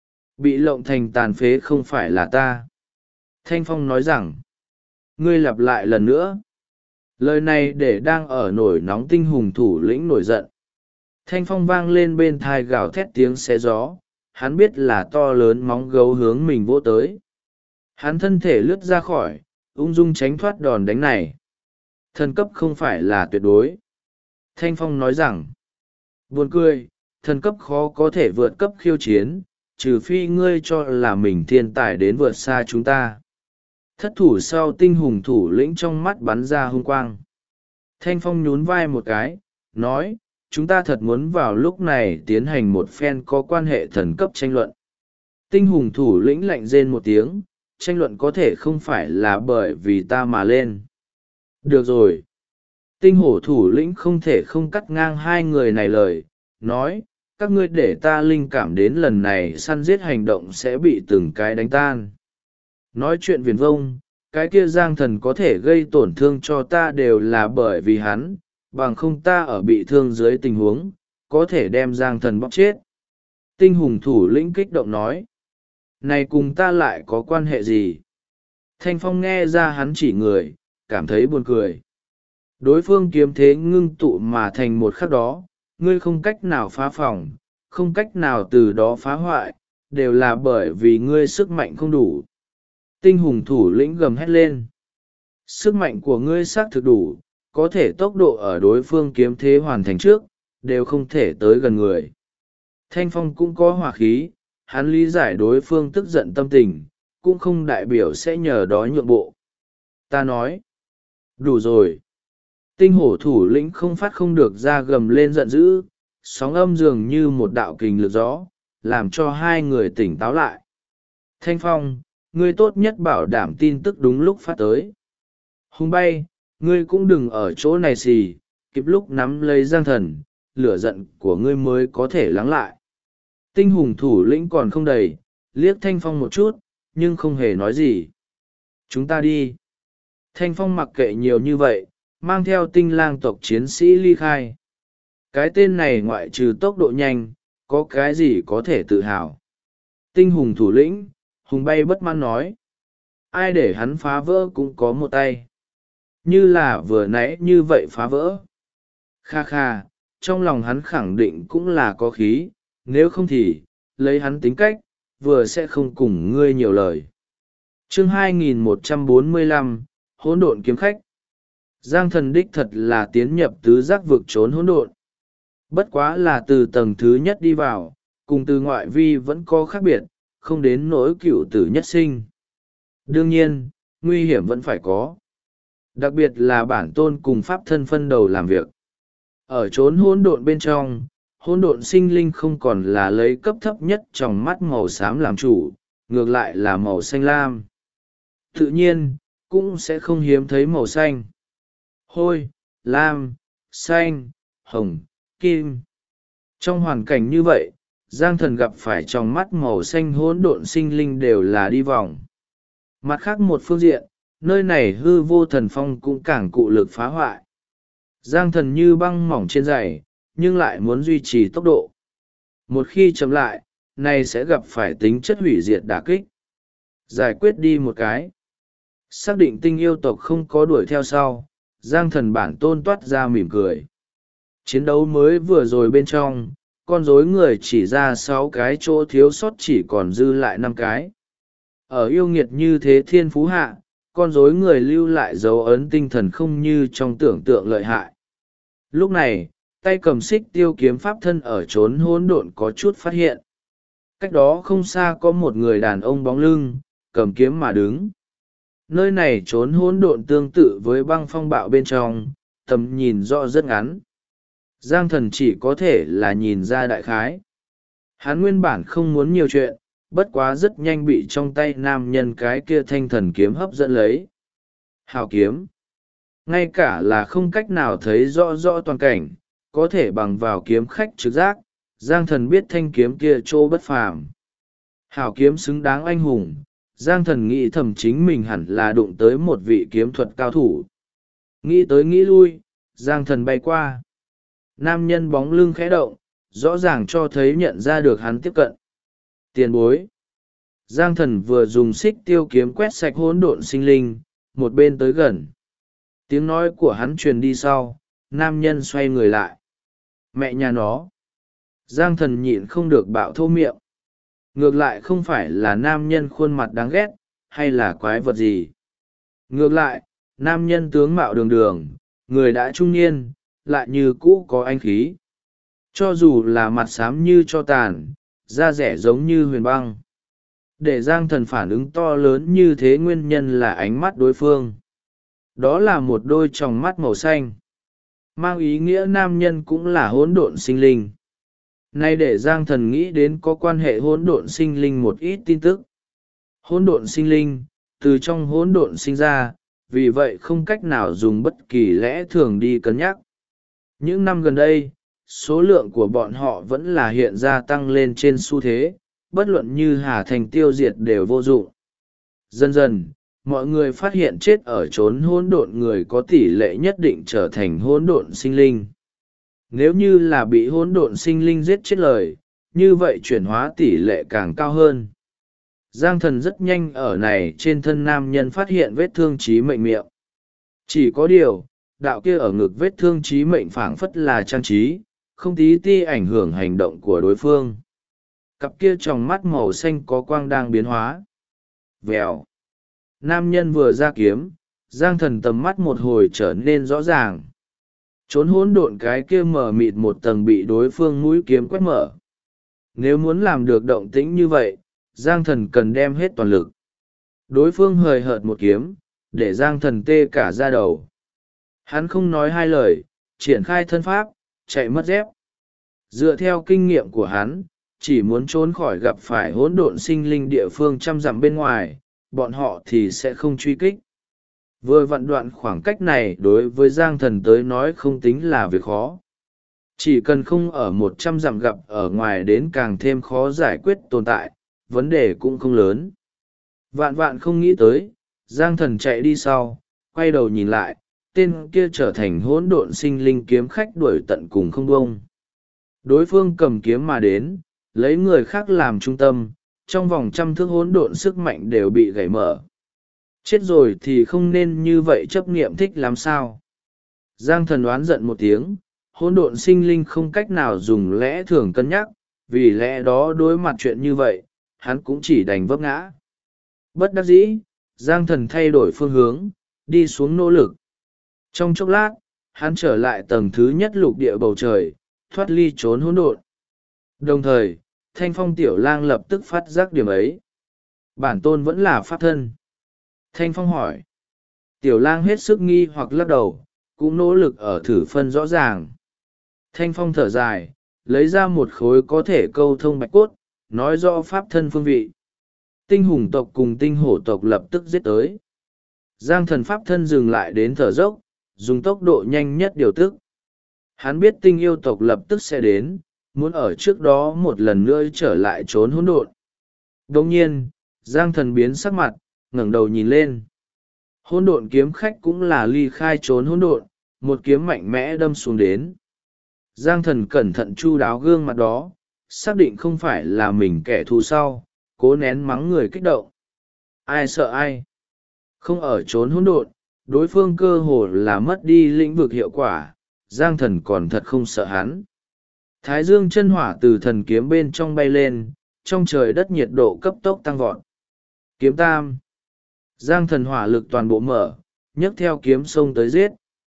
Bị lộng thành tàn phế không phải là ta. Thanh Phong nói rằng, ngươi lặp lại lần nữa. Lời này để đang ở nổi nóng tinh hùng thủ lĩnh nổi giận. Thanh Phong vang lên bên thai gào thét tiếng xé gió, hắn biết là to lớn móng gấu hướng mình vỗ tới. Hắn thân thể lướt ra khỏi, ung dung tránh thoát đòn đánh này. Thần cấp không phải là tuyệt đối. Thanh Phong nói rằng, buồn cười, thần cấp khó có thể vượt cấp khiêu chiến, trừ phi ngươi cho là mình thiên tài đến vượt xa chúng ta. Thất thủ sau tinh hùng thủ lĩnh trong mắt bắn ra hung quang. Thanh Phong nhún vai một cái, nói, chúng ta thật muốn vào lúc này tiến hành một phen có quan hệ thần cấp tranh luận. Tinh hùng thủ lĩnh lạnh rên một tiếng, tranh luận có thể không phải là bởi vì ta mà lên. Được rồi. Tinh hổ thủ lĩnh không thể không cắt ngang hai người này lời, nói, các ngươi để ta linh cảm đến lần này săn giết hành động sẽ bị từng cái đánh tan. Nói chuyện viển vông, cái kia Giang Thần có thể gây tổn thương cho ta đều là bởi vì hắn, bằng không ta ở bị thương dưới tình huống, có thể đem Giang Thần bóc chết. Tinh hùng thủ lĩnh kích động nói, này cùng ta lại có quan hệ gì? Thanh Phong nghe ra hắn chỉ người, cảm thấy buồn cười. Đối phương kiếm thế ngưng tụ mà thành một khắc đó, ngươi không cách nào phá phòng, không cách nào từ đó phá hoại, đều là bởi vì ngươi sức mạnh không đủ. Tinh hùng thủ lĩnh gầm hét lên. Sức mạnh của ngươi xác thực đủ, có thể tốc độ ở đối phương kiếm thế hoàn thành trước, đều không thể tới gần người. Thanh Phong cũng có hỏa khí, hắn lý giải đối phương tức giận tâm tình, cũng không đại biểu sẽ nhờ đó nhượng bộ. Ta nói, đủ rồi. Tinh hổ thủ lĩnh không phát không được ra gầm lên giận dữ, sóng âm dường như một đạo kình lực gió, làm cho hai người tỉnh táo lại. Thanh Phong, ngươi tốt nhất bảo đảm tin tức đúng lúc phát tới. Hùng bay, ngươi cũng đừng ở chỗ này xì, kịp lúc nắm lấy Giang Thần, lửa giận của ngươi mới có thể lắng lại. Tinh hùng thủ lĩnh còn không đầy, liếc Thanh Phong một chút, nhưng không hề nói gì. Chúng ta đi. Thanh Phong mặc kệ nhiều như vậy, mang theo tinh lang tộc chiến sĩ ly khai. Cái tên này ngoại trừ tốc độ nhanh, có cái gì có thể tự hào. Tinh hùng thủ lĩnh, hùng bay bất mãn nói. Ai để hắn phá vỡ cũng có một tay. Như là vừa nãy như vậy phá vỡ. Kha kha, trong lòng hắn khẳng định cũng là có khí, nếu không thì, lấy hắn tính cách, vừa sẽ không cùng ngươi nhiều lời. Chương 2145, hỗn độn kiếm khách. Giang Thần đích thật là tiến nhập tứ giác vực trốn hỗn độn. Bất quá là từ tầng thứ nhất đi vào, cùng từ ngoại vi vẫn có khác biệt, không đến nỗi cựu tử nhất sinh. Đương nhiên, nguy hiểm vẫn phải có. Đặc biệt là bản tôn cùng pháp thân phân đầu làm việc. Ở trốn hỗn độn bên trong, hỗn độn sinh linh không còn là lấy cấp thấp nhất trong mắt màu xám làm chủ, ngược lại là màu xanh lam. Tự nhiên, cũng sẽ không hiếm thấy màu xanh. Hôi, lam, xanh, hồng, kim. Trong hoàn cảnh như vậy, Giang Thần gặp phải trong mắt màu xanh hỗn độn sinh linh đều là đi vòng. Mặt khác một phương diện, nơi này hư vô thần phong cũng càng cụ lực phá hoại. Giang Thần như băng mỏng trên giày, nhưng lại muốn duy trì tốc độ. Một khi chậm lại, này sẽ gặp phải tính chất hủy diệt đả kích. Giải quyết đi một cái. Xác định tinh yêu tộc không có đuổi theo sau, Giang Thần bản tôn toát ra mỉm cười. Chiến đấu mới vừa rồi bên trong, con rối người chỉ ra 6 cái chỗ thiếu sót chỉ còn dư lại 5 cái. Ở yêu nghiệt như thế thiên phú hạ, con rối người lưu lại dấu ấn tinh thần không như trong tưởng tượng lợi hại. Lúc này, tay cầm xích tiêu kiếm pháp thân ở trốn hỗn độn có chút phát hiện. Cách đó không xa có một người đàn ông bóng lưng, cầm kiếm mà đứng. Nơi này trốn hỗn độn tương tự với băng phong bạo bên trong, tầm nhìn rõ rất ngắn. Giang Thần chỉ có thể là nhìn ra đại khái. Hắn nguyên bản không muốn nhiều chuyện, bất quá rất nhanh bị trong tay nam nhân cái kia thanh thần kiếm hấp dẫn lấy. Hào kiếm. Ngay cả là không cách nào thấy rõ rõ toàn cảnh, có thể bằng vào kiếm khách trực giác, Giang Thần biết thanh kiếm kia chỗ bất phàm. Hào kiếm xứng đáng anh hùng, Giang Thần nghĩ thầm chính mình hẳn là đụng tới một vị kiếm thuật cao thủ. Nghĩ tới nghĩ lui, Giang Thần bay qua. Nam nhân bóng lưng khẽ động, rõ ràng cho thấy nhận ra được hắn tiếp cận. Tiền bối. Giang Thần vừa dùng xích tiêu kiếm quét sạch hỗn độn sinh linh, một bên tới gần. Tiếng nói của hắn truyền đi sau, nam nhân xoay người lại. Mẹ nhà nó. Giang Thần nhịn không được bạo thô miệng. Ngược lại không phải là nam nhân khuôn mặt đáng ghét hay là quái vật gì. Ngược lại, nam nhân tướng mạo đường đường, người đã trung niên, lại như cũ có anh khí. Cho dù là mặt xám như tro tàn, da rẻ giống như huyền băng. Để Giang Thần phản ứng to lớn như thế nguyên nhân là ánh mắt đối phương. Đó là một đôi tròng mắt màu xanh, mang ý nghĩa nam nhân cũng là hỗn độn sinh linh. Nay để Giang Thần nghĩ đến có quan hệ hỗn độn sinh linh một ít tin tức. Hỗn độn sinh linh, từ trong hỗn độn sinh ra, vì vậy không cách nào dùng bất kỳ lẽ thường đi cân nhắc. Những năm gần đây, số lượng của bọn họ vẫn là hiện ra tăng lên trên xu thế, bất luận như Hà Thành tiêu diệt đều vô dụng. Dần dần, mọi người phát hiện chết ở chốn hỗn độn người có tỷ lệ nhất định trở thành hỗn độn sinh linh. Nếu như là bị hỗn độn sinh linh giết chết lời, như vậy chuyển hóa tỷ lệ càng cao hơn. Giang Thần rất nhanh ở này trên thân nam nhân phát hiện vết thương chí mệnh miệng. Chỉ có điều, đạo kia ở ngực vết thương chí mệnh phảng phất là trang trí, không tí ti ảnh hưởng hành động của đối phương. Cặp kia tròng mắt màu xanh có quang đang biến hóa. Vèo. Nam nhân vừa ra kiếm, Giang Thần tầm mắt một hồi trở nên rõ ràng. Trốn hỗn độn cái kia mở mịt một tầng bị đối phương mũi kiếm quét mở. Nếu muốn làm được động tĩnh như vậy, Giang Thần cần đem hết toàn lực. Đối phương hời hợt một kiếm, để Giang Thần tê cả da đầu. Hắn không nói hai lời, triển khai thân pháp, chạy mất dép. Dựa theo kinh nghiệm của hắn, chỉ muốn trốn khỏi gặp phải hỗn độn sinh linh địa phương trăm dặm bên ngoài, bọn họ thì sẽ không truy kích. Vừa vặn đoạn khoảng cách này đối với Giang Thần tới nói không tính là việc khó. Chỉ cần không ở 100 dặm gặp ở ngoài đến càng thêm khó giải quyết tồn tại, vấn đề cũng không lớn. Vạn vạn không nghĩ tới, Giang Thần chạy đi sau, quay đầu nhìn lại, tên kia trở thành hỗn độn sinh linh kiếm khách đuổi tận cùng không bông. Đối phương cầm kiếm mà đến, lấy người khác làm trung tâm, trong vòng 100 thước hỗn độn sức mạnh đều bị gãy mở. Chết rồi thì không nên như vậy chấp niệm thích làm sao. Giang Thần oán giận một tiếng, hỗn độn sinh linh không cách nào dùng lẽ thường cân nhắc, vì lẽ đó đối mặt chuyện như vậy, hắn cũng chỉ đành vấp ngã. Bất đắc dĩ, Giang Thần thay đổi phương hướng, đi xuống nỗ lực. Trong chốc lát, hắn trở lại tầng thứ nhất lục địa bầu trời, thoát ly trốn hỗn độn. Đồng thời, Thanh Phong Tiểu Lang lập tức phát giác điểm ấy. Bản tôn vẫn là pháp thân. Thanh Phong hỏi. Tiểu Lang hết sức nghi hoặc lắc đầu, cũng nỗ lực ở thử phân rõ ràng. Thanh Phong thở dài, lấy ra một khối có thể câu thông bạch cốt, nói rõ pháp thân phương vị. Tinh hùng tộc cùng tinh hổ tộc lập tức giết tới. Giang Thần pháp thân dừng lại đến thở dốc, dùng tốc độ nhanh nhất điều tức. Hắn biết tinh yêu tộc lập tức sẽ đến, muốn ở trước đó một lần nữa trở lại trốn hỗn độn. Đồng nhiên, Giang Thần biến sắc mặt, ngẩng đầu nhìn lên. Hỗn độn kiếm khách cũng là ly khai trốn hỗn độn, một kiếm mạnh mẽ đâm xuống đến. Giang Thần cẩn thận chu đáo gương mặt đó, xác định không phải là mình kẻ thù sau, cố nén mắng người kích động. Ai sợ ai? Không ở trốn hỗn độn, đối phương cơ hồ là mất đi lĩnh vực hiệu quả, Giang Thần còn thật không sợ hắn. Thái dương chân hỏa từ thần kiếm bên trong bay lên, trong trời đất nhiệt độ cấp tốc tăng vọt. Kiếm tam. Giang Thần hỏa lực toàn bộ mở, nhấc theo kiếm xông tới giết.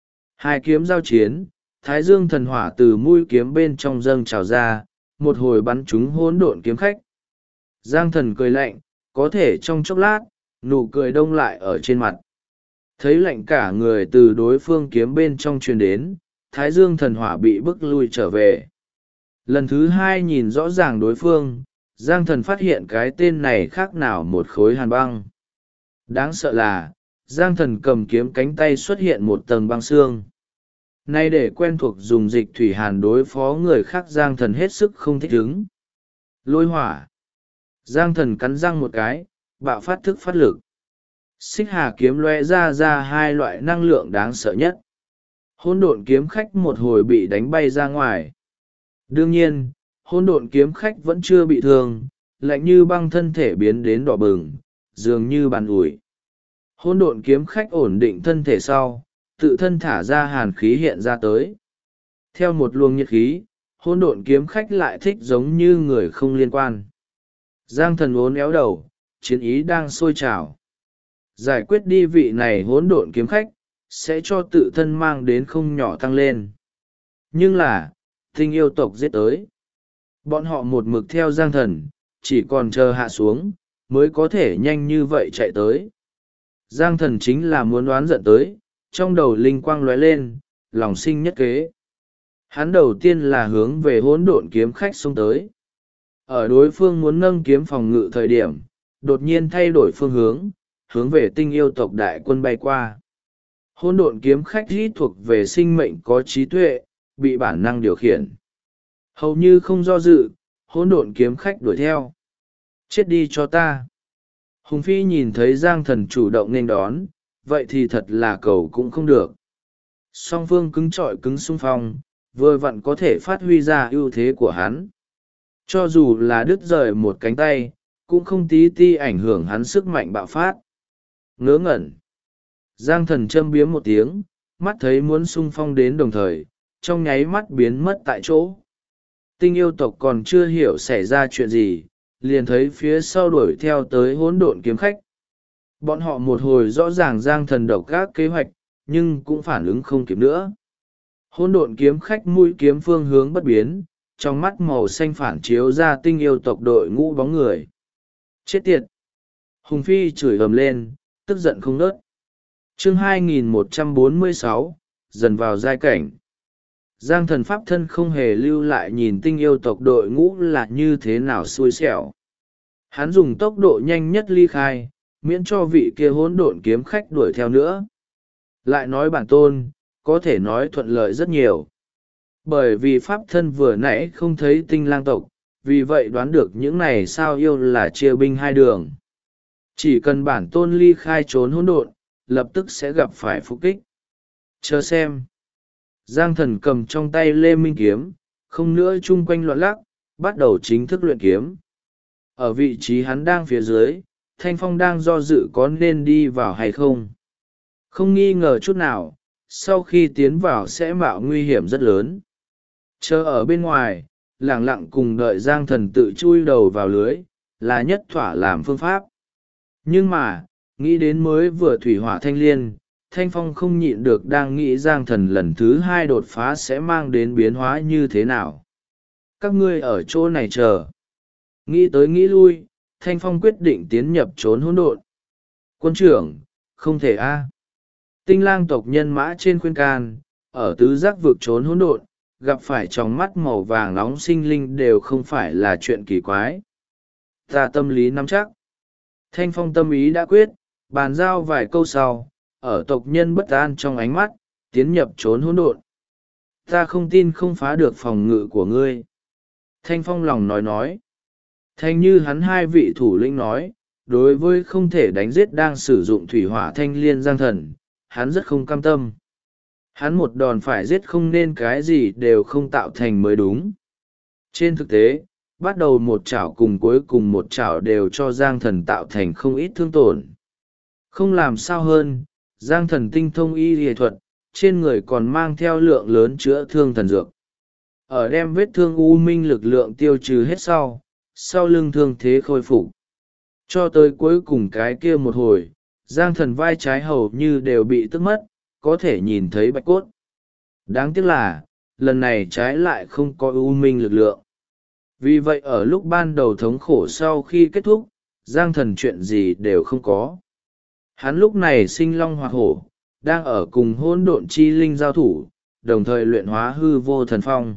Hai kiếm giao chiến, thái dương thần hỏa từ mũi kiếm bên trong dâng trào ra, một hồi bắn trúng hỗn độn kiếm khách. Giang Thần cười lạnh, có thể trong chốc lát, nụ cười đông lại ở trên mặt. Thấy lạnh cả người từ đối phương kiếm bên trong truyền đến, thái dương thần hỏa bị bức lui trở về. Lần thứ hai nhìn rõ ràng đối phương, Giang Thần phát hiện cái tên này khác nào một khối hàn băng. Đáng sợ là, Giang Thần cầm kiếm cánh tay xuất hiện một tầng băng xương. Nay để quen thuộc dùng dịch thủy hàn đối phó người khác Giang Thần hết sức không thích ứng. Lôi hỏa. Giang Thần cắn răng một cái, bạo phát thức phát lực. Xích hà kiếm lóe ra hai loại năng lượng đáng sợ nhất. Hỗn độn kiếm khách một hồi bị đánh bay ra ngoài. Đương nhiên, hỗn độn kiếm khách vẫn chưa bị thương, lạnh như băng thân thể biến đến đỏ bừng, dường như bàn ủi. Hỗn độn kiếm khách ổn định thân thể sau, tự thân thả ra hàn khí hiện ra tới. Theo một luồng nhiệt khí, hỗn độn kiếm khách lại thích giống như người không liên quan. Giang thần uốn éo đầu, chiến ý đang sôi trào. Giải quyết đi vị này hỗn độn kiếm khách, sẽ cho tự thân mang đến không nhỏ tăng lên. Nhưng là, tinh yêu tộc giết tới. Bọn họ một mực theo Giang thần, chỉ còn chờ hạ xuống, mới có thể nhanh như vậy chạy tới. Giang thần chính là muốn đoán giận tới, trong đầu linh quang lóe lên, lòng sinh nhất kế. Hắn đầu tiên là hướng về hỗn độn kiếm khách xông tới. Ở đối phương muốn nâng kiếm phòng ngự thời điểm, đột nhiên thay đổi phương hướng, hướng về tinh yêu tộc đại quân bay qua. Hỗn độn kiếm khách ít thuộc về sinh mệnh có trí tuệ, bị bản năng điều khiển. Hầu như không do dự, hỗn độn kiếm khách đuổi theo. Chết đi cho ta. Hùng Phi nhìn thấy Giang thần chủ động nên đón, vậy thì thật là cầu cũng không được. Song phương cứng trọi cứng xung phong, vừa vặn có thể phát huy ra ưu thế của hắn. Cho dù là đứt rời một cánh tay, cũng không tí ti ảnh hưởng hắn sức mạnh bạo phát. Ngớ ngẩn. Giang thần châm biếm một tiếng, mắt thấy muốn xung phong đến đồng thời, trong nháy mắt biến mất tại chỗ. Tinh yêu tộc còn chưa hiểu xảy ra chuyện gì, liền thấy phía sau đuổi theo tới hỗn độn kiếm khách. Bọn họ một hồi rõ ràng Giang thần độc gác kế hoạch, nhưng cũng phản ứng không kịp nữa. Hỗn độn kiếm khách mũi kiếm phương hướng bất biến, trong mắt màu xanh phản chiếu ra tinh yêu tộc đội ngũ bóng người. Chết tiệt! Hùng Phi chửi ầm lên, tức giận không nớt. Chương 2146, dần vào giai cảnh. Giang thần pháp thân không hề lưu lại nhìn tinh yêu tộc đội ngũ là như thế nào xui xẻo. Hắn dùng tốc độ nhanh nhất ly khai, miễn cho vị kia hỗn độn kiếm khách đuổi theo nữa. Lại nói bản tôn, có thể nói thuận lợi rất nhiều. Bởi vì pháp thân vừa nãy không thấy tinh lang tộc, vì vậy đoán được những này sao yêu là chia binh hai đường. Chỉ cần bản tôn ly khai trốn hỗn độn, lập tức sẽ gặp phải phục kích. Chờ xem. Giang thần cầm trong tay Lê Minh kiếm, không nữa chung quanh loạn lắc, bắt đầu chính thức luyện kiếm. Ở vị trí hắn đang phía dưới, Thanh Phong đang do dự có nên đi vào hay không. Không nghi ngờ chút nào, sau khi tiến vào sẽ mạo nguy hiểm rất lớn. Chờ ở bên ngoài, lẳng lặng cùng đợi Giang thần tự chui đầu vào lưới, là nhất thỏa làm phương pháp. Nhưng mà, nghĩ đến mới vừa thủy hỏa thanh liên, Thanh Phong không nhịn được đang nghĩ Giang thần lần thứ hai đột phá sẽ mang đến biến hóa như thế nào. Các ngươi ở chỗ này chờ. Nghĩ tới nghĩ lui, Thanh Phong quyết định tiến nhập trốn hỗn độn. Quân trưởng, không thể a. Tinh lang tộc nhân mã trên khuyên can, ở tứ giác vực trốn hỗn độn, gặp phải trong mắt màu vàng nóng sinh linh đều không phải là chuyện kỳ quái. Ta tâm lý nắm chắc. Thanh Phong tâm ý đã quyết, bàn giao vài câu sau, ở tộc nhân bất an trong ánh mắt, tiến nhập trốn hỗn độn. Ta không tin không phá được phòng ngự của ngươi. Thanh Phong lòng nói. Thanh như hắn hai vị thủ lĩnh nói, đối với không thể đánh giết đang sử dụng thủy hỏa thanh liên Giang thần, hắn rất không cam tâm. Hắn một đòn phải giết không nên cái gì đều không tạo thành mới đúng. Trên thực tế, bắt đầu một chảo cùng cuối cùng một chảo đều cho Giang thần tạo thành không ít thương tổn. Không làm sao hơn, Giang thần tinh thông y y thuật, trên người còn mang theo lượng lớn chữa thương thần dược. Ở đem vết thương u minh lực lượng tiêu trừ hết sau lưng thương thế khôi phục. Cho tới cuối cùng cái kia một hồi, Giang thần vai trái hầu như đều bị tức mất, có thể nhìn thấy bạch cốt. Đáng tiếc là, lần này trái lại không có u minh lực lượng. Vì vậy ở lúc ban đầu thống khổ sau khi kết thúc, Giang thần chuyện gì đều không có. Hắn lúc này sinh long hoạt hổ, đang ở cùng hỗn độn chi linh giao thủ, đồng thời luyện hóa hư vô thần phong.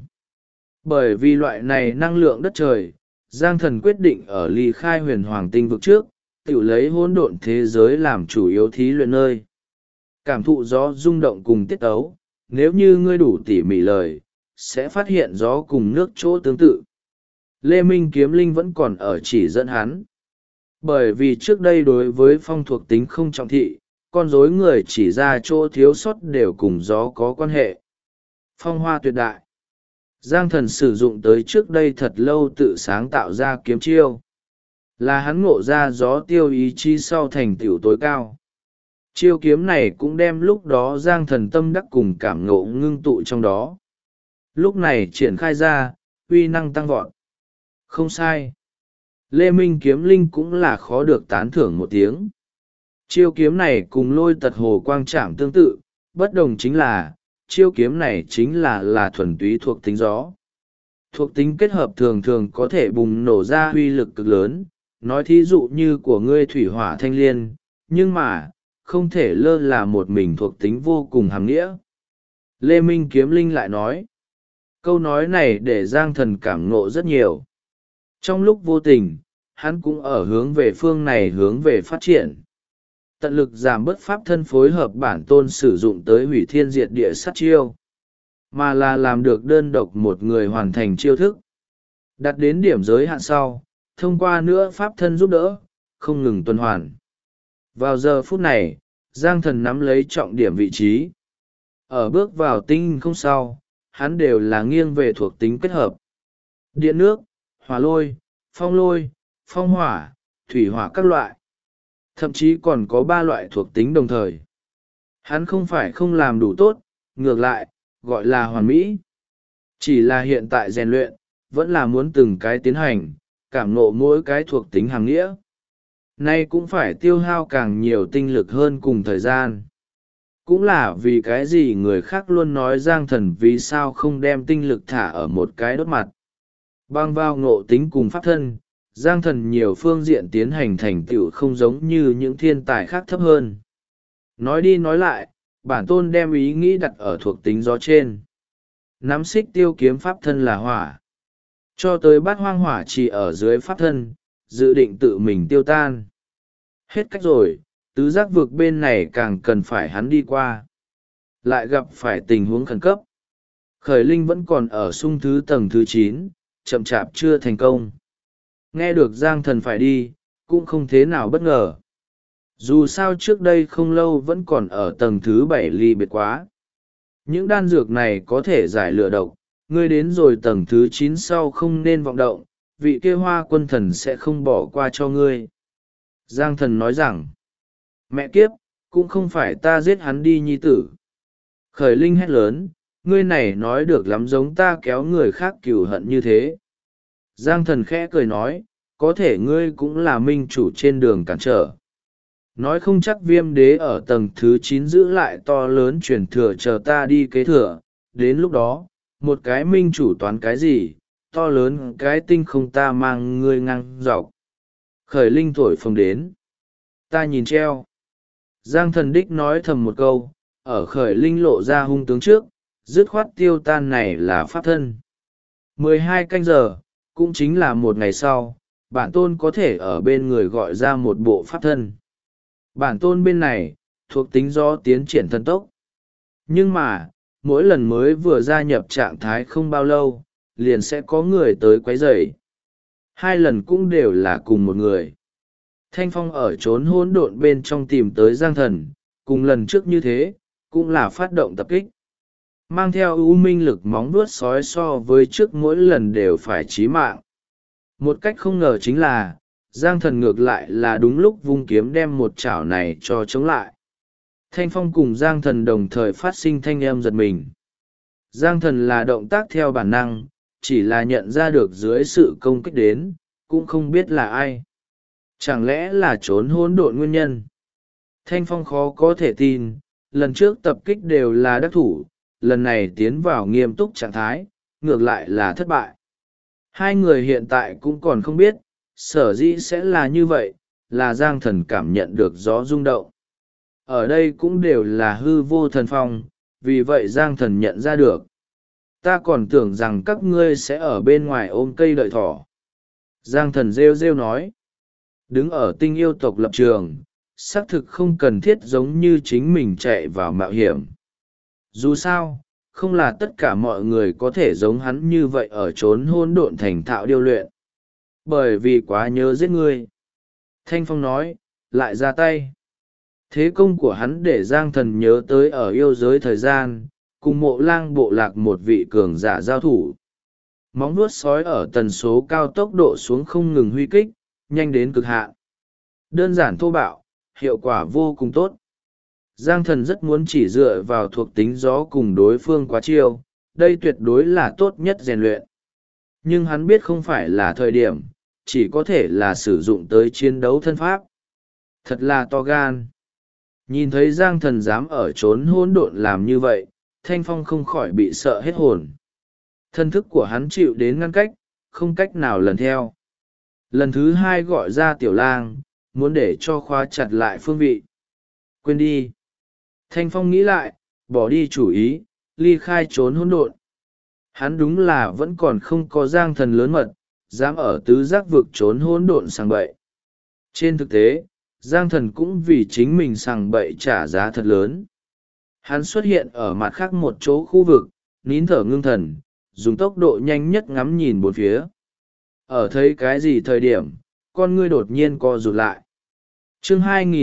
Bởi vì loại này năng lượng đất trời, Giang thần quyết định ở ly khai huyền hoàng tinh vực trước, tự lấy hỗn độn thế giới làm chủ yếu thí luyện nơi. Cảm thụ gió rung động cùng tiết ấu, nếu như ngươi đủ tỉ mỉ lời, sẽ phát hiện gió cùng nước chỗ tương tự. Lê Minh kiếm linh vẫn còn ở chỉ dẫn hắn. Bởi vì trước đây đối với phong thuộc tính không trọng thị, con rối người chỉ ra chỗ thiếu sót đều cùng gió có quan hệ. Phong hoa tuyệt đại. Giang thần sử dụng tới trước đây thật lâu tự sáng tạo ra kiếm chiêu. Là hắn ngộ ra gió tiêu ý chí sau thành tựu tối cao. Chiêu kiếm này cũng đem lúc đó Giang thần tâm đắc cùng cảm ngộ ngưng tụ trong đó. Lúc này triển khai ra, uy năng tăng vọt. Không sai. Lê Minh Kiếm Linh cũng là khó được tán thưởng một tiếng. Chiêu kiếm này cùng lôi tật hồ quang trảm tương tự, bất đồng chính là, chiêu kiếm này chính là thuần túy thuộc tính gió. Thuộc tính kết hợp thường thường có thể bùng nổ ra uy lực cực lớn, nói thí dụ như của ngươi thủy hỏa thanh liên, nhưng mà, không thể lơ là một mình thuộc tính vô cùng hàm nghĩa. Lê Minh Kiếm Linh lại nói, câu nói này để Giang Thần cảm ngộ rất nhiều. Trong lúc vô tình, hắn cũng ở hướng về phương này hướng về phát triển. Tận lực giảm bớt pháp thân phối hợp bản tôn sử dụng tới hủy thiên diệt địa sát chiêu, mà là làm được đơn độc một người hoàn thành chiêu thức. Đặt đến điểm giới hạn sau, thông qua nữa pháp thân giúp đỡ, không ngừng tuần hoàn. Vào giờ phút này, Giang Thần nắm lấy trọng điểm vị trí. Ở bước vào tinh không sau, hắn đều là nghiêng về thuộc tính kết hợp. Điện nước, hỏa lôi, phong hỏa, thủy hỏa các loại. Thậm chí còn có 3 loại thuộc tính đồng thời. Hắn không phải không làm đủ tốt, ngược lại, gọi là hoàn mỹ. Chỉ là hiện tại rèn luyện, vẫn là muốn từng cái tiến hành, cảm ngộ mỗi cái thuộc tính hàng nghĩa. Nay cũng phải tiêu hao càng nhiều tinh lực hơn cùng thời gian. Cũng là vì cái gì người khác luôn nói Giang Thần vì sao không đem tinh lực thả ở một cái đốt mặt. Bang vào ngộ tính cùng pháp thân, Giang Thần nhiều phương diện tiến hành thành tựu không giống như những thiên tài khác thấp hơn. Nói đi nói lại, bản tôn đem ý nghĩ đặt ở thuộc tính gió trên. Nắm xích tiêu kiếm pháp thân là hỏa. Cho tới bát hoang hỏa chỉ ở dưới pháp thân, dự định tự mình tiêu tan. Hết cách rồi, tứ giác vực bên này càng cần phải hắn đi qua. Lại gặp phải tình huống khẩn cấp. Khởi linh vẫn còn ở sung thứ tầng thứ 9, chậm chạp chưa thành công. Nghe được Giang Thần phải đi, cũng không thế nào bất ngờ. Dù sao trước đây không lâu vẫn còn ở tầng thứ 7 ly biệt quá. Những đan dược này có thể giải lửa độc, ngươi đến rồi tầng thứ 9 sau không nên vọng động, vị kia Hoa Quân Thần sẽ không bỏ qua cho ngươi. Giang Thần nói rằng, mẹ kiếp, cũng không phải ta giết hắn đi nhi tử. Khởi linh hét lớn, ngươi này nói được lắm giống ta kéo người khác cừu hận như thế. Giang Thần khẽ cười nói, có thể ngươi cũng là minh chủ trên đường cản trở. Nói không chắc Viêm Đế ở tầng thứ 9 giữ lại to lớn truyền thừa chờ ta đi kế thừa, đến lúc đó, một cái minh chủ toán cái gì, to lớn cái tinh không ta mang ngươi ngang dọc. Khởi linh thổi phồng đến. Ta nhìn treo. Giang Thần đích nói thầm một câu, ở khởi linh lộ ra hung tướng trước, dứt khoát tiêu tan này là pháp thân. 12 canh giờ, cũng chính là một ngày sau, bản tôn có thể ở bên người gọi ra một bộ pháp thân. Bản tôn bên này, thuộc tính do tiến triển thần tốc. Nhưng mà, mỗi lần mới vừa gia nhập trạng thái không bao lâu, liền sẽ có người tới quấy rầy. 2 lần cũng đều là cùng một người. Thanh Phong ở trốn hỗn độn bên trong tìm tới Giang Thần, cùng lần trước như thế, cũng là phát động tập kích. Mang theo ưu minh lực móng vuốt sói so với trước mỗi lần đều phải chí mạng. Một cách không ngờ chính là, Giang Thần ngược lại là đúng lúc vung kiếm đem một chảo này cho chống lại. Thanh Phong cùng Giang Thần đồng thời phát sinh thanh âm giật mình. Giang Thần là động tác theo bản năng, chỉ là nhận ra được dưới sự công kích đến, cũng không biết là ai. Chẳng lẽ là trốn hỗn độn nguyên nhân? Thanh Phong khó có thể tin, lần trước tập kích đều là đắc thủ, lần này tiến vào nghiêm túc trạng thái, ngược lại là thất bại. 2 người hiện tại cũng còn không biết, sở dĩ sẽ là như vậy, là Giang Thần cảm nhận được gió rung động. Ở đây cũng đều là hư vô thần phong, vì vậy Giang Thần nhận ra được. Ta còn tưởng rằng các ngươi sẽ ở bên ngoài ôm cây đợi thỏ. Giang Thần rêu rêu nói. Đứng ở tinh yêu tộc lập trường, xác thực không cần thiết giống như chính mình chạy vào mạo hiểm. Dù sao, không là tất cả mọi người có thể giống hắn như vậy ở trốn hôn độn thành thạo điêu luyện. Bởi vì quá nhớ giết ngươi. Thanh Phong nói, lại ra tay. Thế công của hắn để Giang Thần nhớ tới ở yêu giới thời gian, cùng Mộ Lang bộ lạc một vị cường giả giao thủ. Móng vuốt sói ở tần số cao tốc độ xuống không ngừng huy kích, nhanh đến cực hạn. Đơn giản thô bạo, hiệu quả vô cùng tốt. Giang Thần rất muốn chỉ dựa vào thuộc tính gió cùng đối phương quá chiêu, đây tuyệt đối là tốt nhất rèn luyện. Nhưng hắn biết không phải là thời điểm, chỉ có thể là sử dụng tới chiến đấu thân pháp. Thật là to gan. Nhìn thấy Giang Thần dám ở trốn hỗn độn làm như vậy, Thanh Phong không khỏi bị sợ hết hồn. Thân thức của hắn chịu đến ngăn cách, không cách nào lần theo. Lần thứ hai gọi ra Tiểu Lang, muốn để cho khóa chặt lại phương vị. Quên đi. Thanh Phong nghĩ lại, bỏ đi chủ ý, ly khai trốn hỗn độn. Hắn đúng là vẫn còn không có Giang Thần lớn mật, dám ở tứ giác vực trốn hỗn độn sằng bậy. Trên thực tế, Giang Thần cũng vì chính mình sằng bậy trả giá thật lớn. Hắn xuất hiện ở mặt khác một chỗ khu vực, nín thở ngưng thần, dùng tốc độ nhanh nhất ngắm nhìn bốn phía. Ở thấy cái gì thời điểm, con ngươi đột nhiên co rụt lại. Chương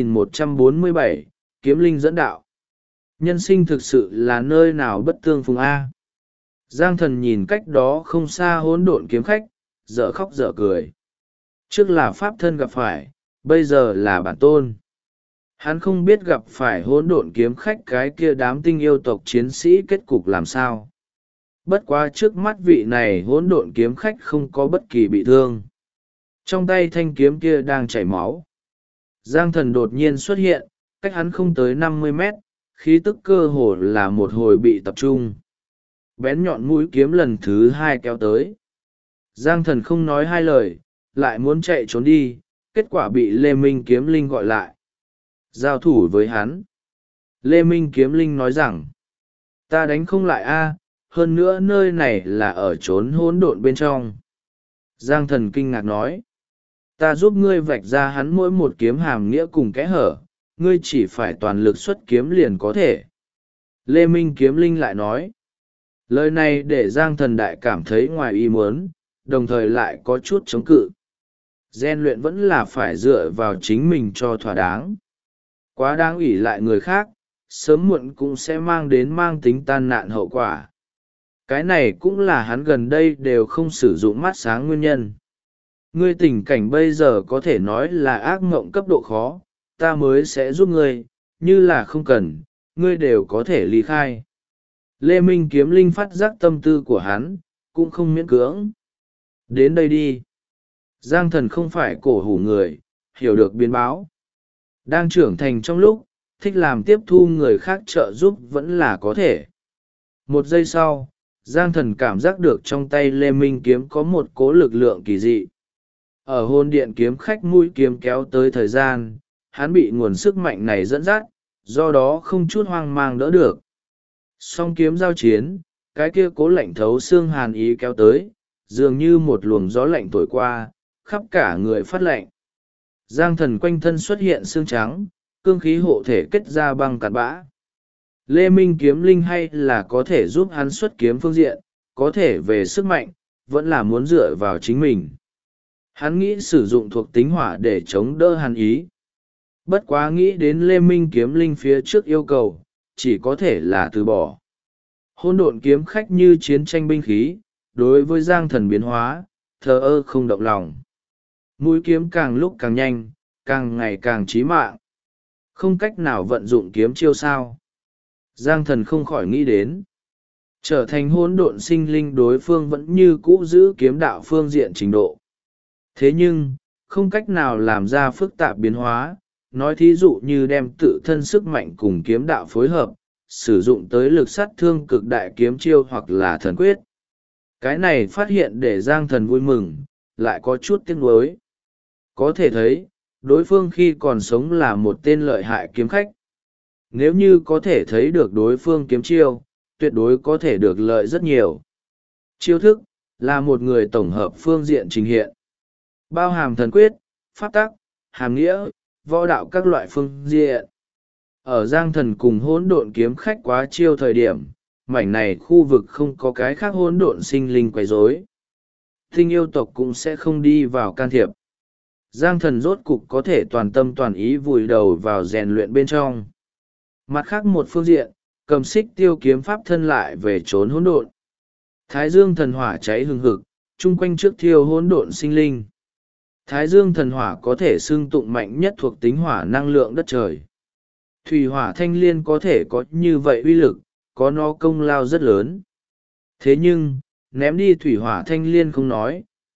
2147, Kiếm Linh dẫn đạo. Nhân sinh thực sự là nơi nào bất tương phùng A. Giang Thần nhìn cách đó không xa hỗn độn kiếm khách, dở khóc dở cười. Trước là pháp thân gặp phải, bây giờ là bản tôn. Hắn không biết gặp phải hỗn độn kiếm khách cái kia đám tinh yêu tộc chiến sĩ kết cục làm sao. Bất quá trước mắt vị này hỗn độn kiếm khách không có bất kỳ bị thương. Trong tay thanh kiếm kia đang chảy máu. Giang Thần đột nhiên xuất hiện, cách hắn không tới 50 mét, khí tức cơ hồ là một hồi bị tập trung. Bén nhọn mũi kiếm lần thứ hai kéo tới. Giang Thần không nói hai lời, lại muốn chạy trốn đi, kết quả bị Lê Minh Kiếm Linh gọi lại. Giao thủ với hắn. Lê Minh Kiếm Linh nói rằng, ta đánh không lại a, hơn nữa nơi này là ở trốn hỗn độn bên trong. Giang Thần kinh ngạc nói, ta giúp ngươi vạch ra hắn mỗi một kiếm hàm nghĩa cùng kẽ hở, ngươi chỉ phải toàn lực xuất kiếm liền có thể. Lê Minh Kiếm Linh lại nói, lời này để Giang Thần đại cảm thấy ngoài ý muốn, đồng thời lại có chút chống cự. Gen luyện vẫn là phải dựa vào chính mình cho thỏa đáng. Quá đáng ủy lại người khác, sớm muộn cũng sẽ mang tính tan nạn hậu quả. Cái này cũng là hắn gần đây đều không sử dụng mắt sáng nguyên nhân. Ngươi tình cảnh bây giờ có thể nói là ác mộng cấp độ khó, ta mới sẽ giúp ngươi, như là không cần, ngươi đều có thể ly khai. Lê Minh Kiếm Linh phát giác tâm tư của hắn, cũng không miễn cưỡng. Đến đây đi. Giang Thần không phải cổ hủ người, hiểu được biến báo. Đang trưởng thành trong lúc, thích làm tiếp thu người khác trợ giúp vẫn là có thể. Một giây sau, Giang Thần cảm giác được trong tay Lê Minh Kiếm có một cố lực lượng kỳ dị. Ở hôn điện kiếm khách mũi kiếm kéo tới thời gian, hắn bị nguồn sức mạnh này dẫn dắt, do đó không chút hoang mang đỡ được. Song kiếm giao chiến, cái kia cố lạnh thấu xương hàn ý kéo tới, dường như một luồng gió lạnh thổi qua, khắp cả người phát lạnh. Giang Thần quanh thân xuất hiện xương trắng, cương khí hộ thể kết ra băng cát bã. Lê Minh Kiếm Linh hay là có thể giúp hắn xuất kiếm phương diện, có thể về sức mạnh, vẫn là muốn dựa vào chính mình. Hắn nghĩ sử dụng thuộc tính hỏa để chống đỡ hàn ý. Bất quá nghĩ đến Lê Minh Kiếm Linh phía trước yêu cầu, chỉ có thể là từ bỏ. Hôn độn kiếm khách như chiến tranh binh khí, đối với Giang Thần biến hóa, thờ ơ không động lòng. Mũi kiếm càng lúc càng nhanh, càng ngày càng chí mạng. Không cách nào vận dụng kiếm chiêu sao. Giang Thần không khỏi nghĩ đến. Trở thành hỗn độn sinh linh đối phương vẫn như cũ giữ kiếm đạo phương diện trình độ. Thế nhưng, không cách nào làm ra phức tạp biến hóa, nói thí dụ như đem tự thân sức mạnh cùng kiếm đạo phối hợp, sử dụng tới lực sát thương cực đại kiếm chiêu hoặc là thần quyết. Cái này phát hiện để Giang Thần vui mừng, lại có chút tiếc nuối. Có thể thấy, đối phương khi còn sống là một tên lợi hại kiếm khách. Nếu như có thể thấy được đối phương kiếm chiêu, tuyệt đối có thể được lợi rất nhiều. Chiêu thức, là một người tổng hợp phương diện trình hiện. Bao hàm thần quyết, pháp tắc, hàm nghĩa, võ đạo các loại phương diện. Ở Giang Thần cùng hỗn độn kiếm khách quá chiêu thời điểm, mảnh này khu vực không có cái khác hỗn độn sinh linh quấy rối. Tinh yêu tộc cũng sẽ không đi vào can thiệp. Giang Thần rốt cục có thể toàn tâm toàn ý vùi đầu vào rèn luyện bên trong. Mặt khác một phương diện, cầm xích tiêu kiếm pháp thân lại về trốn hỗn độn. Thái dương thần hỏa cháy hừng hực, chung quanh trước thiêu hỗn độn sinh linh. Thái dương thần hỏa có thể xưng tụng mạnh nhất thuộc tính hỏa năng lượng đất trời. Thủy hỏa thanh liên có thể có như vậy uy lực, có nó công lao rất lớn. Thế nhưng, ném đi thủy hỏa thanh liên không nói,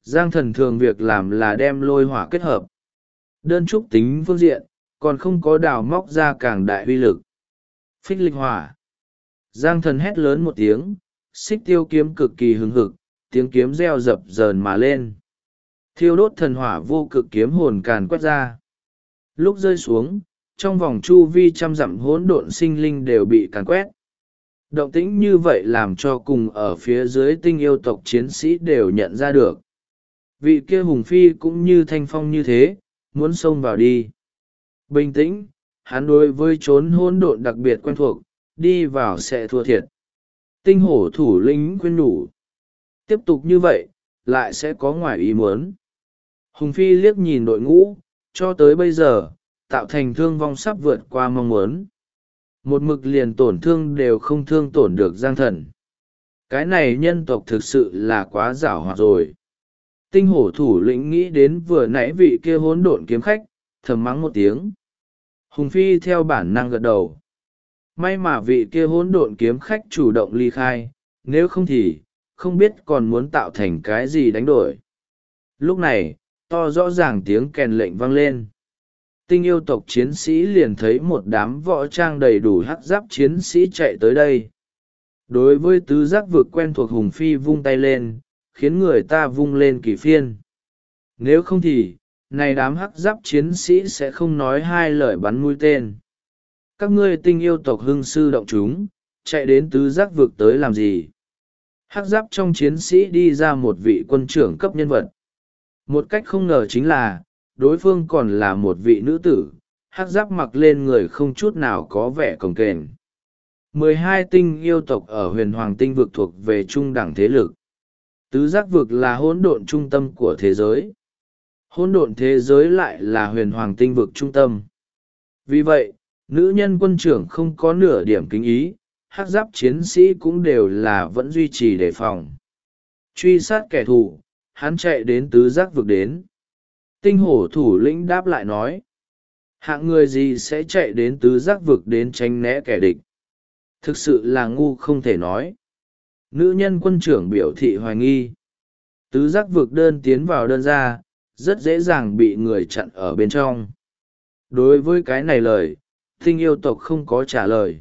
Giang thần thường việc làm là đem lôi hỏa kết hợp. Đơn trúc tính phương diện, còn không có đào móc ra càng đại uy lực. Phích lịch hỏa. Giang thần hét lớn một tiếng, xích tiêu kiếm cực kỳ hứng hực, tiếng kiếm reo dập dờn mà lên. Thiêu đốt thần hỏa vô cực kiếm hồn càn quét ra. Lúc rơi xuống, trong vòng chu vi trăm dặm hỗn độn sinh linh đều bị càn quét. Động tĩnh như vậy làm cho cùng ở phía dưới tinh yêu tộc chiến sĩ đều nhận ra được. Vị kia hùng phi cũng như thanh phong như thế, muốn xông vào đi. Bình tĩnh, hắn đối với chốn hỗn độn đặc biệt quen thuộc, đi vào sẽ thua thiệt. Tinh hổ thủ lĩnh khuyên nhủ. Tiếp tục như vậy, lại sẽ có ngoài ý muốn. Hùng phi liếc nhìn đội ngũ, cho tới bây giờ, tạo thành thương vong sắp vượt qua mong muốn. Một mực liền tổn thương đều không thương tổn được Giang thần. Cái này nhân tộc thực sự là quá giảo hoạt rồi. Tinh hổ thủ lĩnh nghĩ đến vừa nãy vị kia hỗn độn kiếm khách, thầm mắng một tiếng. Hùng phi theo bản năng gật đầu. May mà vị kia hỗn độn kiếm khách chủ động ly khai, nếu không thì, không biết còn muốn tạo thành cái gì đánh đổi. Lúc này, to rõ ràng tiếng kèn lệnh vang lên. Tinh yêu tộc chiến sĩ liền thấy một đám võ trang đầy đủ hắc giáp chiến sĩ chạy tới đây. Đối với tứ giác vực quen thuộc hùng phi vung tay lên, khiến người ta vung lên kỳ phiên. Nếu không thì, này đám hắc giáp chiến sĩ sẽ không nói hai lời bắn mũi tên. Các ngươi tinh yêu tộc hưng sư động chúng, chạy đến tứ giác vực tới làm gì? Hắc giáp trong chiến sĩ đi ra một vị quân trưởng cấp nhân vật. Một cách không ngờ chính là, đối phương còn là một vị nữ tử, hắc giáp mặc lên người không chút nào có vẻ cồng kềnh. 12 tinh yêu tộc ở huyền hoàng tinh vực thuộc về trung đẳng thế lực. Tứ giác vực là hỗn độn trung tâm của thế giới. Hỗn độn thế giới lại là huyền hoàng tinh vực trung tâm. Vì vậy, nữ nhân quân trưởng không có nửa điểm kính ý, hắc giáp chiến sĩ cũng đều là vẫn duy trì đề phòng. Truy sát kẻ thù, hắn chạy đến tứ giác vực đến. Tinh hổ thủ lĩnh đáp lại nói. Hạng người gì sẽ chạy đến tứ giác vực đến tránh né kẻ địch? Thực sự là ngu không thể nói. Nữ nhân quân trưởng biểu thị hoài nghi. Tứ giác vực đơn tiến vào đơn ra, rất dễ dàng bị người chặn ở bên trong. Đối với cái này lời, tinh yêu tộc không có trả lời.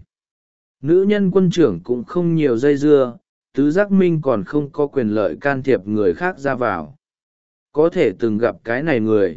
Nữ nhân quân trưởng cũng không nhiều dây dưa, tứ giác minh còn không có quyền lợi can thiệp người khác ra vào. Có thể từng gặp cái này người.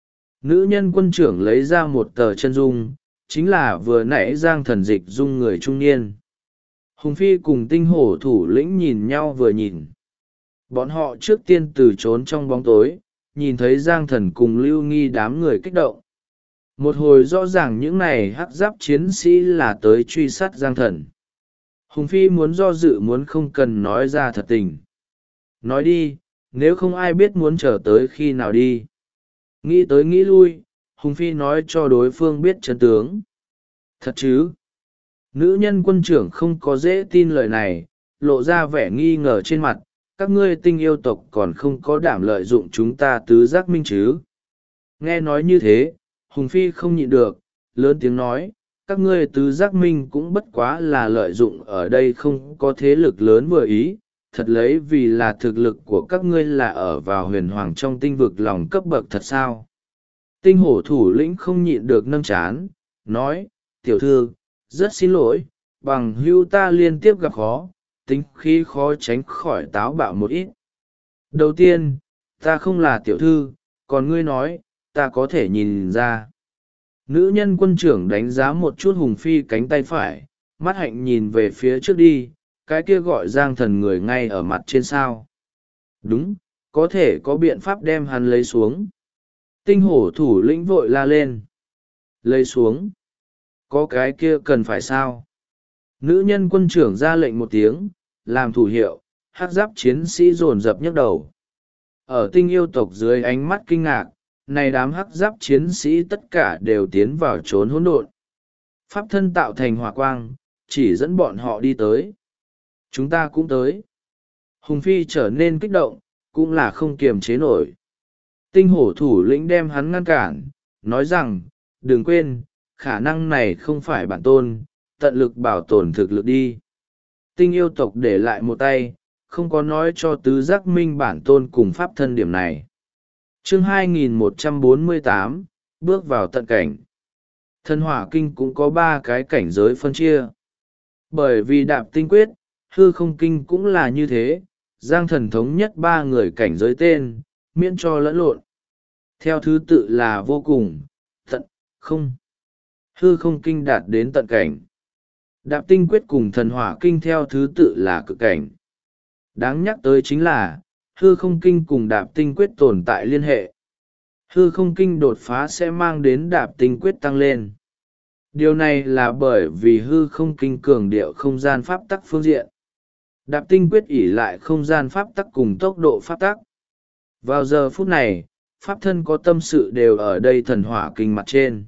Nữ nhân quân trưởng lấy ra một tờ chân dung, chính là vừa nãy Giang thần dịch dung người trung niên. Hùng phi cùng tinh hổ thủ lĩnh nhìn nhau vừa nhìn. Bọn họ trước tiên từ trốn trong bóng tối, nhìn thấy Giang thần cùng lưu nghi đám người kích động. Một hồi rõ ràng những này hắc giáp chiến sĩ là tới truy sát Giang thần. Hùng phi muốn do dự muốn không cần nói ra thật tình. Nói đi, nếu không ai biết muốn chờ tới khi nào đi. Nghĩ tới nghĩ lui, Hùng phi nói cho đối phương biết chân tướng. Thật chứ? Nữ nhân quân trưởng không có dễ tin lời này, lộ ra vẻ nghi ngờ trên mặt. Các ngươi tinh yêu tộc còn không có đảm lợi dụng chúng ta tứ giác minh chứ? Nghe nói như thế, Hùng phi không nhịn được, lớn tiếng nói, các ngươi tứ giác minh cũng bất quá là lợi dụng ở đây không có thế lực lớn vừa ý, thật lấy vì là thực lực của các ngươi là ở vào huyền hoàng trong tinh vực lòng cấp bậc thật sao? Tinh hổ thủ lĩnh không nhịn được nâng chán, nói, tiểu thư, rất xin lỗi, bằng hưu ta liên tiếp gặp khó, tính khí khó tránh khỏi táo bạo một ít. Đầu tiên, ta không là tiểu thư, còn ngươi nói, ta có thể nhìn ra. Nữ nhân quân trưởng đánh giá một chút Hùng phi cánh tay phải, mắt hạnh nhìn về phía trước đi, cái kia gọi Giang thần người ngay ở mặt trên sao. Đúng, có thể có biện pháp đem hắn lấy xuống. Tinh hổ thủ lĩnh vội la lên. Lấy xuống. Có cái kia cần phải sao? Nữ nhân quân trưởng ra lệnh một tiếng, làm thủ hiệu, hắc giáp chiến sĩ dồn dập nhấc đầu. Ở tinh yêu tộc dưới ánh mắt kinh ngạc, này đám hắc giáp chiến sĩ tất cả đều tiến vào trốn hỗn độn. Pháp thân tạo thành hỏa quang, chỉ dẫn bọn họ đi tới. Chúng ta cũng tới. Hùng phi trở nên kích động, cũng là không kiềm chế nổi. Tinh hổ thủ lĩnh đem hắn ngăn cản, nói rằng, đừng quên, khả năng này không phải bản tôn, tận lực bảo tồn thực lực đi. Tinh yêu tộc để lại một tay, không có nói cho tứ giác minh bản tôn cùng pháp thân điểm này. Chương 2148, bước vào tận cảnh. Thần hỏa kinh cũng có 3 cái cảnh giới phân chia. Bởi vì đạp tinh quyết, hư không kinh cũng là như thế, Giang Thần thống nhất 3 người cảnh giới tên, miễn cho lẫn lộn. Theo thứ tự là vô cùng, tận, không. Hư không kinh đạt đến tận cảnh. Đạp tinh quyết cùng thần hỏa kinh theo thứ tự là cực cảnh. Đáng nhắc tới chính là, hư không kinh cùng đạp tinh quyết tồn tại liên hệ. Hư không kinh đột phá sẽ mang đến đạp tinh quyết tăng lên. Điều này là bởi vì hư không kinh cường điệu không gian pháp tắc phương diện. Đạp tinh quyết ỷ lại không gian pháp tắc cùng tốc độ pháp tắc. Vào giờ phút này, pháp thân có tâm sự đều ở đây thần hỏa kinh mặt trên.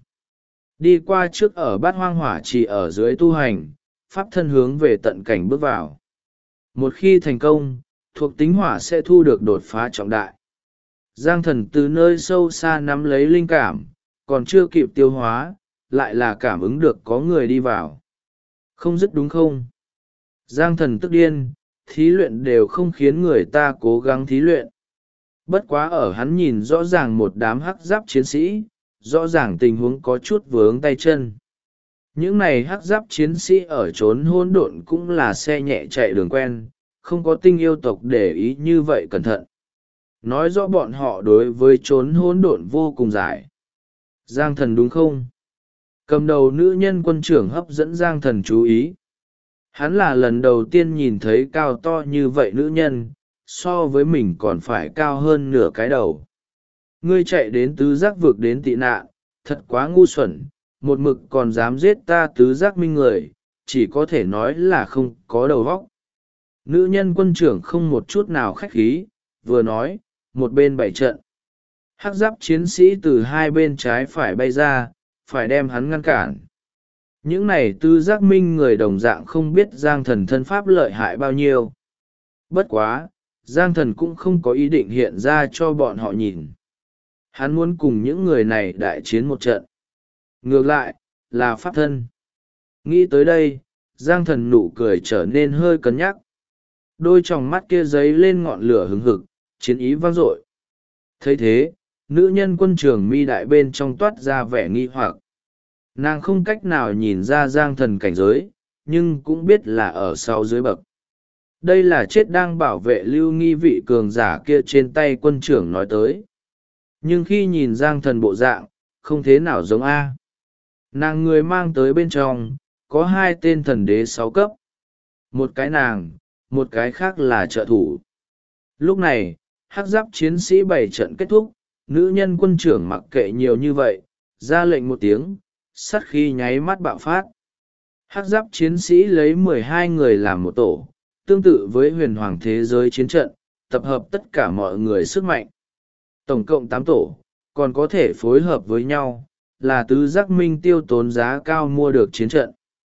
Đi qua trước ở bát hoang hỏa chỉ ở dưới tu hành, pháp thân hướng về tận cảnh bước vào. Một khi thành công, thuộc tính hỏa sẽ thu được đột phá trọng đại. Giang Thần từ nơi sâu xa nắm lấy linh cảm, còn chưa kịp tiêu hóa, lại là cảm ứng được có người đi vào. Không dứt đúng không? Giang Thần tức điên, thí luyện đều không khiến người ta cố gắng thí luyện. Bất quá ở hắn nhìn rõ ràng một đám hắc giáp chiến sĩ, rõ ràng tình huống có chút vướng tay chân. Những này hắc giáp chiến sĩ ở trốn hỗn độn cũng là xe nhẹ chạy đường quen, không có tinh yêu tộc để ý như vậy cẩn thận. Nói rõ bọn họ đối với trốn hỗn độn vô cùng giải. Giang Thần đúng không? Cầm đầu nữ nhân quân trưởng hấp dẫn Giang Thần chú ý. Hắn là lần đầu tiên nhìn thấy cao to như vậy nữ nhân, so với mình còn phải cao hơn nửa cái đầu. Ngươi chạy đến tứ giác vực đến tị nạn, thật quá ngu xuẩn, một mực còn dám giết ta tứ giác minh người, chỉ có thể nói là không có đầu óc. Nữ nhân quân trưởng không một chút nào khách khí, vừa nói, một bên bày trận. Hắc giáp chiến sĩ từ hai bên trái phải bay ra, phải đem hắn ngăn cản. Những này tứ giác minh người đồng dạng không biết Giang Thần thân pháp lợi hại bao nhiêu. Bất quá, Giang Thần cũng không có ý định hiện ra cho bọn họ nhìn. Hắn muốn cùng những người này đại chiến một trận. Ngược lại, là pháp thân. Nghĩ tới đây, Giang Thần nụ cười trở nên hơi cân nhắc. Đôi tròng mắt kia giấy lên ngọn lửa hừng hực, chiến ý vang dội. Thấy thế, nữ nhân quân trưởng mi đại bên trong toát ra vẻ nghi hoặc. Nàng không cách nào nhìn ra Giang Thần cảnh giới, nhưng cũng biết là ở sau dưới bậc. Đây là chết đang bảo vệ lưu nghi vị cường giả kia trên tay quân trưởng nói tới. Nhưng khi nhìn Giang Thần bộ dạng, không thế nào giống A. Nàng người mang tới bên trong, có 2 tên thần đế 6 cấp. Một cái nàng, một cái khác là trợ thủ. Lúc này, hắc giáp chiến sĩ 7 trận kết thúc, nữ nhân quân trưởng mặc kệ nhiều như vậy, ra lệnh một tiếng, sát khí nháy mắt bạo phát. Hắc giáp chiến sĩ lấy 12 người làm một tổ, tương tự với huyền hoàng thế giới chiến trận, tập hợp tất cả mọi người sức mạnh. Tổng cộng 8 tổ, còn có thể phối hợp với nhau, là tứ giác minh tiêu tốn giá cao mua được chiến trận.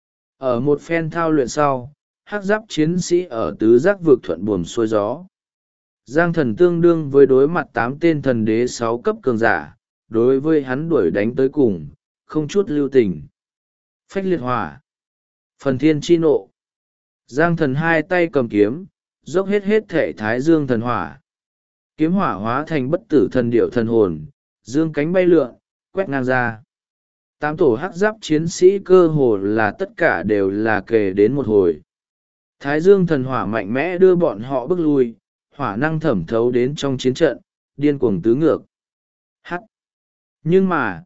Ở một phen thao luyện sau, hắc giáp chiến sĩ ở tứ giác vực thuận buồm xuôi gió. Giang Thần tương đương với đối mặt 8 tên thần đế 6 cấp cường giả, đối với hắn đuổi đánh tới cùng, không chút lưu tình. Phách liệt hỏa, phần thiên chi nộ. Giang Thần 2 tay cầm kiếm, dốc hết thể thái dương thần hỏa. Kiếm hỏa hóa thành bất tử thần điệu thần hồn, dương cánh bay lượn, quét ngang ra. 8 tổ hắc giáp chiến sĩ cơ hồ là tất cả đều là kề đến một hồi. Thái dương thần hỏa mạnh mẽ đưa bọn họ bước lui, hỏa năng thẩm thấu đến trong chiến trận, điên cuồng tứ ngược. Hắc. Nhưng mà,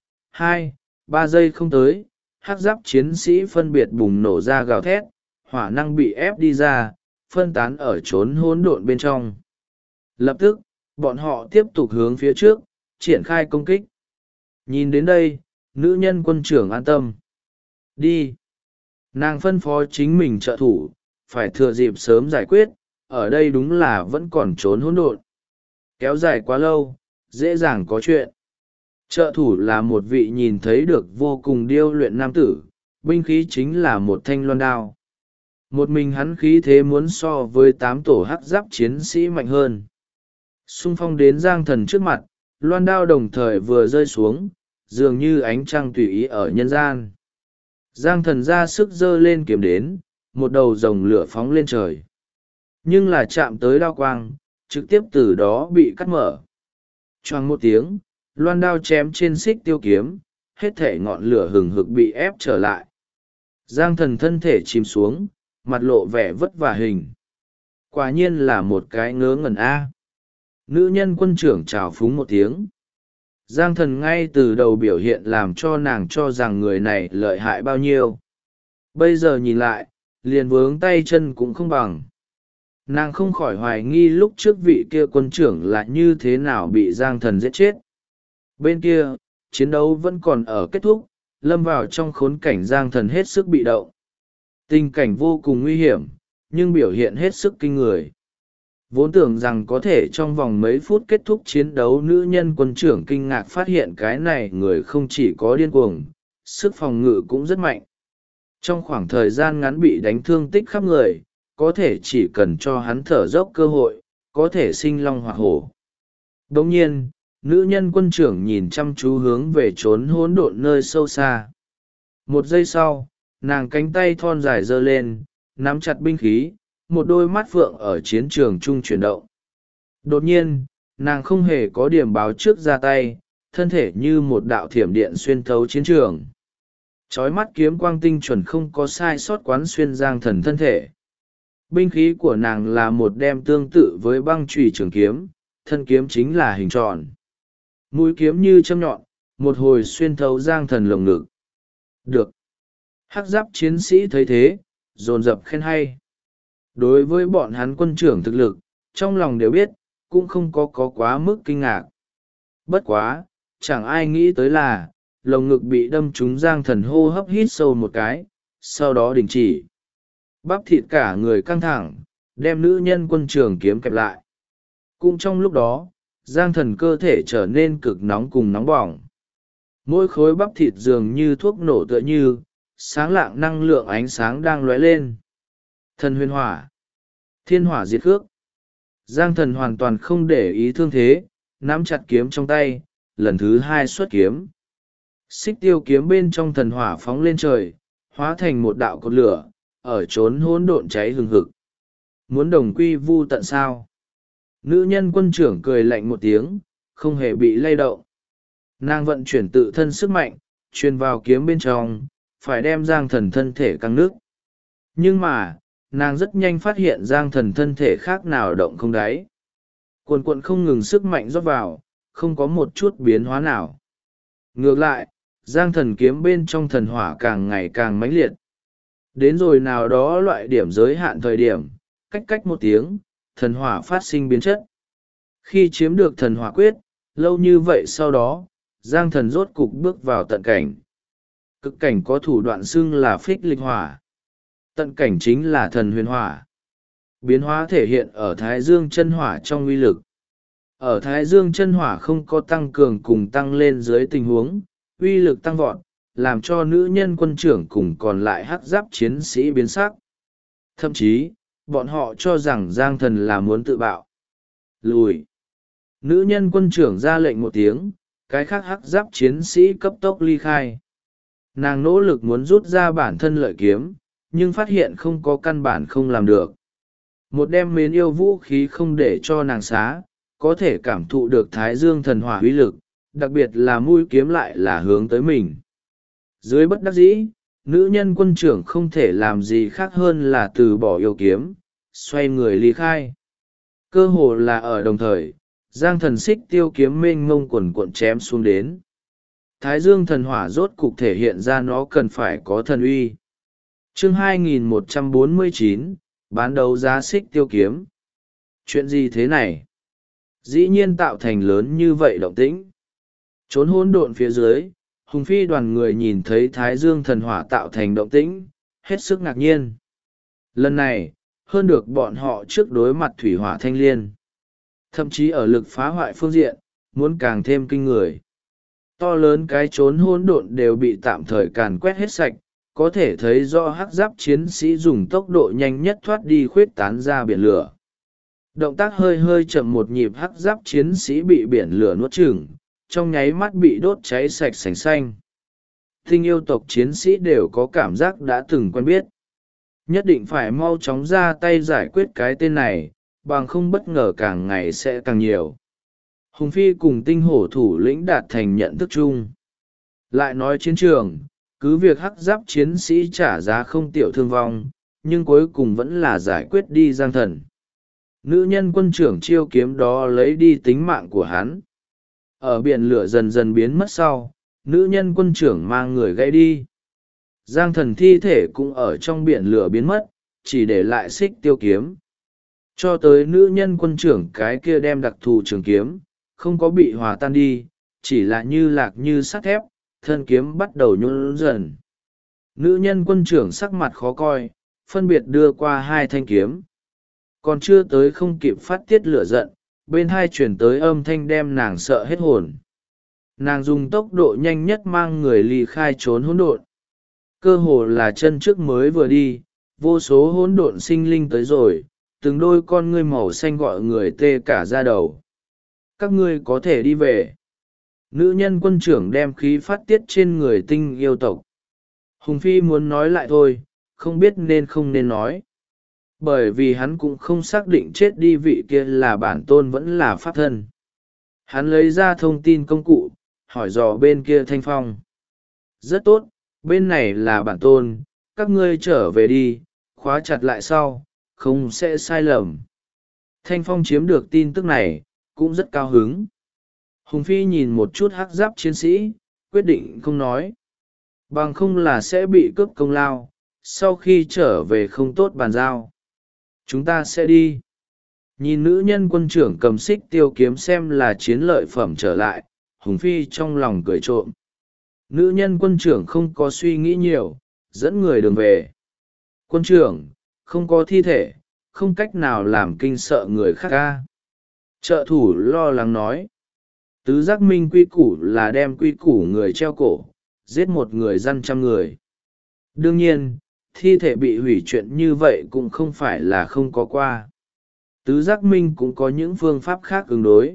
2-3 giây không tới, hắc giáp chiến sĩ phân biệt bùng nổ ra gào thét, hỏa năng bị ép đi ra, phân tán ở chốn hỗn độn bên trong. Lập tức, bọn họ tiếp tục hướng phía trước, triển khai công kích. Nhìn đến đây, nữ nhân quân trưởng an tâm. Đi. Nàng phân phó chính mình trợ thủ, phải thừa dịp sớm giải quyết, ở đây đúng là vẫn còn trốn hỗn độn. Kéo dài quá lâu, dễ dàng có chuyện. Trợ thủ là một vị nhìn thấy được vô cùng điêu luyện nam tử, binh khí chính là một thanh loan đao. Một mình hắn khí thế muốn so với 8 tổ hắc giáp chiến sĩ mạnh hơn. Xung phong đến Giang Thần trước mặt, loan đao đồng thời vừa rơi xuống, dường như ánh trăng tùy ý ở nhân gian. Giang Thần ra sức giơ lên kiếm đến, một đầu rồng lửa phóng lên trời. nhưng là chạm tới đao quang, trực tiếp từ đó bị cắt mở. Choang một tiếng, loan đao chém trên xích tiêu kiếm, hết thể ngọn lửa hừng hực bị ép trở lại. Giang thần thân thể chìm xuống, mặt lộ vẻ vất vả hình. Quả nhiên là một cái ngớ ngẩn a. Nữ nhân quân trưởng trào phúng một tiếng. Giang thần ngay từ đầu biểu hiện làm cho nàng cho rằng người này lợi hại bao nhiêu. Bây giờ nhìn lại, liền vướng tay chân cũng không bằng. Nàng không khỏi hoài nghi lúc trước vị kia quân trưởng là như thế nào bị Giang thần giết chết. Bên kia, chiến đấu vẫn còn ở kết thúc, lâm vào trong khốn cảnh Giang thần hết sức bị động. Tình cảnh vô cùng nguy hiểm, nhưng biểu hiện hết sức kinh người. Vốn tưởng rằng có thể trong vòng mấy phút kết thúc chiến đấu, nữ nhân quân trưởng kinh ngạc phát hiện cái này người không chỉ có điên cuồng, sức phòng ngự cũng rất mạnh. Trong khoảng thời gian ngắn bị đánh thương tích khắp người, có thể chỉ cần cho hắn thở dốc cơ hội, có thể sinh long hoặc hổ. Đồng nhiên, nữ nhân quân trưởng nhìn chăm chú hướng về chốn hỗn độn nơi sâu xa. Một giây sau, nàng cánh tay thon dài giơ lên, nắm chặt binh khí, một đôi mắt phượng ở chiến trường trung chuyển động. Đột nhiên, nàng không hề có điểm báo trước ra tay, thân thể như một đạo thiểm điện xuyên thấu chiến trường. Chói mắt kiếm quang tinh chuẩn không có sai sót quán xuyên Giang thần thân thể. Binh khí của nàng là một đem tương tự với băng chùy trường kiếm, thân kiếm chính là hình tròn. Mũi kiếm như châm nhọn, một hồi xuyên thấu Giang thần lồng ngực. Được. Hắc giáp chiến sĩ thấy thế, dồn dập khen hay. Đối với bọn hắn quân trưởng thực lực, trong lòng đều biết, cũng không có quá mức kinh ngạc. Bất quá, chẳng ai nghĩ tới là, lồng ngực bị đâm trúng Giang thần hô hấp hít sâu một cái, sau đó đình chỉ. Bắp thịt cả người căng thẳng, đem nữ nhân quân trưởng kiếm kẹp lại. Cũng trong lúc đó, Giang thần cơ thể trở nên cực nóng cùng nóng bỏng. Mỗi khối bắp thịt dường như thuốc nổ tựa như, sáng lạng năng lượng ánh sáng đang lóe lên. Thần huyền hỏa, thiên hỏa diệt khước. Giang thần hoàn toàn không để ý thương thế, nắm chặt kiếm trong tay, lần thứ hai xuất kiếm. Xích tiêu kiếm bên trong thần hỏa phóng lên trời, hóa thành một đạo cột lửa, ở chốn hỗn độn cháy hừng hực. Muốn đồng quy vu tận sao? Nữ nhân quân trưởng cười lạnh một tiếng, không hề bị lay động. Nàng vận chuyển tự thân sức mạnh, truyền vào kiếm bên trong, phải đem Giang thần thân thể căng nước. Nhưng mà, nàng rất nhanh phát hiện Giang thần thân thể khác nào động không đáy. Cuồn cuộn không ngừng sức mạnh rót vào, không có một chút biến hóa nào. Ngược lại, Giang thần kiếm bên trong thần hỏa càng ngày càng mãnh liệt. Đến rồi nào đó loại điểm giới hạn thời điểm, cách một tiếng, thần hỏa phát sinh biến chất. Khi chiếm được thần hỏa quyết, lâu như vậy sau đó, Giang thần rốt cục bước vào tận cảnh. Cực cảnh có thủ đoạn xưng là phích lịch hỏa. Tận cảnh chính là thần huyền hỏa. Biến hóa thể hiện ở Thái Dương chân hỏa trong uy lực. Ở Thái Dương chân hỏa không có tăng cường cùng tăng lên dưới tình huống, uy lực tăng vọt, làm cho nữ nhân quân trưởng cùng còn lại hắc giáp chiến sĩ biến sắc. Thậm chí, bọn họ cho rằng Giang thần là muốn tự bạo. Lùi. Nữ nhân quân trưởng ra lệnh một tiếng, cái khác hắc giáp chiến sĩ cấp tốc ly khai. Nàng nỗ lực muốn rút ra bản thân lợi kiếm, nhưng phát hiện không có căn bản không làm được. Một đem mến yêu vũ khí không để cho nàng xá, có thể cảm thụ được Thái Dương thần hỏa uy lực, đặc biệt là mũi kiếm lại là hướng tới mình. Dưới bất đắc dĩ, nữ nhân quân trưởng không thể làm gì khác hơn là từ bỏ yêu kiếm, xoay người ly khai. Cơ hồ là ở đồng thời, Giang thần xích tiêu kiếm mênh mông quần cuộn chém xuống đến. Thái Dương thần hỏa rốt cục thể hiện ra nó cần phải có thần uy. Chương 2149, bán đấu giá xích tiêu kiếm. Chuyện gì thế này? Dĩ nhiên tạo thành lớn như vậy động tĩnh. Trốn hỗn độn phía dưới, Hùng Phi đoàn người nhìn thấy Thái Dương thần hỏa tạo thành động tĩnh, hết sức ngạc nhiên. Lần này, hơn được bọn họ trước đối mặt thủy hỏa thanh liên. Thậm chí ở lực phá hoại phương diện, muốn càng thêm kinh người. To lớn cái trốn hỗn độn đều bị tạm thời càn quét hết sạch, có thể thấy do hắc giáp chiến sĩ dùng tốc độ nhanh nhất thoát đi khuyết tán ra biển lửa. Động tác hơi hơi chậm một nhịp, hắc giáp chiến sĩ bị biển lửa nuốt chửng, trong nháy mắt bị đốt cháy sạch sành xanh. Tinh yêu tộc chiến sĩ đều có cảm giác đã từng quen biết. Nhất định phải mau chóng ra tay giải quyết cái tên này, bằng không bất ngờ càng ngày sẽ càng nhiều. Hùng Phi cùng Tinh Hổ thủ lĩnh đạt thành nhận thức chung. Lại nói chiến trường, cứ việc hắc giáp chiến sĩ trả giá không tiểu thương vong, nhưng cuối cùng vẫn là giải quyết đi Giang Thần. Nữ nhân quân trưởng chiêu kiếm đó lấy đi tính mạng của hắn. Ở biển lửa dần dần biến mất sau, nữ nhân quân trưởng mang người gãy đi. Giang Thần thi thể cũng ở trong biển lửa biến mất, chỉ để lại xích tiêu kiếm. Cho tới nữ nhân quân trưởng cái kia đem đặc thù trường kiếm, không có bị hòa tan đi, chỉ là như lạc như sắt thép, thân kiếm bắt đầu nhún dần. Nữ nhân quân trưởng sắc mặt khó coi, phân biệt đưa qua hai thanh kiếm. Còn chưa tới không kịp phát tiết lửa giận, bên hai chuyển tới âm thanh đem nàng sợ hết hồn. Nàng dùng tốc độ nhanh nhất mang người ly khai trốn hỗn độn. Cơ hồ là chân trước mới vừa đi, vô số hỗn độn sinh linh tới rồi, từng đôi con ngươi màu xanh gọi người tê cả da đầu. Các ngươi có thể đi về. Nữ nhân quân trưởng đem khí phát tiết trên người tinh yêu tộc. Hùng Phi muốn nói lại thôi, không biết nên không nên nói. Bởi vì hắn cũng không xác định chết đi vị kia là bản tôn vẫn là pháp thân. Hắn lấy ra thông tin công cụ, hỏi dò bên kia Thanh Phong. Rất tốt, bên này là bản tôn, các ngươi trở về đi, khóa chặt lại sau, không sẽ sai lầm. Thanh Phong chiếm được tin tức này, cũng rất cao hứng. Hùng Phi nhìn một chút hắc giáp chiến sĩ, quyết định không nói. Bằng không là sẽ bị cướp công lao, sau khi trở về không tốt bàn giao. Chúng ta sẽ đi. Nhìn nữ nhân quân trưởng cầm xích tiêu kiếm xem là chiến lợi phẩm trở lại, Hùng Phi trong lòng cười trộm. Nữ nhân quân trưởng không có suy nghĩ nhiều, dẫn người đường về. Quân trưởng, không có thi thể, không cách nào làm kinh sợ người khác ca. Trợ thủ lo lắng nói. Tứ giác minh quy củ là đem quy củ người treo cổ, giết một người dăn trăm người. Đương nhiên, thi thể bị hủy chuyện như vậy cũng không phải là không có qua. Tứ giác minh cũng có những phương pháp khác ứng đối.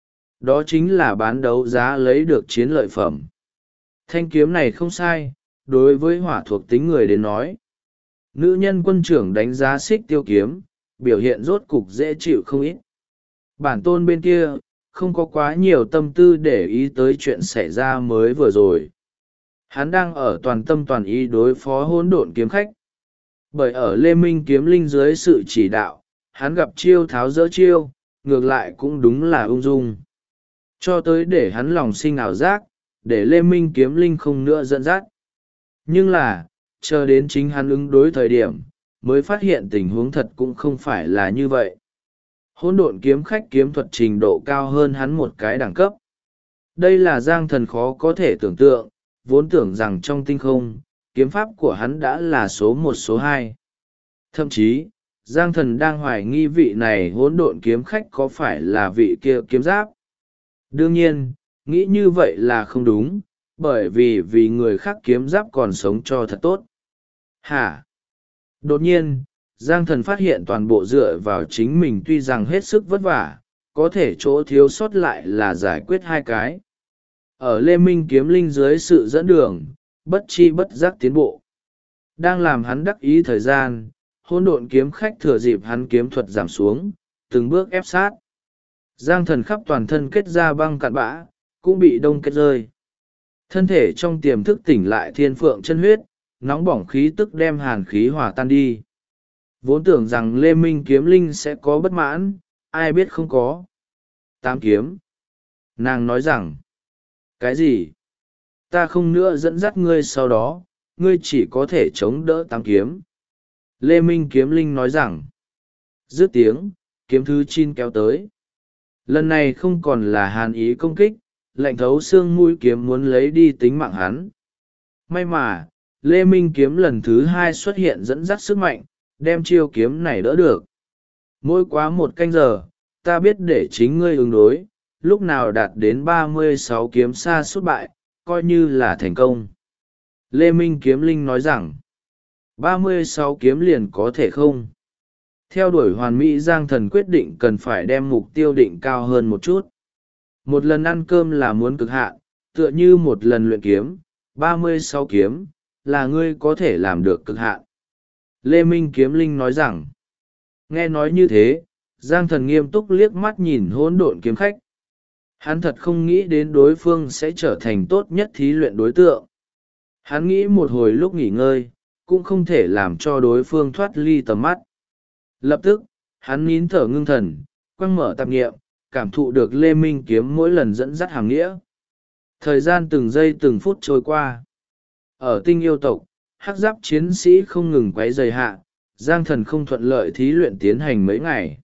Đó chính là bán đấu giá lấy được chiến lợi phẩm. Thanh kiếm này không sai, đối với hỏa thuộc tính người đến nói. Nữ nhân quân trưởng đánh giá xích tiêu kiếm, biểu hiện rốt cục dễ chịu không ít. Bản tôn bên kia, không có quá nhiều tâm tư để ý tới chuyện xảy ra mới vừa rồi. Hắn đang ở toàn tâm toàn ý đối phó hỗn độn kiếm khách. Bởi ở Lê Minh kiếm linh dưới sự chỉ đạo, hắn gặp chiêu tháo dỡ chiêu, ngược lại cũng đúng là ung dung. Cho tới để hắn lòng sinh ảo giác, để Lê Minh kiếm linh không nữa dẫn dắt. Nhưng là, chờ đến chính hắn ứng đối thời điểm, mới phát hiện tình huống thật cũng không phải là như vậy. Hỗn độn kiếm khách kiếm thuật trình độ cao hơn hắn một cái đẳng cấp. Đây là Giang Thần khó có thể tưởng tượng, vốn tưởng rằng trong tinh không, kiếm pháp của hắn đã là số một số hai. Thậm chí, Giang Thần đang hoài nghi vị này hỗn độn kiếm khách có phải là vị kia kiếm giáp. Đương nhiên, nghĩ như vậy là không đúng, bởi vì người khác kiếm giáp còn sống cho thật tốt. Hả? Đột nhiên, Giang Thần phát hiện toàn bộ dựa vào chính mình tuy rằng hết sức vất vả, có thể chỗ thiếu sót lại là giải quyết hai cái. Ở Lê Minh kiếm linh dưới sự dẫn đường, bất chi bất giác tiến bộ. Đang làm hắn đắc ý thời gian, hỗn độn kiếm khách thừa dịp hắn kiếm thuật giảm xuống, từng bước ép sát. Giang Thần khắp toàn thân kết ra băng cặn bã, cũng bị đông kết rơi. Thân thể trong tiềm thức tỉnh lại thiên phượng chân huyết, nóng bỏng khí tức đem hàn khí hòa tan đi. Vốn tưởng rằng Lê Minh kiếm linh sẽ có bất mãn, ai biết không có. Tám kiếm. Nàng nói rằng, cái gì? Ta không nữa dẫn dắt ngươi sau đó, ngươi chỉ có thể chống đỡ tám kiếm. Lê Minh kiếm linh nói rằng, dứt tiếng, kiếm thứ 9 kéo tới. Lần này không còn là hàn ý công kích, lạnh thấu xương mũi kiếm muốn lấy đi tính mạng hắn. May mà, Lê Minh kiếm lần thứ 2 xuất hiện dẫn dắt sức mạnh, đem chiêu kiếm này đỡ được. Mỗi quá một canh giờ, ta biết để chính ngươi ứng đối, lúc nào đạt đến 36 kiếm xa suốt bại, coi như là thành công. Lê Minh kiếm linh nói rằng, 36 kiếm liền có thể không? Theo đuổi hoàn mỹ Giang Thần quyết định cần phải đem mục tiêu định cao hơn một chút. Một lần ăn cơm là muốn cực hạn, tựa như một lần luyện kiếm, 36 kiếm, là ngươi có thể làm được cực hạn. Lê Minh Kiếm Linh nói rằng. Nghe nói như thế, Giang Thần nghiêm túc liếc mắt nhìn hỗn độn kiếm khách. Hắn thật không nghĩ đến đối phương sẽ trở thành tốt nhất thí luyện đối tượng. Hắn nghĩ một hồi lúc nghỉ ngơi, cũng không thể làm cho đối phương thoát ly tầm mắt. Lập tức, hắn nín thở ngưng thần, quăng mở tạp nghiệm, cảm thụ được Lê Minh Kiếm mỗi lần dẫn dắt hàng nghĩa. Thời gian từng giây từng phút trôi qua. Ở tinh yêu tộc, hắc giáp chiến sĩ không ngừng quấy rầy hạ, Giang Thần không thuận lợi thí luyện tiến hành mấy ngày.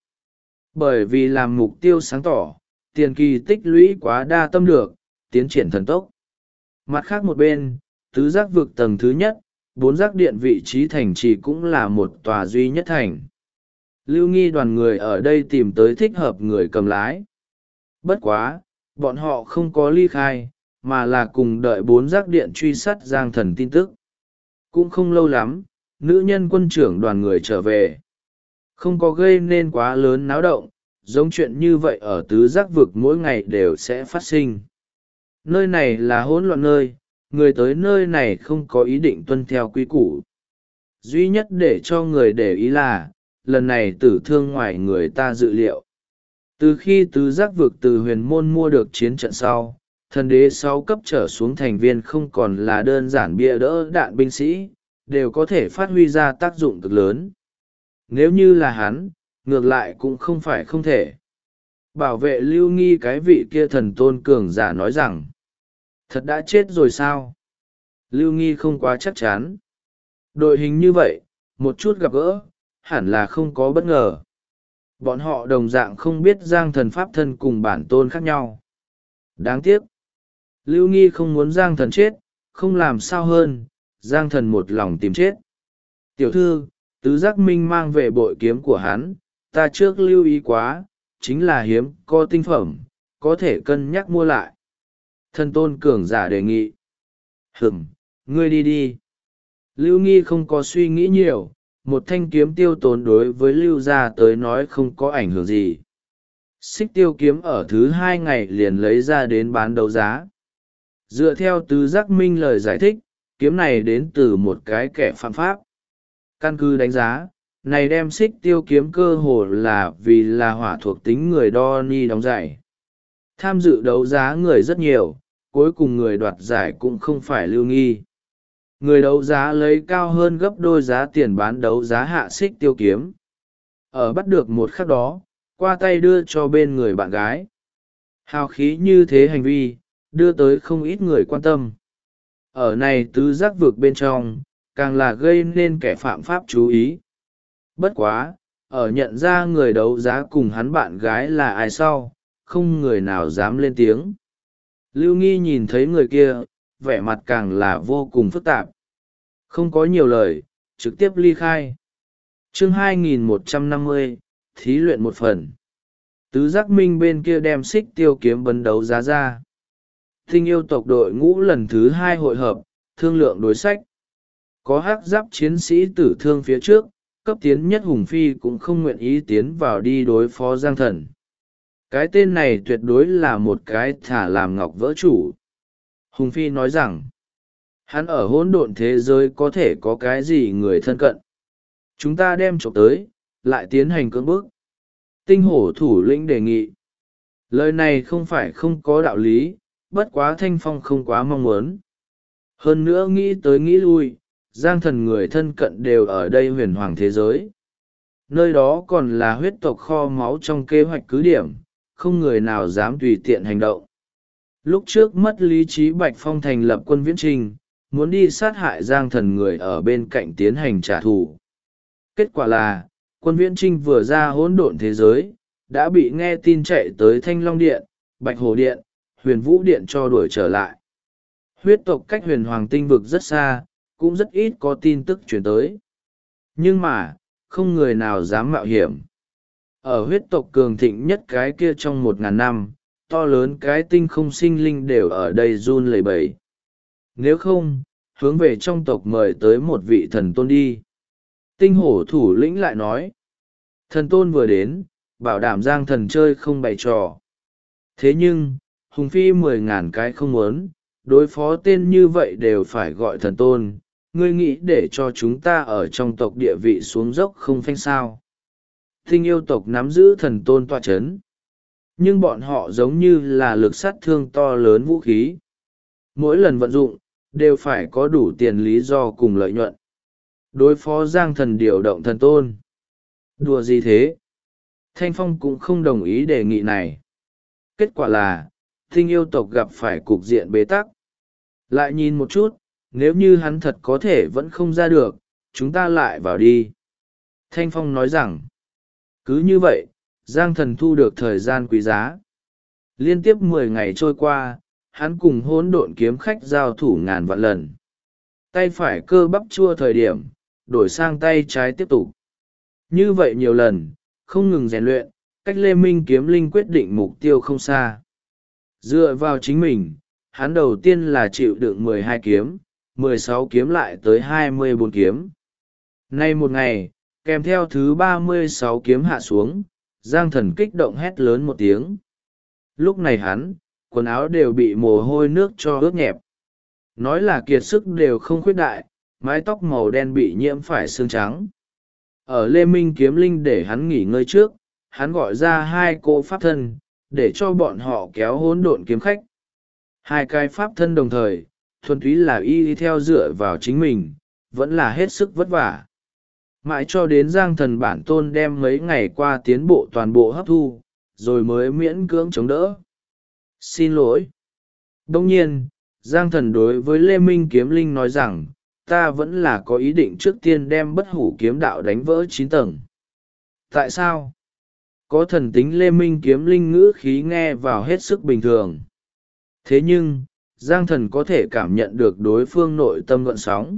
Bởi vì làm mục tiêu sáng tỏ, tiền kỳ tích lũy quá đa tâm được, tiến triển thần tốc. Mặt khác một bên, tứ giác vực tầng thứ nhất, 4 giác điện vị trí thành trì cũng là một tòa duy nhất thành. Lưu Nghi đoàn người ở đây tìm tới thích hợp người cầm lái. Bất quá, bọn họ không có ly khai, mà là cùng đợi 4 giác điện truy sát Giang Thần tin tức. Cũng không lâu lắm, nữ nhân quân trưởng đoàn người trở về. Không có gây nên quá lớn náo động, giống chuyện như vậy ở tứ giác vực mỗi ngày đều sẽ phát sinh. Nơi này là hỗn loạn nơi, người tới nơi này không có ý định tuân theo quy củ. Duy nhất để cho người để ý là, lần này tử thương ngoài người ta dự liệu. Từ khi tứ giác vực từ huyền môn mua được chiến trận sau, thần đế 6 cấp trở xuống thành viên không còn là đơn giản bia đỡ đạn binh sĩ, đều có thể phát huy ra tác dụng cực lớn. Nếu như là hắn, ngược lại cũng không phải không thể. Bảo vệ Lưu Nghi cái vị kia thần tôn cường giả nói rằng, thật đã chết rồi sao? Lưu Nghi không quá chắc chắn. Đội hình như vậy, một chút gặp gỡ, hẳn là không có bất ngờ. Bọn họ đồng dạng không biết Giang Thần pháp thân cùng bản tôn khác nhau. Đáng tiếc. Lưu Nghi không muốn Giang Thần chết, không làm sao hơn, Giang Thần một lòng tìm chết. Tiểu thư, tứ giác minh mang về bội kiếm của hắn, ta trước lưu ý quá, chính là hiếm có tinh phẩm, có thể cân nhắc mua lại. Thần tôn cường giả đề nghị. Ngươi đi đi. Lưu Nghi không có suy nghĩ nhiều, một thanh kiếm tiêu tốn đối với Lưu gia tới nói không có ảnh hưởng gì. Xích tiêu kiếm ở thứ 2 ngày liền lấy ra đến bán đấu giá. Dựa theo tứ giác minh lời giải thích, kiếm này đến từ một cái kẻ phạm pháp. Căn cứ đánh giá, này đem xích tiêu kiếm cơ hồ là vì là hỏa thuộc tính người đo ni đóng giải. Tham dự đấu giá người rất nhiều, cuối cùng người đoạt giải cũng không phải Lưu Nghi. Người đấu giá lấy cao hơn gấp đôi giá tiền bán đấu giá hạ xích tiêu kiếm. Ở bắt được một khắc đó, qua tay đưa cho bên người bạn gái. Hào khí như thế hành vi, đưa tới không ít người quan tâm. Ở này tứ giác vực bên trong, càng là gây nên kẻ phạm pháp chú ý. Bất quá, ở nhận ra người đấu giá cùng hắn bạn gái là ai sau, không người nào dám lên tiếng. Lưu Nghi nhìn thấy người kia, vẻ mặt càng là vô cùng phức tạp. Không có nhiều lời, trực tiếp ly khai. Chương 2150, thí luyện một phần. Tứ giác minh bên kia đem xích tiêu kiếm vấn đấu giá ra. Tinh yêu tộc đội ngũ lần thứ 2 hội hợp, thương lượng đối sách. Có hắc giáp chiến sĩ tử thương phía trước, cấp tiến nhất Hùng Phi cũng không nguyện ý tiến vào đi đối phó Giang Thần. Cái tên này tuyệt đối là một cái thả làm ngọc vỡ chủ. Hùng Phi nói rằng, hắn ở hỗn độn thế giới có thể có cái gì người thân cận. Chúng ta đem trộm tới, lại tiến hành cưỡng bức. Tinh hổ thủ lĩnh đề nghị. Lời này không phải không có đạo lý, bất quá Thanh Phong không quá mong muốn. Hơn nữa nghĩ tới nghĩ lui, Giang Thần người thân cận đều ở đây huyền hoàng thế giới. Nơi đó còn là huyết tộc kho máu trong kế hoạch cứ điểm, không người nào dám tùy tiện hành động. Lúc trước mất lý trí Bạch Phong thành lập quân viễn trình, muốn đi sát hại Giang Thần người ở bên cạnh tiến hành trả thù. Kết quả là, quân viễn trinh vừa ra hỗn độn thế giới, đã bị nghe tin chạy tới Thanh Long Điện, Bạch Hồ Điện, Huyền Vũ Điện cho đuổi trở lại. Huyết tộc cách huyền hoàng tinh vực rất xa, cũng rất ít có tin tức chuyển tới. Nhưng mà, không người nào dám mạo hiểm. Ở huyết tộc cường thịnh nhất cái kia trong 1000 năm, to lớn cái tinh không sinh linh đều ở đây run lẩy bẩy. Nếu không, hướng về trong tộc mời tới một vị thần tôn đi. Tinh hổ thủ lĩnh lại nói. Thần tôn vừa đến, bảo đảm Giang Thần chơi không bày trò. Thế nhưng, Hùng Phi 10.000 cái không muốn, đối phó tên như vậy đều phải gọi thần tôn, ngươi nghĩ để cho chúng ta ở trong tộc địa vị xuống dốc không phanh sao? Tinh yêu tộc nắm giữ thần tôn tọa chấn, nhưng bọn họ giống như là lực sát thương to lớn vũ khí. Mỗi lần vận dụng, đều phải có đủ tiền lý do cùng lợi nhuận. Đối phó Giang Thần điều động thần tôn. Đùa gì thế? Thanh Phong cũng không đồng ý đề nghị này. Kết quả là, tinh yêu tộc gặp phải cục diện bế tắc. Lại nhìn một chút, nếu như hắn thật có thể vẫn không ra được, chúng ta lại vào đi. Thanh Phong nói rằng, cứ như vậy, Giang Thần thu được thời gian quý giá. Liên tiếp 10 ngày trôi qua, hắn cùng hỗn độn kiếm khách giao thủ ngàn vạn lần. Tay phải cơ bắp chua thời điểm, đổi sang tay trái tiếp tục. Như vậy nhiều lần, không ngừng rèn luyện, cách Lê Minh kiếm linh quyết định mục tiêu không xa. Dựa vào chính mình, hắn đầu tiên là chịu đựng 12 kiếm, 16 kiếm lại tới 24 kiếm. Nay một ngày, kèm theo thứ 36 kiếm hạ xuống, Giang Thần kích động hét lớn một tiếng. Lúc này hắn, quần áo đều bị mồ hôi nước cho ướt nhẹp. Nói là kiệt sức đều không khuyết đại, mái tóc màu đen bị nhiễm phải xương trắng. Ở Lê Minh kiếm linh để hắn nghỉ ngơi trước, hắn gọi ra 2 cô pháp thân, để cho bọn họ kéo hỗn độn kiếm khách. 2 cái pháp thân đồng thời, thuần túy là y theo dựa vào chính mình, vẫn là hết sức vất vả. Mãi cho đến Giang Thần bản tôn đem mấy ngày qua tiến bộ toàn bộ hấp thu, rồi mới miễn cưỡng chống đỡ. Xin lỗi. Đông nhiên, Giang Thần đối với Lê Minh kiếm linh nói rằng, ta vẫn là có ý định trước tiên đem bất hủ kiếm đạo đánh vỡ 9 tầng. Tại sao? Có thần tính Lê Minh kiếm linh ngữ khí nghe vào hết sức bình thường. Thế nhưng, Giang Thần có thể cảm nhận được đối phương nội tâm gợn sóng.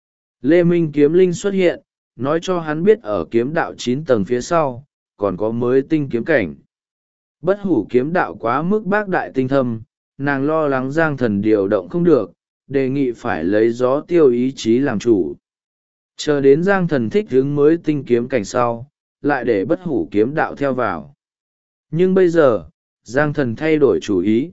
Lê Minh kiếm linh xuất hiện, nói cho hắn biết ở kiếm đạo 9 tầng phía sau, còn có mới tinh kiếm cảnh. Bất hủ kiếm đạo quá mức bác đại tinh thâm, nàng lo lắng Giang Thần điều động không được, đề nghị phải lấy gió tiêu ý chí làm chủ. Chờ đến Giang Thần thích hướng mới tinh kiếm cảnh sau, lại để bất hủ kiếm đạo theo vào. Nhưng bây giờ, Giang Thần thay đổi chủ ý.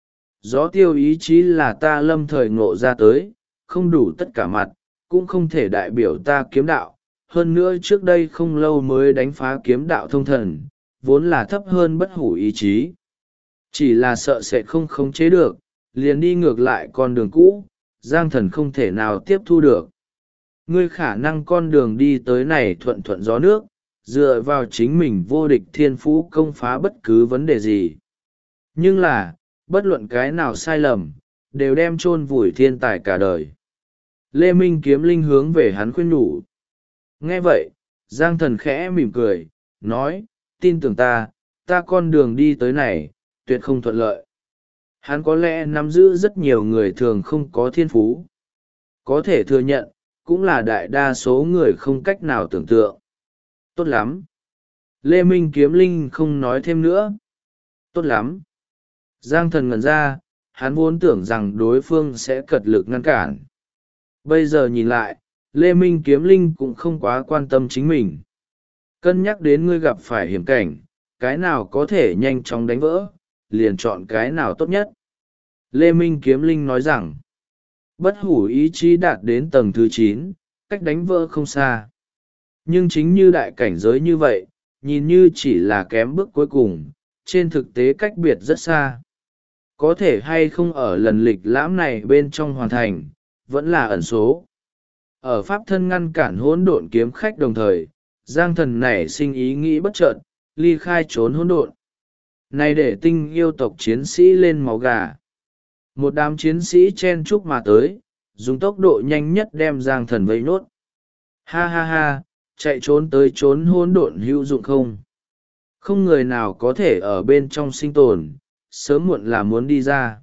Gió tiêu ý chí là ta lâm thời ngộ ra tới, không đủ tất cả mặt, cũng không thể đại biểu ta kiếm đạo. Hơn nữa trước đây không lâu mới đánh phá kiếm đạo thông thần, vốn là thấp hơn bất hủ ý chí. Chỉ là sợ sẽ không khống chế được, liền đi ngược lại con đường cũ, Giang Thần không thể nào tiếp thu được. Ngươi khả năng con đường đi tới này thuận thuận gió nước, dựa vào chính mình vô địch thiên phú công phá bất cứ vấn đề gì. Nhưng là, bất luận cái nào sai lầm, đều đem chôn vùi thiên tài cả đời. Lê Minh kiếm linh hướng về hắn khuyên nhủ. Nghe vậy, Giang Thần khẽ mỉm cười, nói, tin tưởng ta con đường đi tới này, tuyệt không thuận lợi. Hắn có lẽ nắm giữ rất nhiều người thường không có thiên phú. Có thể thừa nhận, cũng là đại đa số người không cách nào tưởng tượng. Tốt lắm. Lê Minh kiếm linh không nói thêm nữa. Tốt lắm. Giang Thần ngẩn ra, hắn vốn tưởng rằng đối phương sẽ cật lực ngăn cản. Bây giờ nhìn lại, Lê Minh kiếm linh cũng không quá quan tâm chính mình. Cân nhắc đến ngươi gặp phải hiểm cảnh, cái nào có thể nhanh chóng đánh vỡ, liền chọn cái nào tốt nhất. Lê Minh kiếm linh nói rằng, bất hủ ý chí đạt đến tầng thứ 9, cách đánh vỡ không xa. Nhưng chính như đại cảnh giới như vậy, nhìn như chỉ là kém bước cuối cùng, trên thực tế cách biệt rất xa. Có thể hay không ở lần lịch lãm này bên trong hoàn thành, vẫn là ẩn số. Ở pháp thân ngăn cản hỗn độn kiếm khách đồng thời, Giang Thần nảy sinh ý nghĩ bất chợt, ly khai trốn hỗn độn. Này để tinh yêu tộc chiến sĩ lên máu gà. Một đám chiến sĩ chen chúc mà tới, dùng tốc độ nhanh nhất đem Giang Thần vây nốt. Ha ha ha, chạy trốn tới trốn hỗn độn hữu dụng không? Không người nào có thể ở bên trong sinh tồn, sớm muộn là muốn đi ra.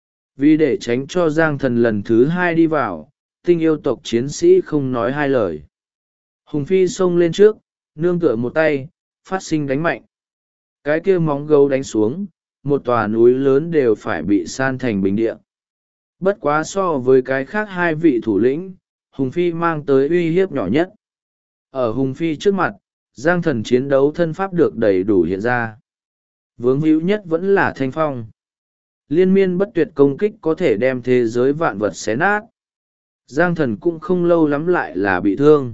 Vì để tránh cho Giang Thần lần thứ 2 đi vào, tinh yêu tộc chiến sĩ không nói hai lời. Hùng Phi xông lên trước, nương tựa một tay, phát sinh đánh mạnh. Cái kia móng gấu đánh xuống, một tòa núi lớn đều phải bị san thành bình địa. Bất quá so với cái khác 2 vị thủ lĩnh, Hùng Phi mang tới uy hiếp nhỏ nhất. Ở Hùng Phi trước mặt, Giang Thần chiến đấu thân pháp được đầy đủ hiện ra. Vướng hữu nhất vẫn là Thanh Phong. Liên miên bất tuyệt công kích có thể đem thế giới vạn vật xé nát. Giang thần cũng không lâu lắm lại là bị thương.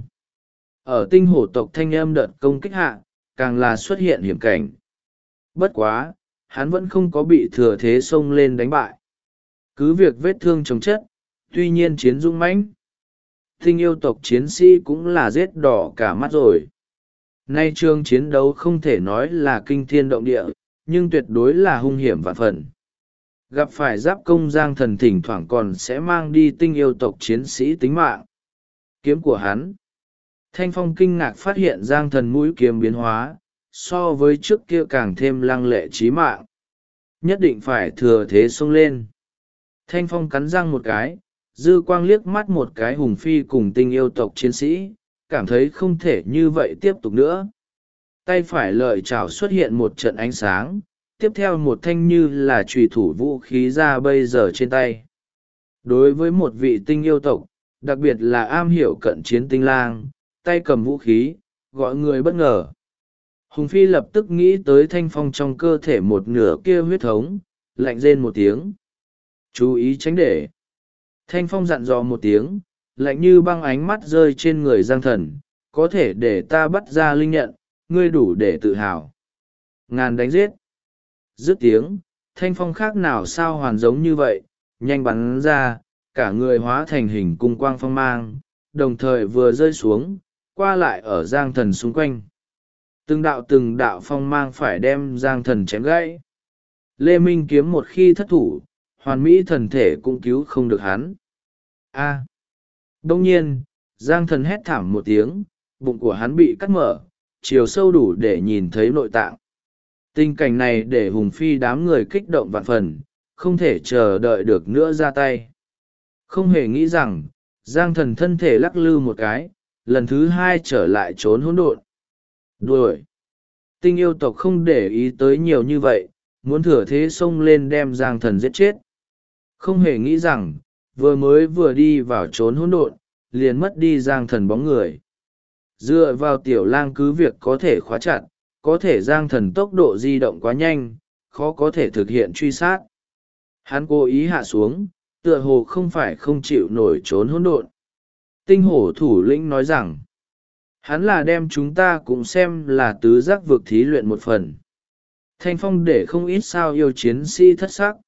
Ở tinh hổ tộc thanh âm đợt công kích hạ, càng là xuất hiện hiểm cảnh. Bất quá, hắn vẫn không có bị thừa thế xông lên đánh bại. Cứ việc vết thương chồng chất, tuy nhiên chiến dũng mãnh. Tinh yêu tộc chiến sĩ cũng là rết đỏ cả mắt rồi. Nay trường chiến đấu không thể nói là kinh thiên động địa, nhưng tuyệt đối là hung hiểm vạn phần. Gặp phải giáp công Giang thần thỉnh thoảng còn sẽ mang đi tinh yêu tộc chiến sĩ tính mạng. Kiếm của hắn. Thanh Phong kinh ngạc phát hiện Giang thần mũi kiếm biến hóa, so với trước kia càng thêm lăng lệ trí mạng. Nhất định phải thừa thế xông lên. Thanh Phong cắn răng một cái, dư quang liếc mắt một cái Hùng Phi cùng tinh yêu tộc chiến sĩ, cảm thấy không thể như vậy tiếp tục nữa. Tay phải lợi chảo xuất hiện một trận ánh sáng, tiếp theo một thanh như là trùy thủ vũ khí ra bây giờ trên tay. Đối với một vị tinh yêu tộc, đặc biệt là am hiểu cận chiến tinh lang, tay cầm vũ khí, gọi người bất ngờ. Hùng Phi lập tức nghĩ tới Thanh Phong trong cơ thể một nửa kia huyết thống, lạnh rên một tiếng. Chú ý tránh để. Thanh Phong dặn dò một tiếng, lạnh như băng ánh mắt rơi trên người Giang thần, có thể để ta bắt ra linh nhận, ngươi đủ để tự hào. Ngàn đánh giết. Dứt tiếng, Thanh Phong khác nào sao hoàn giống như vậy, nhanh bắn ra, cả người hóa thành hình cung quang phong mang, đồng thời vừa rơi xuống, qua lại ở Giang thần xung quanh. Từng đạo phong mang phải đem Giang thần chém gãy. Lê Minh kiếm một khi thất thủ, hoàn mỹ thần thể cũng cứu không được hắn. A. Đông nhiên, Giang thần hét thảm một tiếng, bụng của hắn bị cắt mở, chiều sâu đủ để nhìn thấy nội tạng. Tình cảnh này để Hùng Phi đám người kích động vạn phần, không thể chờ đợi được nữa ra tay. Không hề nghĩ rằng, Giang thần thân thể lắc lư một cái, lần thứ hai trở lại trốn hỗn độn. Đuổi! Tinh yêu tộc không để ý tới nhiều như vậy, muốn thừa thế xông lên đem Giang thần giết chết. Không hề nghĩ rằng, vừa đi vào trốn hỗn độn, liền mất đi Giang thần bóng người. Dựa vào tiểu lang cứ việc có thể khóa chặt, có thể Giang thần tốc độ di động quá nhanh, khó có thể thực hiện truy sát. Hắn cố ý hạ xuống, tựa hồ không phải không chịu nổi trốn hỗn độn. Tinh hổ thủ lĩnh nói rằng, hắn là đem chúng ta cũng xem là tứ giác vực thí luyện một phần. Thanh Phong để không ít sao yêu chiến sĩ thất sắc.